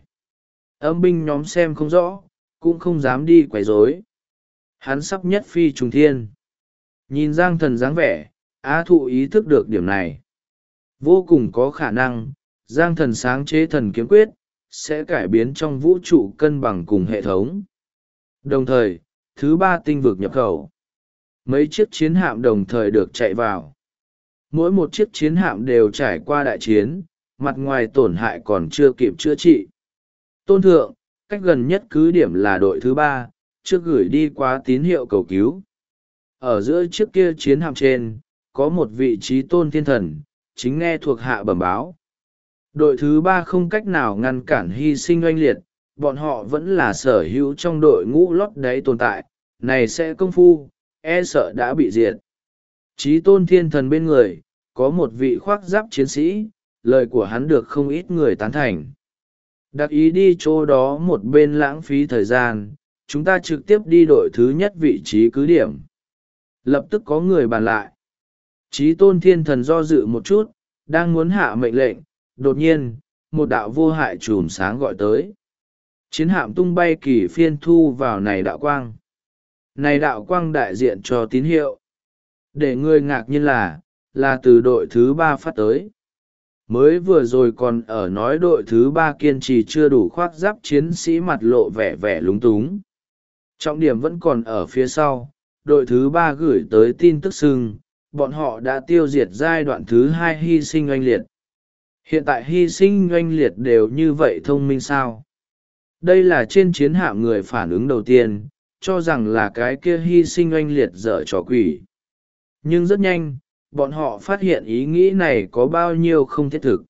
Âm binh nhóm xem không rõ, cũng không dám đi quấy rối. Hắn sắp nhất phi trùng thiên. Nhìn Giang Thần dáng vẻ, A Thụ ý thức được điểm này. Vô cùng có khả năng, Giang Thần sáng chế thần kiếm quyết, sẽ cải biến trong vũ trụ cân bằng cùng hệ thống. Đồng thời, thứ ba tinh vực nhập khẩu. Mấy chiếc chiến hạm đồng thời được chạy vào. Mỗi một chiếc chiến hạm đều trải qua đại chiến, mặt ngoài tổn hại còn chưa kịp chữa trị. Tôn thượng, cách gần nhất cứ điểm là đội thứ ba, trước gửi đi qua tín hiệu cầu cứu. Ở giữa chiếc kia chiến hạm trên, có một vị trí tôn thiên thần, chính nghe thuộc hạ bẩm báo. Đội thứ ba không cách nào ngăn cản hy sinh oanh liệt, bọn họ vẫn là sở hữu trong đội ngũ lót đáy tồn tại, này sẽ công phu, e sợ đã bị diệt. Chí tôn thiên thần bên người, có một vị khoác giáp chiến sĩ, lời của hắn được không ít người tán thành. Đặc ý đi chỗ đó một bên lãng phí thời gian, chúng ta trực tiếp đi đội thứ nhất vị trí cứ điểm. Lập tức có người bàn lại. Chí tôn thiên thần do dự một chút, đang muốn hạ mệnh lệnh, đột nhiên, một đạo vô hại chùm sáng gọi tới. Chiến hạm tung bay kỳ phiên thu vào này đạo quang. Này đạo quang đại diện cho tín hiệu. Để người ngạc nhiên là từ đội thứ ba phát tới. Mới vừa rồi còn ở nói đội thứ ba kiên trì chưa đủ khoác giáp chiến sĩ mặt lộ vẻ vẻ lúng túng. Trọng điểm vẫn còn ở phía sau, đội thứ ba gửi tới tin tức xưng, bọn họ đã tiêu diệt giai đoạn thứ hai hy sinh oanh liệt. Hiện tại hy sinh oanh liệt đều như vậy thông minh sao? Đây là trên chiến hạm người phản ứng đầu tiên, cho rằng là cái kia hy sinh oanh liệt dở trò quỷ. Nhưng rất nhanh, bọn họ phát hiện ý nghĩ này có bao nhiêu không thiết thực.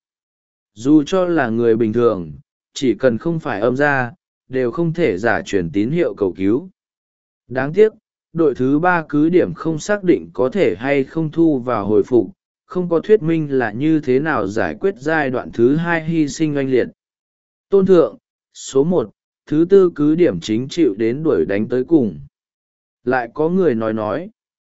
Dù cho là người bình thường, chỉ cần không phải âm ra, đều không thể giả truyền tín hiệu cầu cứu. Đáng tiếc, đội thứ ba cứ điểm không xác định có thể hay không thu vào hồi phục, không có thuyết minh là như thế nào giải quyết giai đoạn thứ hai hy sinh oanh liệt. Tôn thượng, số một, thứ tư cứ điểm chính chịu đến đuổi đánh tới cùng. Lại có người nói.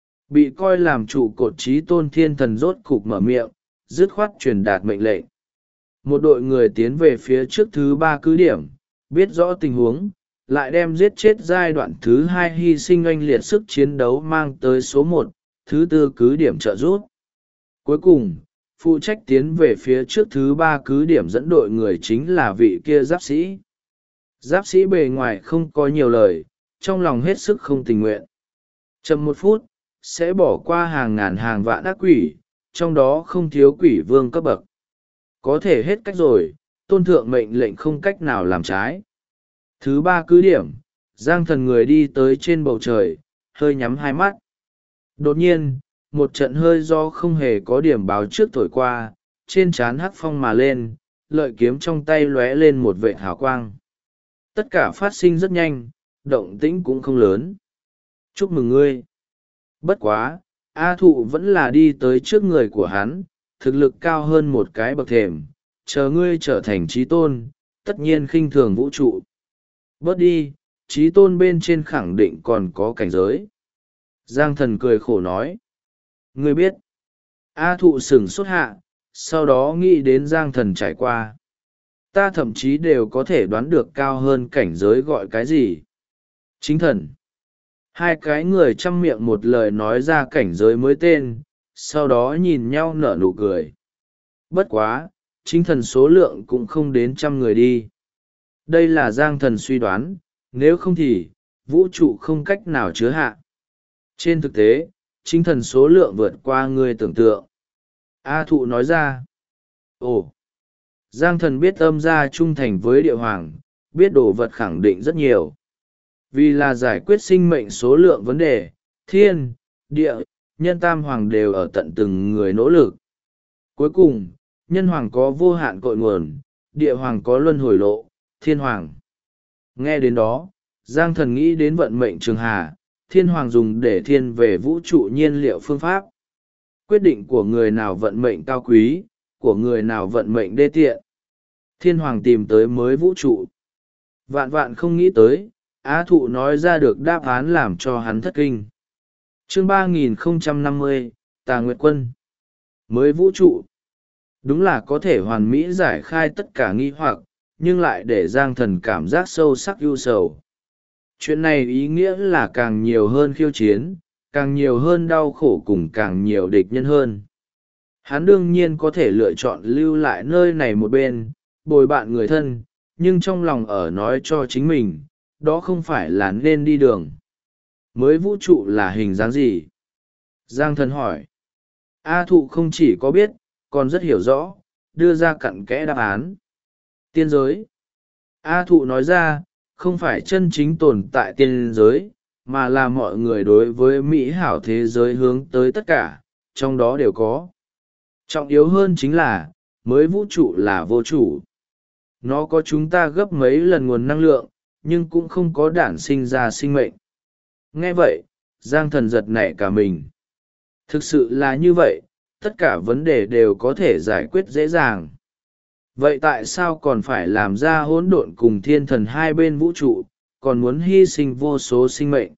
Bị coi làm trụ cột trí tôn thiên thần rốt cục mở miệng, dứt khoát truyền đạt mệnh lệnh. Một đội người tiến về phía trước thứ ba cứ điểm, biết rõ tình huống, lại đem giết chết giai đoạn thứ hai hy sinh oanh liệt sức chiến đấu mang tới số một, thứ tư cứ điểm trợ giúp. Cuối cùng, phụ trách tiến về phía trước thứ ba cứ điểm dẫn đội người chính là vị kia giáp sĩ. Giáp sĩ bề ngoài không có nhiều lời, trong lòng hết sức không tình nguyện. Chậm một phút, sẽ bỏ qua hàng ngàn hàng vạn ác quỷ, trong đó không thiếu quỷ vương cấp bậc. Có thể hết cách rồi, tôn thượng mệnh lệnh không cách nào làm trái. Thứ ba cứ điểm, Giang Thần người đi tới trên bầu trời, hơi nhắm hai mắt. Đột nhiên, một trận hơi do không hề có điểm báo trước thổi qua, trên trán hắc phong mà lên, lợi kiếm trong tay lóe lên một vệt hào quang. Tất cả phát sinh rất nhanh, động tĩnh cũng không lớn. Chúc mừng ngươi. Bất quá, A Thụ vẫn là đi tới trước người của hắn, thực lực cao hơn một cái bậc thềm, chờ ngươi trở thành trí tôn, tất nhiên khinh thường vũ trụ. Bớt đi, trí tôn bên trên khẳng định còn có cảnh giới. Giang Thần cười khổ nói. Ngươi biết. A Thụ sửng sốt hạ, sau đó nghĩ đến Giang Thần trải qua. Ta thậm chí đều có thể đoán được cao hơn cảnh giới gọi cái gì. Chính thần. Hai cái người chăm miệng một lời nói ra cảnh giới mới tên, sau đó nhìn nhau nở nụ cười. Bất quá, chính thần số lượng cũng không đến 100 người đi. Đây là Giang Thần suy đoán, nếu không thì, vũ trụ không cách nào chứa hạ. Trên thực tế, chính thần số lượng vượt qua ngươi tưởng tượng. A Thụ nói ra. Ồ! Giang thần biết âm gia trung thành với địa hoàng, biết đồ vật khẳng định rất nhiều. Vì là giải quyết sinh mệnh số lượng vấn đề, thiên, địa, nhân tam hoàng đều ở tận từng người nỗ lực. Cuối cùng, nhân hoàng có vô hạn cội nguồn, địa hoàng có luân hồi lộ, thiên hoàng. Nghe đến đó, Giang thần nghĩ đến vận mệnh trường hà, thiên hoàng dùng để thiên về vũ trụ nhiên liệu phương pháp. Quyết định của người nào vận mệnh cao quý, của người nào vận mệnh đê tiện. Thiên hoàng tìm tới mới vũ trụ. Vạn vạn không nghĩ tới, Á Thụ nói ra được đáp án làm cho hắn thất kinh. Chương 3050, Tà Nguyệt Quân. Mới vũ trụ. Đúng là có thể hoàn mỹ giải khai tất cả nghi hoặc, nhưng lại để Giang thần cảm giác sâu sắc ưu sầu. Chuyện này ý nghĩa là càng nhiều hơn khiêu chiến, càng nhiều hơn đau khổ cùng càng nhiều địch nhân hơn. Hắn đương nhiên có thể lựa chọn lưu lại nơi này một bên, bồi bạn người thân, nhưng trong lòng ở nói cho chính mình, đó không phải là nên đi đường. Mới vũ trụ là hình dáng gì? Giang thần hỏi. A Thụ không chỉ có biết, còn rất hiểu rõ, đưa ra cặn kẽ đáp án. Tiên giới. A Thụ nói ra, không phải chân chính tồn tại tiên giới, mà là mọi người đối với mỹ hảo thế giới hướng tới tất cả, trong đó đều có. Trọng yếu hơn chính là, mới vũ trụ là vô chủ. Nó có chúng ta gấp mấy lần nguồn năng lượng, nhưng cũng không có đản sinh ra sinh mệnh. Nghe vậy, Giang thần giật nảy cả mình. Thực sự là như vậy, tất cả vấn đề đều có thể giải quyết dễ dàng. Vậy tại sao còn phải làm ra hỗn độn cùng thiên thần hai bên vũ trụ, còn muốn hy sinh vô số sinh mệnh?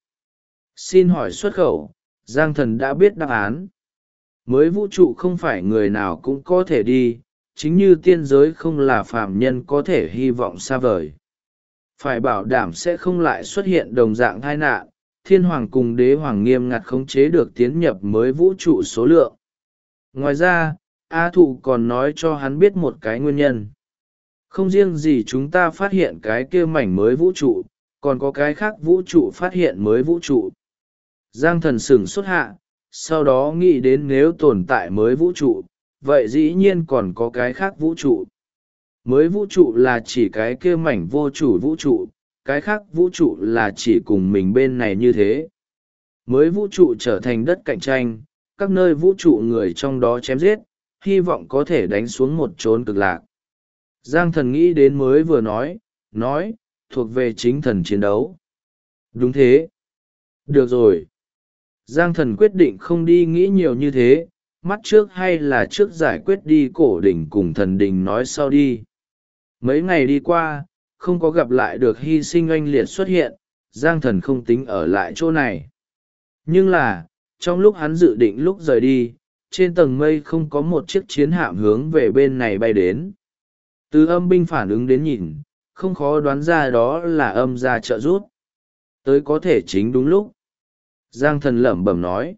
Xin hỏi xuất khẩu, Giang thần đã biết đáp án. Mới vũ trụ không phải người nào cũng có thể đi, chính như tiên giới không là phàm nhân có thể hy vọng xa vời. Phải bảo đảm sẽ không lại xuất hiện đồng dạng tai nạn, thiên hoàng cùng đế hoàng nghiêm ngặt khống chế được tiến nhập mới vũ trụ số lượng. Ngoài ra, A Thụ còn nói cho hắn biết một cái nguyên nhân. Không riêng gì chúng ta phát hiện cái kia mảnh mới vũ trụ, còn có cái khác vũ trụ phát hiện mới vũ trụ. Giang thần sửng sốt hạ, sau đó nghĩ đến nếu tồn tại mới vũ trụ, vậy dĩ nhiên còn có cái khác vũ trụ. Mới vũ trụ là chỉ cái kia mảnh vô chủ vũ trụ, cái khác vũ trụ là chỉ cùng mình bên này như thế. Mới vũ trụ trở thành đất cạnh tranh, các nơi vũ trụ người trong đó chém giết, hy vọng có thể đánh xuống một chốn cực lạc. Giang thần nghĩ đến mới vừa nói, thuộc về chính thần chiến đấu. Đúng thế. Được rồi. Giang thần quyết định không đi nghĩ nhiều như thế, mắt trước hay là trước giải quyết đi cổ đỉnh cùng thần đình nói sau đi. Mấy ngày đi qua, không có gặp lại được hy sinh oanh liệt xuất hiện, Giang thần không tính ở lại chỗ này. Nhưng là, trong lúc hắn dự định lúc rời đi, trên tầng mây không có một chiếc chiến hạm hướng về bên này bay đến. Từ âm binh phản ứng đến nhìn, không khó đoán ra đó là âm gia trợ giúp. Tới có thể chính đúng lúc. Giang thần lẩm bẩm nói.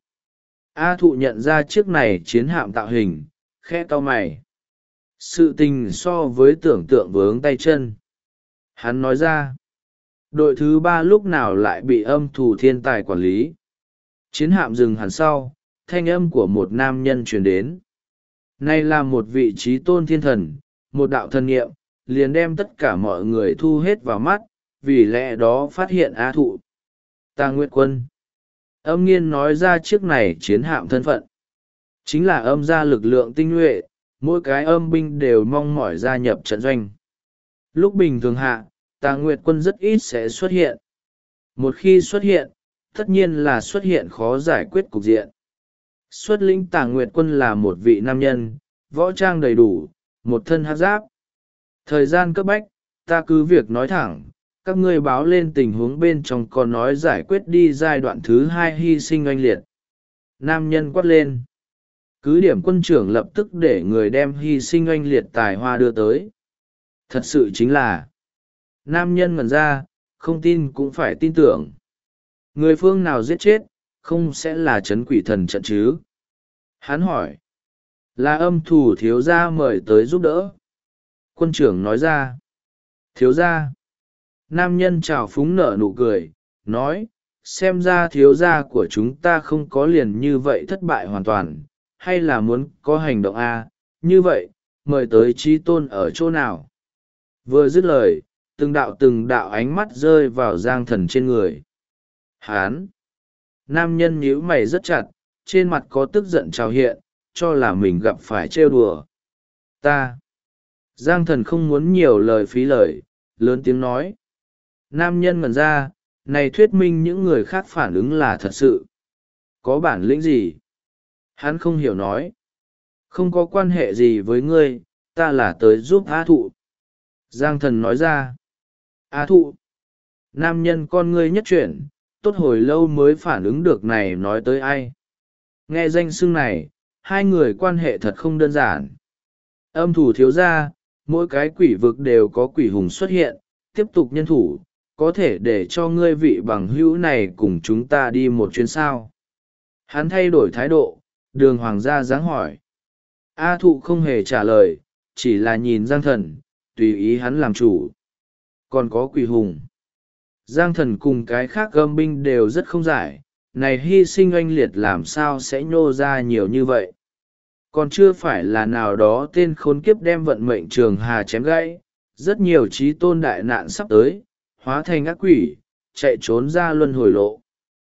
A Thụ nhận ra chiếc này chiến hạm tạo hình, khẽ cau mày. Sự tình so với tưởng tượng vướng tay chân. Hắn nói ra. Đội thứ 3 lúc nào lại bị âm thù thiên tài quản lý. Chiến hạm dừng hẳn sau, thanh âm của một nam nhân truyền đến. Này là một vị trí tôn thiên thần, một đạo thần nghiệm, liền đem tất cả mọi người thu hết vào mắt, vì lẽ đó phát hiện A Thụ. Tà Nguyệt Quân. Âm nghiên nói ra chiếc này chiến hạm thân phận. Chính là âm gia lực lượng tinh nhuệ, mỗi cái âm binh đều mong mỏi gia nhập trận doanh. Lúc bình thường hạ, Tà Nguyệt Quân rất ít sẽ xuất hiện. Một khi xuất hiện, tất nhiên là xuất hiện khó giải quyết cục diện. Xuất lĩnh Tà Nguyệt Quân là một vị nam nhân, võ trang đầy đủ, một thân hắc giáp. Thời gian cấp bách, ta cứ việc nói thẳng, các ngươi báo lên tình huống bên trong còn nói giải quyết đi giai đoạn thứ 2 hy sinh oanh liệt. Nam nhân quát lên. Cứ điểm quân trưởng lập tức để người đem hy sinh oanh liệt tài hoa đưa tới. Thật sự chính là, nam nhân ngẩn ra, không tin cũng phải tin tưởng. Người phương nào giết chết, không sẽ là trấn quỷ thần trận chứ? Hắn hỏi. Là âm thủ thiếu gia mời tới giúp đỡ. Quân trưởng nói ra. Thiếu gia. Nam nhân trào phúng nở nụ cười, nói, xem ra thiếu gia của chúng ta không có liền như vậy thất bại hoàn toàn, hay là muốn có hành động như vậy mời tới trí tôn ở chỗ nào. Vừa dứt lời, từng đạo ánh mắt rơi vào Giang Thần trên người. Hán! Nam nhân nhíu mày rất chặt, trên mặt có tức giận trào hiện, cho là mình gặp phải trêu đùa. Ta! Giang Thần không muốn nhiều lời phí lời, lớn tiếng nói. Nam nhân ngẩn ra, này thuyết minh những người khác phản ứng là thật sự. Có bản lĩnh gì? Hắn không hiểu nói. Không có quan hệ gì với ngươi, ta là tới giúp A Thụ. Giang Thần nói ra. A Thụ. Nam nhân con ngươi nhất chuyển, tốt hồi lâu mới phản ứng được này nói tới ai. Nghe danh xưng này, hai người quan hệ thật không đơn giản. Âm thủ thiếu ra, mỗi cái quỷ vực đều có quỷ hùng xuất hiện, tiếp tục nhân thủ, có thể để cho ngươi vị bằng hữu này cùng chúng ta đi một chuyến sao. Hắn thay đổi thái độ, đường hoàng gia dáng hỏi. A Thụ không hề trả lời, chỉ là nhìn Giang Thần, tùy ý hắn làm chủ. Còn có quỷ hùng. Giang Thần cùng cái khác gâm binh đều rất không giải, này hy sinh oanh liệt làm sao sẽ nhô ra nhiều như vậy. Còn chưa phải là nào đó tên khốn kiếp đem vận mệnh trường hà chém gãy, rất nhiều trí tôn đại nạn sắp tới, hóa thành ác quỷ, chạy trốn ra luân hồi lộ.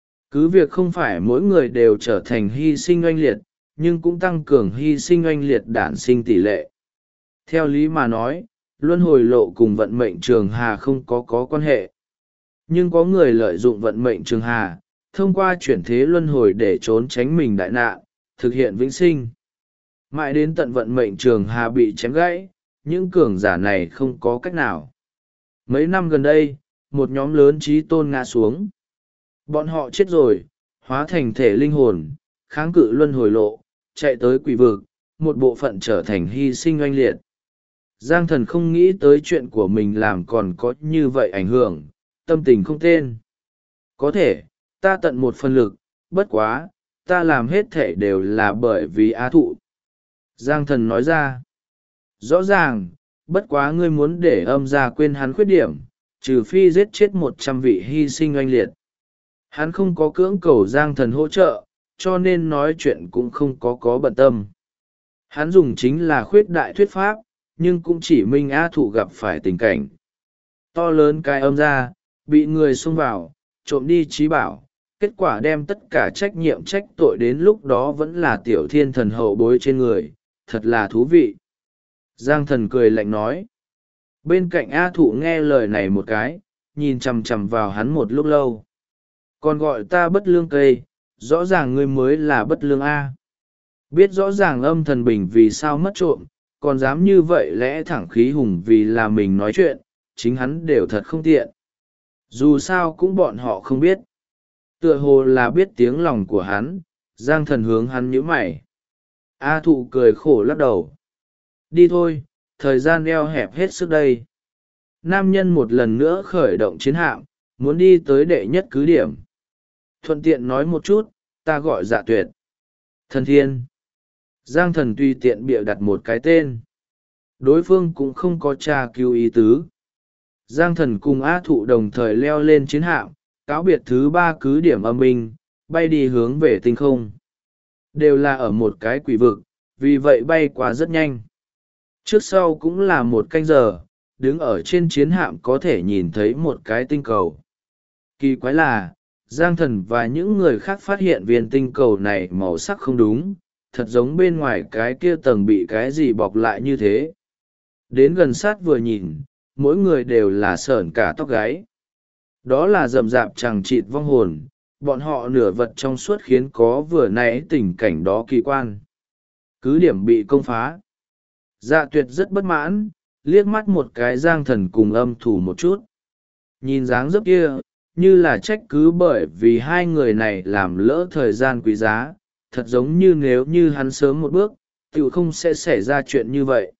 Cứ việc không phải mỗi người đều trở thành hy sinh oanh liệt, nhưng cũng tăng cường hy sinh oanh liệt đản sinh tỷ lệ. Theo lý mà nói, luân hồi lộ cùng vận mệnh trường hà không có quan hệ. Nhưng có người lợi dụng vận mệnh trường hà, thông qua chuyển thế luân hồi để trốn tránh mình đại nạn, thực hiện vĩnh sinh. Mãi đến tận vận mệnh trường hà bị chém gãy, những cường giả này không có cách nào. Mấy năm gần đây, một nhóm lớn trí tôn ngã xuống. Bọn họ chết rồi, hóa thành thể linh hồn, kháng cự luân hồi lộ, chạy tới quỷ vực, một bộ phận trở thành hy sinh oanh liệt. Giang Thần không nghĩ tới chuyện của mình làm còn có như vậy ảnh hưởng, tâm tình không tên. Có thể, ta tận một phần lực, bất quá, ta làm hết thể đều là bởi vì A Thụ. Giang Thần nói ra. Rõ ràng, bất quá ngươi muốn để âm ra quên hắn khuyết điểm, trừ phi giết chết 100 vị hy sinh oanh liệt. Hắn không có cưỡng cầu Giang Thần hỗ trợ, cho nên nói chuyện cũng không có bận tâm. Hắn dùng chính là khuyết đại thuyết pháp, nhưng cũng chỉ minh A Thụ gặp phải tình cảnh. To lớn cái âm ra, bị người xông vào, trộm đi trí bảo, kết quả đem tất cả trách nhiệm trách tội đến lúc đó vẫn là tiểu thiên thần hậu bối trên người, thật là thú vị. Giang Thần cười lạnh nói. Bên cạnh A Thụ nghe lời này một cái, nhìn chằm chằm vào hắn một lúc lâu. Còn gọi ta bất lương cây, rõ ràng ngươi mới là bất lương A. Biết rõ ràng âm thần bình vì sao mất trộm, còn dám như vậy lẽ thẳng khí hùng vì là mình nói chuyện, chính hắn đều thật không tiện. Dù sao cũng bọn họ không biết. Tựa hồ là biết tiếng lòng của hắn, Giang Thần hướng hắn nhíu mày. A Thụ cười khổ lắc đầu. Đi thôi, thời gian eo hẹp hết sức đây. Nam nhân một lần nữa khởi động chiến hạm, muốn đi tới đệ nhất cứ điểm. Thuận tiện nói một chút, ta gọi Dạ Tuyệt. Thần Thiên. Giang Thần tùy tiện bịa đặt một cái tên. Đối phương cũng không có tra cứu ý tứ. Giang Thần cùng A Thụ đồng thời leo lên chiến hạm, cáo biệt thứ 3 cứ điểm âm binh, bay đi hướng về tinh không. Đều là ở một cái quỷ vực, vì vậy bay qua rất nhanh. Trước sau cũng là một canh giờ, đứng ở trên chiến hạm có thể nhìn thấy một cái tinh cầu. Kỳ quái là, Giang Thần và những người khác phát hiện viên tinh cầu này màu sắc không đúng, thật giống bên ngoài cái kia tầng bị cái gì bọc lại như thế. Đến gần sát vừa nhìn, mỗi người đều là sởn cả tóc gáy. Đó là rậm rạp chằng chịt vong hồn, bọn họ nửa vật trong suốt khiến có vừa nãy tình cảnh đó kỳ quan. Cứ điểm bị công phá. Dạ Tuyệt rất bất mãn, liếc mắt một cái Giang Thần cùng âm thủ một chút. Nhìn dáng dấp kia, như là trách cứ bởi vì hai người này làm lỡ thời gian quý giá, thật giống như nếu như hắn sớm một bước, tiểu không sẽ xảy ra chuyện như vậy.